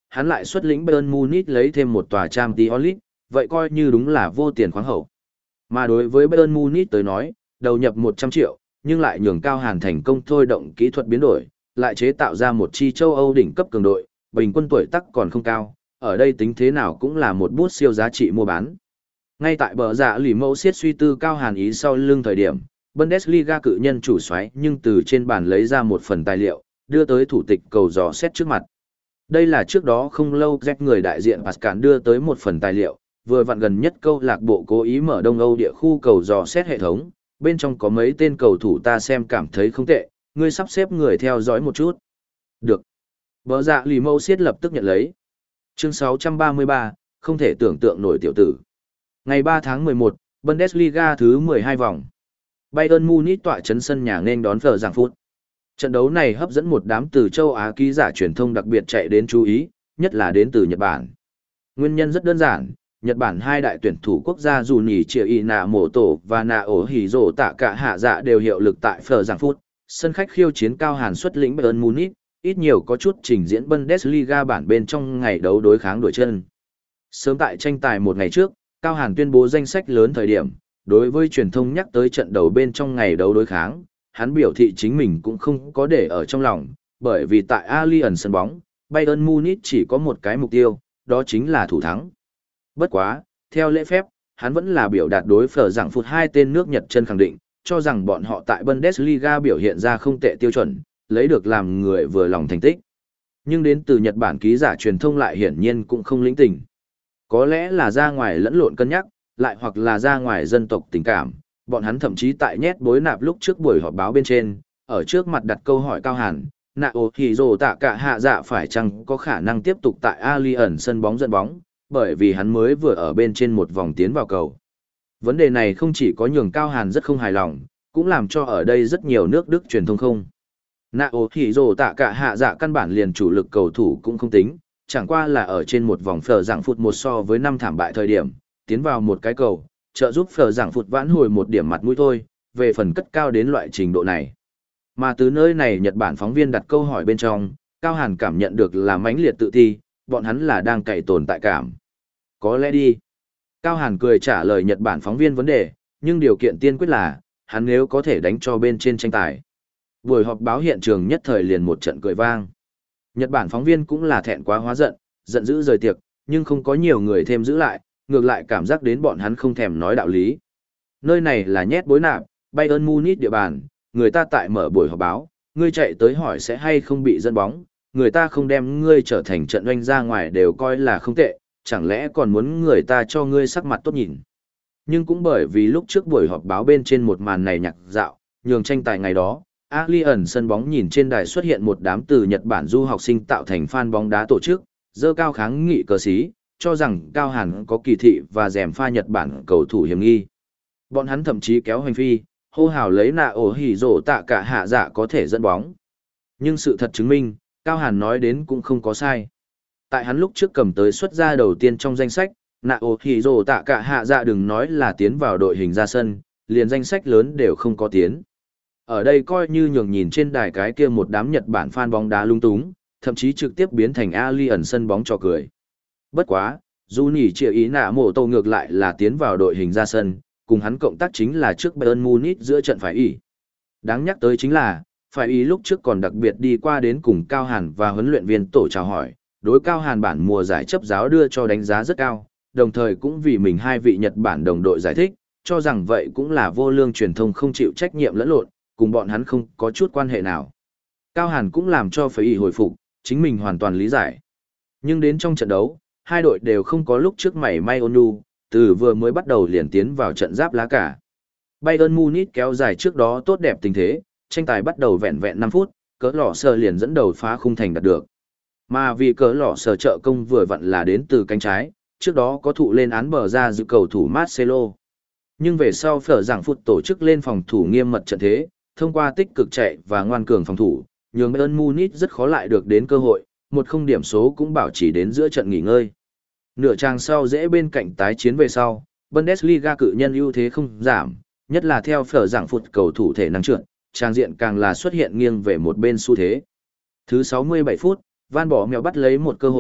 hắn lại xuất lĩnh Bayern Munich lấy thêm một tòa Champions League, vậy coi như đúng là vô tiền khoáng hậu. Mà đối với Bayern Munich tới nói, đầu nhập một trăm triệu, nhưng lại nhường Cao Hàn thành công thôi động kỹ thuật biến đổi, lại chế tạo ra một chi châu Âu đỉnh cấp cường đội, bình quân tuổi tác còn không cao, ở đây tính thế nào cũng là một bút siêu giá trị mua bán. Ngay tại bờ dạ lì mẫu siết suy tư Cao Hàn ý sau lưng thời điểm, Bundesliga cự nhân chủ soái nhưng từ trên bàn lấy ra một phần tài liệu, đưa tới thủ tịch cầu dò xét trước mặt. Đây là trước đó không lâu Jack người đại diện Pascal đưa tới một phần tài liệu, vừa vặn gần nhất câu lạc bộ cố ý mở Đông Âu địa khu cầu dò xét hệ thống, bên trong có mấy tên cầu thủ ta xem cảm thấy không tệ, ngươi sắp xếp người theo dõi một chút. Được. Bờ dạ lì mâu siết lập tức nhận lấy. Chương sáu trăm ba mươi ba, không thể tưởng tượng nổi tiểu tử. Ngày ba tháng mười một, Bundesliga thứ mười hai vòng. Bayern Munich tọa trấn sân nhà nên đón Phở Giảng Phút. Trận đấu này hấp dẫn một đám từ châu Á ký giả truyền thông đặc biệt chạy đến chú ý, nhất là đến từ Nhật Bản. Nguyên nhân rất đơn giản, Nhật Bản hai đại tuyển thủ quốc gia dù nhỉ Triệu Y Nạ Mộ Tổ và Nạ Ổ Hỉ Dỗ Tạ Cả Hạ Dạ đều hiệu lực tại Phở Giảng Phút, sân khách khiêu chiến Cao Hàn xuất lĩnh Bayern Munich, ít nhiều có chút trình diễn Bundesliga bản bên trong ngày đấu đối kháng đổi chân. Sớm tại tranh tài một ngày trước, Cao Hàn tuyên bố danh sách lớn thời điểm, đối với truyền thông nhắc tới trận đấu bên trong ngày đấu đối kháng, hắn biểu thị chính mình cũng không có để ở trong lòng, bởi vì tại Allianz sân bóng, Bayern Munich chỉ có một cái mục tiêu, đó chính là thủ thắng. Bất quá, theo lễ phép, hắn vẫn là biểu đạt đối Phở Giảng Phút hai tên nước Nhật chân khẳng định, cho rằng bọn họ tại Bundesliga biểu hiện ra không tệ tiêu chuẩn, lấy được làm người vừa lòng thành tích. Nhưng đến từ Nhật Bản ký giả truyền thông lại hiển nhiên cũng không lĩnh tình. Có lẽ là ra ngoài lẫn lộn cân nhắc, lại hoặc là ra ngoài dân tộc tình cảm, bọn hắn thậm chí tại nhét bối nạp lúc trước buổi họp báo bên trên, ở trước mặt đặt câu hỏi Cao Hàn, Nạ Ổ Hỉ Dỗ Tạ Cả Hạ Dạ phải chăng có khả năng tiếp tục tại Allianz sân bóng dẫn bóng, bởi vì hắn mới vừa ở bên trên một vòng tiến vào cầu. Vấn đề này không chỉ có nhường Cao Hàn rất không hài lòng, cũng làm cho ở đây rất nhiều nước Đức truyền thông không. Nạ Ổ Hỉ Dỗ Tạ Cả Hạ Dạ căn bản liền chủ lực cầu thủ cũng không tính, chẳng qua là ở trên một vòng Phở Giảng Phút một so với năm thảm bại thời điểm, tiến vào một cái cầu, trợ giúp Phở Giảng Phút vãn hồi một điểm mặt mũi thôi, về phần cất cao đến loại trình độ này. Mà từ nơi này Nhật Bản phóng viên đặt câu hỏi bên trong, Cao Hàn cảm nhận được là mãnh liệt tự ti, bọn hắn là đang cậy tồn tại cảm. Có lẽ đi. Cao Hàn cười trả lời Nhật Bản phóng viên vấn đề, nhưng điều kiện tiên quyết là, hắn nếu có thể đánh cho bên trên tranh tài. Buổi họp báo hiện trường nhất thời liền một trận cười vang. Nhật Bản phóng viên cũng là thẹn quá hóa giận, giận dữ rời tiệc, nhưng không có nhiều người thêm giữ lại, ngược lại cảm giác đến bọn hắn không thèm nói đạo lý. Nơi này là nhét bối nạp, Bayern Munich địa bàn, người ta tại mở buổi họp báo, ngươi chạy tới hỏi sẽ hay không bị dẫn bóng, người ta không đem ngươi trở thành trận doanh ra ngoài đều coi là không tệ, chẳng lẽ còn muốn người ta cho ngươi sắc mặt tốt nhìn. Nhưng cũng bởi vì lúc trước buổi họp báo bên trên một màn này nhạc dạo, nhường tranh tài ngày đó, Allianz sân bóng nhìn trên đài xuất hiện một đám từ Nhật Bản du học sinh tạo thành fan bóng đá tổ chức, dơ cao kháng nghị cờ xí, cho rằng Cao Hàn có kỳ thị và rèm pha Nhật Bản cầu thủ hiểm nghi. Bọn hắn thậm chí kéo hành phi, hô hào lấy Nạ Ổ Hỉ Dỗ Tạ Cả Hạ Dạ có thể dẫn bóng. Nhưng sự thật chứng minh, Cao Hàn nói đến cũng không có sai. Tại hắn lúc trước cầm tới xuất ra đầu tiên trong danh sách, Nạ Ổ Hỉ Dỗ Tạ Cả Hạ Dạ đừng nói là tiến vào đội hình ra sân, liền danh sách lớn đều không có tiến. Ở đây coi như nhường nhìn trên đài cái kia một đám Nhật Bản fan bóng đá lung túng, thậm chí trực tiếp biến thành Allianz sân bóng trò cười. Bất quá, dù nhỉ Triệu ý Nạ Mộ Tổ ngược lại là tiến vào đội hình ra sân, cùng hắn cộng tác chính là trước Bayern Munich giữa trận phải ý. Đáng nhắc tới chính là, phải ý lúc trước còn đặc biệt đi qua đến cùng Cao Hàn và huấn luyện viên tổ chào hỏi, đối Cao Hàn bản mùa giải chấp giáo đưa cho đánh giá rất cao, đồng thời cũng vì mình hai vị Nhật Bản đồng đội giải thích, cho rằng vậy cũng là vô lương truyền thông không chịu trách nhiệm lẫn lộn, cùng bọn hắn không có chút quan hệ nào. Cao Hàn cũng làm cho phải ý hồi phục, chính mình hoàn toàn lý giải. Nhưng đến trong trận đấu, hai đội đều không có lúc trước mảy may ôn nhu, từ vừa mới bắt đầu liền tiến vào trận giáp lá cả. Bayern Munich kéo dài trước đó tốt đẹp tình thế, tranh tài bắt đầu vẹn vẹn năm phút, cỡ lọ sờ liền dẫn đầu phá khung thành đạt được. Mà vì cỡ lọ sờ trợ công vừa vặn là đến từ cánh trái, trước đó có thụ lên án bờ ra giữ cầu thủ Marcelo. Nhưng về sau Phở Giảng Phút tổ chức lên phòng thủ nghiêm mật trận thế, thông qua tích cực chạy và ngoan cường phòng thủ, nhường Bayern Munich rất khó lại được đến cơ hội, một không điểm số cũng bảo trì đến giữa trận nghỉ ngơi. Nửa trang sau dễ bên cạnh tái chiến về sau, Bundesliga cự nhân ưu thế không giảm, nhất là theo Phở Giảng Phút cầu thủ thể năng trượt, trang diện càng là xuất hiện nghiêng về một bên xu thế. Thứ sáu mươi bảy phút, Van Bỏ Mèo bắt lấy một cơ hội,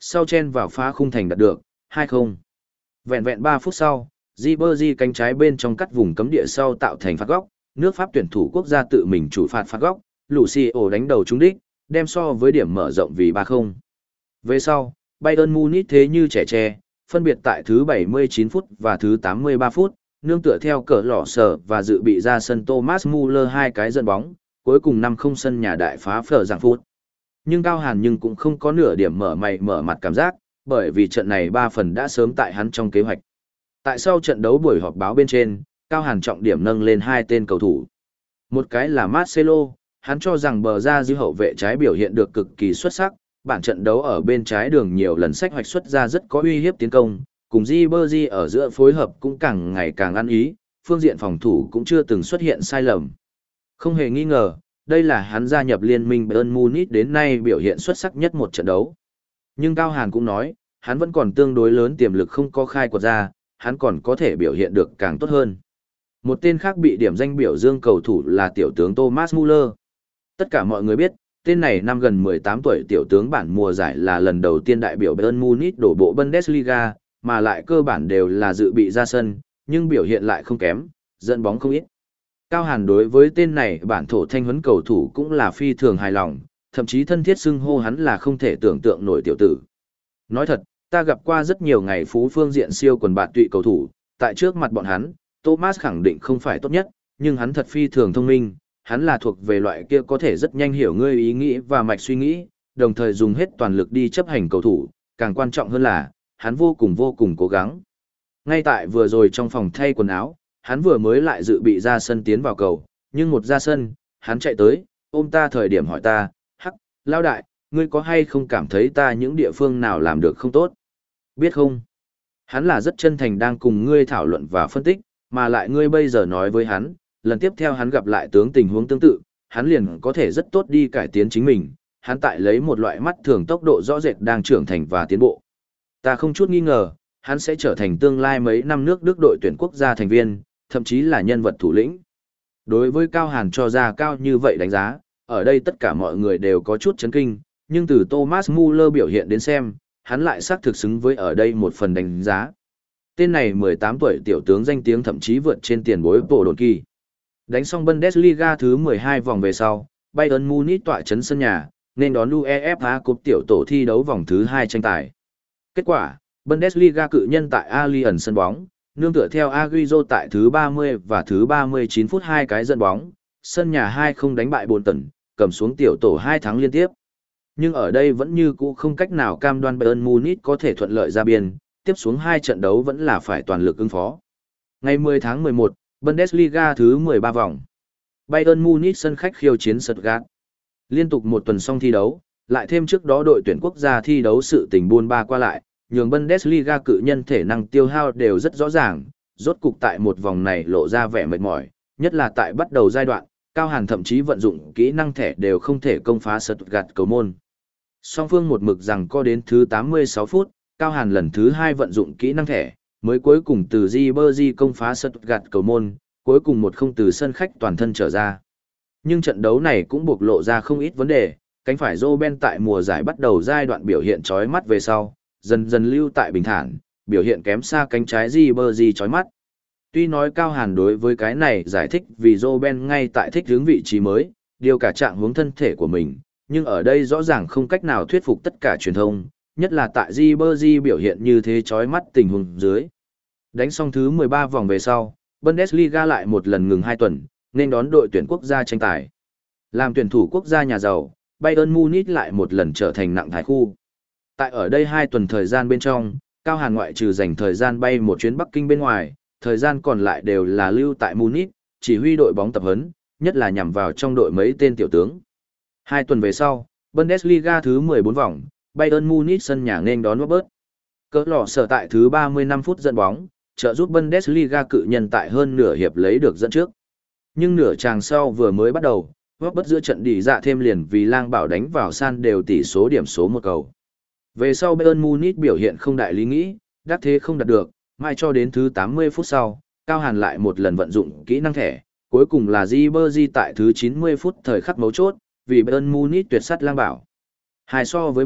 sau chen vào phá khung thành đạt được, hai không. Vẹn vẹn ba phút sau, Ribery cánh trái bên trong cắt vùng cấm địa sau tạo thành phạt góc, nước Pháp tuyển thủ quốc gia tự mình chủ phạt phạt góc, Lucio đánh đầu trúng đích, đem so với điểm mở rộng vì ba không. Về sau, Bayern Munich thế như trẻ tre, phân biệt tại thứ bảy mươi chín phút và thứ tám mươi ba phút, nương tựa theo cỡ lọ sở và dự bị ra sân Thomas Muller hai cái dẫn bóng, cuối cùng năm không sân nhà đại phá phở giảng phút. Nhưng Cao Hàn nhưng cũng không có nửa điểm mở mày mở mặt cảm giác, bởi vì trận này ba phần đã sớm tại hắn trong kế hoạch. Tại sau trận đấu buổi họp báo bên trên, Cao Hàn trọng điểm nâng lên hai tên cầu thủ. Một cái là Marcelo, hắn cho rằng bờ ra dư hậu vệ trái biểu hiện được cực kỳ xuất sắc, bản trận đấu ở bên trái đường nhiều lần sách hoạch xuất ra rất có uy hiếp tiến công, cùng Ribery ở giữa phối hợp cũng càng ngày càng ăn ý, phương diện phòng thủ cũng chưa từng xuất hiện sai lầm. Không hề nghi ngờ, đây là hắn gia nhập liên minh Bayern Munich đến nay biểu hiện xuất sắc nhất một trận đấu. Nhưng Cao Hàn cũng nói, hắn vẫn còn tương đối lớn tiềm lực không có khai quật ra, hắn còn có thể biểu hiện được càng tốt hơn. Một tên khác bị điểm danh biểu dương cầu thủ là tiểu tướng Thomas Muller. Tất cả mọi người biết, tên này năm gần mười tám tuổi tiểu tướng bản mùa giải là lần đầu tiên đại biểu Bayern Munich đổ bộ Bundesliga, mà lại cơ bản đều là dự bị ra sân, nhưng biểu hiện lại không kém, dẫn bóng không ít. Cao Hàn đối với tên này bản thổ thanh huấn cầu thủ cũng là phi thường hài lòng, thậm chí thân thiết xưng hô hắn là không thể tưởng tượng nổi tiểu tử. Nói thật, ta gặp qua rất nhiều ngày phú phương diện siêu quần bạt tụy cầu thủ, tại trước mặt bọn hắn, Thomas khẳng định không phải tốt nhất, nhưng hắn thật phi thường thông minh, hắn là thuộc về loại kia có thể rất nhanh hiểu ngươi ý nghĩ và mạch suy nghĩ, đồng thời dùng hết toàn lực đi chấp hành cầu thủ, càng quan trọng hơn là, hắn vô cùng vô cùng cố gắng. Ngay tại vừa rồi trong phòng thay quần áo, hắn vừa mới lại dự bị ra sân tiến vào cầu, nhưng một ra sân, hắn chạy tới, ôm ta thời điểm hỏi ta, hắc, lao đại, ngươi có hay không cảm thấy ta những địa phương nào làm được không tốt? Biết không? Hắn là rất chân thành đang cùng ngươi thảo luận và phân tích, mà lại ngươi bây giờ nói với hắn, lần tiếp theo hắn gặp lại tướng tình huống tương tự, hắn liền có thể rất tốt đi cải tiến chính mình, hắn tại lấy một loại mắt thường tốc độ rõ rệt đang trưởng thành và tiến bộ. Ta không chút nghi ngờ, hắn sẽ trở thành tương lai mấy năm nước Đức đội tuyển quốc gia thành viên, thậm chí là nhân vật thủ lĩnh. Đối với Cao Hàn cho ra cao như vậy đánh giá, ở đây tất cả mọi người đều có chút chấn kinh, nhưng từ Thomas Muller biểu hiện đến xem, hắn lại xác thực xứng với ở đây một phần đánh giá. Tên này mười tám tuổi tiểu tướng danh tiếng thậm chí vượt trên tiền bối Bộ Đồn Kỳ. Đánh xong Bundesliga thứ mười hai vòng về sau, Bayern Munich tọa trấn sân nhà, nên đón UEFA Cup tiểu tổ thi đấu vòng thứ hai tranh tài. Kết quả, Bundesliga cự nhân tại Allianz sân bóng, nương tựa theo Agüero tại thứ ba mươi và thứ ba mươi chín phút hai cái dẫn bóng, sân nhà hai không đánh bại Bolton, cầm xuống tiểu tổ hai thắng liên tiếp. Nhưng ở đây vẫn như cũ không cách nào cam đoan Bayern Munich có thể thuận lợi ra biên, tiếp xuống hai trận đấu vẫn là phải toàn lực ứng phó. Ngày mười tháng mười một, Bundesliga thứ mười ba vòng. Bayern Munich sân khách khiêu chiến Stuttgart. Liên tục một tuần xong thi đấu, lại thêm trước đó đội tuyển quốc gia thi đấu sự tình buôn ba qua lại, nhường Bundesliga cự nhân thể năng tiêu hao đều rất rõ ràng, rốt cục tại một vòng này lộ ra vẻ mệt mỏi, nhất là tại bắt đầu giai đoạn, Cao Hàn thậm chí vận dụng kỹ năng thẻ đều không thể công phá Stuttgart cầu môn. Song phương một mực rằng co đến thứ tám mươi sáu phút, Cao Hàn lần thứ hai vận dụng kỹ năng thẻ, mới cuối cùng từ Ribery công phá Stuttgart cầu môn, cuối cùng một không từ sân khách toàn thân trở ra. Nhưng trận đấu này cũng bộc lộ ra không ít vấn đề, cánh phải Robben tại mùa giải bắt đầu giai đoạn biểu hiện chói mắt về sau, dần dần lưu tại bình thản, biểu hiện kém xa cánh trái Ribery chói mắt. Tuy nói Cao Hàn đối với cái này giải thích vì Robben ngay tại thích hướng vị trí mới, điều cả trạng hướng thân thể của mình, nhưng ở đây rõ ràng không cách nào thuyết phục tất cả truyền thông, nhất là tại Ribery biểu hiện như thế chói mắt tình huống dưới. Đánh xong thứ mười ba vòng về sau, Bundesliga lại một lần ngừng hai tuần, nên đón đội tuyển quốc gia tranh tài. Làm tuyển thủ quốc gia nhà giàu, Bayern Munich lại một lần trở thành nặng thái khu. Tại ở đây hai tuần thời gian bên trong, Cao Hàn ngoại trừ dành thời gian bay một chuyến Bắc Kinh bên ngoài, thời gian còn lại đều là lưu tại Munich, chỉ huy đội bóng tập huấn, nhất là nhằm vào trong đội mấy tên tiểu tướng. Hai tuần về sau, Bundesliga thứ mười bốn vòng, Bayern Munich sân nhà nên đón Robert. Cỡ lọ sở tại thứ ba mươi lăm phút dẫn bóng, trợ giúp Bundesliga cự nhân tại hơn nửa hiệp lấy được dẫn trước. Nhưng nửa chàng sau vừa mới bắt đầu, Robert giữa trận đi dạ thêm liền vì lang bảo đánh vào san đều tỷ số điểm số một cầu. Về sau Bayern Munich biểu hiện không đại lý nghĩ, đắc thế không đạt được, mai cho đến thứ tám mươi phút sau, Cao Hàn lại một lần vận dụng kỹ năng thẻ, cuối cùng là Ribery tại thứ chín mươi phút thời khắc mấu chốt, vì Bayern Munich tuyệt sắt lang bảo. Hai so với một,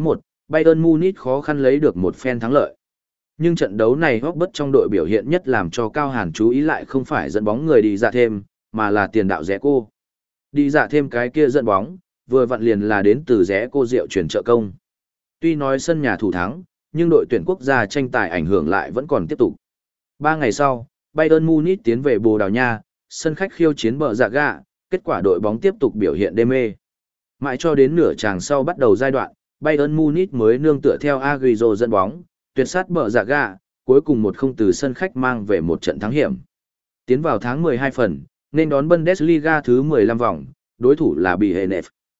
Bayern Munich khó khăn lấy được một phen thắng lợi. Nhưng trận đấu này Robert trong đội biểu hiện nhất làm cho Cao Hàn chú ý lại không phải dẫn bóng người đi dạ thêm, mà là tiền đạo rẽ cô. Đi dạ thêm cái kia dẫn bóng, vừa vặn liền là đến từ rẽ cô Diệu chuyển trợ công. Tuy nói sân nhà thủ thắng, nhưng đội tuyển quốc gia tranh tài ảnh hưởng lại vẫn còn tiếp tục. Ba ngày sau, Bayern Munich tiến về Bồ Đào Nha, sân khách khiêu chiến bờ dạ gạ, kết quả đội bóng tiếp tục biểu hiện đê mê. Mãi cho đến nửa chàng sau bắt đầu giai đoạn, Bayern Munich mới nương tựa theo Agüero dẫn bóng, tuyệt sát bờ dạ gạ, cuối cùng một không từ sân khách mang về một trận thắng hiểm. Tiến vào tháng mười hai phần, nên đón Bundesliga thứ mười lăm vòng, đối thủ là bê en ép.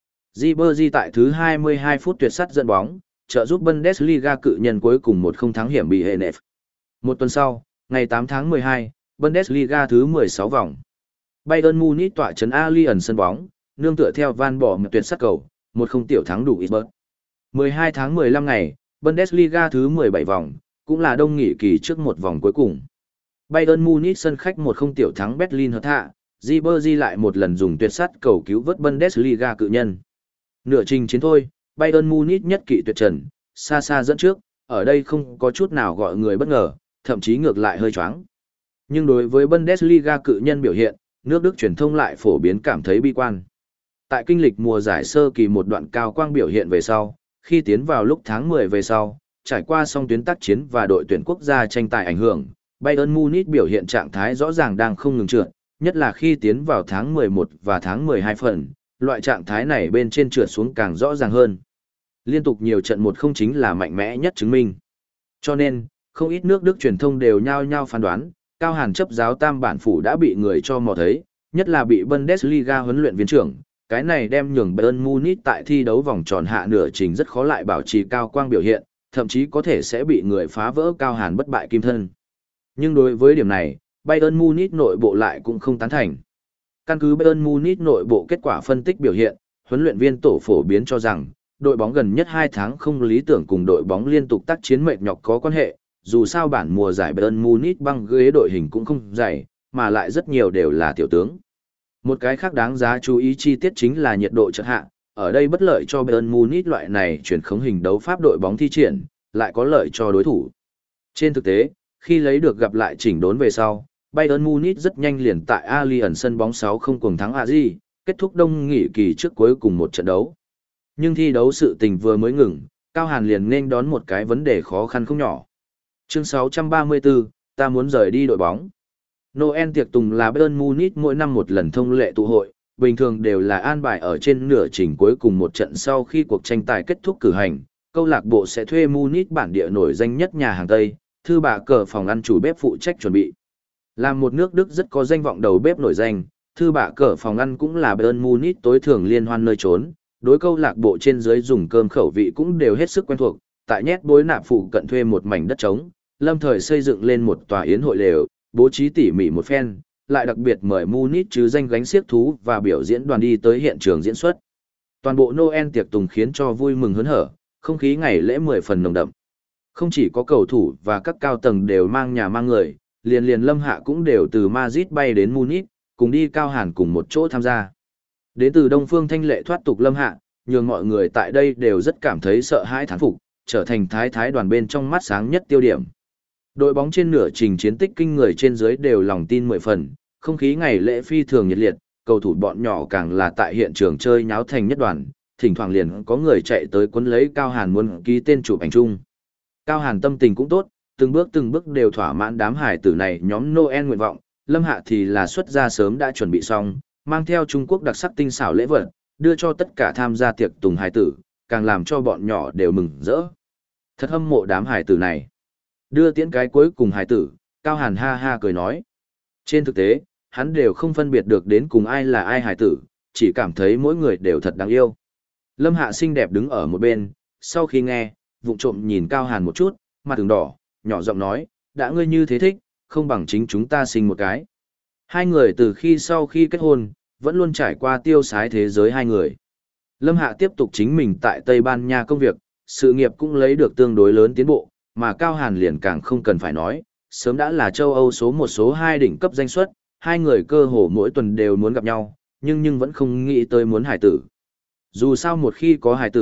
Ribery tại thứ hai mươi hai phút tuyệt sát dẫn bóng, trợ giúp Bundesliga cự nhân cuối cùng một không thắng hiểm bê en ép. Một tuần sau, ngày tám tháng mười hai, Bundesliga thứ mười sáu vòng. Bayern Munich tọa trấn Allianz sân bóng, nương tựa theo Van bỏ một tuyệt sát cầu, một không tiểu thắng đủ Isberg. mười hai tháng mười lăm ngày, Bundesliga thứ mười bảy vòng, cũng là đông nghỉ kỳ trước một vòng cuối cùng. Bayern Munich sân khách một không tiểu thắng Berlin Hertha, Ribery lại một lần dùng tuyệt sát cầu cứu vớt Bundesliga cự nhân. Nửa trình chiến thôi, Bayern Munich nhất kỵ tuyệt trần, xa xa dẫn trước, ở đây không có chút nào gọi người bất ngờ, thậm chí ngược lại hơi choáng. Nhưng đối với Bundesliga cự nhân biểu hiện, nước Đức truyền thông lại phổ biến cảm thấy bi quan. Tại kinh lịch mùa giải sơ kỳ một đoạn cao quang biểu hiện về sau, khi tiến vào lúc tháng mười về sau, trải qua song tuyến tác chiến và đội tuyển quốc gia tranh tài ảnh hưởng, Bayern Munich biểu hiện trạng thái rõ ràng đang không ngừng trượt, nhất là khi tiến vào tháng mười một và tháng mười hai phần, loại trạng thái này bên trên trượt xuống càng rõ ràng hơn. Liên tục nhiều trận một không chính là mạnh mẽ nhất chứng minh. Cho nên, không ít nước Đức truyền thông đều nhao nhao phán đoán, Cao Hàn chấp giáo tam bản phủ đã bị người cho mò thấy, nhất là bị Bundesliga huấn luyện viên trưởng. Cái này đem nhường Bayern Munich tại thi đấu vòng tròn hạ nửa trình rất khó lại bảo trì cao quang biểu hiện, thậm chí có thể sẽ bị người phá vỡ Cao Hàn bất bại kim thân. Nhưng đối với điểm này, Bayern Munich nội bộ lại cũng không tán thành. Căn cứ Bayern Munich nội bộ kết quả phân tích biểu hiện, huấn luyện viên tổ phổ biến cho rằng, đội bóng gần nhất hai tháng không lý tưởng cùng đội bóng liên tục tác chiến mệt nhọc có quan hệ, dù sao bản mùa giải Bayern Munich băng ghế đội hình cũng không dày, mà lại rất nhiều đều là tiểu tướng. Một cái khác đáng giá chú ý chi tiết chính là nhiệt độ chợt hạ, ở đây bất lợi cho Bayern Munich loại này chuyển khống hình đấu pháp đội bóng thi triển, lại có lợi cho đối thủ. Trên thực tế, khi lấy được gặp lại chỉnh đốn về sau, Bayern Munich rất nhanh liền tại Allianz sân bóng sáu không cùng thắng a gi, kết thúc đông nghỉ kỳ trước cuối cùng một trận đấu. Nhưng thi đấu sự tình vừa mới ngừng, Cao Hàn liền nên đón một cái vấn đề khó khăn không nhỏ. Chương sáu trăm ba mươi tư, ta muốn rời đi đội bóng. Noel tiệc tùng là Bayern Munich mỗi năm một lần thông lệ tụ hội, bình thường đều là an bài ở trên nửa trình cuối cùng một trận sau khi cuộc tranh tài kết thúc cử hành, câu lạc bộ sẽ thuê Munich bản địa nổi danh nhất nhà hàng Tây, thư bà cờ phòng ăn chủ bếp phụ trách chuẩn bị. Là một nước Đức rất có danh vọng đầu bếp nổi danh, thư bà cờ phòng ăn cũng là Bayern Munich tối thường liên hoan nơi trốn, đối câu lạc bộ trên dưới dùng cơm khẩu vị cũng đều hết sức quen thuộc, tại nhét bối nạp phụ cận thuê một mảnh đất trống, lâm thời xây dựng lên một tòa yến hội lều, bố trí tỉ mỉ một phen, lại đặc biệt mời Munich chứ danh gánh xiếc thú và biểu diễn đoàn đi tới hiện trường diễn xuất. Toàn bộ Noel tiệc tùng khiến cho vui mừng hớn hở, không khí ngày lễ mười phần nồng đậm. Không chỉ có cầu thủ và các cao tầng đều mang nhà mang người, liền liền Lâm Hạ cũng đều từ Madrid bay đến Munich, cùng đi Cao Hàn cùng một chỗ tham gia. Đến từ Đông Phương Thanh Lệ thoát tục Lâm Hạ, nhường mọi người tại đây đều rất cảm thấy sợ hãi thán phục, trở thành thái thái đoàn bên trong mắt sáng nhất tiêu điểm. Đội bóng trên nửa trình chiến tích kinh người trên dưới đều lòng tin mười phần, không khí ngày lễ phi thường nhiệt liệt, cầu thủ bọn nhỏ càng là tại hiện trường chơi nháo thành nhất đoàn, thỉnh thoảng liền có người chạy tới quấn lấy Cao Hàn muốn ký tên chụp ảnh chung. Cao Hàn tâm tình cũng tốt, từng bước từng bước đều thỏa mãn đám hải tử này nhóm Noel nguyện vọng, Lâm Hạ thì là xuất ra sớm đã chuẩn bị xong, mang theo Trung Quốc đặc sắc tinh xảo lễ vật, đưa cho tất cả tham gia tiệc tùng hải tử, càng làm cho bọn nhỏ đều mừng rỡ. Thật hâm mộ đám hải tử này. Đưa tiễn cái cuối cùng hải tử, Cao Hàn ha ha cười nói. Trên thực tế, hắn đều không phân biệt được đến cùng ai là ai hải tử, chỉ cảm thấy mỗi người đều thật đáng yêu. Lâm Hạ xinh đẹp đứng ở một bên, sau khi nghe, vụng trộm nhìn Cao Hàn một chút, mặt ửng đỏ, nhỏ giọng nói, đã ngươi như thế thích, không bằng chính chúng ta sinh một cái. Hai người từ khi sau khi kết hôn, vẫn luôn trải qua tiêu sái thế giới hai người. Lâm Hạ tiếp tục chính mình tại Tây Ban Nha công việc, sự nghiệp cũng lấy được tương đối lớn tiến bộ, mà Cao Hàn liền càng không cần phải nói, sớm đã là châu Âu số một số hai đỉnh cấp danh suất, hai người cơ hồ mỗi tuần đều muốn gặp nhau, nhưng nhưng vẫn không nghĩ tới muốn hải tử. Dù sao một khi có hải tử,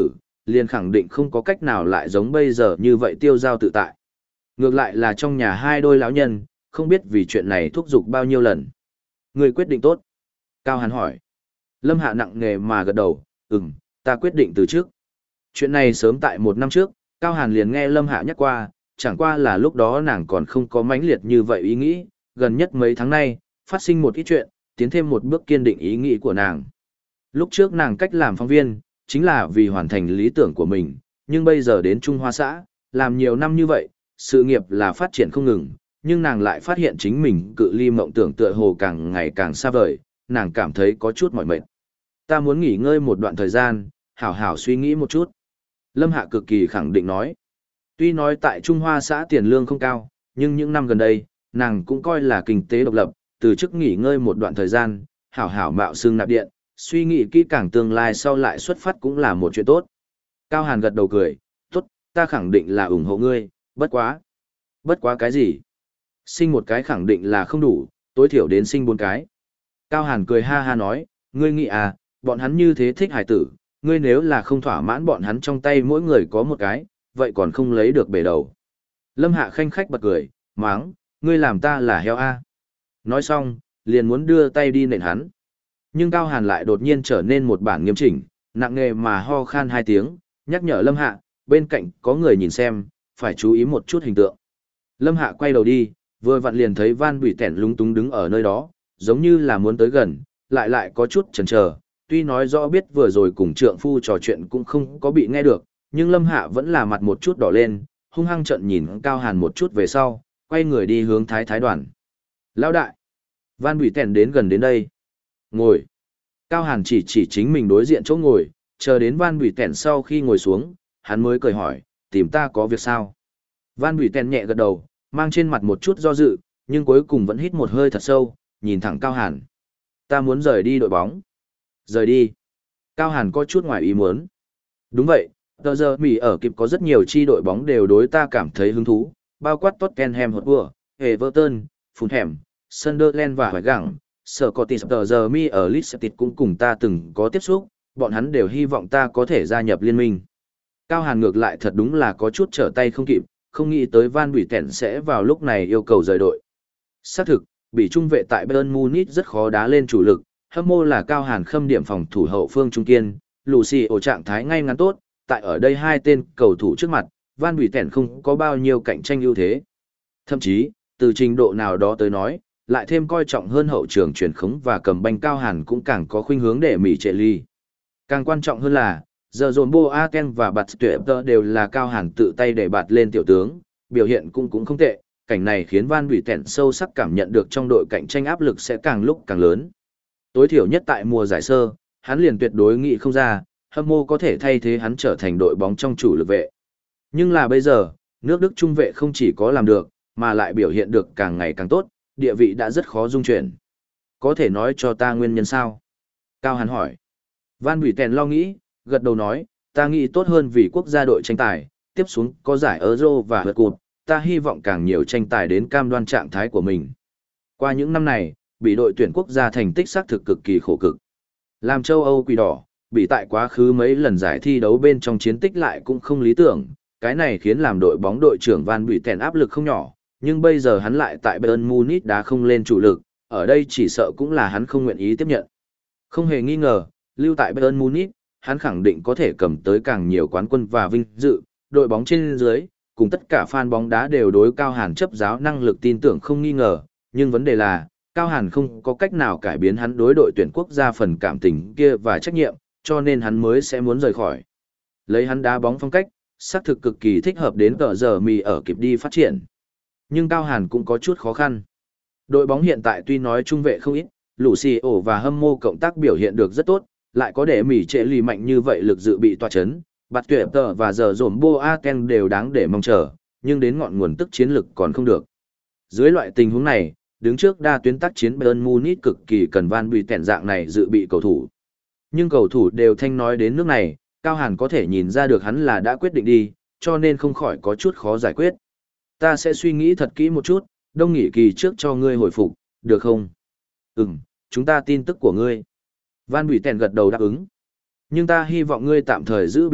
liền khẳng định không có cách nào lại giống bây giờ như vậy tiêu dao tự tại. Ngược lại là trong nhà hai đôi lão nhân, không biết vì chuyện này thúc giục bao nhiêu lần. Người quyết định tốt. Cao Hàn hỏi. Lâm Hạ nặng nề mà gật đầu, ừm, ta quyết định từ trước. Chuyện này sớm tại một năm trước, Cao Hàn liền nghe Lâm Hạ nhắc qua, chẳng qua là lúc đó nàng còn không có mãnh liệt như vậy ý nghĩ, gần nhất mấy tháng nay, phát sinh một ít chuyện, tiến thêm một bước kiên định ý nghĩ của nàng. Lúc trước nàng cách làm phóng viên, chính là vì hoàn thành lý tưởng của mình, nhưng bây giờ đến Trung Hoa xã, làm nhiều năm như vậy, sự nghiệp là phát triển không ngừng, nhưng nàng lại phát hiện chính mình cự ly mộng tưởng tựa hồ càng ngày càng xa vời, nàng cảm thấy có chút mỏi mệt. Ta muốn nghỉ ngơi một đoạn thời gian, hảo hảo suy nghĩ một chút. Lâm Hạ cực kỳ khẳng định nói. Tuy nói tại Trung Hoa xã tiền lương không cao, nhưng những năm gần đây, nàng cũng coi là kinh tế độc lập, từ chức nghỉ ngơi một đoạn thời gian, hảo hảo mạo xương nạp điện, suy nghĩ kỹ càng tương lai sau lại xuất phát cũng là một chuyện tốt. Cao Hàn gật đầu cười, tốt, ta khẳng định là ủng hộ ngươi, bất quá. Bất quá cái gì? Sinh một cái khẳng định là không đủ, tối thiểu đến sinh bốn cái. Cao Hàn cười ha ha nói, ngươi nghĩ à, bọn hắn như thế thích hải tử, ngươi nếu là không thỏa mãn bọn hắn trong tay mỗi người có một cái, vậy còn không lấy được bể đầu. Lâm Hạ khanh khách bật cười, máng, ngươi làm ta là heo a. Nói xong, liền muốn đưa tay đi nện hắn. Nhưng Cao Hàn lại đột nhiên trở nên một bản nghiêm chỉnh, nặng nề mà ho khan hai tiếng, nhắc nhở Lâm Hạ, bên cạnh có người nhìn xem, phải chú ý một chút hình tượng. Lâm Hạ quay đầu đi, vừa vặn liền thấy Van Bỉ Tẻn lúng túng đứng ở nơi đó, giống như là muốn tới gần, lại lại có chút chần chờ. Tuy nói rõ biết vừa rồi cùng trượng phu trò chuyện cũng không có bị nghe được, nhưng Lâm Hạ vẫn là mặt một chút đỏ lên, hung hăng trận nhìn Cao Hàn một chút về sau, quay người đi hướng Thái Thái đoàn. Lão đại! Van Bỉ Tẻn đến gần đến đây. Ngồi! Cao Hàn chỉ chỉ chính mình đối diện chỗ ngồi, chờ đến Van Bỉ Tẻn sau khi ngồi xuống, hắn mới cười hỏi, tìm ta có việc sao? Van Bỉ Tẻn nhẹ gật đầu, mang trên mặt một chút do dự, nhưng cuối cùng vẫn hít một hơi thật sâu, nhìn thẳng Cao Hàn. Ta muốn rời đi đội bóng. Rời đi. Cao Hàn có chút ngoài ý muốn. Đúng vậy, tờ giờ Mỹ ở kịp có rất nhiều chi đội bóng đều đối ta cảm thấy hứng thú, bao quát Tottenham Hotspur, Everton, Fulham, Sunderland và Hoài Gẳng. Sở có tỷ tờ giờ Mi ở Leicester cũng cùng ta từng có tiếp xúc, bọn hắn đều hy vọng ta có thể gia nhập liên minh. Cao Hàn ngược lại thật đúng là có chút trở tay không kịp, không nghĩ tới Van Bỉ Tẻn sẽ vào lúc này yêu cầu rời đội. Xác thực, bị trung vệ tại Bayern Munich rất khó đá lên chủ lực, hâm mộ là Cao Hàn khâm điểm phòng thủ hậu phương trung kiên, Lucio trạng thái ngay ngắn tốt, tại ở đây hai tên cầu thủ trước mặt, Van Bỉ Tẻn không có bao nhiêu cạnh tranh ưu thế. Thậm chí, từ trình độ nào đó tới nói, lại thêm coi trọng hơn hậu trường truyền khống và cầm banh Cao Hàn cũng càng có khuynh hướng để Mỹ trệ ly. Càng quan trọng hơn là, giờ dồn Boateng và Bạt Tuyệt đều là Cao Hàn tự tay để bạt lên tiểu tướng, biểu hiện cũng cũng không tệ, cảnh này khiến Van Bỉ Tẻn sâu sắc cảm nhận được trong đội cạnh tranh áp lực sẽ càng lúc càng lớn. Tối thiểu nhất tại mùa giải sơ, hắn liền tuyệt đối nghĩ không ra, hâm mộ có thể thay thế hắn trở thành đội bóng trong chủ lực vệ. Nhưng là bây giờ, nước Đức trung vệ không chỉ có làm được, mà lại biểu hiện được càng ngày càng tốt, địa vị đã rất khó dung chuyển. Có thể nói cho ta nguyên nhân sao? Cao Hàn hỏi. Van Bỉ Tẻn lo nghĩ, gật đầu nói, ta nghĩ tốt hơn vì quốc gia đội tranh tài, tiếp xuống có giải Euro và World Cup, ta hy vọng càng nhiều tranh tài đến cam đoan trạng thái của mình. Qua những năm này, bị đội tuyển quốc gia thành tích xác thực cực kỳ khổ cực. Làm châu Âu quỷ đỏ, bị tại quá khứ mấy lần giải thi đấu bên trong chiến tích lại cũng không lý tưởng, cái này khiến làm đội bóng đội trưởng Van Bỉ Tẻn áp lực không nhỏ, nhưng bây giờ hắn lại tại Bayern Munich đá không lên chủ lực, ở đây chỉ sợ cũng là hắn không nguyện ý tiếp nhận. Không hề nghi ngờ, lưu tại Bayern Munich, hắn khẳng định có thể cầm tới càng nhiều quán quân và vinh dự, đội bóng trên dưới, cùng tất cả fan bóng đá đều đối Cao Hàn chấp giáo năng lực tin tưởng không nghi ngờ, nhưng vấn đề là, Cao Hàn không có cách nào cải biến hắn đối đội tuyển quốc gia phần cảm tình kia và trách nhiệm, cho nên hắn mới sẽ muốn rời khỏi. Lấy hắn đá bóng phong cách, xác thực cực kỳ thích hợp đến tờ giờ mì ở kịp đi phát triển. Nhưng Cao Hàn cũng có chút khó khăn. Đội bóng hiện tại tuy nói trung vệ không ít, Lucio và hâm mộ cộng tác biểu hiện được rất tốt, lại có để mỉ trệ lì mạnh như vậy lực dự bị tòa chấn, Bạt Tuyệt Tờ và giờ dồn Boateng đều đáng để mong chờ, nhưng đến ngọn nguồn tức chiến lực còn không được. Dưới loại tình huống này, đứng trước đa tuyến tác chiến Bayern Munich cực kỳ cần Van Bỉ Tẻn dạng này dự bị cầu thủ. Nhưng cầu thủ đều thanh nói đến nước này, Cao Hàn có thể nhìn ra được hắn là đã quyết định đi, cho nên không khỏi có chút khó giải quyết. Ta sẽ suy nghĩ thật kỹ một chút, đông nghỉ kỳ trước cho ngươi hồi phục, được không? Ừm, chúng ta tin tức của ngươi. Van Bỉ Tẻn gật đầu đáp ứng. Nhưng ta hy vọng ngươi tạm thời giữ bí mật,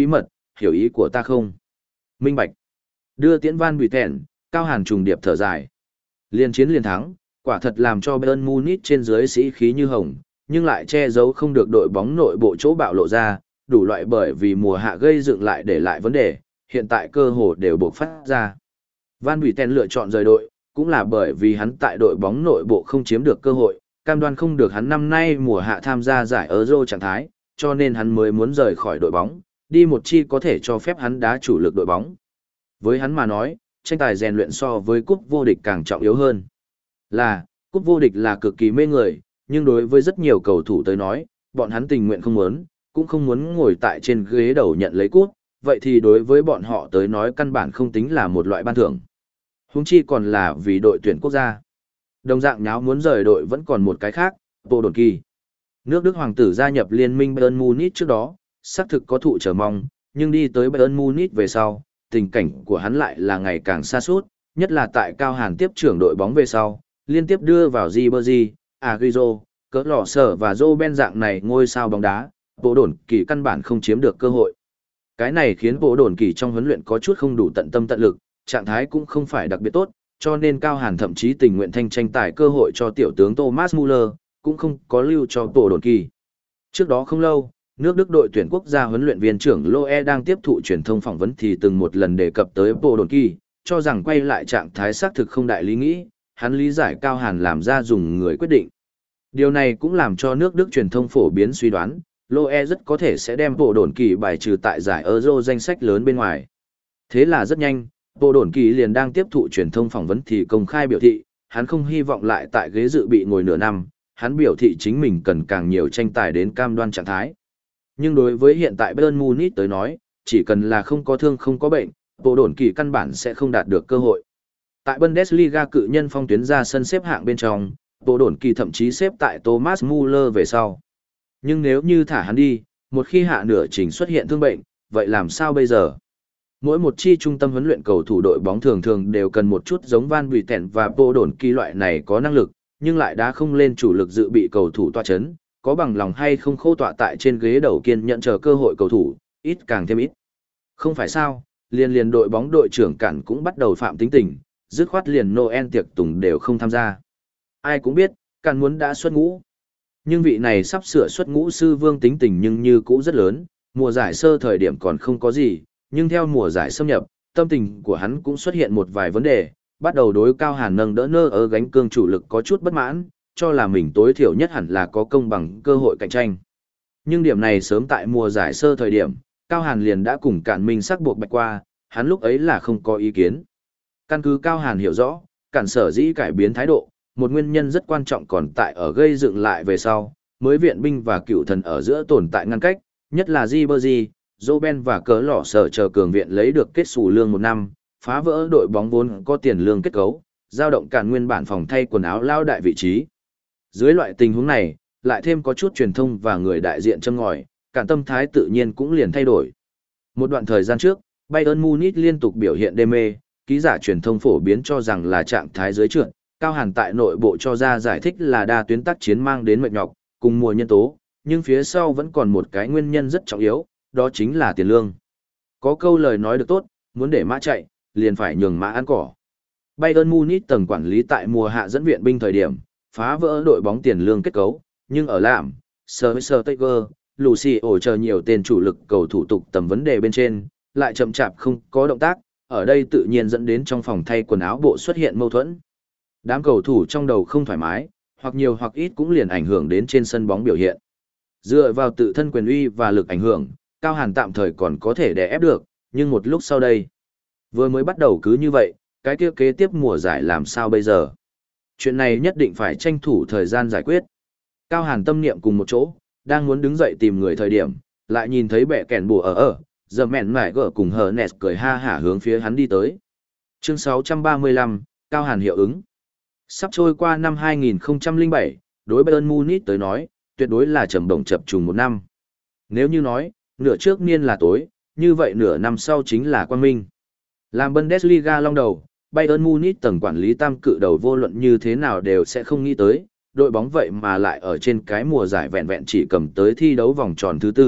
hiểu ý của ta không? Minh bạch. Đưa tiễn Van Buiten, Cao Hàn trùng điệp thở dài. Liên chiến liên thắng, quả thật làm cho Bayern Munich trên dưới sĩ khí như hồng, nhưng lại che giấu không được đội bóng nội bộ chỗ bạo lộ ra, đủ loại bởi vì mùa hạ gây dựng lại để lại vấn đề, hiện tại cơ hồ đều bộc phát ra. Van Buiten lựa chọn rời đội, cũng là bởi vì hắn tại đội bóng nội bộ không chiếm được cơ hội, cam đoan không được hắn năm nay mùa hạ tham gia giải Euro trạng thái, cho nên hắn mới muốn rời khỏi đội bóng, đi một chi có thể cho phép hắn đá chủ lực đội bóng. Với hắn mà nói, tranh tài rèn luyện so với cúp vô địch càng trọng yếu hơn. Là, cúp vô địch là cực kỳ mê người, nhưng đối với rất nhiều cầu thủ tới nói, bọn hắn tình nguyện không muốn, cũng không muốn ngồi tại trên ghế đầu nhận lấy cúp, vậy thì đối với bọn họ tới nói căn bản không tính là một loại ban thưởng. Huống chi còn là vì đội tuyển quốc gia. Đồng dạng nháo muốn rời đội vẫn còn một cái khác, Bộ Đồn Kỳ. Nước Đức hoàng tử gia nhập liên minh Bayern Munich trước đó, xác thực có thụ chờ mong, nhưng đi tới Bayern Munich về sau, tình cảnh của hắn lại là ngày càng xa suốt, nhất là tại Cao Hàn tiếp trưởng đội bóng về sau, liên tiếp đưa vào Ribery, Agüero, Cỡ Lọ Sở và Robben dạng này ngôi sao bóng đá, Bộ Đồn Kỳ căn bản không chiếm được cơ hội. Cái này khiến Bộ Đồn Kỳ trong huấn luyện có chút không đủ tận tâm tận lực, trạng thái cũng không phải đặc biệt tốt, cho nên Cao Hàn thậm chí tình nguyện thanh tranh tài cơ hội cho tiểu tướng Thomas Muller, cũng không có lưu cho Bộ Đồn Kỳ. Trước đó không lâu, nước Đức đội tuyển quốc gia huấn luyện viên trưởng Loe đang tiếp thụ truyền thông phỏng vấn thì từng một lần đề cập tới Bộ Đồn Kỳ, cho rằng quay lại trạng thái xác thực không đại lý nghĩ, hắn lý giải Cao Hàn làm ra dùng người quyết định. Điều này cũng làm cho nước Đức truyền thông phổ biến suy đoán, Loe rất có thể sẽ đem Bộ Đồn Kỳ bài trừ tại giải Euro danh sách lớn bên ngoài. Thế là rất nhanh, Bộ Đồn Kỳ liền đang tiếp thụ truyền thông phỏng vấn thì công khai biểu thị, hắn không hy vọng lại tại ghế dự bị ngồi nửa năm, hắn biểu thị chính mình cần càng nhiều tranh tài đến cam đoan trạng thái. Nhưng đối với hiện tại Bayern Munich tới nói, chỉ cần là không có thương không có bệnh, Bộ Đồn Kỳ căn bản sẽ không đạt được cơ hội. Tại Bundesliga cự nhân phong tuyến ra sân xếp hạng bên trong, Bộ Đồn Kỳ thậm chí xếp tại Thomas Muller về sau. Nhưng nếu như thả hắn đi, một khi hạ nửa trình xuất hiện thương bệnh, vậy làm sao bây giờ? Mỗi một chi trung tâm huấn luyện cầu thủ đội bóng thường thường đều cần một chút giống Van Buiten và Bộ Đồn Kỳ loại này có năng lực, nhưng lại đã không lên chủ lực dự bị cầu thủ tọa chấn, có bằng lòng hay không khô tọa tại trên ghế đầu kiên nhận chờ cơ hội cầu thủ, ít càng thêm ít. Không phải sao, liền liền đội bóng đội trưởng cản cũng bắt đầu phạm tính tình, dứt khoát liền Noel tiệc tùng đều không tham gia. Ai cũng biết, cản muốn đã xuất ngũ. Nhưng vị này sắp sửa xuất ngũ sư vương tính tình nhưng như cũ rất lớn, mùa giải sơ thời điểm còn không có gì, nhưng theo mùa giải xâm nhập, tâm tình của hắn cũng xuất hiện một vài vấn đề, bắt đầu đối Cao Hàn nâng đỡ nơ ở gánh cương chủ lực có chút bất mãn, cho là mình tối thiểu nhất hẳn là có công bằng cơ hội cạnh tranh. Nhưng điểm này sớm tại mùa giải sơ thời điểm, Cao Hàn liền đã cùng Cản Minh sắc buộc bạch qua, hắn lúc ấy là không có ý kiến. Căn cứ Cao Hàn hiểu rõ, Cản sở dĩ cải biến thái độ, một nguyên nhân rất quan trọng còn tại ở gây dựng lại về sau, mới viện binh và cựu thần ở giữa tồn tại ngăn cách, nhất là Ribery, Robben và Cớ Lọ Sở chờ cường viện lấy được kết xù lương một năm, phá vỡ đội bóng vốn có tiền lương kết cấu, giao động Cản nguyên bản phòng thay quần áo lao đại vị trí. Dưới loại tình huống này, lại thêm có chút truyền thông và người đại diện châm ngòi, Cản tâm thái tự nhiên cũng liền thay đổi. Một đoạn thời gian trước, Bayern Munich liên tục biểu hiện đê mê, ký giả truyền thông phổ biến cho rằng là trạng thái dưới trượt, Cao Hàn tại nội bộ cho ra giải thích là đa tuyến tác chiến mang đến mệt nhọc, cùng mùa nhân tố, nhưng phía sau vẫn còn một cái nguyên nhân rất trọng yếu, đó chính là tiền lương. Có câu lời nói được tốt, muốn để mã chạy, liền phải nhường mã ăn cỏ. Bayern Munich tầng quản lý tại mùa hạ dẫn viện binh thời điểm, phá vỡ đội bóng tiền lương kết cấu, nhưng ở làm, Schweinsteiger, Lucio chờ nhiều tên chủ lực cầu thủ tục tầm vấn đề bên trên, lại chậm chạp không có động tác, ở đây tự nhiên dẫn đến trong phòng thay quần áo bộ xuất hiện mâu thuẫn. Đám cầu thủ trong đầu không thoải mái, hoặc nhiều hoặc ít cũng liền ảnh hưởng đến trên sân bóng biểu hiện. Dựa vào tự thân quyền uy và lực ảnh hưởng, Cao Hàn tạm thời còn có thể đè ép được, nhưng một lúc sau đây, vừa mới bắt đầu cứ như vậy, cái kia kế tiếp mùa giải làm sao bây giờ? Chuyện này nhất định phải tranh thủ thời gian giải quyết. Cao Hàn tâm niệm cùng một chỗ, đang muốn đứng dậy tìm người thời điểm, lại nhìn thấy bẻ kèn bùa ở ở, giờ mẹn mải gỡ cùng hờ nẹt cười ha hả hướng phía hắn đi tới. Chương sáu trăm ba mươi lăm, Cao Hàn hiệu ứng. Sắp trôi qua năm hai nghìn không trăm lẻ bảy, đối Bayern Munich tới nói, tuyệt đối là trầm đồng chập trùng một năm. Nếu như nói, nửa trước niên là tối, như vậy nửa năm sau chính là quang minh. Làm Bundesliga long đầu, Bayern Munich tầng quản lý tam cự đầu vô luận như thế nào đều sẽ không nghĩ tới, đội bóng vậy mà lại ở trên cái mùa giải vẹn vẹn chỉ cầm tới thi đấu vòng tròn thứ tư,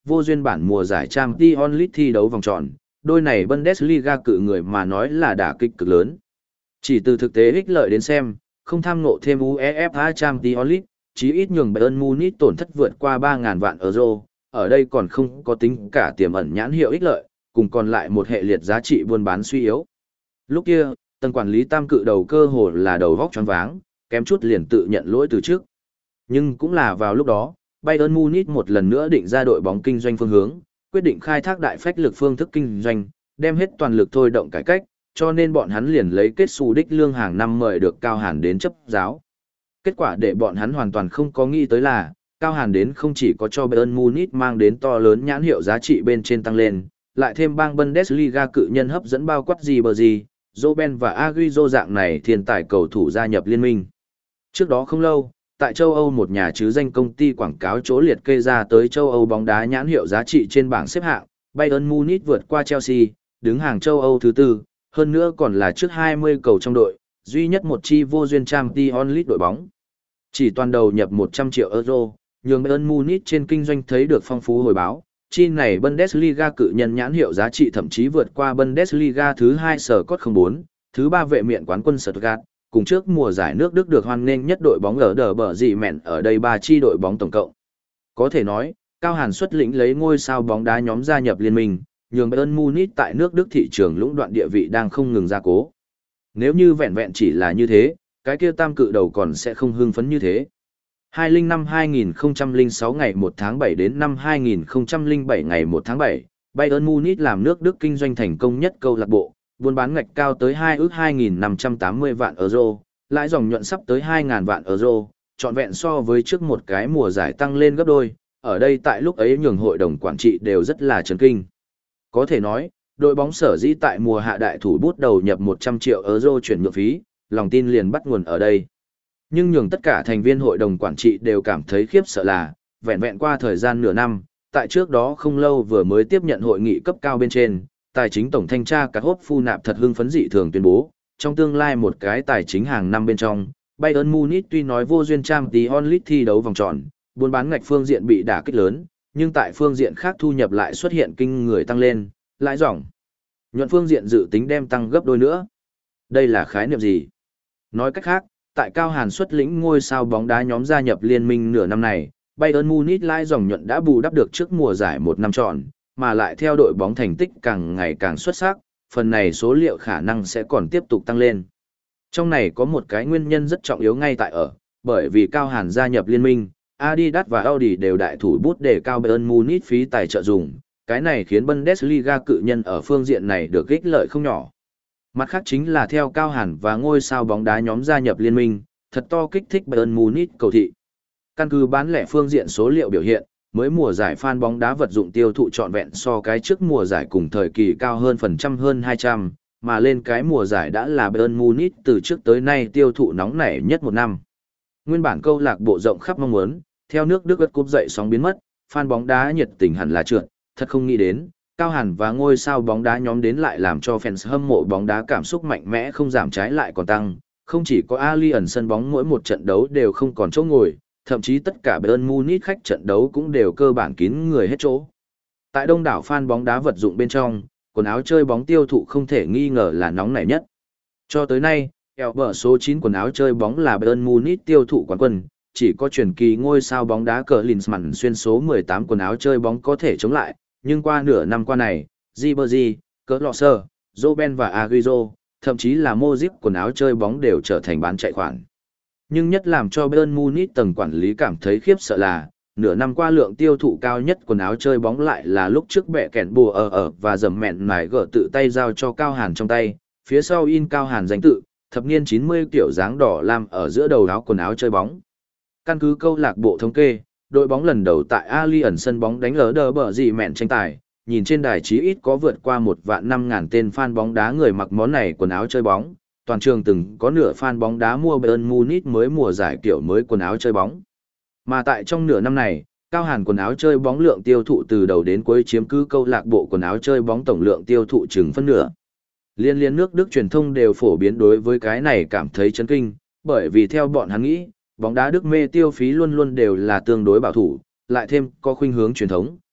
vô duyên bản mùa giải Champions League thi đấu vòng tròn, đôi này Bundesliga cự người mà nói là đả kích cực lớn. Chỉ từ thực tế ích lợi đến xem, không tham ngộ thêm UEFA Champions League, chí ít nhường Bayern Munich tổn thất vượt qua ba nghìn vạn euro, ở đây còn không có tính cả tiềm ẩn nhãn hiệu ích lợi, cùng còn lại một hệ liệt giá trị buôn bán suy yếu. Lúc kia, tầng quản lý tam cự đầu cơ hồ là đầu vóc choáng váng, kém chút liền tự nhận lỗi từ trước. Nhưng cũng là vào lúc đó, Bayern Munich một lần nữa định ra đội bóng kinh doanh phương hướng, quyết định khai thác đại phách lực phương thức kinh doanh, đem hết toàn lực thôi động cải cách, cho nên bọn hắn liền lấy kết xu đích lương hàng năm mời được Cao Hàn đến chấp giáo. Kết quả để bọn hắn hoàn toàn không có nghĩ tới là, Cao Hàn đến không chỉ có cho Bayern Munich mang đến to lớn nhãn hiệu giá trị bên trên tăng lên, lại thêm bang Bundesliga cự nhân hấp dẫn bao quát gì bờ gì, Robben và Agüero dạng này thiên tài cầu thủ gia nhập liên minh. Trước đó không lâu, tại châu Âu một nhà chứ danh công ty quảng cáo chỗ liệt kê ra tới châu Âu bóng đá nhãn hiệu giá trị trên bảng xếp hạng, Bayern Munich vượt qua Chelsea, đứng hàng châu Âu thứ tư, hơn nữa còn là trước hai mươi cầu trong đội, duy nhất một chi vô duyên Champions League đội bóng. Chỉ toàn đầu nhập một trăm triệu euro, nhường Bayern Munich trên kinh doanh thấy được phong phú hồi báo. Chi này Bundesliga cự nhân nhãn hiệu giá trị thậm chí vượt qua Bundesliga thứ hai Scott không bốn, thứ ba vệ miện quán quân Stuttgart, cùng trước mùa giải nước Đức được hoan nghênh nhất đội bóng ở đờ bờ dị mẹn ở đây ba chi đội bóng tổng cộng. Có thể nói, Cao Hàn xuất lĩnh lấy ngôi sao bóng đá nhóm gia nhập liên minh, nhường Bayern Munich tại nước Đức thị trường lũng đoạn địa vị đang không ngừng gia cố. Nếu như vẹn vẹn chỉ là như thế, cái kia tam cự đầu còn sẽ không hưng phấn như thế. hai mươi lăm năm hai nghìn không trăm lẻ sáu ngày một tháng bảy đến năm hai nghìn không trăm lẻ bảy ngày một tháng bảy, Bayern Munich làm nước Đức kinh doanh thành công nhất câu lạc bộ, buôn bán ngạch cao tới hai ước hai nghìn năm trăm tám mươi vạn euro, lãi dòng nhuận sắp tới hai nghìn vạn euro, trọn vẹn so với trước một cái mùa giải tăng lên gấp đôi, ở đây tại lúc ấy nhường hội đồng quản trị đều rất là chấn kinh. Có thể nói, đội bóng sở dĩ tại mùa hạ đại thủ bút đầu nhập một trăm triệu euro chuyển nhượng phí, lòng tin liền bắt nguồn ở đây. Nhưng nhường tất cả thành viên hội đồng quản trị đều cảm thấy khiếp sợ là, vẹn vẹn qua thời gian nửa năm, tại trước đó không lâu vừa mới tiếp nhận hội nghị cấp cao bên trên, tài chính tổng thanh tra Cát Hốp Phu Nạp thật hưng phấn dị thường tuyên bố, trong tương lai một cái tài chính hàng năm bên trong, Bayern Munich tuy nói vô duyên Champions League thi đấu vòng tròn, buôn bán ngạch phương diện bị đả kích lớn, nhưng tại phương diện khác thu nhập lại xuất hiện kinh người tăng lên, lãi dòng nhuận phương diện dự tính đem tăng gấp đôi nữa. Đây là khái niệm gì? Nói cách khác, tại Cao Hàn xuất lĩnh ngôi sao bóng đá nhóm gia nhập liên minh nửa năm này, Bayern Munich lãi dòng nhuận đã bù đắp được trước mùa giải một năm tròn, mà lại theo đội bóng thành tích càng ngày càng xuất sắc, phần này số liệu khả năng sẽ còn tiếp tục tăng lên. Trong này có một cái nguyên nhân rất trọng yếu ngay tại ở, bởi vì Cao Hàn gia nhập liên minh, Adidas và Audi đều đại thủ bút để cao Bayern Munich phí tài trợ dùng, cái này khiến Bundesliga cự nhân ở phương diện này được ích lợi không nhỏ. Mặt khác chính là theo Cao Hàn và ngôi sao bóng đá nhóm gia nhập liên minh, thật to kích thích Bayern Munich cầu thị. Căn cứ bán lẻ phương diện số liệu biểu hiện, mới mùa giải fan bóng đá vật dụng tiêu thụ trọn vẹn so cái trước mùa giải cùng thời kỳ cao hơn phần trăm hơn hai trăm, mà lên cái mùa giải đã là Bayern Munich từ trước tới nay tiêu thụ nóng nảy nhất một năm. Nguyên bản câu lạc bộ rộng khắp mong muốn, theo nước Đức ất cúp dậy sóng biến mất, fan bóng đá nhiệt tình hẳn là trượt, thật không nghĩ đến, Cao Hàn và ngôi sao bóng đá nhóm đến lại làm cho fans hâm mộ bóng đá cảm xúc mạnh mẽ không giảm trái lại còn tăng, không chỉ có Allianz sân bóng mỗi một trận đấu đều không còn chỗ ngồi, thậm chí tất cả Bayern Munich khách trận đấu cũng đều cơ bản kín người hết chỗ. Tại đông đảo fan bóng đá vật dụng bên trong, quần áo chơi bóng tiêu thụ không thể nghi ngờ là nóng nảy nhất. Cho tới nay, eo bờ số chín quần áo chơi bóng là Bayern Munich tiêu thụ quán quân, chỉ có truyền kỳ ngôi sao bóng đá cờ Klinsmann xuyên số mười tám quần áo chơi bóng có thể chống lại, nhưng qua nửa năm qua này, Ribery, Klose, Robben và Agüero, thậm chí là Modric quần áo chơi bóng đều trở thành bán chạy khoản. Nhưng nhất làm cho Bayern Munich tầng quản lý cảm thấy khiếp sợ là, nửa năm qua lượng tiêu thụ cao nhất quần áo chơi bóng lại là lúc trước bẻ kẹn bùa ở ở và dầm mẹn nải gỡ tự tay giao cho Cao Hàn trong tay, phía sau in Cao Hàn danh tự, thập niên chín mươi kiểu dáng đỏ lam ở giữa đầu áo quần áo chơi bóng. Căn cứ câu lạc bộ thống kê, đội bóng lần đầu tại Allianz sân bóng đánh lỡ đờ bờ gì mẹn tranh tài, nhìn trên đài chí ít có vượt qua một vạn năm ngàn tên fan bóng đá người mặc món này quần áo chơi bóng, toàn trường từng có nửa fan bóng đá mua Bayern Munich mới mùa giải kiểu mới quần áo chơi bóng. Mà tại trong nửa năm này, Cao Hàn quần áo chơi bóng lượng tiêu thụ từ đầu đến cuối chiếm cứ câu lạc bộ quần áo chơi bóng tổng lượng tiêu thụ chừng phân nửa. Liên liên nước Đức truyền thông đều phổ biến đối với cái này cảm thấy chấn kinh, bởi vì theo bọn hắn nghĩ, bóng đá Đức mê tiêu phí luôn luôn đều là tương đối bảo thủ, lại thêm có khuynh hướng truyền thống,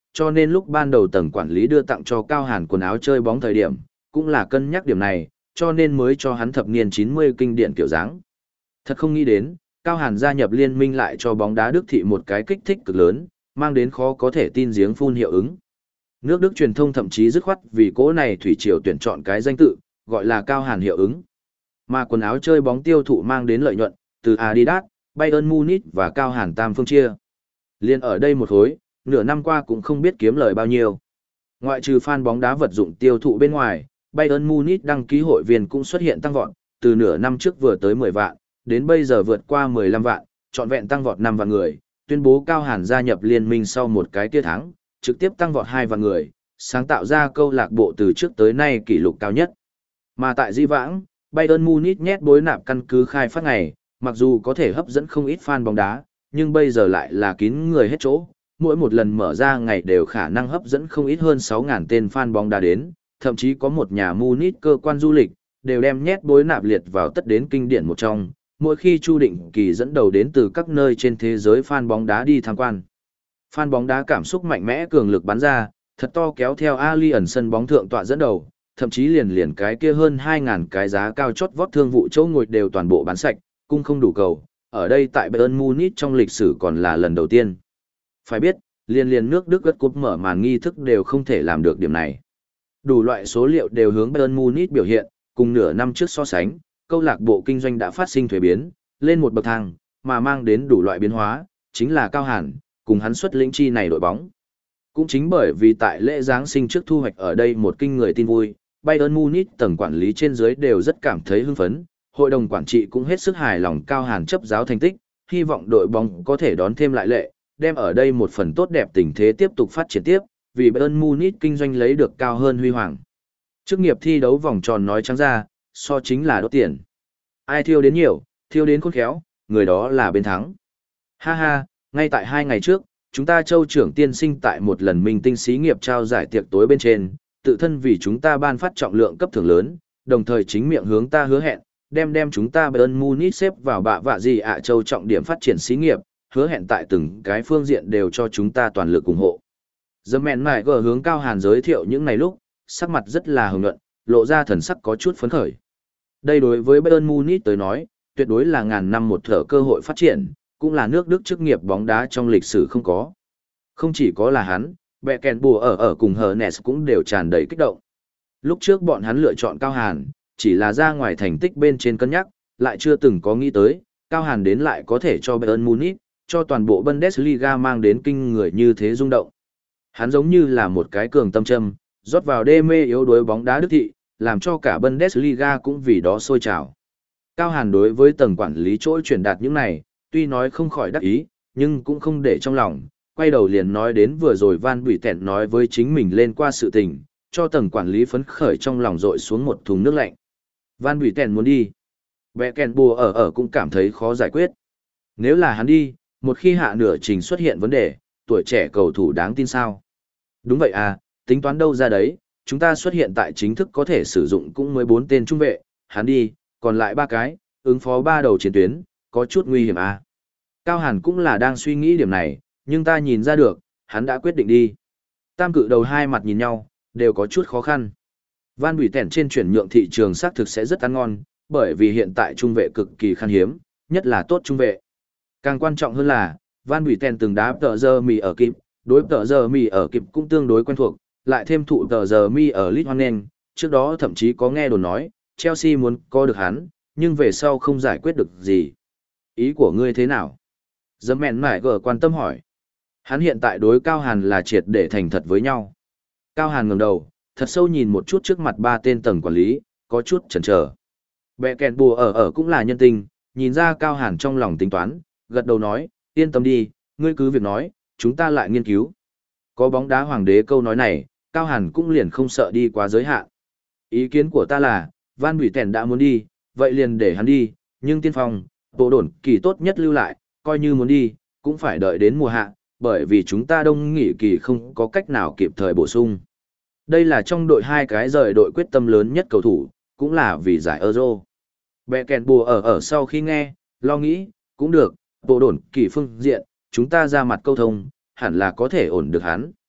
cho nên lúc ban đầu tầng quản lý đưa tặng cho Cao Hàn quần áo chơi bóng thời điểm, cũng là cân nhắc điểm này, cho nên mới cho hắn thập niên chín mươi kinh điển kiểu dáng. Thật không nghĩ đến, Cao Hàn gia nhập liên minh lại cho bóng đá Đức thị một cái kích thích cực lớn, mang đến khó có thể tin giếng phun hiệu ứng. Nước Đức truyền thông thậm chí dứt khoát vì cỗ này thủy triều tuyển chọn cái danh tự, gọi là Cao Hàn hiệu ứng. Mà quần áo chơi bóng tiêu thụ mang đến lợi nhuận, từ Adidas, Bayern Munich và Cao Hàn tam phương chia. Liên ở đây một hối, nửa năm qua cũng không biết kiếm lời bao nhiêu. Ngoại trừ fan bóng đá vật dụng tiêu thụ bên ngoài, Bayern Munich đăng ký hội viên cũng xuất hiện tăng vọt, từ nửa năm trước vừa tới mười vạn, đến bây giờ vượt qua mười lăm vạn, trọn vẹn tăng vọt năm vạn người, tuyên bố Cao Hàn gia nhập liên minh sau một cái tia tháng, trực tiếp tăng vọt hai vạn người, sáng tạo ra câu lạc bộ từ trước tới nay kỷ lục cao nhất. Mà tại Di vãng, Bayern Munich nhét bối nạp căn cứ khai phát ngày, mặc dù có thể hấp dẫn không ít fan bóng đá, nhưng bây giờ lại là kín người hết chỗ, mỗi một lần mở ra ngày đều khả năng hấp dẫn không ít hơn sáu nghìn tên fan bóng đá đến, thậm chí có một nhà Munich cơ quan du lịch, đều đem nhét bối nạp liệt vào tất đến kinh điển một trong, mỗi khi Chu Định Kỳ dẫn đầu đến từ các nơi trên thế giới fan bóng đá đi tham quan. Fan bóng đá cảm xúc mạnh mẽ cường lực bắn ra, thật to kéo theo Allianz sân bóng thượng tọa dẫn đầu, thậm chí liền liền cái kia hơn hai nghìn cái giá cao chót vót thương vụ chỗ ngồi đều toàn bộ bán sạch, cung không đủ cầu, ở đây tại Bayern Munich trong lịch sử còn là lần đầu tiên. Phải biết, liên liên nước Đức gất cúp mở màn nghi thức đều không thể làm được điểm này. Đủ loại số liệu đều hướng Bayern Munich biểu hiện, cùng nửa năm trước so sánh, câu lạc bộ kinh doanh đã phát sinh thuế biến, lên một bậc thang, mà mang đến đủ loại biến hóa, chính là Cao Hàn, cùng hắn xuất lĩnh chi này đội bóng. Cũng chính bởi vì tại lễ Giáng sinh trước thu hoạch ở đây một kinh người tin vui, Bayern Munich tầng quản lý trên dưới đều rất cảm thấy hưng phấn, hội đồng quản trị cũng hết sức hài lòng Cao Hàn chấp giáo thành tích, hy vọng đội bóng có thể đón thêm lại lệ, đem ở đây một phần tốt đẹp tình thế tiếp tục phát triển tiếp, vì Bayern Munich kinh doanh lấy được cao hơn huy hoàng. Chức nghiệp thi đấu vòng tròn nói trắng ra, so chính là đốt tiền. Ai thiêu đến nhiều, thiêu đến khôn khéo, người đó là bên thắng. Ha ha, ngay tại hai ngày trước, chúng ta châu trưởng tiên sinh tại một lần minh tinh xí nghiệp trao giải tiệc tối bên trên, tự thân vì chúng ta ban phát trọng lượng cấp thưởng lớn, đồng thời chính miệng hướng ta hứa hẹn, đem đem chúng ta Bayern Munich xếp vào bạ vạ gì ạ châu trọng điểm phát triển xí nghiệp, hứa hẹn tại từng cái phương diện đều cho chúng ta toàn lực ủng hộ. The Man Mại gờ hướng Cao Hàn giới thiệu những ngày lúc, sắc mặt rất là hồng nhuận, lộ ra thần sắc có chút phấn khởi. Đây đối với Bayern Munich tới nói, tuyệt đối là ngàn năm một thở cơ hội phát triển, cũng là nước Đức chức nghiệp bóng đá trong lịch sử không có. Không chỉ có là hắn, bẹ kèn bùa ở ở cùng Hernes cũng đều tràn đầy kích động. Lúc trước bọn hắn lựa chọn Cao Hàn, chỉ là ra ngoài thành tích bên trên cân nhắc, lại chưa từng có nghĩ tới, Cao Hàn đến lại có thể cho Bayern Munich, cho toàn bộ Bundesliga mang đến kinh người như thế rung động. Hắn giống như là một cái cường tâm châm, rót vào đê mê yếu đuối bóng đá Đức thị, làm cho cả Bundesliga cũng vì đó sôi trào. Cao Hàn đối với tầng quản lý chỗ truyền đạt những này, tuy nói không khỏi đắc ý, nhưng cũng không để trong lòng, quay đầu liền nói đến vừa rồi Van Bủy Tẹn nói với chính mình lên qua sự tình, cho tầng quản lý phấn khởi trong lòng dội xuống một thùng nước lạnh. Van Bủy Tẹn muốn đi. Bẹ kèn bùa ở ở cũng cảm thấy khó giải quyết. Nếu là hắn đi, một khi hạ nửa trình xuất hiện vấn đề, tuổi trẻ cầu thủ đáng tin sao? Đúng vậy à, tính toán đâu ra đấy, chúng ta xuất hiện tại chính thức có thể sử dụng cũng mới bốn tên trung vệ, hắn đi, còn lại ba cái, ứng phó ba đầu chiến tuyến, có chút nguy hiểm à. Cao Hàn cũng là đang suy nghĩ điểm này, nhưng ta nhìn ra được, hắn đã quyết định đi. Tam cự đầu hai mặt nhìn nhau, đều có chút khó khăn. Van Bủy Tẻn trên chuyển nhượng thị trường xác thực sẽ rất ăn ngon, bởi vì hiện tại trung vệ cực kỳ khan hiếm, nhất là tốt trung vệ. Càng quan trọng hơn là, Van Bủy Tẻn từng đá tờ giờ mì ở kịp, đối tờ giờ mì ở kịp cũng tương đối quen thuộc, lại thêm thụ tờ giờ mi ở Leeds Honen, trước đó thậm chí có nghe đồn nói, Chelsea muốn có được hắn, nhưng về sau không giải quyết được gì. Ý của ngươi thế nào? The Man Mại gờ quan tâm hỏi. Hắn hiện tại đối Cao Hàn là triệt để thành thật với nhau. Cao Hàn ngẩng đầu, thật sâu nhìn một chút trước mặt ba tên tầng quản lý, có chút chần chờ. Bẹ kèn bùa ở ở cũng là nhân tình, nhìn ra Cao Hàn trong lòng tính toán, gật đầu nói, yên tâm đi, ngươi cứ việc nói, chúng ta lại nghiên cứu. Có bóng đá hoàng đế câu nói này, Cao Hàn cũng liền không sợ đi quá giới hạn. Ý kiến của ta là, Van Bủy Tẻn đã muốn đi, vậy liền để hắn đi, nhưng tiên phong, bộ đồn kỳ tốt nhất lưu lại, coi như muốn đi, cũng phải đợi đến mùa hạ, bởi vì chúng ta đông nghỉ kỳ không có cách nào kịp thời bổ sung. Đây là trong đội hai cái rời đội quyết tâm lớn nhất cầu thủ, cũng là vì giải Euro. Bẹ kèn bùa ở ở sau khi nghe, lo nghĩ, cũng được, bộ đồn kỳ phương diện, chúng ta ra mặt câu thông, hẳn là có thể ổn được hắn.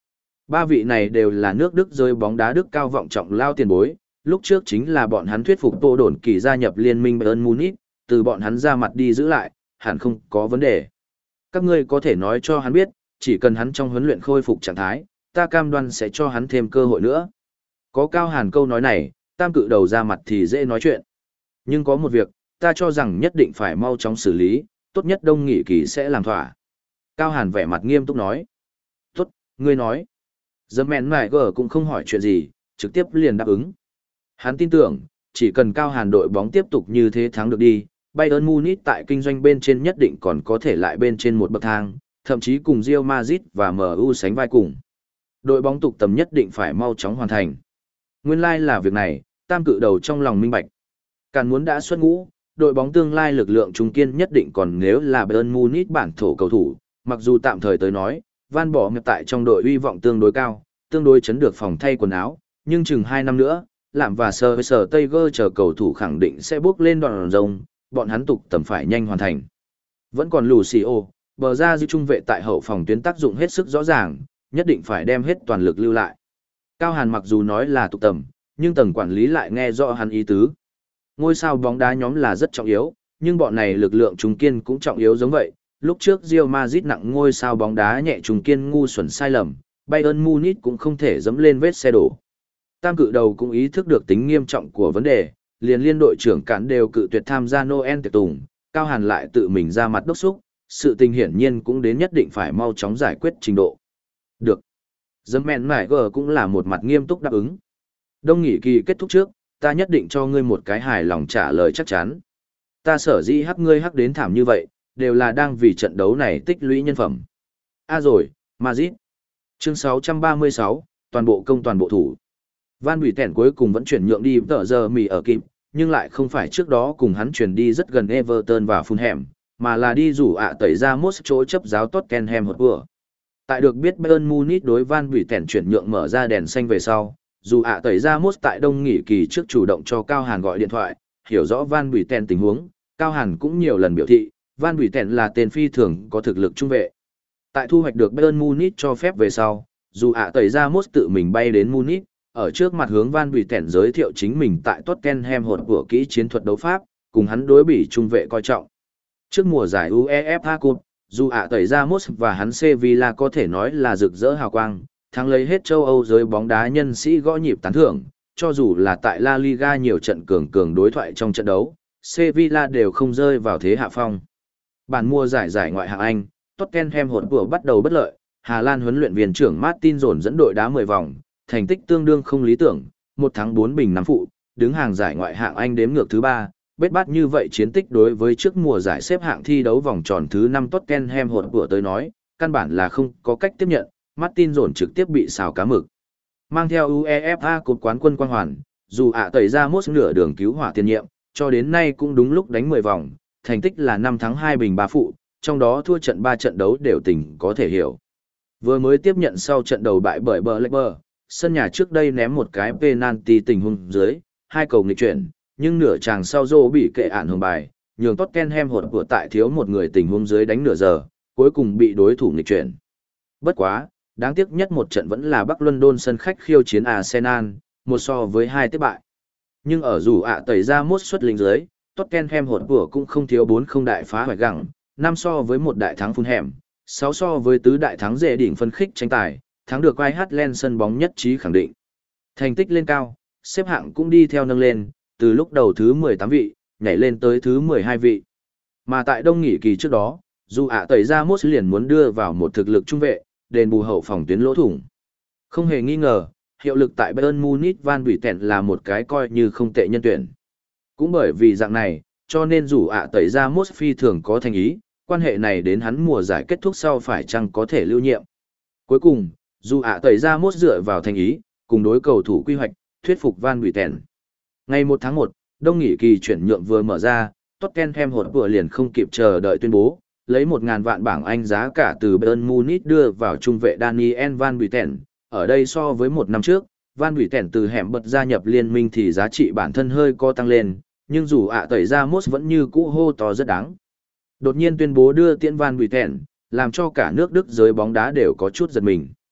Ba vị này đều là nước Đức giới bóng đá Đức cao vọng trọng lao tiền bối, lúc trước chính là bọn hắn thuyết phục Tô Đồn Kỳ gia nhập liên minh Bayern Munich, từ bọn hắn ra mặt đi giữ lại, hẳn không có vấn đề. Các ngươi có thể nói cho hắn biết, chỉ cần hắn trong huấn luyện khôi phục trạng thái, ta cam đoan sẽ cho hắn thêm cơ hội nữa. Có Cao Hàn câu nói này, tam cự đầu ra mặt thì dễ nói chuyện. Nhưng có một việc, ta cho rằng nhất định phải mau chóng xử lý, tốt nhất Đông Nghị Kỳ sẽ làm thỏa. Cao Hàn vẻ mặt nghiêm túc nói. Tốt, ngươi nói. The Man Tiger cũng không hỏi chuyện gì, trực tiếp liền đáp ứng. Hắn tin tưởng, chỉ cần Cao Hàn đội bóng tiếp tục như thế thắng được đi, Bayern Munich tại kinh doanh bên trên nhất định còn có thể lại bên trên một bậc thang, thậm chí cùng Real Madrid và em u sánh vai cùng. Đội bóng tục tầm nhất định phải mau chóng hoàn thành. Nguyên lai like là việc này, tam cự đầu trong lòng minh bạch. Càn muốn đã xuất ngũ, đội bóng tương lai lực lượng trung kiên nhất định còn nếu là Bayern Munich bản thổ cầu thủ, mặc dù tạm thời tới nói, Van Bỏ Mẹp tại trong đội uy vọng tương đối cao, tương đối chấn được phòng thay quần áo, nhưng chừng hai năm nữa, làm và sờ với sờ Tiger chờ cầu thủ khẳng định sẽ bước lên đòn rồng, bọn hắn tục tầm phải nhanh hoàn thành. Vẫn còn Lucio, bờ ra dư trung vệ tại hậu phòng tuyến tác dụng hết sức rõ ràng, nhất định phải đem hết toàn lực lưu lại. Cao Hàn mặc dù nói là tục tầm, nhưng tầng quản lý lại nghe rõ hắn ý tứ. Ngôi sao bóng đá nhóm là rất trọng yếu, nhưng bọn này lực lượng trung kiên cũng trọng yếu giống vậy. Lúc trước Real Madrid nặng ngôi sao bóng đá nhẹ trung kiên ngu xuẩn sai lầm, Bayern Munich cũng không thể dẫm lên vết xe đổ. Tam cự đầu cũng ý thức được tính nghiêm trọng của vấn đề, liền liên đội trưởng cản đều cự tuyệt tham gia Noel tiệc tùng, Cao Hàn lại tự mình ra mặt đốc xúc, sự tình hiển nhiên cũng đến nhất định phải mau chóng giải quyết trình độ. Được. Dâm mẹn mải gờ cũng là một mặt nghiêm túc đáp ứng. Đông nghỉ kỳ kết thúc trước, ta nhất định cho ngươi một cái hài lòng trả lời chắc chắn. Ta sở dĩ hắc ngươi hắc đến thảm như vậy, đều là đang vì trận đấu này tích lũy nhân phẩm. À rồi, Madrid. Chương sáu trăm ba mươi sáu, toàn bộ công toàn bộ thủ. Van Bỉ Tẻn cuối cùng vẫn chuyển nhượng đi tờ giờ mì ở kịp, nhưng lại không phải trước đó cùng hắn chuyển đi rất gần Everton và Fulham, mà là đi rủ ạ tẩy ra mốt chỗ chấp giáo Tottenham Hotspur. Tại được biết Bayern Munich đối Van Bỉ Tẻn chuyển nhượng mở ra đèn xanh về sau, dù ạ tẩy ra mốt tại đông nghỉ kỳ trước chủ động cho Cao Hàn gọi điện thoại, hiểu rõ Van Bỉ Tẻn tình huống, Cao Hàn cũng nhiều lần biểu thị, Van Bỉ Tẻn là tên phi thường có thực lực trung vệ. Tại thu hoạch được Bayern Munich cho phép về sau, dù ạ tẩy ra mốt tự mình bay đến Munich, ở trước mặt hướng Van Bỉ Tẻn giới thiệu chính mình tại Tottenham Hotspur kỹ chiến thuật đấu pháp, cùng hắn đối bỉ trung vệ coi trọng. Trước mùa giải UEFA Cup, dù ạ tẩy ra mốt và hắn Sevilla có thể nói là rực rỡ hào quang, thắng lấy hết châu Âu giới bóng đá nhân sĩ gõ nhịp tán thưởng, cho dù là tại La Liga nhiều trận cường cường đối thoại trong trận đấu, Sevilla đều không rơi vào thế hạ phong. Bản mùa giải giải ngoại hạng Anh, Tottenham Hotspur bắt đầu bất lợi, Hà Lan huấn luyện viên trưởng Martin dồn dẫn đội đá mười vòng, thành tích tương đương không lý tưởng, một thắng bốn bình năm phụ, đứng hàng giải ngoại hạng Anh đếm ngược thứ ba. Bết bát như vậy chiến tích đối với trước mùa giải xếp hạng thi đấu vòng tròn thứ năm Tottenham Hotspur tới nói, căn bản là không có cách tiếp nhận, Martin dồn trực tiếp bị xào cá mực. Mang theo UEFA Cup quán quân quang hoàn, dù ạ tẩy ra mốt nửa đường cứu hỏa tiền nhiệm, cho đến nay cũng đúng lúc đánh mười vòng, thành tích là năm thắng hai bình ba phụ, trong đó thua trận ba trận đấu đều tình có thể hiểu. Vừa mới tiếp nhận sau trận đầu bại bởi Blackburn, sân nhà trước đây ném một cái penalty tình huống dưới, hai cầu nghịch chuyển, nhưng nửa chàng sau Zô bị kệ ản hưởng bài, nhường Tottenham Hotspur tại thiếu một người tình huống dưới đánh nửa giờ, cuối cùng bị đối thủ nghịch chuyển. Bất quá, đáng tiếc nhất một trận vẫn là Bắc London sân khách khiêu chiến Arsenal, một so với hai tiếp bại. Nhưng ở dù ạ tẩy ra mốt suất lính dưới, Tottenham Hotspur cũng không thiếu bốn không đại phá hoại gặng, năm so với một đại thắng Fulham, sáu so với tứ đại thắng dễ đỉnh phân khích tranh tài, thắng được White Hart Lane sân bóng nhất trí khẳng định. Thành tích lên cao, xếp hạng cũng đi theo nâng lên, từ lúc đầu thứ mười tám vị, nhảy lên tới thứ mười hai vị. Mà tại đông nghỉ kỳ trước đó, dù ạ tẩy ra mốt liền muốn đưa vào một thực lực trung vệ, đền bù hậu phòng tuyến lỗ thủng. Không hề nghi ngờ, hiệu lực tại Bayern Munich Van Bỉ Tẻn là một cái coi như không tệ nhân tuyển. Cũng bởi vì dạng này, cho nên dù ạ tẩy ra mốt phi thường có thành ý, quan hệ này đến hắn mùa giải kết thúc sau phải chăng có thể lưu nhiệm. Cuối cùng, dù ạ tẩy ra mốt dựa vào thành ý, cùng đối cầu thủ quy hoạch, thuyết phục Van Bỉ Tẻn. Ngày một tháng một, đông nghỉ kỳ chuyển nhượng vừa mở ra, Tottenham Hotspur liền không kịp chờ đợi tuyên bố, lấy một ngàn vạn bảng Anh giá cả từ Bayern Munich đưa vào trung vệ Daniel Van Bỉ Tẻn. Ở đây so với một năm trước, Van Bỉ Tẻn từ hẻm bật gia nhập liên minh thì giá trị bản thân hơi co tăng lên, nhưng dù ạ tẩy ra mốt vẫn như cũ hô to rất đáng. Đột nhiên tuyên bố đưa tiễn Van Bỉ Tẻn, làm cho cả nước Đức giới bóng đá đều có chút giật mình.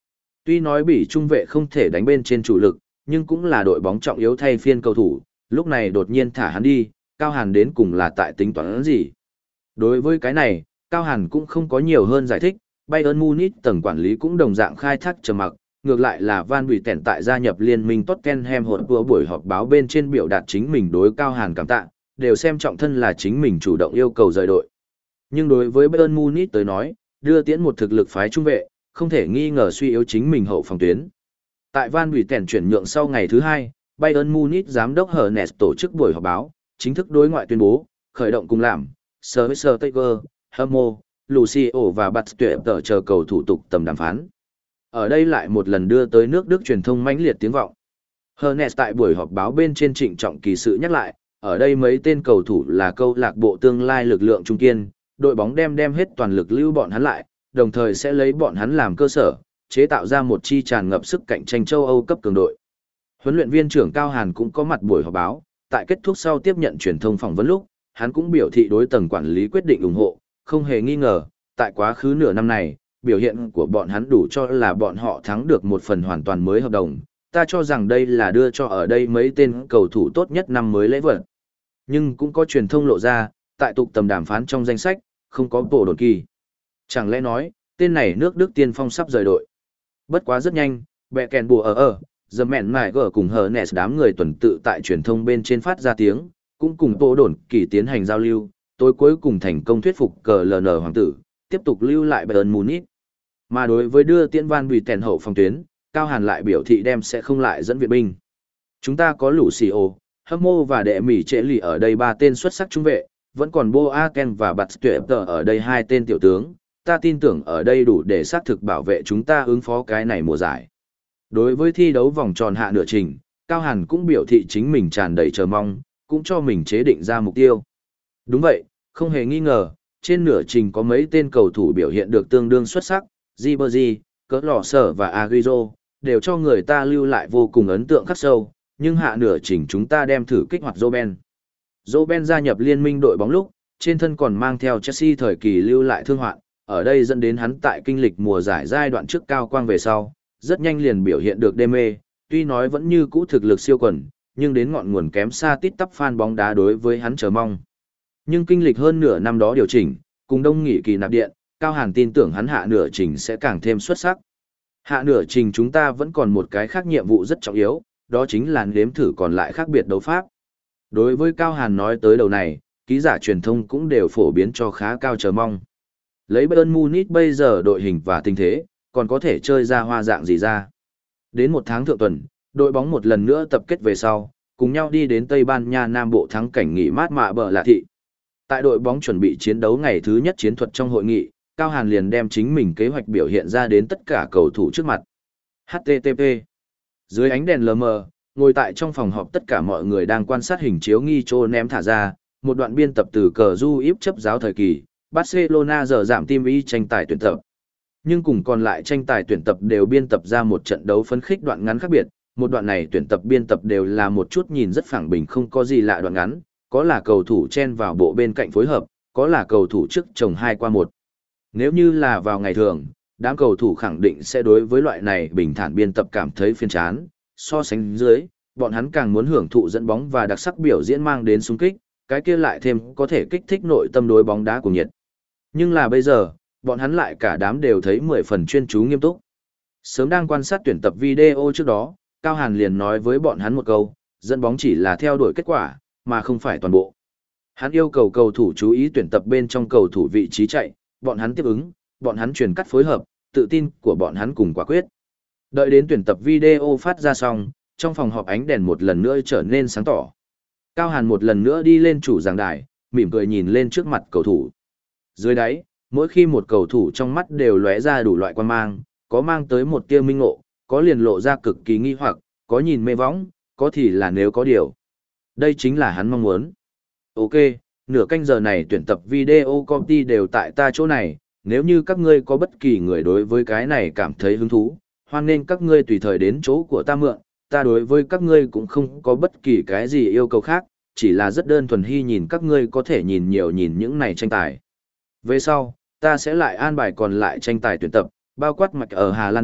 Tuy nói Bỉ trung vệ không thể đánh bên trên chủ lực, nhưng cũng là đội bóng trọng yếu thay phiên cầu thủ, lúc này đột nhiên thả hắn đi, Cao Hàn đến cùng là tại tính toán gì. Đối với cái này, Cao Hàn cũng không có nhiều hơn giải thích, Bayern Munich tầng quản lý cũng đồng dạng khai thác trầm mặc, ngược lại là Van Buiten tại gia nhập liên minh Tottenham Hotspur buổi họp báo bên trên biểu đạt chính mình đối Cao Hàn cảm tạ, đều xem trọng thân là chính mình chủ động yêu cầu rời đội. Nhưng đối với Bayern Munich tới nói, đưa tiễn một thực lực phái trung vệ, không thể nghi ngờ suy yếu chính mình hậu phòng tuyến. Tại Van Buiten chuyển nhượng sau ngày thứ hai, Bayern Munich giám đốc Hernes tổ chức buổi họp báo, chính thức đối ngoại tuyên bố, khởi động cùng làm, Schweinsteiger, Hamo, Lucio và Bạt Tuyệt tờ chờ cầu thủ tục tầm đàm phán. Ở đây lại một lần đưa tới nước Đức truyền thông mãnh liệt tiếng vọng. Hernes tại buổi họp báo bên trên trịnh trọng kỳ sự nhắc lại, ở đây mấy tên cầu thủ là câu lạc bộ tương lai lực lượng trung kiên, đội bóng đem đem hết toàn lực lưu bọn hắn lại, đồng thời sẽ lấy bọn hắn làm cơ sở, chế tạo ra một chi tràn ngập sức cạnh tranh châu Âu cấp cường đội. Huấn luyện viên trưởng Cao Hàn cũng có mặt buổi họp báo, tại kết thúc sau tiếp nhận truyền thông phỏng vấn lúc, hắn cũng biểu thị đối tầng quản lý quyết định ủng hộ, không hề nghi ngờ, tại quá khứ nửa năm này, biểu hiện của bọn hắn đủ cho là bọn họ thắng được một phần hoàn toàn mới hợp đồng. Ta cho rằng đây là đưa cho ở đây mấy tên cầu thủ tốt nhất năm mới lễ vật. Nhưng cũng có truyền thông lộ ra, tại tục tầm đàm phán trong danh sách, không có bộ đột kỳ. Chẳng lẽ nói, tên này nước Đức tiên phong sắp rời đội. Bất quá rất nhanh, bẹ kèn bùa ở ở, giờ mẹn mải gở cùng hờ nẹt đám người tuần tự tại truyền thông bên trên phát ra tiếng, cũng cùng bộ đồn kỳ tiến hành giao lưu, tối cuối cùng thành công thuyết phục cờ lờ nờ hoàng tử, tiếp tục lưu lại Bayern Munich. Mà đối với đưa tiễn Van Buiten hậu phòng tuyến, Cao Hàn lại biểu thị đem sẽ không lại dẫn viện binh. Chúng ta có Lucio, Hamo và đệ Mỹ Trễ Lì ở đây ba tên xuất sắc trung vệ, vẫn còn Boaken và Bạt Tuyệt ở đây hai tên tiểu tướng, ta tin tưởng ở đây đủ để xác thực bảo vệ chúng ta ứng phó cái này mùa giải. Đối với thi đấu vòng tròn hạ nửa trình, Cao Hàn cũng biểu thị chính mình tràn đầy chờ mong, cũng cho mình chế định ra mục tiêu. Đúng vậy, không hề nghi ngờ, trên nửa trình có mấy tên cầu thủ biểu hiện được tương đương xuất sắc, Ribery, Cỡ Lò Sở và Agüero, đều cho người ta lưu lại vô cùng ấn tượng khắc sâu, nhưng hạ nửa trình chúng ta đem thử kích hoạt Robben. Robben gia nhập liên minh đội bóng lúc, trên thân còn mang theo Chelsea thời kỳ lưu lại thương hoạn, ở đây dẫn đến hắn tại kinh lịch mùa giải giai đoạn trước cao quang về sau, rất nhanh liền biểu hiện được đê mê, tuy nói vẫn như cũ thực lực siêu quần, nhưng đến ngọn nguồn kém xa tít tắp fan bóng đá đối với hắn chờ mong. Nhưng kinh lịch hơn nửa năm đó điều chỉnh, cùng đông nghỉ kỳ nạp điện, Cao Hàn tin tưởng hắn hạ nửa trình sẽ càng thêm xuất sắc. Hạ nửa trình chúng ta vẫn còn một cái khác nhiệm vụ rất trọng yếu, đó chính là nếm thử còn lại khác biệt đấu pháp. Đối với Cao Hàn nói tới đầu này, ký giả truyền thông cũng đều phổ biến cho khá cao chờ mong. Lấy Bayern Munich bây giờ đội hình và tình thế, còn có thể chơi ra hoa dạng gì ra. Đến một tháng thượng tuần, đội bóng một lần nữa tập kết về sau, cùng nhau đi đến Tây Ban Nha Nam Bộ thắng cảnh nghỉ mát mạ bờ lạ thị. Tại đội bóng chuẩn bị chiến đấu ngày thứ nhất chiến thuật trong hội nghị, Cao Hàn liền đem chính mình kế hoạch biểu hiện ra đến tất cả cầu thủ trước mặt. hát tê tê pê Dưới ánh đèn lờ mờ, ngồi tại trong phòng họp tất cả mọi người đang quan sát hình chiếu nghi trô ném thả ra, một đoạn biên tập từ cờ du íp chấp giáo thời kỳ, Barcelona giờ giảm team y tranh tài tuyển tập. Nhưng cùng còn lại tranh tài tuyển tập đều biên tập ra một trận đấu phấn khích đoạn ngắn khác biệt, một đoạn này tuyển tập biên tập đều là một chút nhìn rất phẳng bình không có gì lạ đoạn ngắn, có là cầu thủ chen vào bộ bên cạnh phối hợp, có là cầu thủ trước chồng hai qua một. Nếu như là vào ngày thường, đám cầu thủ khẳng định sẽ đối với loại này bình thản biên tập cảm thấy phiền chán, so sánh dưới, bọn hắn càng muốn hưởng thụ dẫn bóng và đặc sắc biểu diễn mang đến xung kích, cái kia lại thêm có thể kích thích nội tâm đối bóng đá của nhiệt. Nhưng là bây giờ, bọn hắn lại cả đám đều thấy mười phần chuyên chú nghiêm túc. Sớm đang quan sát tuyển tập video trước đó, Cao Hàn liền nói với bọn hắn một câu, dẫn bóng chỉ là theo đuổi kết quả, mà không phải toàn bộ. Hắn yêu cầu cầu thủ chú ý tuyển tập bên trong cầu thủ vị trí chạy, bọn hắn tiếp ứng, bọn hắn truyền cắt phối hợp, tự tin của bọn hắn cùng quả quyết. Đợi đến tuyển tập video phát ra xong, trong phòng họp ánh đèn một lần nữa trở nên sáng tỏ. Cao Hàn một lần nữa đi lên chủ giảng đài, mỉm cười nhìn lên trước mặt cầu thủ. Dưới đáy, mỗi khi một cầu thủ trong mắt đều lóe ra đủ loại quan mang, có mang tới một tia minh ngộ, có liền lộ ra cực kỳ nghi hoặc, có nhìn mê võng, có thì là nếu có điều. Đây chính là hắn mong muốn. Ok, nửa canh giờ này tuyển tập video copy đều tại ta chỗ này, nếu như các ngươi có bất kỳ người đối với cái này cảm thấy hứng thú, hoan nên các ngươi tùy thời đến chỗ của ta mượn, ta đối với các ngươi cũng không có bất kỳ cái gì yêu cầu khác, chỉ là rất đơn thuần hy nhìn các ngươi có thể nhìn nhiều nhìn những này tranh tài. Về sau, ta sẽ lại an bài còn lại tranh tài tuyển tập, bao quát mạch ở Hà Lan đội,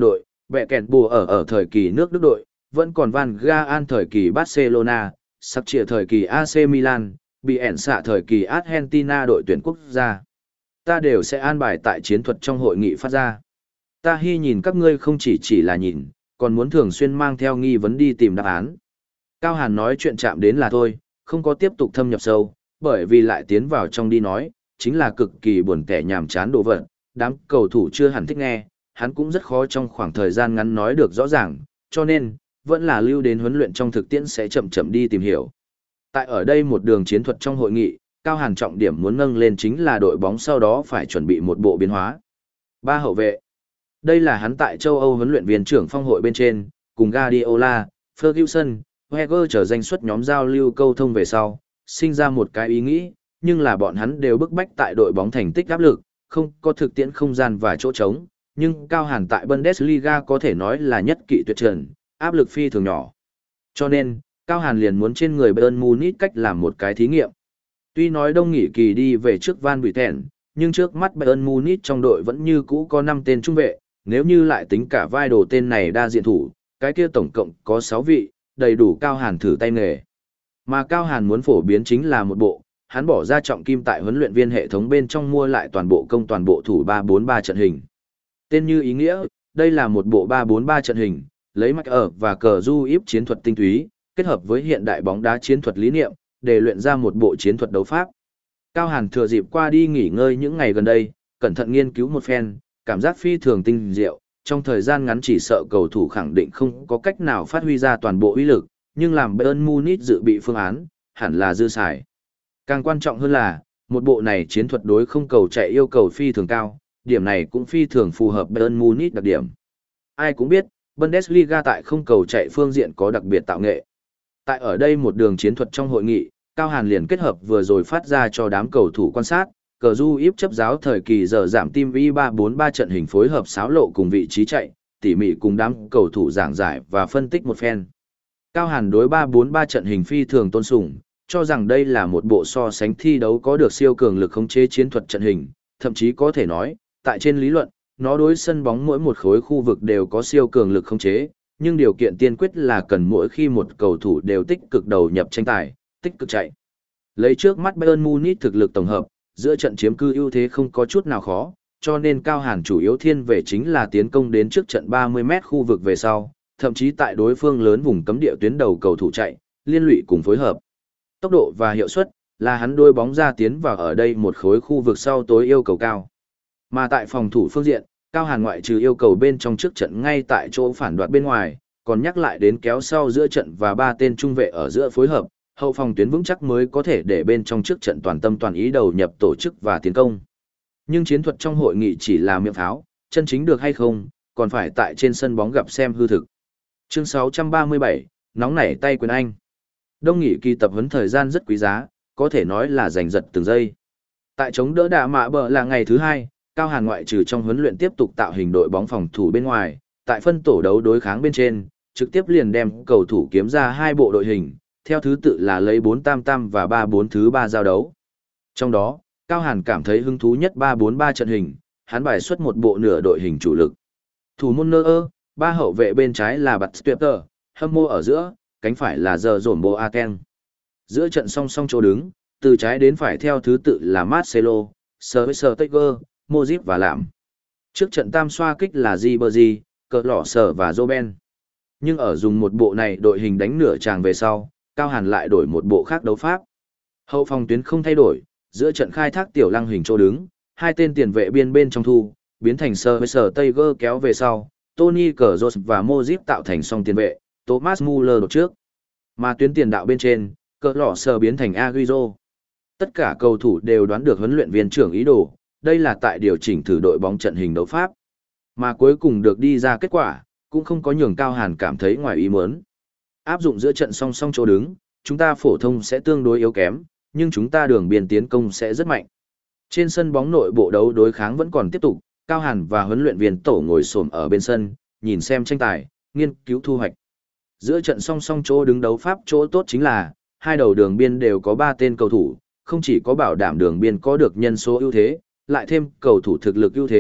Bẹ kẹn bùa ở ở thời kỳ nước Đức đội, vẫn còn Van Gaal thời kỳ Barcelona, sắp trịa thời kỳ a xê Milan, bị ẻn xạ thời kỳ Argentina đội tuyển quốc gia. Ta đều sẽ an bài tại chiến thuật trong hội nghị phát ra. Ta hy nhìn các ngươi không chỉ chỉ là nhìn, còn muốn thường xuyên mang theo nghi vấn đi tìm đáp án. Cao Hàn nói chuyện chạm đến là thôi, không có tiếp tục thâm nhập sâu, bởi vì lại tiến vào trong đi nói, chính là cực kỳ buồn tẻ nhàm chán đồ vật, đám cầu thủ chưa hẳn thích nghe, hắn cũng rất khó trong khoảng thời gian ngắn nói được rõ ràng, cho nên, vẫn là lưu đến huấn luyện trong thực tiễn sẽ chậm chậm đi tìm hiểu. Tại ở đây một đường chiến thuật trong hội nghị, Cao Hàn trọng điểm muốn nâng lên chính là đội bóng sau đó phải chuẩn bị một bộ biến hóa. Ba hậu vệ. Đây là hắn tại châu Âu huấn luyện viên trưởng phong hội bên trên, cùng Guardiola, Ferguson, Wenger trở danh xuất nhóm giao lưu câu thông về sau, sinh ra một cái ý nghĩ, nhưng là bọn hắn đều bức bách tại đội bóng thành tích áp lực, không có thực tiễn không gian và chỗ trống, nhưng Cao Hàn tại Bundesliga có thể nói là nhất kỵ tuyệt trần, áp lực phi thường nhỏ. Cho nên, Cao Hàn liền muốn trên người Bayern Munich cách làm một cái thí nghiệm. Tuy nói đông nghỉ kỳ đi về trước Van Buiten, nhưng trước mắt Bayern Munich trong đội vẫn như cũ có năm tên trung vệ, nếu như lại tính cả vai đồ tên này đa diện thủ, cái kia tổng cộng có sáu vị, đầy đủ Cao Hàn thử tay nghề. Mà Cao Hàn muốn phổ biến chính là một bộ, hắn bỏ ra trọng kim tại huấn luyện viên hệ thống bên trong mua lại toàn bộ công toàn bộ thủ ba bốn ba trận hình. Tên như ý nghĩa, đây là một bộ ba bốn ba trận hình, lấy mạch ở và cờ du íp chiến thuật tinh túy, kết hợp với hiện đại bóng đá chiến thuật lý niệm, để luyện ra một bộ chiến thuật đấu pháp. Cao Hàn thừa dịp qua đi nghỉ ngơi những ngày gần đây, cẩn thận nghiên cứu một phen, cảm giác phi thường tinh diệu, trong thời gian ngắn chỉ sợ cầu thủ khẳng định không có cách nào phát huy ra toàn bộ uy lực, nhưng làm Bayern Munich dự bị phương án, hẳn là dư xài. Càng quan trọng hơn là, một bộ này chiến thuật đối không cầu chạy yêu cầu phi thường cao, điểm này cũng phi thường phù hợp Bayern Munich đặc điểm. Ai cũng biết, Bundesliga tại không cầu chạy phương diện có đặc biệt tạo nghệ. Tại ở đây một đường chiến thuật trong hội nghị, Cao Hàn liền kết hợp vừa rồi phát ra cho đám cầu thủ quan sát, cờ du íp chấp giáo thời kỳ giờ giảm tim vi ba bốn ba trận hình phối hợp xáo lộ cùng vị trí chạy, tỉ mỉ cùng đám cầu thủ giảng giải và phân tích một phen. Cao Hàn đối ba bốn ba trận hình phi thường tôn sùng, cho rằng đây là một bộ so sánh thi đấu có được siêu cường lực khống chế chiến thuật trận hình, thậm chí có thể nói, tại trên lý luận, nó đối sân bóng mỗi một khối khu vực đều có siêu cường lực khống chế, nhưng điều kiện tiên quyết là cần mỗi khi một cầu thủ đều tích cực đầu nhập tranh tài, tích cực chạy. Lấy trước mắt Bayern Munich thực lực tổng hợp, giữa trận chiếm cư ưu thế không có chút nào khó, cho nên Cao Hàn chủ yếu thiên về chính là tiến công đến trước trận ba mươi mét khu vực về sau, thậm chí tại đối phương lớn vùng cấm địa tuyến đầu cầu thủ chạy, liên lụy cùng phối hợp. Tốc độ và hiệu suất là hắn đôi bóng ra tiến vào ở đây một khối khu vực sau tối yêu cầu cao. Mà tại phòng thủ phương diện, Cao Hàn ngoại trừ yêu cầu bên trong trước trận ngay tại chỗ phản đoạt bên ngoài, còn nhắc lại đến kéo sau giữa trận và ba tên trung vệ ở giữa phối hợp, hậu phòng tuyến vững chắc mới có thể để bên trong trước trận toàn tâm toàn ý đầu nhập tổ chức và tiến công. Nhưng chiến thuật trong hội nghị chỉ là miệng pháo, chân chính được hay không, còn phải tại trên sân bóng gặp xem hư thực. Chương sáu trăm ba mươi bảy, nóng nảy tay quyền Anh. Đông nghỉ kỳ tập huấn thời gian rất quý giá, có thể nói là giành giật từng giây. Tại chống đỡ đạ mạ bờ là ngày thứ hai, Cao Hàn ngoại trừ trong huấn luyện tiếp tục tạo hình đội bóng phòng thủ bên ngoài, tại phân tổ đấu đối kháng bên trên, trực tiếp liền đem cầu thủ kiếm ra hai bộ đội hình, theo thứ tự là lấy bốn tam tam và ba bốn thứ ba giao đấu. Trong đó, Cao Hàn cảm thấy hứng thú nhất ba bốn ba trận hình, hắn bài xuất một bộ nửa đội hình chủ lực. Thủ môn nơ ơ, ba hậu vệ bên trái là Bạt Tuyter, hâm mô ở giữa, cánh phải là giờ dồn bộ Aken. Giữa trận song song chỗ đứng, từ trái đến phải theo thứ tự là Marcelo, Schweinsteiger, Modric và Lạm. Trước trận tam xoa kích là Ribery, Cờ Lọ Sở và Robben. Nhưng ở dùng một bộ này đội hình đánh nửa tràng về sau, Cao Hàn lại đổi một bộ khác đấu pháp. Hậu phòng tuyến không thay đổi, giữa trận khai thác tiểu lăng hình chỗ đứng, hai tên tiền vệ biên bên trong thu, biến thành Schweinsteiger kéo về sau, Toni Kroos và Modric tạo thành song tiền vệ, Thomas Muller đột trước. Mà tuyến tiền đạo bên trên, Cờ Lọ Sở biến thành Agüero. Tất cả cầu thủ đều đoán được huấn luyện viên trưởng ý đồ, đây là tại điều chỉnh thử đội bóng trận hình đấu pháp. Mà cuối cùng được đi ra kết quả, cũng không có nhường Cao Hàn cảm thấy ngoài ý muốn. Áp dụng giữa trận song song chỗ đứng, chúng ta phổ thông sẽ tương đối yếu kém, nhưng chúng ta đường biên tiến công sẽ rất mạnh. Trên sân bóng nội bộ đấu đối kháng vẫn còn tiếp tục, Cao Hàn và huấn luyện viên tổ ngồi xổm ở bên sân, nhìn xem tranh tài, nghiên cứu thu hoạch. Giữa trận song song chỗ đứng đấu pháp chỗ tốt chính là, hai đầu đường biên đều có ba tên cầu thủ, không chỉ có bảo đảm đường biên có được nhân số ưu thế, lại thêm cầu thủ thực lực ưu thế,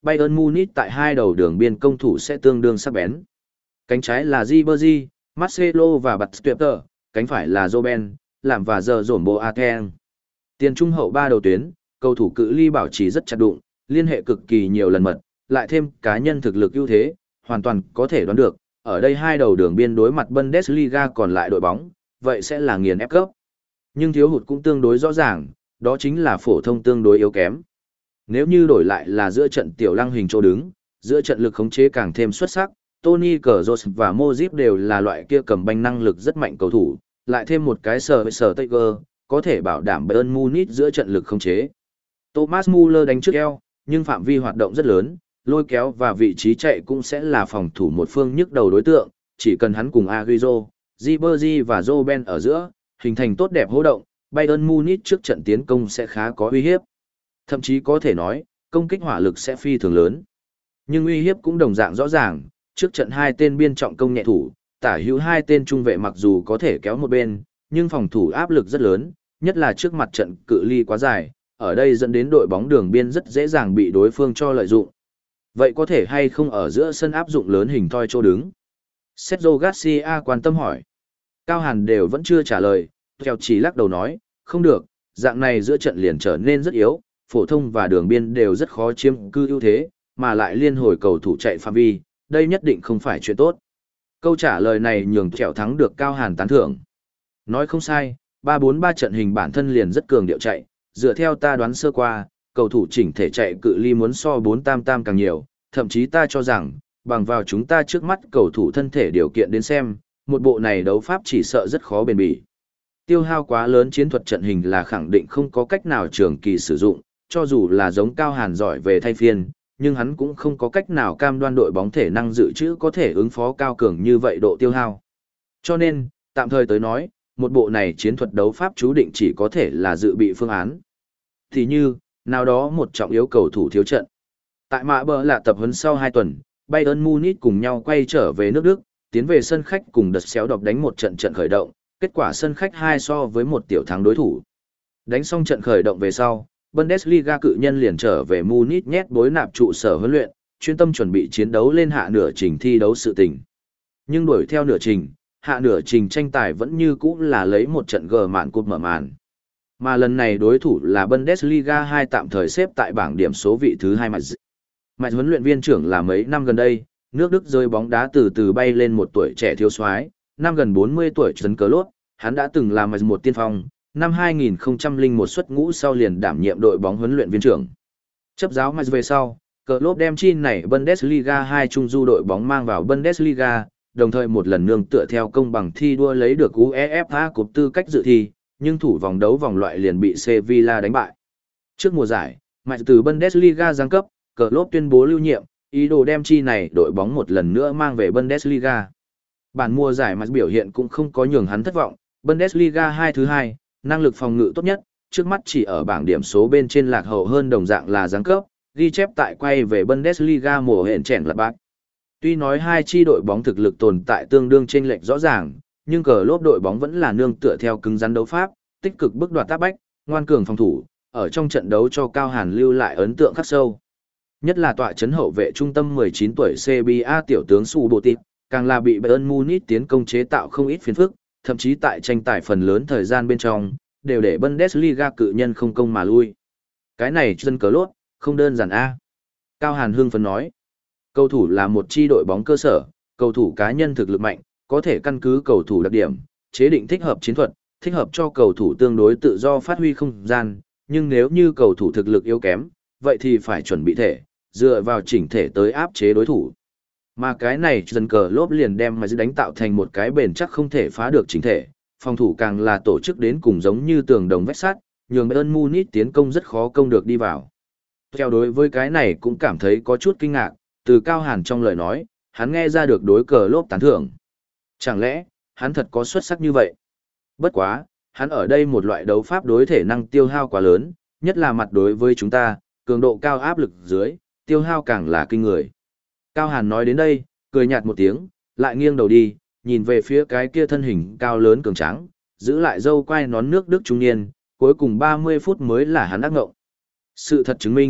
Bayern Munich tại hai đầu đường biên công thủ sẽ tương đương sắc bén. Cánh trái là Ribery, Marcelo và Batistuta, cánh phải là Robben, làm và giờ dồn Boateng. Tiền trung hậu ba đầu tuyến, cầu thủ cự ly bảo trì rất chặt đụng, liên hệ cực kỳ nhiều lần mật, lại thêm cá nhân thực lực ưu thế, hoàn toàn có thể đoán được, ở đây hai đầu đường biên đối mặt Bundesliga còn lại đội bóng, vậy sẽ là nghiền ép cấp. Nhưng thiếu hụt cũng tương đối rõ ràng, đó chính là phổ thông tương đối yếu kém. Nếu như đổi lại là giữa trận tiểu lăng hình chỗ đứng, giữa trận lực khống chế càng thêm xuất sắc, Toni Kroos và Modric đều là loại kia cầm banh năng lực rất mạnh cầu thủ, lại thêm một cái sở sở Tiger, có thể bảo đảm Bayern Munich giữa trận lực khống chế. Thomas Muller đánh trước eo, nhưng phạm vi hoạt động rất lớn, lôi kéo và vị trí chạy cũng sẽ là phòng thủ một phương nhức đầu đối tượng, chỉ cần hắn cùng Agüero, Ribery và Robben ở giữa, hình thành tốt đẹp hô động, Bayern Munich trước trận tiến công sẽ khá có uy hiếp. Thậm chí có thể nói, công kích hỏa lực sẽ phi thường lớn. Nhưng uy hiếp cũng đồng dạng rõ ràng, trước trận hai tên biên trọng công nhẹ thủ, tả hữu hai tên trung vệ mặc dù có thể kéo một bên, nhưng phòng thủ áp lực rất lớn, nhất là trước mặt trận cự ly quá dài, ở đây dẫn đến đội bóng đường biên rất dễ dàng bị đối phương cho lợi dụng. Vậy có thể hay không ở giữa sân áp dụng lớn hình thoi chỗ đứng? Sergio Garcia quan tâm hỏi. Cao Hàn đều vẫn chưa trả lời, theo chỉ lắc đầu nói, không được, dạng này giữa trận liền trở nên rất yếu, phổ thông và đường biên đều rất khó chiếm cư ưu thế, mà lại liên hồi cầu thủ chạy phạm vi, đây nhất định không phải chuyện tốt. Câu trả lời này nhường Trẻo thắng được Cao Hàn tán thưởng. Nói không sai, ba bốn ba trận hình bản thân liền rất cường điệu chạy, dựa theo ta đoán sơ qua, cầu thủ chỉnh thể chạy cự ly muốn so bốn tam tam càng nhiều, thậm chí ta cho rằng, bằng vào chúng ta trước mắt cầu thủ thân thể điều kiện đến xem, một bộ này đấu pháp chỉ sợ rất khó bền bỉ. Tiêu hao quá lớn chiến thuật trận hình là khẳng định không có cách nào trường kỳ sử dụng, cho dù là giống Cao Hàn giỏi về thay phiên, nhưng hắn cũng không có cách nào cam đoan đội bóng thể năng dự trữ có thể ứng phó cao cường như vậy độ tiêu hao. Cho nên, tạm thời tới nói, một bộ này chiến thuật đấu pháp chú định chỉ có thể là dự bị phương án. Thì như, nào đó một trọng yếu cầu thủ thiếu trận. Tại mạ bờ là tập huấn sau hai tuần, Bayern Munich cùng nhau quay trở về nước Đức, tiến về sân khách cùng đợt xéo đọc đánh một trận trận khởi động, kết quả sân khách hai so với một tiểu thắng đối thủ. Đánh xong trận khởi động về sau, Bundesliga cự nhân liền trở về Munich nhét bối nạp trụ sở huấn luyện, chuyên tâm chuẩn bị chiến đấu lên hạ nửa trình thi đấu sự tình. Nhưng đuổi theo nửa trình, hạ nửa trình tranh tài vẫn như cũ là lấy một trận gờ màn cúp mở màn. Mà lần này đối thủ là Bundesliga hai tạm thời xếp tại bảng điểm số vị thứ hai Mạch. Mạch huấn luyện viên trưởng là mấy năm gần đây, nước Đức rơi bóng đá từ từ bay lên một tuổi trẻ thiếu soái, năm gần bốn mươi tuổi Trấn Cờ Lốt, hắn đã từng làm một tiên phong, năm hai nghìn không trăm lẻ một xuất ngũ sau liền đảm nhiệm đội bóng huấn luyện viên trưởng. Chấp giáo Mạch về sau, Cờ Lốt đem chi này Bundesliga hai trung du đội bóng mang vào Bundesliga, đồng thời một lần nương tựa theo công bằng thi đua lấy được UEFA Cup tư cách dự thi, nhưng thủ vòng đấu vòng loại liền bị Sevilla đánh bại. Trước mùa giải, Mạch từ Bundesliga giáng cấp, Cờ Lốt tuyên bố lưu nhiệm, ý đồ đem chi này đội bóng một lần nữa mang về Bundesliga. Bản mùa giải Mạch biểu hiện cũng không có nhường hắn thất vọng, Bundesliga hai thứ hai, năng lực phòng ngự tốt nhất, trước mắt chỉ ở bảng điểm số bên trên lạc hậu hơn đồng dạng là giáng cấp, ghi chép tại quay về Bundesliga mùa hẹn chèn là bác. Tuy nói hai chi đội bóng thực lực tồn tại tương đương chênh lệch rõ ràng, nhưng cờ lốp đội bóng vẫn là nương tựa theo cứng rắn đấu pháp, tích cực bức đoạt tác bách, ngoan cường phòng thủ, ở trong trận đấu cho Cao Hàn lưu lại ấn tượng khắc sâu. Nhất là tọa trấn hậu vệ trung tâm mười chín tuổi xê bê a tiểu tướng Su Bộ Tịp, càng là bị Bayern Munich tiến công chế tạo không ít phiền phức, thậm chí tại tranh tài phần lớn thời gian bên trong, đều để Bundesliga cự nhân không công mà lui. Cái này chân cờ lốt, không đơn giản a. Cao Hàn hưng phấn nói, cầu thủ là một chi đội bóng cơ sở, cầu thủ cá nhân thực lực mạnh, có thể căn cứ cầu thủ đặc điểm, chế định thích hợp chiến thuật, thích hợp cho cầu thủ tương đối tự do phát huy không gian, nhưng nếu như cầu thủ thực lực yếu kém, vậy thì phải chuẩn bị thể, dựa vào chỉnh thể tới áp chế đối thủ. Mà cái này dần cờ lốp liền đem mà đánh tạo thành một cái bền chắc không thể phá được chỉnh thể, phòng thủ càng là tổ chức đến cùng giống như tường đồng vách sắt, nhường Bayern Munich tiến công rất khó công được đi vào. Theo đối với cái này cũng cảm thấy có chút kinh ngạc, từ Cao Hàn trong lời nói, hắn nghe ra được đối cờ lốp tán thưởng. Chẳng lẽ, hắn thật có xuất sắc như vậy? Bất quá, hắn ở đây một loại đấu pháp đối thể năng tiêu hao quá lớn, nhất là mặt đối với chúng ta, cường độ cao áp lực dưới, tiêu hao càng là kinh người. Cao Hàn nói đến đây, cười nhạt một tiếng, lại nghiêng đầu đi, nhìn về phía cái kia thân hình cao lớn cường tráng, giữ lại râu quai nón nước Đức trung niên, cuối cùng ba mươi phút mới là hắn ác ngộng. Sự thật chứng minh,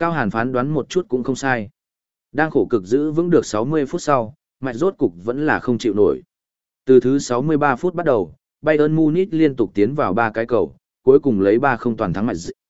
Cao Hàn phán đoán một chút cũng không sai. Đang khổ cực giữ vững được sáu mươi phút sau, mạch rốt cục vẫn là không chịu nổi. Từ thứ sáu mươi ba phút bắt đầu, Bayern Munich liên tục tiến vào ba cái cầu, cuối cùng lấy ba không toàn thắng mạch.